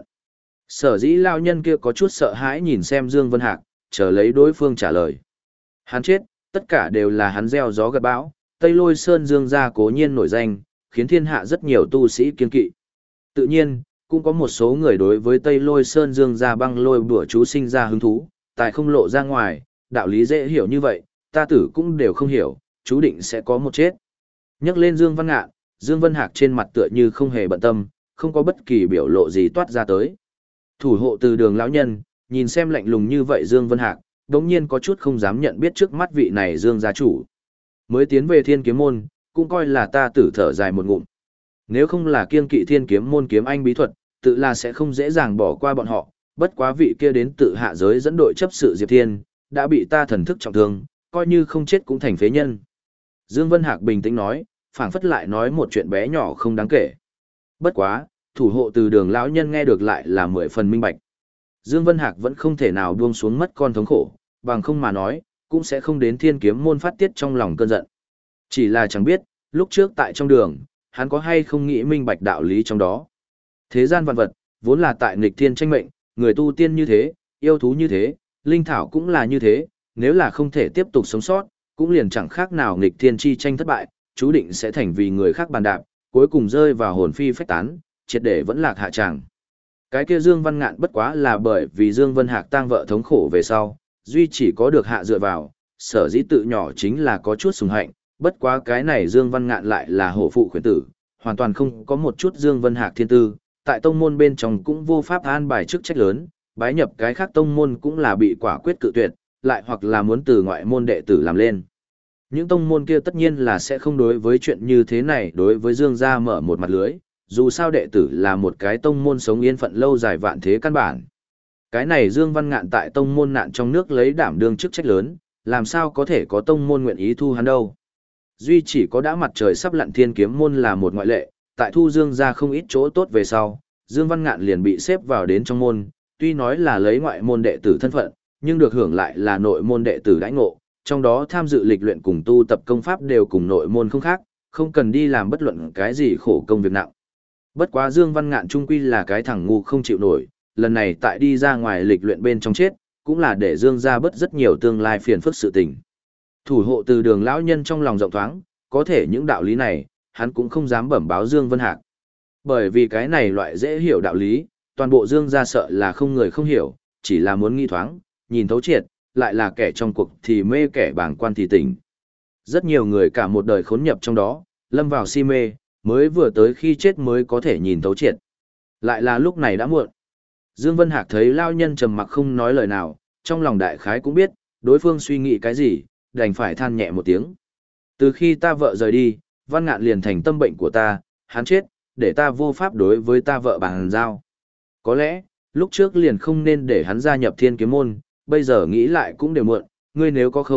Sở dĩ lão nhân kia có chút sợ hãi nhìn xem Dương Vân Hạc, chờ lấy đối phương trả lời. Hắn chết, tất cả đều là hắn gieo gió gặt bão, Tây Lôi Sơn Dương gia cố nhiên nổi danh, khiến thiên hạ rất nhiều tu sĩ kiên kỵ. Tự nhiên, cũng có một số người đối với Tây Lôi Sơn Dương gia băng lôi bùa chú sinh ra hứng thú, tại không lộ ra ngoài, đạo lý dễ hiểu như vậy, ta tử cũng đều không hiểu, chú định sẽ có một chết. Nhắc lên Dương Văn Ngạn, Dương Vân Hạc trên mặt tựa như không hề bận tâm, không có bất kỳ biểu lộ gì toát ra tới. Thủ hộ từ đường lão nhân, nhìn xem lạnh lùng như vậy Dương Vân Hạc, đống nhiên có chút không dám nhận biết trước mắt vị này Dương gia chủ. Mới tiến về Thiên Kiếm môn, cũng coi là ta tử thở dài một ngụm. Nếu không là kiên kỵ Thiên Kiếm môn kiếm anh bí thuật, tự là sẽ không dễ dàng bỏ qua bọn họ, bất quá vị kia đến tự hạ giới dẫn đội chấp sự Diệp Thiên, đã bị ta thần thức trọng thương, coi như không chết cũng thành phế nhân. Dương Vân Hạc bình tĩnh nói, phảng phất lại nói một chuyện bé nhỏ không đáng kể. Bất quá, thủ hộ từ đường lão nhân nghe được lại là mười phần minh bạch. Dương Vân Hạc vẫn không thể nào buông xuống mất con thống khổ, bằng không mà nói, cũng sẽ không đến Thiên Kiếm môn phát tiết trong lòng cơn giận. Chỉ là chẳng biết, lúc trước tại trong đường, hắn có hay không nghĩ minh bạch đạo lý trong đó. Thế gian vạn vật, vốn là tại nghịch thiên tranh mệnh, người tu tiên như thế, yêu thú như thế, linh thảo cũng là như thế, nếu là không thể tiếp tục sống sót, cũng liền chẳng khác nào nghịch thiên chi tranh thất bại, chú định sẽ thành vì người khác bàn đạp, cuối cùng rơi vào hồn phi phách tán, triệt để vẫn lạc hạ tràng. Cái kia Dương Văn Ngạn bất quá là bởi vì Dương Vân Hạc tang vợ thống khổ về sau, duy chỉ có được hạ dựa vào, sở dĩ tự nhỏ chính là có chút sùng hạnh, bất quá cái này Dương Văn Ngạn lại là hổ phụ khuyến tử, hoàn toàn không có một chút Dương Vân Hạc thiên tư, tại tông môn bên trong cũng vô pháp an bài chức trách lớn, bái nhập cái khác tông môn cũng là bị quả quyết cự tuyệt, lại hoặc là muốn từ ngoại môn đệ tử làm lên. Những tông môn kia tất nhiên là sẽ không đối với chuyện như thế này đối với Dương gia mở một mặt lưới, dù sao đệ tử là một cái tông môn sống yên phận lâu dài vạn thế căn bản. Cái này Dương Văn Ngạn tại tông môn nạn trong nước lấy đảm đương chức trách lớn, làm sao có thể có tông môn nguyện ý thu hắn đâu. Duy chỉ có đã mặt trời sắp lặn Thiên Kiếm môn là một ngoại lệ, tại thu Dương gia không ít chỗ tốt về sau, Dương Văn Ngạn liền bị xếp vào đến trong môn, tuy nói là lấy ngoại môn đệ tử thân phận, nhưng được hưởng lại là nội môn đệ tử đãi ngộ, trong đó tham dự lịch luyện cùng tu tập công pháp đều cùng nội môn không khác, không cần đi làm bất luận cái gì khổ công việc nặng. Bất quá Dương Văn Ngạn trung quy là cái thằng ngu không chịu nổi, lần này tại đi ra ngoài lịch luyện bên trong chết, cũng là để Dương gia bớt rất nhiều tương lai phiền phức sự tình. Thủ hộ từ đường lão nhân trong lòng rộng thoáng, có thể những đạo lý này, hắn cũng không dám bẩm báo Dương Vân Hạc. Bởi vì cái này loại dễ hiểu đạo lý, toàn bộ Dương gia sợ là không người không hiểu, chỉ là muốn nghi thoáng, nhìn thấu triệt, lại là kẻ trong cuộc thì mê kẻ bàng quan thì tỉnh. Rất nhiều người cả một đời khốn nhập trong đó, lâm vào si mê, mới vừa tới khi chết mới có thể nhìn thấu triệt. Lại là lúc này đã muộn. Dương Vân Hạc thấy lao nhân trầm mặc không nói lời nào, trong lòng đại khái cũng biết, đối phương suy nghĩ cái gì, đành phải than nhẹ một tiếng. Từ khi ta vợ rời đi, Văn Ngạn liền thành tâm bệnh của ta, hắn chết, để ta vô pháp đối với ta vợ bàn giao. Có lẽ, lúc trước liền không nên để hắn gia nhập Thiên Kiếm môn, bây giờ nghĩ lại cũng đều muộn, ngươi nếu có không,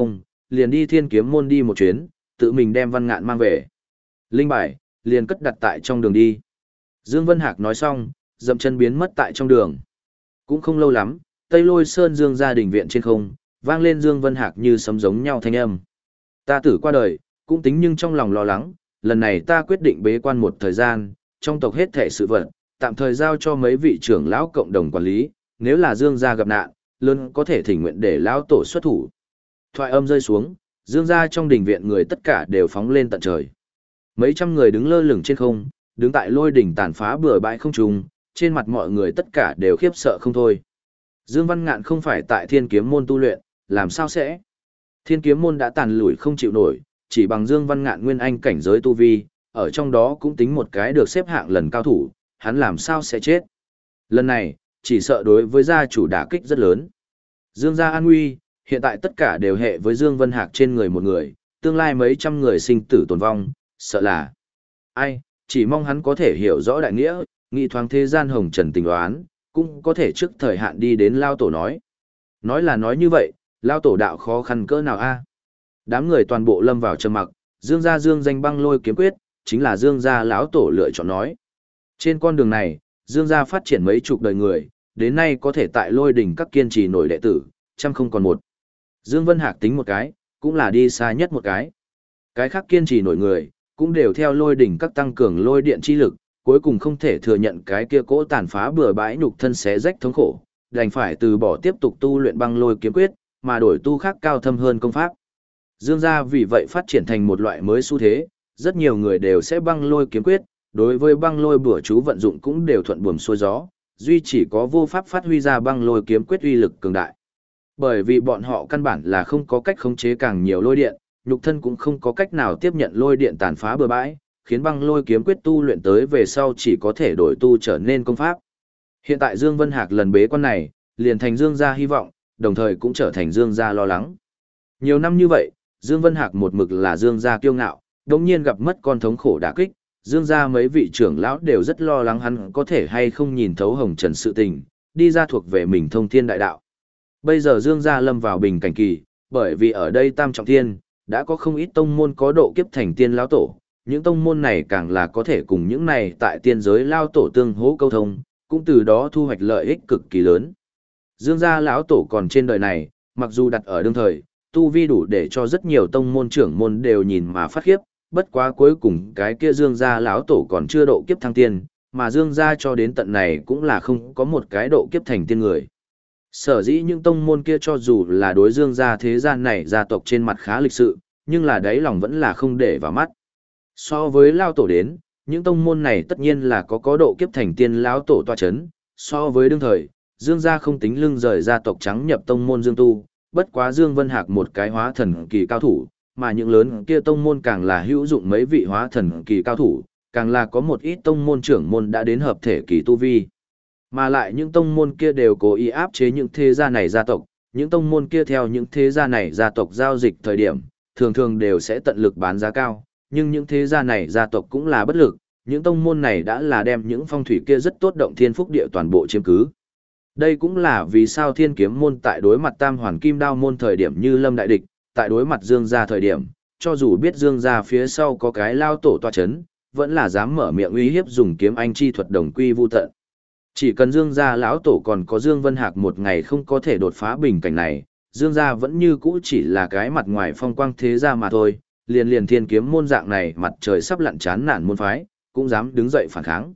liền đi thiên kiếm môn đi một chuyến, tự mình đem Văn Ngạn mang về. Linh bài, liền cất đặt tại trong đường đi. Dương Vân Hạc nói xong, dậm chân biến mất tại trong đường. Cũng không lâu lắm, Tây Lôi Sơn Dương gia đình viện trên không, vang lên Dương Vân Hạc như sấm giống nhau thanh âm. Ta tử qua đời, cũng tính nhưng trong lòng lo lắng, lần này ta quyết định bế quan một thời gian, trong tộc hết thể sự vật, tạm thời giao cho mấy vị trưởng lão cộng đồng quản lý, nếu là Dương gia gặp nạn, luôn có thể thỉnh nguyện để lão tổ xuất thủ. Thoại âm rơi xuống, Dương gia trong đình viện người tất cả đều phóng lên tận trời. Mấy trăm người đứng lơ lửng trên không, đứng tại lôi đỉnh tàn phá bừa bãi không trùng, trên mặt mọi người tất cả đều khiếp sợ không thôi. Dương Văn Ngạn không phải tại Thiên Kiếm môn tu luyện, làm sao sẽ? Thiên Kiếm môn đã tàn lủi không chịu nổi, chỉ bằng Dương Văn Ngạn nguyên anh cảnh giới tu vi, ở trong đó cũng tính một cái được xếp hạng lần cao thủ, hắn làm sao sẽ chết? Lần này, chỉ sợ đối với gia chủ đả kích rất lớn. Dương gia an nguy, hiện tại tất cả đều hệ với Dương Vân Hạc trên người một người, tương lai mấy trăm người sinh tử tồn vong, sợ là ai, chỉ mong hắn có thể hiểu rõ đại nghĩa, nghị thoáng thế gian hồng trần tình đoán, cũng có thể trước thời hạn đi đến Lao Tổ nói. Nói là nói như vậy, Lao Tổ đạo khó khăn cỡ nào a? Đám người toàn bộ lâm vào trầm mặc, Dương gia Dương danh băng lôi kiếm quyết, chính là Dương gia lão tổ lựa chọn nói. Trên con đường này, Dương gia phát triển mấy chục đời người, đến nay có thể tại lôi đỉnh các kiên trì nổi đệ tử, trăm không còn một. Dương Vân Hạc tính một cái, cũng là đi xa nhất một cái. Cái khác kiên trì nổi người, cũng đều theo lôi đỉnh các tăng cường lôi điện chi lực, cuối cùng không thể thừa nhận cái kia cỗ tàn phá bừa bãi nhục thân xé rách thống khổ, đành phải từ bỏ tiếp tục tu luyện băng lôi kiếm quyết, mà đổi tu khác cao thâm hơn công pháp. Dương gia vì vậy phát triển thành một loại mới xu thế, rất nhiều người đều sẽ băng lôi kiếm quyết, đối với băng lôi bùa chú vận dụng cũng đều thuận buồm xuôi gió, duy chỉ có vô pháp phát huy ra băng lôi kiếm quyết uy lực cường đại. Bởi vì bọn họ căn bản là không có cách khống chế càng nhiều lôi điện, nhục thân cũng không có cách nào tiếp nhận lôi điện tàn phá bừa bãi, khiến băng lôi kiếm quyết tu luyện tới về sau chỉ có thể đổi tu trở nên công pháp. Hiện tại Dương Vân Hạc lần bế quan này, liền thành Dương gia hy vọng, đồng thời cũng trở thành Dương gia lo lắng. Nhiều năm như vậy, Dương Vân Hạc một mực là Dương gia kiêu ngạo, đột nhiên gặp mất con thống khổ đả kích, Dương gia mấy vị trưởng lão đều rất lo lắng hắn có thể hay không nhìn thấu hồng trần sự tình, đi ra thuộc về mình thông thiên đại đạo. Bây giờ Dương gia lâm vào bình cảnh kỳ, bởi vì ở đây Tam Trọng Thiên, đã có không ít tông môn có độ kiếp thành tiên lão tổ, những tông môn này càng là có thể cùng những này tại tiên giới lao tổ tương hỗ câu thông, cũng từ đó thu hoạch lợi ích cực kỳ lớn. Dương gia lão tổ còn trên đời này, mặc dù đặt ở đương thời, tu vi đủ để cho rất nhiều tông môn trưởng môn đều nhìn mà phát khiếp, bất quá cuối cùng cái kia Dương gia lão tổ còn chưa độ kiếp thăng tiên, mà Dương gia cho đến tận này cũng là không có một cái độ kiếp thành tiên người. Sở dĩ những tông môn kia cho dù là đối Dương gia thế gian này gia tộc trên mặt khá lịch sự, nhưng là đáy lòng vẫn là không để vào mắt. So với lao tổ đến, những tông môn này tất nhiên là có có độ kiếp thành tiên lão tổ tọa chấn, so với đương thời, Dương gia không tính lưng rời gia tộc trắng nhập tông môn Dương tu, bất quá Dương Vân Hạc một cái hóa thần kỳ cao thủ, mà những lớn kia tông môn càng là hữu dụng mấy vị hóa thần kỳ cao thủ, càng là có một ít tông môn trưởng môn đã đến hợp thể kỳ tu vi. Mà lại những tông môn kia đều cố ý áp chế những thế gia này gia tộc, những tông môn kia theo những thế gia này gia tộc giao dịch thời điểm, thường thường đều sẽ tận lực bán giá cao, nhưng những thế gia này gia tộc cũng là bất lực, những tông môn này đã là đem những phong thủy kia rất tốt động thiên phúc địa toàn bộ chiếm cứ. Đây cũng là vì sao Thiên Kiếm môn tại đối mặt Tam Hoàn Kim Đao môn thời điểm như lâm đại địch, tại đối mặt Dương gia thời điểm, cho dù biết Dương gia phía sau có cái lao tổ tọa chấn, vẫn là dám mở miệng uy hiếp dùng kiếm anh chi thuật đồng quy vu tận. Chỉ cần Dương gia lão tổ còn có Dương Vân Hạc một ngày không có thể đột phá bình cảnh này, Dương gia vẫn như cũ chỉ là cái mặt ngoài phong quang thế gia mà thôi, liền liền Thiên Kiếm môn dạng này mặt trời sắp lặn chán nản môn phái, cũng dám đứng dậy phản kháng.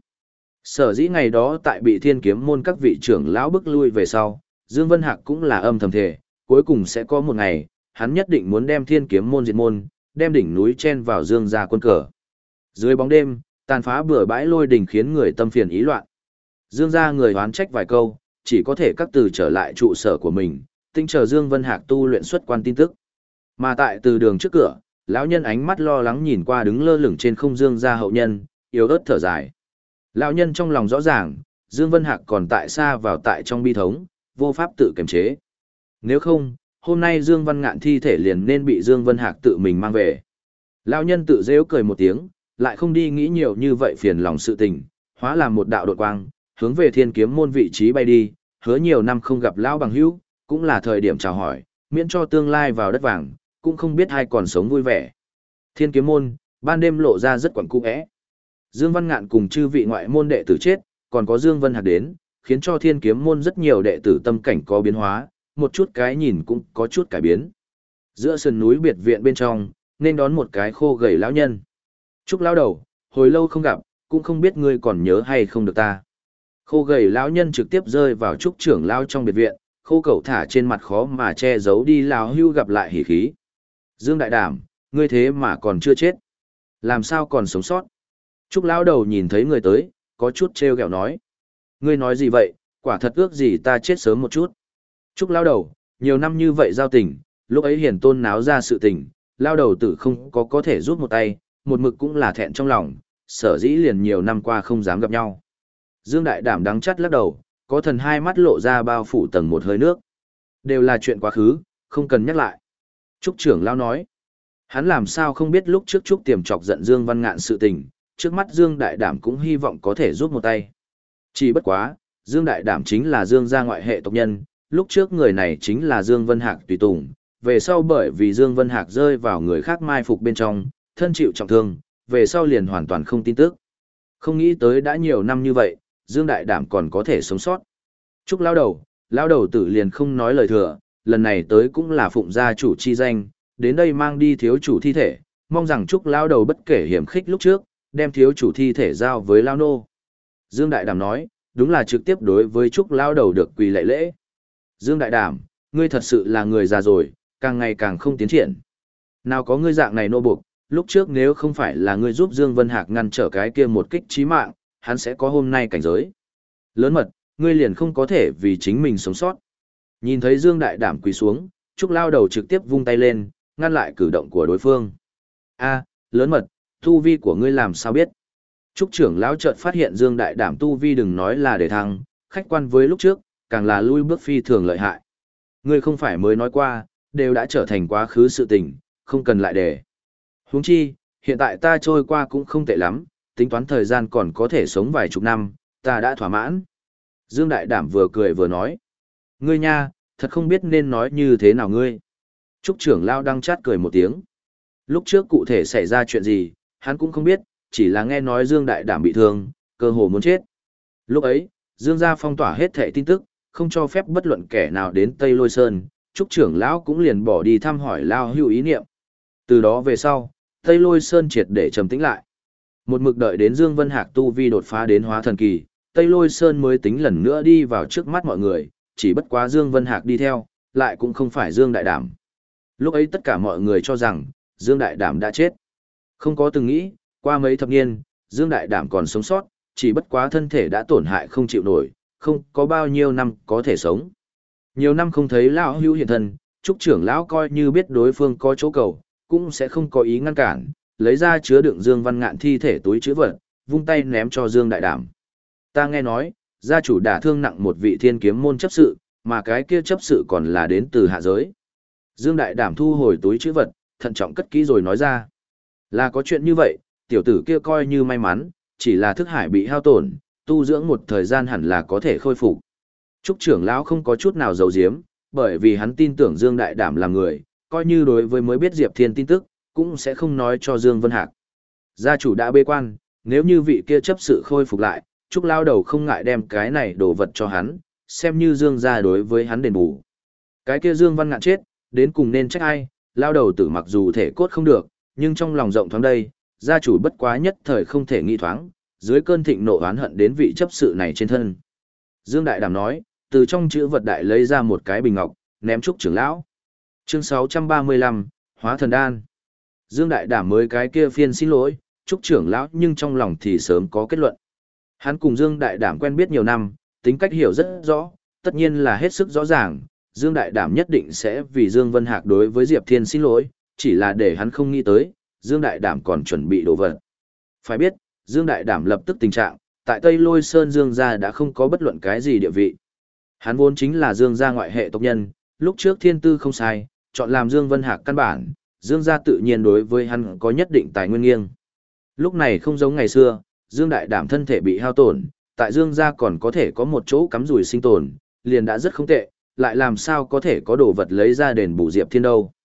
Sở dĩ ngày đó tại bị Thiên Kiếm môn các vị trưởng lão bức lui về sau, Dương Vân Hạc cũng là âm thầm thề, cuối cùng sẽ có một ngày, hắn nhất định muốn đem Thiên Kiếm môn diệt môn, đem đỉnh núi chen vào Dương gia quân cờ. Dưới bóng đêm, tàn phá bừa bãi lôi đình khiến người tâm phiền ý loạn. Dương gia người oán trách vài câu, chỉ có thể các từ trở lại trụ sở của mình, tinh chờ Dương Vân Hạc tu luyện xuất quan tin tức. Mà tại từ đường trước cửa, lão nhân ánh mắt lo lắng nhìn qua đứng lơ lửng trên không Dương gia hậu nhân, yếu ớt thở dài. Lão nhân trong lòng rõ ràng, Dương Vân Hạc còn tại xa vào tại trong bi thống, vô pháp tự kiềm chế. Nếu không, hôm nay Dương Văn Ngạn thi thể liền nên bị Dương Vân Hạc tự mình mang về. Lão nhân tự giễu cười một tiếng, lại không đi nghĩ nhiều như vậy phiền lòng sự tình, hóa làm một đạo đột quang, hướng về Thiên Kiếm môn vị trí bay đi, hứa nhiều năm không gặp lão bằng hữu, cũng là thời điểm chào hỏi, miễn cho tương lai vào đất vàng, cũng không biết ai còn sống vui vẻ. Thiên kiếm môn, ban đêm lộ ra rất quẩn cung ẽ. Dương Văn Ngạn cùng chư vị ngoại môn đệ tử chết, còn có Dương Vân Hạc đến, khiến cho thiên kiếm môn rất nhiều đệ tử tâm cảnh có biến hóa, một chút cái nhìn cũng có chút cải biến. Giữa sườn núi biệt viện bên trong, nên đón một cái khô gầy lão nhân. Trúc lão đầu, hồi lâu không gặp, cũng không biết ngươi còn nhớ hay không được ta. Khô gầy lão nhân trực tiếp rơi vào trúc trưởng lão trong biệt viện, khô cẩu thả trên mặt khó mà che giấu đi lão hưu gặp lại hỉ khí. Dương Đại Đảm, ngươi thế mà còn chưa chết. Làm sao còn sống sót? Trúc lão đầu nhìn thấy người tới, có chút trêu ghẹo nói. Ngươi nói gì vậy, quả thật ước gì ta chết sớm một chút. Trúc lão đầu, nhiều năm như vậy giao tình, lúc ấy hiền tôn náo ra sự tình, lão đầu tử không có có thể rút một tay, một mực cũng là thẹn trong lòng, sở dĩ liền nhiều năm qua không dám gặp nhau. Dương Đại Đảm đắng chắt lắc đầu, có thần hai mắt lộ ra bao phủ tầng một hơi nước. Đều là chuyện quá khứ, không cần nhắc lại. Trúc trưởng lão nói. Hắn làm sao không biết lúc trước Trúc Tiềm chọc giận Dương Văn Ngạn sự tình, trước mắt Dương Đại Đảm cũng hy vọng có thể giúp một tay. Chỉ bất quá, Dương Đại Đảm chính là Dương gia ngoại hệ tộc nhân, lúc trước người này chính là Dương Vân Hạc tùy tùng, về sau bởi vì Dương Vân Hạc rơi vào người khác mai phục bên trong, thân chịu trọng thương, về sau liền hoàn toàn không tin tức. Không nghĩ tới đã nhiều năm như vậy, Dương Đại Đảm còn có thể sống sót. Trúc lão đầu, lão đầu tử liền không nói lời thừa, lần này tới cũng là phụng gia chủ chi danh, đến đây mang đi thiếu chủ thi thể, mong rằng Trúc lão đầu bất kể hiểm khích lúc trước, đem thiếu chủ thi thể giao với lão nô. Dương Đại Đảm nói, đúng là trực tiếp đối với Trúc lão đầu được quỳ lạy lễ. Dương Đại Đảm, ngươi thật sự là người già rồi, càng ngày càng không tiến triển. Nào có ngươi dạng này nô buộc, lúc trước nếu không phải là ngươi giúp Dương Vân Hạc ngăn trở cái kia một kích chí mạng, hắn sẽ có hôm nay cảnh giới. Lớn mật, ngươi liền không có thể vì chính mình sống sót. Nhìn thấy Dương Đại Đảm quỳ xuống, Trúc lao đầu trực tiếp vung tay lên, ngăn lại cử động của đối phương. A, lớn mật, tu vi của ngươi làm sao biết? Trúc trưởng lão chợt phát hiện Dương Đại Đảm tu vi đừng nói là để thăng, khách quan với lúc trước, càng là lui bước phi thường lợi hại. Ngươi không phải mới nói qua, đều đã trở thành quá khứ sự tình, không cần lại để. Huống chi, hiện tại ta trôi qua cũng không tệ lắm, tính toán thời gian còn có thể sống vài chục năm, ta đã thỏa mãn. Dương Đại Đảm vừa cười vừa nói. Ngươi nha, thật không biết nên nói như thế nào ngươi. Trúc trưởng lão đang chát cười một tiếng. Lúc trước cụ thể xảy ra chuyện gì, hắn cũng không biết, chỉ là nghe nói Dương Đại Đảm bị thương, cơ hồ muốn chết. Lúc ấy, Dương gia phong tỏa hết thảy tin tức, không cho phép bất luận kẻ nào đến Tây Lôi Sơn, Trúc trưởng lão cũng liền bỏ đi thăm hỏi lao hưu ý niệm. Từ đó về sau, Tây Lôi Sơn triệt để trầm tĩnh lại. Một mực đợi đến Dương Vân Hạc tu vi đột phá đến hóa thần kỳ, Tây Lôi Sơn mới tính lần nữa đi vào trước mắt mọi người, chỉ bất quá Dương Vân Hạc đi theo, lại cũng không phải Dương Đại Đảm. Lúc ấy tất cả mọi người cho rằng, Dương Đại Đảm đã chết. Không có từng nghĩ, qua mấy thập niên, Dương Đại Đảm còn sống sót, chỉ bất quá thân thể đã tổn hại không chịu nổi, không có bao nhiêu năm có thể sống. Nhiều năm không thấy lão hữu hiện thân, Trúc trưởng lão coi như biết đối phương có chỗ cầu, cũng sẽ không có ý ngăn cản, lấy ra chứa đựng Dương Văn Ngạn thi thể túi chứa vật, vung tay ném cho Dương Đại Đảm. Ta nghe nói, gia chủ đả thương nặng một vị thiên kiếm môn chấp sự, mà cái kia chấp sự còn là đến từ hạ giới. Dương Đại Đảm thu hồi túi chứa vật, thận trọng cất kỹ rồi nói ra. Là có chuyện như vậy, tiểu tử kia coi như may mắn, chỉ là thức hải bị hao tổn, tu dưỡng một thời gian hẳn là có thể khôi phục. Trúc trưởng lão không có chút nào giấu giếm, bởi vì hắn tin tưởng Dương Đại Đảm là người, coi như đối với mới biết Diệp Thiên tin tức, cũng sẽ không nói cho Dương Vân Hạc. Gia chủ đã bế quan, nếu như vị kia chấp sự khôi phục lại, Trúc lao đầu không ngại đem cái này đồ vật cho hắn, xem như Dương gia đối với hắn đền bù. Cái kia Dương Văn Ngạn chết, đến cùng nên trách ai, lao đầu tử mặc dù thể cốt không được, nhưng trong lòng rộng thoáng đây, gia chủ bất quá nhất thời không thể nghĩ thoáng, dưới cơn thịnh nộ oán hận đến vị chấp sự này trên thân. Dương Đại Đảm nói, từ trong chữ vật đại lấy ra một cái bình ngọc, ném Trúc trưởng lão. Chương sáu trăm ba mươi lăm, Hóa Thần Đan. Dương Đại Đảm mới cái kia phiên xin lỗi, Trúc trưởng lão nhưng trong lòng thì sớm có kết luận. Hắn cùng Dương Đại Đảm quen biết nhiều năm, tính cách hiểu rất rõ, tất nhiên là hết sức rõ ràng, Dương Đại Đảm nhất định sẽ vì Dương Vân Hạc đối với Diệp Thiên xin lỗi, chỉ là để hắn không nghĩ tới, Dương Đại Đảm còn chuẩn bị đồ vật. Phải biết, Dương Đại Đảm lập tức tình trạng, tại Tây Lôi Sơn Dương gia đã không có bất luận cái gì địa vị. Hắn vốn chính là Dương gia ngoại hệ tộc nhân, lúc trước thiên tư không sai, chọn làm Dương Vân Hạc căn bản, Dương gia tự nhiên đối với hắn có nhất định tài nguyên nghiêng. Lúc này không giống ngày xưa, Dương Đại Đảm thân thể bị hao tổn, tại Dương gia còn có thể có một chỗ cắm rủi sinh tồn, liền đã rất không tệ, lại làm sao có thể có đồ vật lấy ra đền bù Diệp Thiên đâu.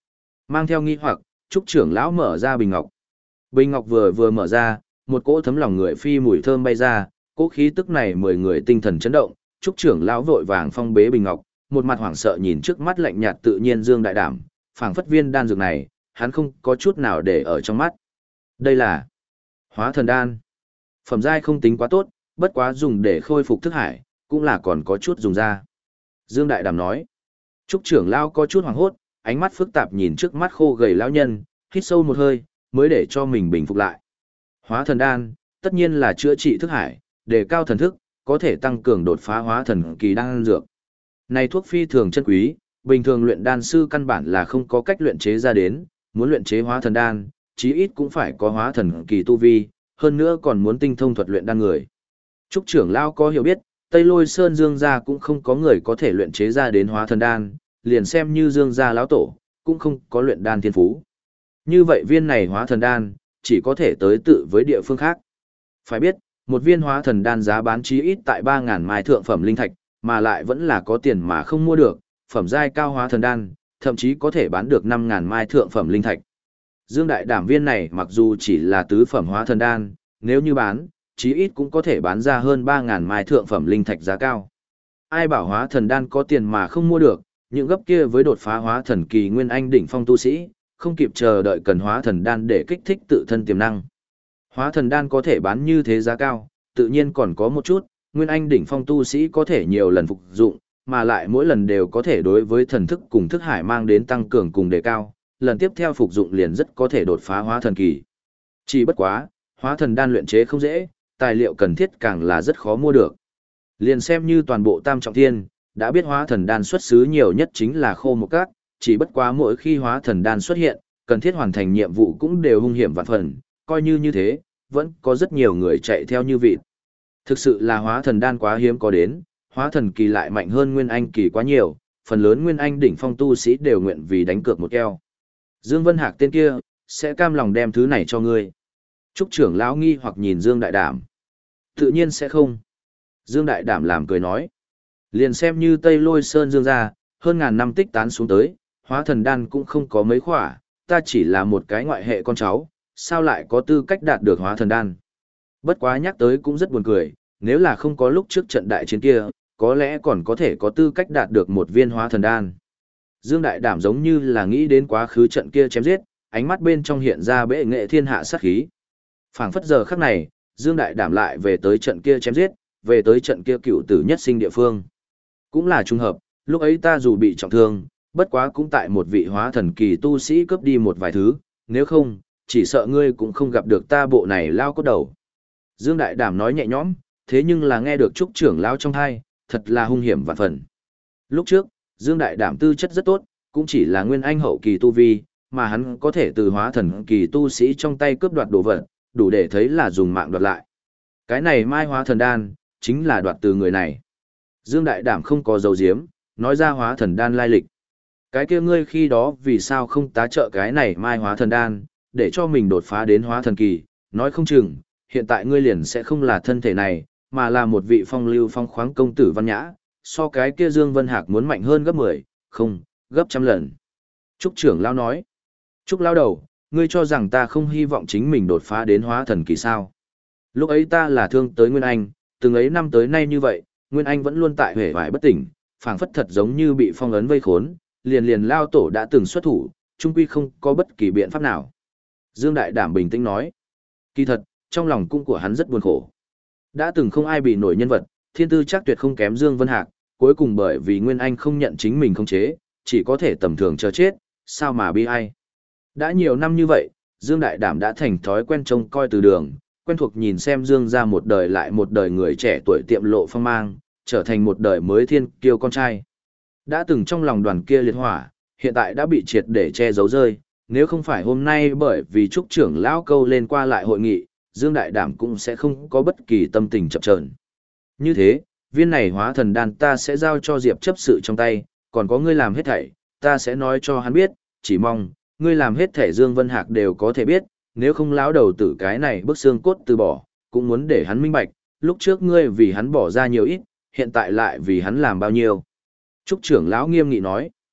Mang theo nghi hoặc, Trúc trưởng lão mở ra bình ngọc. Bình ngọc vừa vừa mở ra, một cỗ thấm lòng người phi mùi thơm bay ra, cỗ khí tức này mười người tinh thần chấn động, Trúc trưởng lão vội vàng phong bế bình ngọc, một mặt hoảng sợ nhìn trước mắt lạnh nhạt tự nhiên Dương Đại Đảm, phảng phất viên đan dược này, hắn không có chút nào để ở trong mắt. Đây là Hóa Thần Đan. Phẩm giai không tính quá tốt, bất quá dùng để khôi phục thức hải, cũng là còn có chút dùng ra. Dương Đại Đảm nói. Trúc trưởng lão có chút hoảng hốt, ánh mắt phức tạp nhìn trước mắt khô gầy lão nhân, hít sâu một hơi, mới để cho mình bình phục lại. Hóa Thần Đan, tất nhiên là chữa trị thức hải, đề cao thần thức, có thể tăng cường đột phá hóa thần kỳ đan dược. Này thuốc phi thường chân quý, bình thường luyện đan sư căn bản là không có cách luyện chế ra đến, muốn luyện chế hóa thần đan, chí ít cũng phải có hóa thần kỳ tu vi, hơn nữa còn muốn tinh thông thuật luyện đan người. Trúc trưởng lão có hiểu biết, Tây Lôi Sơn Dương gia cũng không có người có thể luyện chế ra đến hóa thần đan, liền xem như Dương gia lão tổ, cũng không có luyện đan thiên phú. Như vậy viên này hóa thần đan, chỉ có thể tới tự với địa phương khác. Phải biết, một viên hóa thần đan giá bán chí ít tại ba ngàn mai thượng phẩm linh thạch, mà lại vẫn là có tiền mà không mua được, phẩm giai cao hóa thần đan, thậm chí có thể bán được năm ngàn mai thượng phẩm linh thạch. Dương Đại Đảm viên này mặc dù chỉ là tứ phẩm hóa thần đan, nếu như bán, chí ít cũng có thể bán ra hơn ba ngàn mai thượng phẩm linh thạch giá cao. Ai bảo hóa thần đan có tiền mà không mua được, những gấp kia với đột phá hóa thần kỳ nguyên anh đỉnh phong tu sĩ, không kịp chờ đợi cần hóa thần đan để kích thích tự thân tiềm năng. Hóa thần đan có thể bán như thế giá cao, tự nhiên còn có một chút, nguyên anh đỉnh phong tu sĩ có thể nhiều lần phục dụng, mà lại mỗi lần đều có thể đối với thần thức cùng thức hải mang đến tăng cường cùng đề cao, lần tiếp theo phục dụng liền rất có thể đột phá hóa thần kỳ. Chỉ bất quá, hóa thần đan luyện chế không dễ, tài liệu cần thiết càng là rất khó mua được. Liền xem như toàn bộ Tam Trọng Thiên, đã biết hóa thần đan xuất xứ nhiều nhất chính là khô một cát, chỉ bất quá mỗi khi hóa thần đan xuất hiện, cần thiết hoàn thành nhiệm vụ cũng đều hung hiểm vạn phần, coi như như thế, vẫn có rất nhiều người chạy theo như vịt. Thực sự là hóa thần đan quá hiếm có đến, hóa thần kỳ lại mạnh hơn nguyên anh kỳ quá nhiều, phần lớn nguyên anh đỉnh phong tu sĩ đều nguyện vì đánh cược một keo. Dương Vân Hạc tên kia, sẽ cam lòng đem thứ này cho ngươi. Trúc trưởng lão nghi hoặc nhìn Dương Đại Đảm. Tự nhiên sẽ không. Dương Đại Đảm làm cười nói. Liền xem như Tây Lôi Sơn Dương gia, hơn ngàn năm tích tán xuống tới, hóa thần đan cũng không có mấy khỏa, ta chỉ là một cái ngoại hệ con cháu, sao lại có tư cách đạt được hóa thần đan. Bất quá nhắc tới cũng rất buồn cười, nếu là không có lúc trước trận đại chiến kia, có lẽ còn có thể có tư cách đạt được một viên hóa thần đan. Dương Đại Đảm giống như là nghĩ đến quá khứ trận kia chém giết, ánh mắt bên trong hiện ra bệ nghệ thiên hạ sát khí. Phảng phất giờ khắc này, Dương Đại Đảm lại về tới trận kia chém giết, về tới trận kia cựu tử nhất sinh địa phương. Cũng là trùng hợp, lúc ấy ta dù bị trọng thương, bất quá cũng tại một vị hóa thần kỳ tu sĩ cướp đi một vài thứ, nếu không, chỉ sợ ngươi cũng không gặp được ta bộ này lao cốt đầu. Dương Đại Đảm nói nhẹ nhõm, thế nhưng là nghe được Trúc trưởng lão trong tai, thật là hung hiểm vạn phần. Lúc trước, Dương Đại Đảm tư chất rất tốt, cũng chỉ là nguyên anh hậu kỳ tu vi, mà hắn có thể từ hóa thần kỳ tu sĩ trong tay cướp đoạt đồ vật, đủ để thấy là dùng mạng đoạt lại. Cái này mai hóa thần đan, chính là đoạt từ người này. Dương Đại Đảm không có dấu diếm, nói ra hóa thần đan lai lịch. Cái kia ngươi khi đó vì sao không tá trợ cái này mai hóa thần đan, để cho mình đột phá đến hóa thần kỳ, nói không chừng, hiện tại ngươi liền sẽ không là thân thể này, mà là một vị phong lưu phong khoáng công tử văn nhã, so cái kia Dương Vân Hạc muốn mạnh hơn gấp mười, không, gấp trăm lần. Trúc trưởng lão nói, Trúc lão đầu, ngươi cho rằng ta không hy vọng chính mình đột phá đến hóa thần kỳ sao? Lúc ấy ta là thương tới Nguyên Anh, từng ấy năm tới nay như vậy, Nguyên Anh vẫn luôn tại huệ vải bất tỉnh, phảng phất thật giống như bị phong ấn vây khốn, liền liền lao tổ đã từng xuất thủ, chung quy không có bất kỳ biện pháp nào. Dương Đại Đảm bình tĩnh nói, kỳ thật, trong lòng cung của hắn rất buồn khổ. Đã từng không ai bị nổi nhân vật, thiên tư chắc tuyệt không kém Dương Vân Hạc, cuối cùng bởi vì Nguyên Anh không nhận chính mình khống chế, chỉ có thể tầm thường chờ chết, sao mà bi ai. Đã nhiều năm như vậy, Dương Đại Đảm đã thành thói quen trông coi từ đường, quen thuộc nhìn xem Dương ra một đời lại một đời người trẻ tuổi tiệm lộ phong mang, trở thành một đời mới thiên kiêu con trai. Đã từng trong lòng đoàn kia liệt hỏa, hiện tại đã bị triệt để che giấu rơi, nếu không phải hôm nay bởi vì Trúc trưởng lão câu lên qua lại hội nghị, Dương Đại Đảm cũng sẽ không có bất kỳ tâm tình chập chờn. Như thế, viên này hóa thần đan ta sẽ giao cho Diệp chấp sự trong tay, còn có ngươi làm hết thảy, ta sẽ nói cho hắn biết, chỉ mong, ngươi làm hết thảy Dương Vân Hạc đều có thể biết, nếu không lão đầu tử cái này bức xương cốt từ bỏ, cũng muốn để hắn minh bạch, lúc trước ngươi vì hắn bỏ ra nhiều ít, hiện tại lại vì hắn làm bao nhiêu. Trúc trưởng lão nghiêm nghị nói,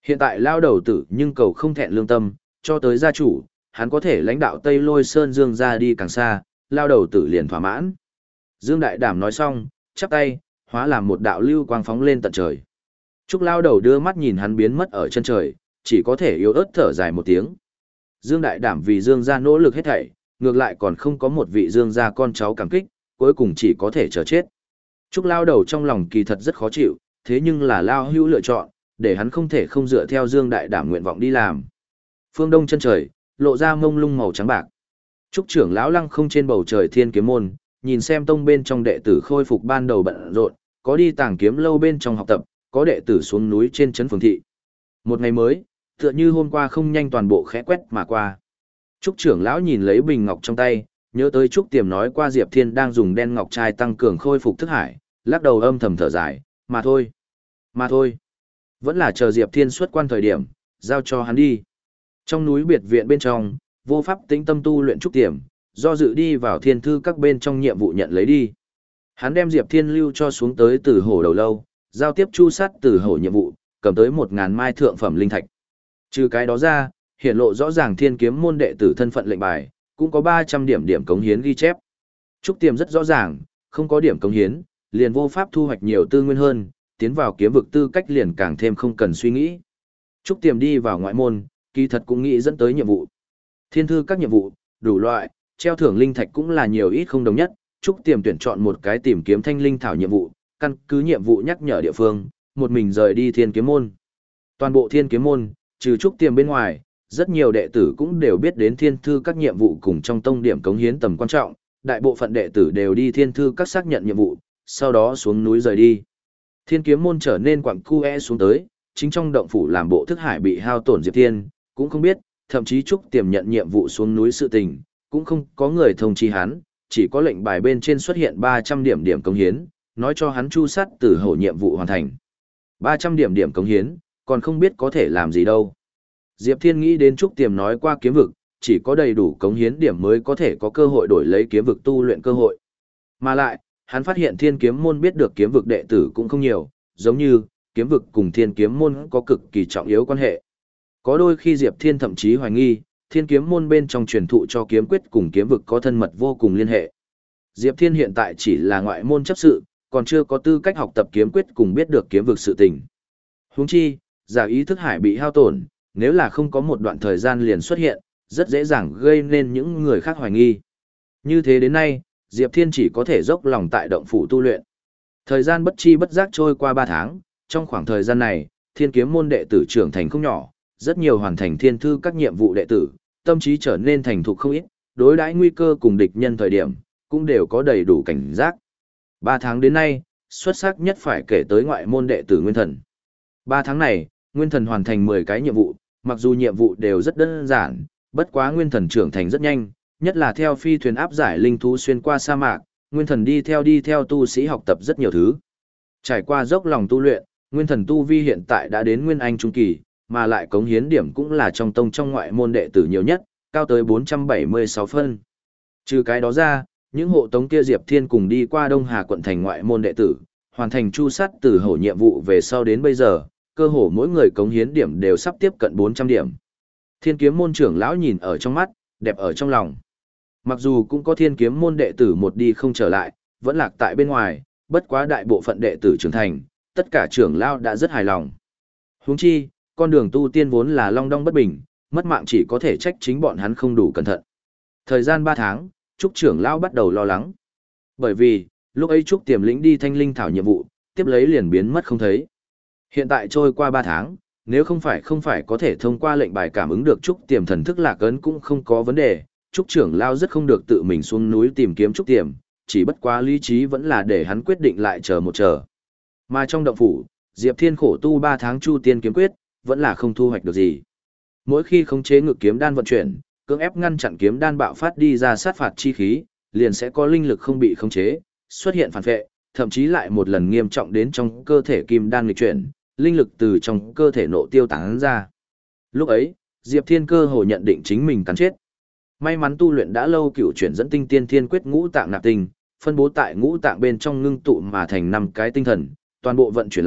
Hiện tại lao đầu tử nhưng cầu không thẹn lương tâm, cho tới gia chủ, hắn có thể lãnh đạo Tây Lôi Sơn Dương ra đi càng xa, lao đầu tử liền thỏa mãn. Dương Đại Đảm nói xong, chắp tay, hóa làm một đạo lưu quang phóng lên tận trời. Trúc lao đầu đưa mắt nhìn hắn biến mất ở chân trời, chỉ có thể yếu ớt thở dài một tiếng. Dương Đại Đảm vì Dương gia nỗ lực hết thảy, ngược lại còn không có một vị Dương gia con cháu cảm kích, cuối cùng chỉ có thể chờ chết. Trúc lao đầu trong lòng kỳ thật rất khó chịu, thế nhưng là lao hữu lựa chọn, để hắn không thể không dựa theo Dương Đại Đảm nguyện vọng đi làm. Phương đông chân trời, lộ ra mông lung màu trắng bạc. Trúc trưởng lão lăng không trên bầu trời thiên kiếm môn, nhìn xem tông bên trong đệ tử khôi phục ban đầu bận rộn, có đi tàng kiếm lâu bên trong học tập, có đệ tử xuống núi trên trấn phường thị. Một ngày mới, tựa như hôm qua không nhanh toàn bộ khẽ quét mà qua. Trúc trưởng lão nhìn lấy bình ngọc trong tay, nhớ tới Trúc Tiềm nói qua Diệp Thiên đang dùng đen ngọc trai tăng cường khôi phục thức hải, lắc đầu âm thầm thở dài, mà thôi, mà thôi. Vẫn là chờ Diệp Thiên xuất quan thời điểm, giao cho hắn đi. Trong núi biệt viện bên trong, vô pháp tĩnh tâm tu luyện Trúc Tiềm, do dự đi vào thiên thư các bên trong nhiệm vụ nhận lấy đi. Hắn đem Diệp Thiên lưu cho xuống tới từ hổ đầu lâu, giao tiếp chu sát từ hổ nhiệm vụ, cầm tới một ngàn mai thượng phẩm linh thạch. Trừ cái đó ra, hiện lộ rõ ràng thiên kiếm môn đệ tử thân phận lệnh bài, cũng có ba trăm điểm điểm cống hiến ghi chép. Trúc Tiềm rất rõ ràng, không có điểm cống hiến, liền vô pháp thu hoạch nhiều tư nguyên hơn, tiến vào kiếm vực tư cách liền càng thêm không cần suy nghĩ. Trúc Tiềm đi vào ngoại môn, kỳ thật cũng nghĩ dẫn tới nhiệm vụ. Thiên thư các nhiệm vụ, đủ loại, treo thưởng linh thạch cũng là nhiều ít không đồng nhất. Trúc Tiềm tuyển chọn một cái tìm kiếm thanh linh thảo nhiệm vụ, căn cứ nhiệm vụ nhắc nhở địa phương, một mình rời đi thiên kiếm môn. Toàn bộ thiên kiếm môn, trừ Trúc Tiềm bên ngoài, rất nhiều đệ tử cũng đều biết đến thiên thư các nhiệm vụ cùng trong tông điểm cống hiến tầm quan trọng, đại bộ phận đệ tử đều đi thiên thư các xác nhận nhiệm vụ, sau đó xuống núi rời đi. Thiên kiếm môn trở nên quặng cu e xuống tới, chính trong động phủ làm bộ thức hải bị hao tổn Diệp Thiên, cũng không biết, thậm chí Trúc Tiềm nhận nhiệm vụ xuống núi sự tình, cũng không có người thông chi hắn, chỉ có lệnh bài bên trên xuất hiện ba trăm điểm điểm cống hiến, nói cho hắn chu sát tử hổ nhiệm vụ hoàn thành. ba trăm điểm điểm cống hiến, còn không biết có thể làm gì đâu. Diệp Thiên nghĩ đến Trúc Tiềm nói qua kiếm vực, chỉ có đầy đủ cống hiến điểm mới có thể có cơ hội đổi lấy kiếm vực tu luyện cơ hội. Mà lại, hắn phát hiện thiên kiếm môn biết được kiếm vực đệ tử cũng không nhiều, giống như, kiếm vực cùng thiên kiếm môn có cực kỳ trọng yếu quan hệ. Có đôi khi Diệp Thiên thậm chí hoài nghi, thiên kiếm môn bên trong truyền thụ cho kiếm quyết cùng kiếm vực có thân mật vô cùng liên hệ. Diệp Thiên hiện tại chỉ là ngoại môn chấp sự, còn chưa có tư cách học tập kiếm quyết cùng biết được kiếm vực sự tình. Huống chi, giả ý thức hải bị hao tổn, nếu là không có một đoạn thời gian liền xuất hiện, rất dễ dàng gây nên những người khác hoài nghi. Như thế đến nay, Diệp Thiên chỉ có thể dốc lòng tại động phủ tu luyện. Thời gian bất chi bất giác trôi qua ba tháng, trong khoảng thời gian này, thiên kiếm môn đệ tử trưởng thành không nhỏ, rất nhiều hoàn thành thiên thư các nhiệm vụ đệ tử, tâm trí trở nên thành thục không ít, đối đãi nguy cơ cùng địch nhân thời điểm, cũng đều có đầy đủ cảnh giác. Ba tháng đến nay, xuất sắc nhất phải kể tới ngoại môn đệ tử Nguyên Thần. Ba tháng này, Nguyên Thần hoàn thành mười cái nhiệm vụ, mặc dù nhiệm vụ đều rất đơn giản, bất quá Nguyên Thần trưởng thành rất nhanh, nhất là theo phi thuyền áp giải linh thú xuyên qua sa mạc, Nguyên Thần đi theo đi theo tu sĩ học tập rất nhiều thứ. Trải qua dốc lòng tu luyện, Nguyên Thần tu vi hiện tại đã đến Nguyên Anh trung kỳ, mà lại cống hiến điểm cũng là trong tông trong ngoại môn đệ tử nhiều nhất, cao tới bốn trăm bảy mươi sáu phân. Trừ cái đó ra, những hộ tống kia Diệp Thiên cùng đi qua Đông Hà quận thành ngoại môn đệ tử, hoàn thành chu sát từ hổ nhiệm vụ về sau đến bây giờ, cơ hồ mỗi người cống hiến điểm đều sắp tiếp cận bốn trăm điểm. Thiên kiếm môn trưởng lão nhìn ở trong mắt, đẹp ở trong lòng. Mặc dù cũng có thiên kiếm môn đệ tử một đi không trở lại, vẫn lạc tại bên ngoài, bất quá đại bộ phận đệ tử trưởng thành, tất cả trưởng lão đã rất hài lòng. Huống chi, con đường tu tiên vốn là long đong bất bình, mất mạng chỉ có thể trách chính bọn hắn không đủ cẩn thận. Thời gian ba tháng, Trúc trưởng lão bắt đầu lo lắng. Bởi vì, lúc ấy Trúc Tiềm lĩnh đi thanh linh thảo nhiệm vụ, tiếp lấy liền biến mất không thấy. Hiện tại trôi qua ba tháng, nếu không phải không phải có thể thông qua lệnh bài cảm ứng được Trúc Tiềm thần thức lạc ấn cũng không có vấn đề, Trúc trưởng lão rất không được tự mình xuống núi tìm kiếm Trúc Tiềm, chỉ bất quá lý trí vẫn là để hắn quyết định lại chờ một chờ. Mà trong động phủ, Diệp Thiên khổ tu ba tháng Chu Tiên kiếm quyết, vẫn là không thu hoạch được gì. Mỗi khi khống chế ngự kiếm đan vận chuyển, cưỡng ép ngăn chặn kiếm đan bạo phát đi ra sát phạt chi khí, liền sẽ có linh lực không bị khống chế, xuất hiện phản vệ, thậm chí lại một lần nghiêm trọng đến trong cơ thể kim đan nghịch chuyển, linh lực từ trong cơ thể nộ tiêu tán ra. Lúc ấy, Diệp Thiên cơ hồ nhận định chính mình cắn chết. May mắn tu luyện đã lâu cửu chuyển dẫn tinh tiên thiên quyết ngũ tạng nạp tinh, phân bố tại ngũ tạng bên trong ngưng tụ mà thành năm cái tinh thần, toàn bộ vận chuyển lại,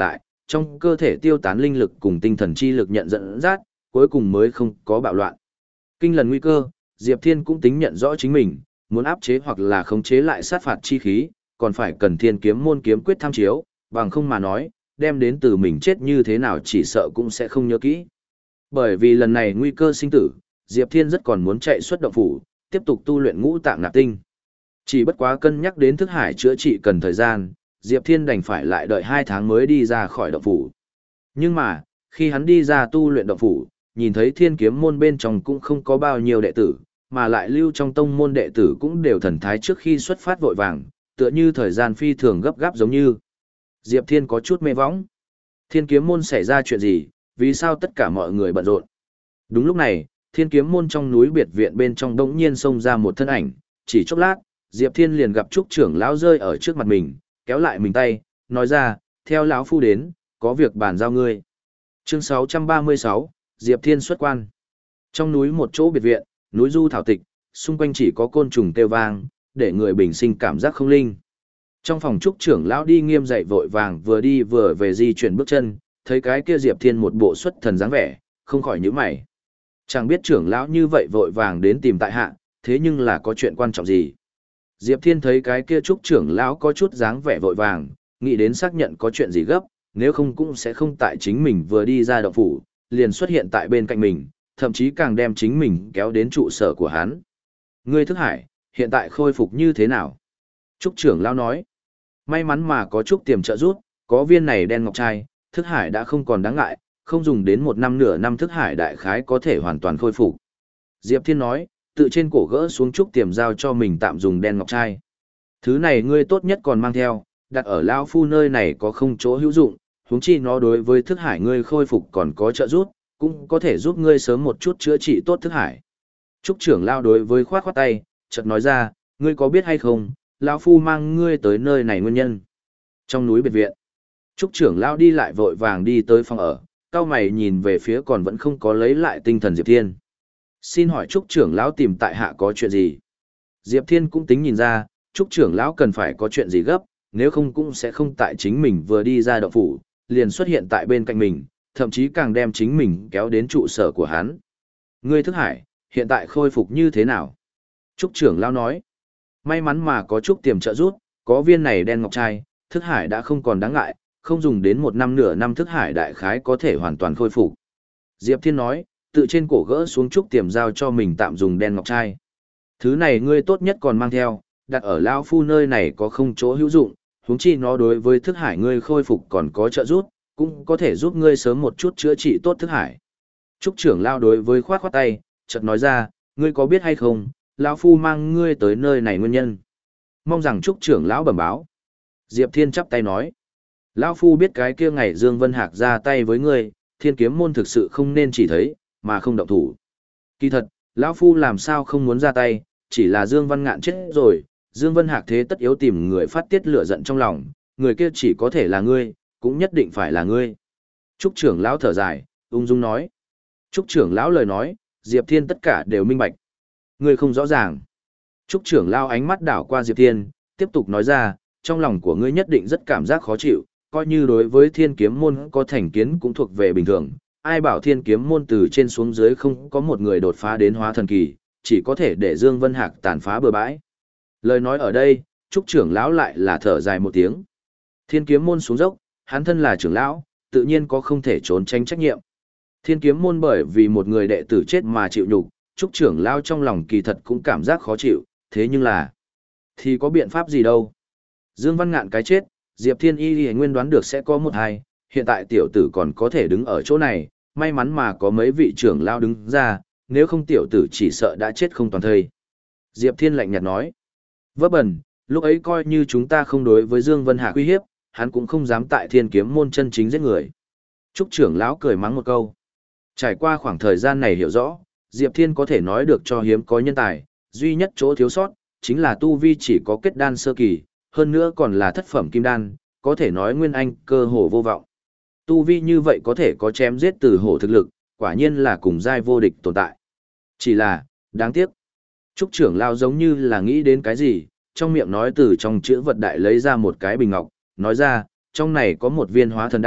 trong cơ thể tiêu tán linh lực cùng tinh thần chi lực nhận dẫn dắt, cuối cùng mới không có bạo loạn. Kinh lần nguy cơ, Diệp Thiên cũng tính nhận rõ chính mình, muốn áp chế hoặc là khống chế lại sát phạt chi khí, còn phải cần thiên kiếm môn kiếm quyết tham chiếu, bằng không mà nói, đem đến từ mình chết như thế nào chỉ sợ cũng sẽ không nhớ kỹ. Bởi vì lần này nguy cơ sinh tử, Diệp Thiên rất còn muốn chạy xuất động phủ, tiếp tục tu luyện ngũ tạng nạp tinh. Chỉ bất quá cân nhắc đến thức hải chữa trị cần thời gian, Diệp Thiên đành phải lại đợi hai tháng mới đi ra khỏi động phủ. Nhưng mà, khi hắn đi ra tu luyện động phủ, nhìn thấy thiên kiếm môn bên trong cũng không có bao nhiêu đệ tử, mà lại lưu trong tông môn đệ tử cũng đều thần thái trước khi xuất phát vội vàng, tựa như thời gian phi thường gấp gáp giống như. Diệp Thiên có chút mê võng. Thiên kiếm môn xảy ra chuyện gì, vì sao tất cả mọi người bận rộn? Đúng lúc này, thiên kiếm môn trong núi biệt viện bên trong đống nhiên xông ra một thân ảnh, chỉ chốc lát, Diệp Thiên liền gặp Trúc trưởng lão rơi ở trước mặt mình, kéo lại mình tay, nói ra, theo lão phu đến, có việc bàn giao ngươi. Chương sáu trăm ba mươi sáu, Diệp Thiên xuất quan. Trong núi một chỗ biệt viện, núi du thảo tịch, xung quanh chỉ có côn trùng kêu vang, để người bình sinh cảm giác không linh. Trong phòng Trúc trưởng lão đi nghiêm dậy vội vàng vừa đi vừa về di chuyển bước chân, thấy cái kia Diệp Thiên một bộ xuất thần dáng vẻ, không khỏi nhíu mày. Chẳng biết trưởng lão như vậy vội vàng đến tìm tại hạ, thế nhưng là có chuyện quan trọng gì? Diệp Thiên thấy cái kia Trúc trưởng lão có chút dáng vẻ vội vàng, nghĩ đến xác nhận có chuyện gì gấp, nếu không cũng sẽ không tại chính mình vừa đi ra động phủ, liền xuất hiện tại bên cạnh mình, thậm chí càng đem chính mình kéo đến trụ sở của hắn. Ngươi thức hải, hiện tại khôi phục như thế nào? Trúc trưởng lão nói, may mắn mà có Trúc tiềm trợ giúp, có viên này đen ngọc trai, thức hải đã không còn đáng ngại, không dùng đến một năm nửa năm thức hải đại khái có thể hoàn toàn khôi phục. Diệp Thiên nói, tự trên cổ gỡ xuống Trúc tiềm giao cho mình tạm dùng đen ngọc trai. Thứ này ngươi tốt nhất còn mang theo, đặt ở lão phu nơi này có không chỗ hữu dụng, huống chi nó đối với thức hải ngươi khôi phục còn có trợ giúp, cũng có thể giúp ngươi sớm một chút chữa trị tốt thức hải. Trúc trưởng lao đối với khoát khoát tay, chợt nói ra, ngươi có biết hay không, lão phu mang ngươi tới nơi này nguyên nhân. Trong núi biệt viện, Trúc trưởng lao đi lại vội vàng đi tới phòng ở, cao mày nhìn về phía còn vẫn không có lấy lại tinh thần Diệp Thiên. Xin hỏi Trúc trưởng lão tìm tại hạ có chuyện gì? Diệp Thiên cũng tính nhìn ra, Trúc trưởng lão cần phải có chuyện gì gấp, nếu không cũng sẽ không tại chính mình vừa đi ra động phủ, liền xuất hiện tại bên cạnh mình, thậm chí càng đem chính mình kéo đến trụ sở của hắn. Ngươi thức hải, hiện tại khôi phục như thế nào? Trúc trưởng lão nói, may mắn mà có Trúc tiềm trợ giúp, có viên này đen ngọc trai, thức hải đã không còn đáng ngại, không dùng đến một năm nửa năm thức hải đại khái có thể hoàn toàn khôi phục. Diệp Thiên nói, tự trên cổ gỡ xuống Trúc tiềm giao cho mình tạm dùng đen ngọc trai. Thứ này ngươi tốt nhất còn mang theo, đặt ở lão phu nơi này có không chỗ hữu dụng, huống chi nó đối với thức hải ngươi khôi phục còn có trợ giúp, cũng có thể giúp ngươi sớm một chút chữa trị tốt thức hải. Trúc trưởng lao đối với khoát khoát tay, chợt nói ra, ngươi có biết hay không, lão phu mang ngươi tới nơi này nguyên nhân. Mong rằng Trúc trưởng lão bẩm báo. Diệp Thiên chắp tay nói, lão phu biết cái kia ngày Dương Vân Hạc ra tay với ngươi, thiên kiếm môn thực sự không nên chỉ thấy, mà không động thủ. Kỳ thật, lão phu làm sao không muốn ra tay, chỉ là Dương Văn Ngạn chết rồi, Dương Vân Hạc thế tất yếu tìm người phát tiết lửa giận trong lòng, người kia chỉ có thể là ngươi, cũng nhất định phải là ngươi. Trúc trưởng lão thở dài, ung dung nói. Trúc trưởng lão lời nói, Diệp Thiên tất cả đều minh bạch. Ngươi không rõ ràng. Trúc trưởng lão ánh mắt đảo qua Diệp Thiên, tiếp tục nói ra, trong lòng của ngươi nhất định rất cảm giác khó chịu, coi như đối với thiên kiếm môn có thành kiến cũng thuộc về bình thường. Ai bảo thiên kiếm môn từ trên xuống dưới không có một người đột phá đến hóa thần kỳ, chỉ có thể để Dương Vân Hạc tàn phá bừa bãi. Lời nói ở đây, Trúc trưởng lão lại là thở dài một tiếng. Thiên kiếm môn xuống dốc, hắn thân là trưởng lão, tự nhiên có không thể trốn tránh trách nhiệm. Thiên kiếm môn bởi vì một người đệ tử chết mà chịu nhục, Trúc trưởng lão trong lòng kỳ thật cũng cảm giác khó chịu, thế nhưng là thì có biện pháp gì đâu. Dương Văn Ngạn cái chết, Diệp Thiên y nguyên đoán được sẽ có một hai, hiện tại tiểu tử còn có thể đứng ở chỗ này, may mắn mà có mấy vị trưởng lão đứng ra, nếu không tiểu tử chỉ sợ đã chết không toàn thây. Diệp Thiên lạnh nhạt nói, vấp bẩn, lúc ấy coi như chúng ta không đối với Dương Vân Hạc uy hiếp, hắn cũng không dám tại thiên kiếm môn chân chính giết người. Trúc trưởng lão cười mắng một câu. Trải qua khoảng thời gian này hiểu rõ, Diệp Thiên có thể nói được cho hiếm có nhân tài, duy nhất chỗ thiếu sót, chính là tu vi chỉ có kết đan sơ kỳ, hơn nữa còn là thất phẩm kim đan, có thể nói nguyên anh cơ hồ vô vọng. Tu vi như vậy có thể có chém giết từ hổ thực lực, quả nhiên là cùng giai vô địch tồn tại. Chỉ là, đáng tiếc. Trúc trưởng lão giống như là nghĩ đến cái gì, trong miệng nói từ trong chữ vật đại lấy ra một cái bình ngọc, nói ra, trong này có một viên hóa thần đan,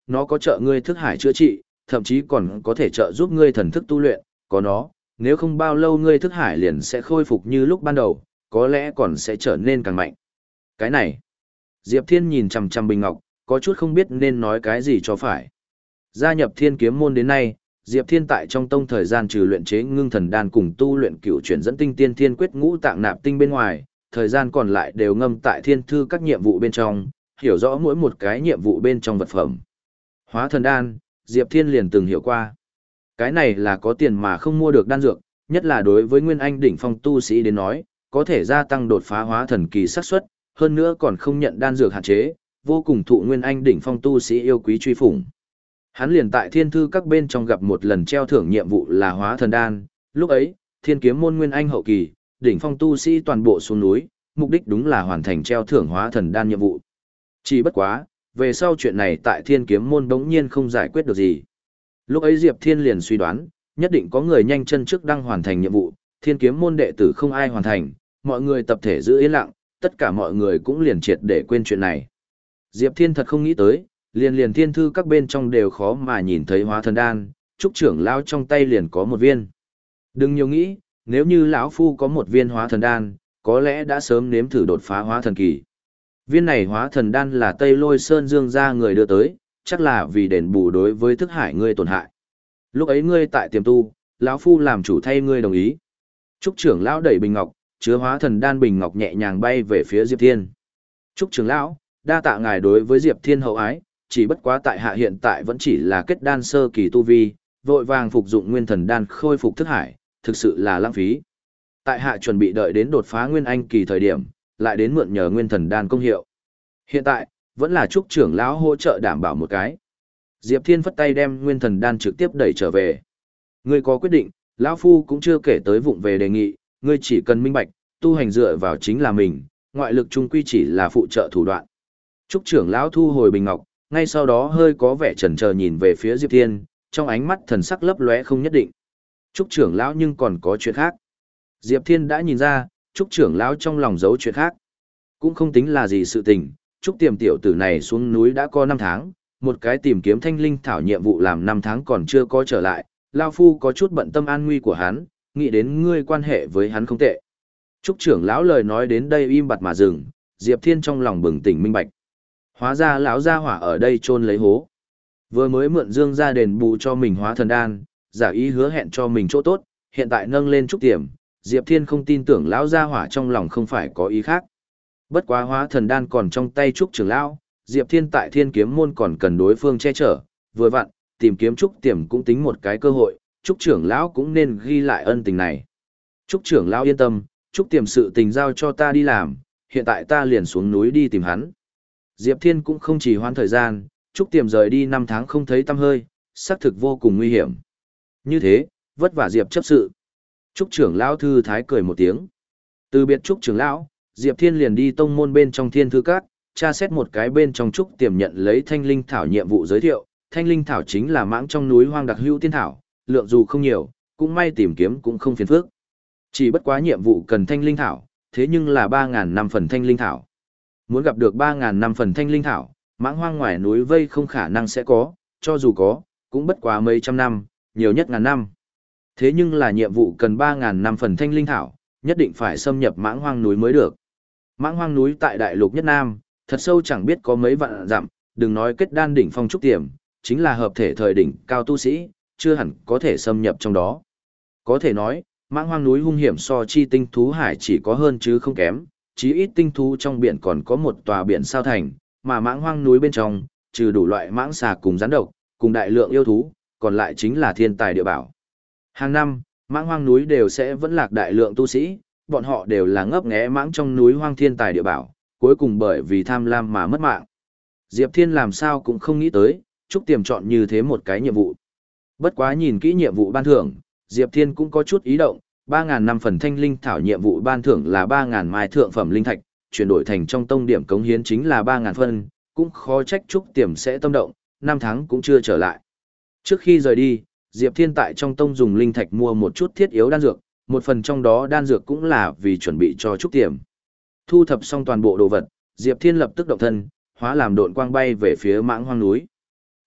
nó có trợ ngươi thức hải chữa trị, thậm chí còn có thể trợ giúp ngươi thần thức tu luyện, có nó, nếu không bao lâu ngươi thức hải liền sẽ khôi phục như lúc ban đầu, có lẽ còn sẽ trở nên càng mạnh. Cái này, Diệp Thiên nhìn chằm chằm bình ngọc, có chút không biết nên nói cái gì cho phải. Gia nhập Thiên Kiếm môn đến nay, Diệp Thiên tại trong tông thời gian trừ luyện chế ngưng thần đan cùng tu luyện cửu chuyển dẫn tinh tiên thiên quyết ngũ tạng nạp tinh bên ngoài, thời gian còn lại đều ngâm tại thiên thư các nhiệm vụ bên trong, hiểu rõ mỗi một cái nhiệm vụ bên trong vật phẩm. Hóa thần đan, Diệp Thiên liền từng hiểu qua. Cái này là có tiền mà không mua được đan dược, nhất là đối với nguyên anh đỉnh phong tu sĩ đến nói, có thể gia tăng đột phá hóa thần kỳ xác suất, hơn nữa còn không nhận đan dược hạn chế, vô cùng thụ nguyên anh đỉnh phong tu sĩ yêu quý truy phủng. Hắn liền tại thiên thư các bên trong gặp một lần treo thưởng nhiệm vụ là hóa thần đan, lúc ấy, Thiên Kiếm môn nguyên anh hậu kỳ, đỉnh phong tu sĩ toàn bộ xuống núi, mục đích đúng là hoàn thành treo thưởng hóa thần đan nhiệm vụ. Chỉ bất quá, về sau chuyện này tại Thiên Kiếm môn bỗng nhiên không giải quyết được gì. Lúc ấy Diệp Thiên liền suy đoán, nhất định có người nhanh chân trước đang hoàn thành nhiệm vụ, Thiên Kiếm môn đệ tử không ai hoàn thành, mọi người tập thể giữ yên lặng, tất cả mọi người cũng liền triệt để quên chuyện này. Diệp Thiên thật không nghĩ tới, liền liền thiên thư các bên trong đều khó mà nhìn thấy hóa thần đan, trúc trưởng lão trong tay liền có một viên. Đừng nhiều nghĩ, nếu như lão phu có một viên hóa thần đan, có lẽ đã sớm nếm thử đột phá hóa thần kỳ. Viên này hóa thần đan là Tây Lôi Sơn Dương gia người đưa tới, chắc là vì đền bù đối với thức hải ngươi tổn hại. Lúc ấy ngươi tại tiềm tu, lão phu làm chủ thay ngươi đồng ý. Trúc trưởng lão đẩy bình ngọc, chứa hóa thần đan bình ngọc nhẹ nhàng bay về phía Diệp Thiên. Trúc trưởng lão, đa tạ ngài đối với Diệp Thiên hậu ái, chỉ bất quá tại hạ hiện tại vẫn chỉ là kết đan sơ kỳ tu vi, vội vàng phục dụng nguyên thần đan khôi phục thức hải, thực sự là lãng phí. Tại hạ chuẩn bị đợi đến đột phá nguyên anh kỳ thời điểm, lại đến mượn nhờ nguyên thần đan công hiệu. Hiện tại, vẫn là Trúc trưởng lão hỗ trợ đảm bảo một cái. Diệp Thiên phất tay đem nguyên thần đan trực tiếp đẩy trở về. Ngươi có quyết định, lão phu cũng chưa kể tới vụng về đề nghị, ngươi chỉ cần minh bạch, tu hành dựa vào chính là mình, ngoại lực chung quy chỉ là phụ trợ thủ đoạn. Trúc trưởng lão thu hồi bình ngọc, ngay sau đó hơi có vẻ chần chờ nhìn về phía Diệp Thiên, trong ánh mắt thần sắc lấp lóe không nhất định. Trúc trưởng lão nhưng còn có chuyện khác. Diệp Thiên đã nhìn ra, Trúc trưởng lão trong lòng giấu chuyện khác. Cũng không tính là gì sự tình, Trúc Tiềm tiểu tử này xuống núi đã có năm tháng, một cái tìm kiếm thanh linh thảo nhiệm vụ làm năm tháng còn chưa có trở lại, lão phu có chút bận tâm an nguy của hắn, nghĩ đến ngươi quan hệ với hắn không tệ. Trúc trưởng lão lời nói đến đây im bặt mà dừng, Diệp Thiên trong lòng bừng tỉnh minh bạch. Hóa ra lão gia hỏa ở đây chôn lấy hố. Vừa mới mượn Dương gia đền bù cho mình hóa thần đan, giả ý hứa hẹn cho mình chỗ tốt, hiện tại nâng lên Trúc Tiềm, Diệp Thiên không tin tưởng lão gia hỏa trong lòng không phải có ý khác. Bất quá hóa thần đan còn trong tay Trúc trưởng lão, Diệp Thiên tại Thiên Kiếm môn còn cần đối phương che chở, vừa vặn, tìm kiếm Trúc Tiềm cũng tính một cái cơ hội, Trúc trưởng lão cũng nên ghi lại ân tình này. Trúc trưởng lão yên tâm, Trúc Tiềm sự tình giao cho ta đi làm, hiện tại ta liền xuống núi đi tìm hắn. Diệp Thiên cũng không chỉ hoãn thời gian, Trúc Tiềm rời đi năm tháng không thấy tăm hơi, xác thực vô cùng nguy hiểm. Như thế, vất vả Diệp chấp sự. Trúc trưởng lão thư thái cười một tiếng. Từ biệt Trúc trưởng lão, Diệp Thiên liền đi tông môn bên trong Thiên Thư Các, tra xét một cái bên trong Trúc Tiềm nhận lấy thanh linh thảo nhiệm vụ giới thiệu. Thanh linh thảo chính là mãng trong núi hoang đặc hữu tiên thảo, lượng dù không nhiều, cũng may tìm kiếm cũng không phiền phức. Chỉ bất quá nhiệm vụ cần thanh linh thảo, thế nhưng là ba ngàn năm phần thanh linh thảo. Muốn gặp được ba ngàn năm phần thanh linh thảo, mãng hoang ngoài núi vây không khả năng sẽ có, cho dù có, cũng bất quá mấy trăm năm, nhiều nhất ngàn năm. Thế nhưng là nhiệm vụ cần ba ngàn năm phần thanh linh thảo, nhất định phải xâm nhập mãng hoang núi mới được. Mãng hoang núi tại đại lục nhất Nam, thật sâu chẳng biết có mấy vạn dặm, đừng nói kết đan đỉnh phong Trúc Tiềm, chính là hợp thể thời đỉnh cao tu sĩ, chưa hẳn có thể xâm nhập trong đó. Có thể nói, mãng hoang núi hung hiểm so chi tinh thú hải chỉ có hơn chứ không kém, chí ít tinh thú trong biển còn có một tòa biển sao thành, mà mãng hoang núi bên trong, trừ đủ loại mãng xà cùng rắn độc, cùng đại lượng yêu thú, còn lại chính là thiên tài địa bảo. Hàng năm, mãng hoang núi đều sẽ vẫn lạc đại lượng tu sĩ, bọn họ đều là ngấp nghé mãng trong núi hoang thiên tài địa bảo, cuối cùng bởi vì tham lam mà mất mạng. Diệp Thiên làm sao cũng không nghĩ tới, Trúc Tiềm chọn như thế một cái nhiệm vụ. Bất quá nhìn kỹ nhiệm vụ ban thưởng, Diệp Thiên cũng có chút ý động, ba ngàn năm phần thanh linh thảo nhiệm vụ ban thưởng là ba ngàn mai thượng phẩm linh thạch, chuyển đổi thành trong tông điểm cống hiến chính là ba ngàn phân, cũng khó trách Trúc Tiềm sẽ tâm động, năm tháng cũng chưa trở lại. Trước khi rời đi, Diệp Thiên tại trong tông dùng linh thạch mua một chút thiết yếu đan dược, một phần trong đó đan dược cũng là vì chuẩn bị cho Trúc Tiềm. Thu thập xong toàn bộ đồ vật, Diệp Thiên lập tức động thân, hóa làm độn quang bay về phía mãng hoang núi.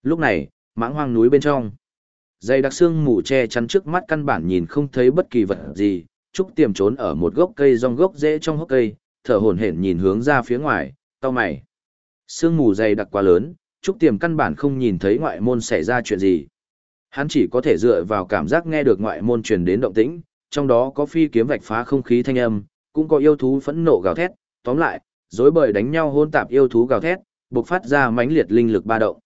Lúc này, mãng hoang núi bên trong, dày đặc xương mù che chắn trước mắt căn bản nhìn không thấy bất kỳ vật gì, Trúc Tiềm trốn ở một gốc cây rong gốc rễ trong hốc cây, thở hổn hển nhìn hướng ra phía ngoài, cau mày. Sương mù dày đặc quá lớn, Trúc Tiềm căn bản không nhìn thấy ngoại môn xảy ra chuyện gì. Hắn chỉ có thể dựa vào cảm giác nghe được ngoại môn truyền đến động tĩnh, trong đó có phi kiếm vạch phá không khí thanh âm, cũng có yêu thú phẫn nộ gào thét, tóm lại, rối bời đánh nhau hỗn tạp yêu thú gào thét, bộc phát ra mãnh liệt linh lực ba động.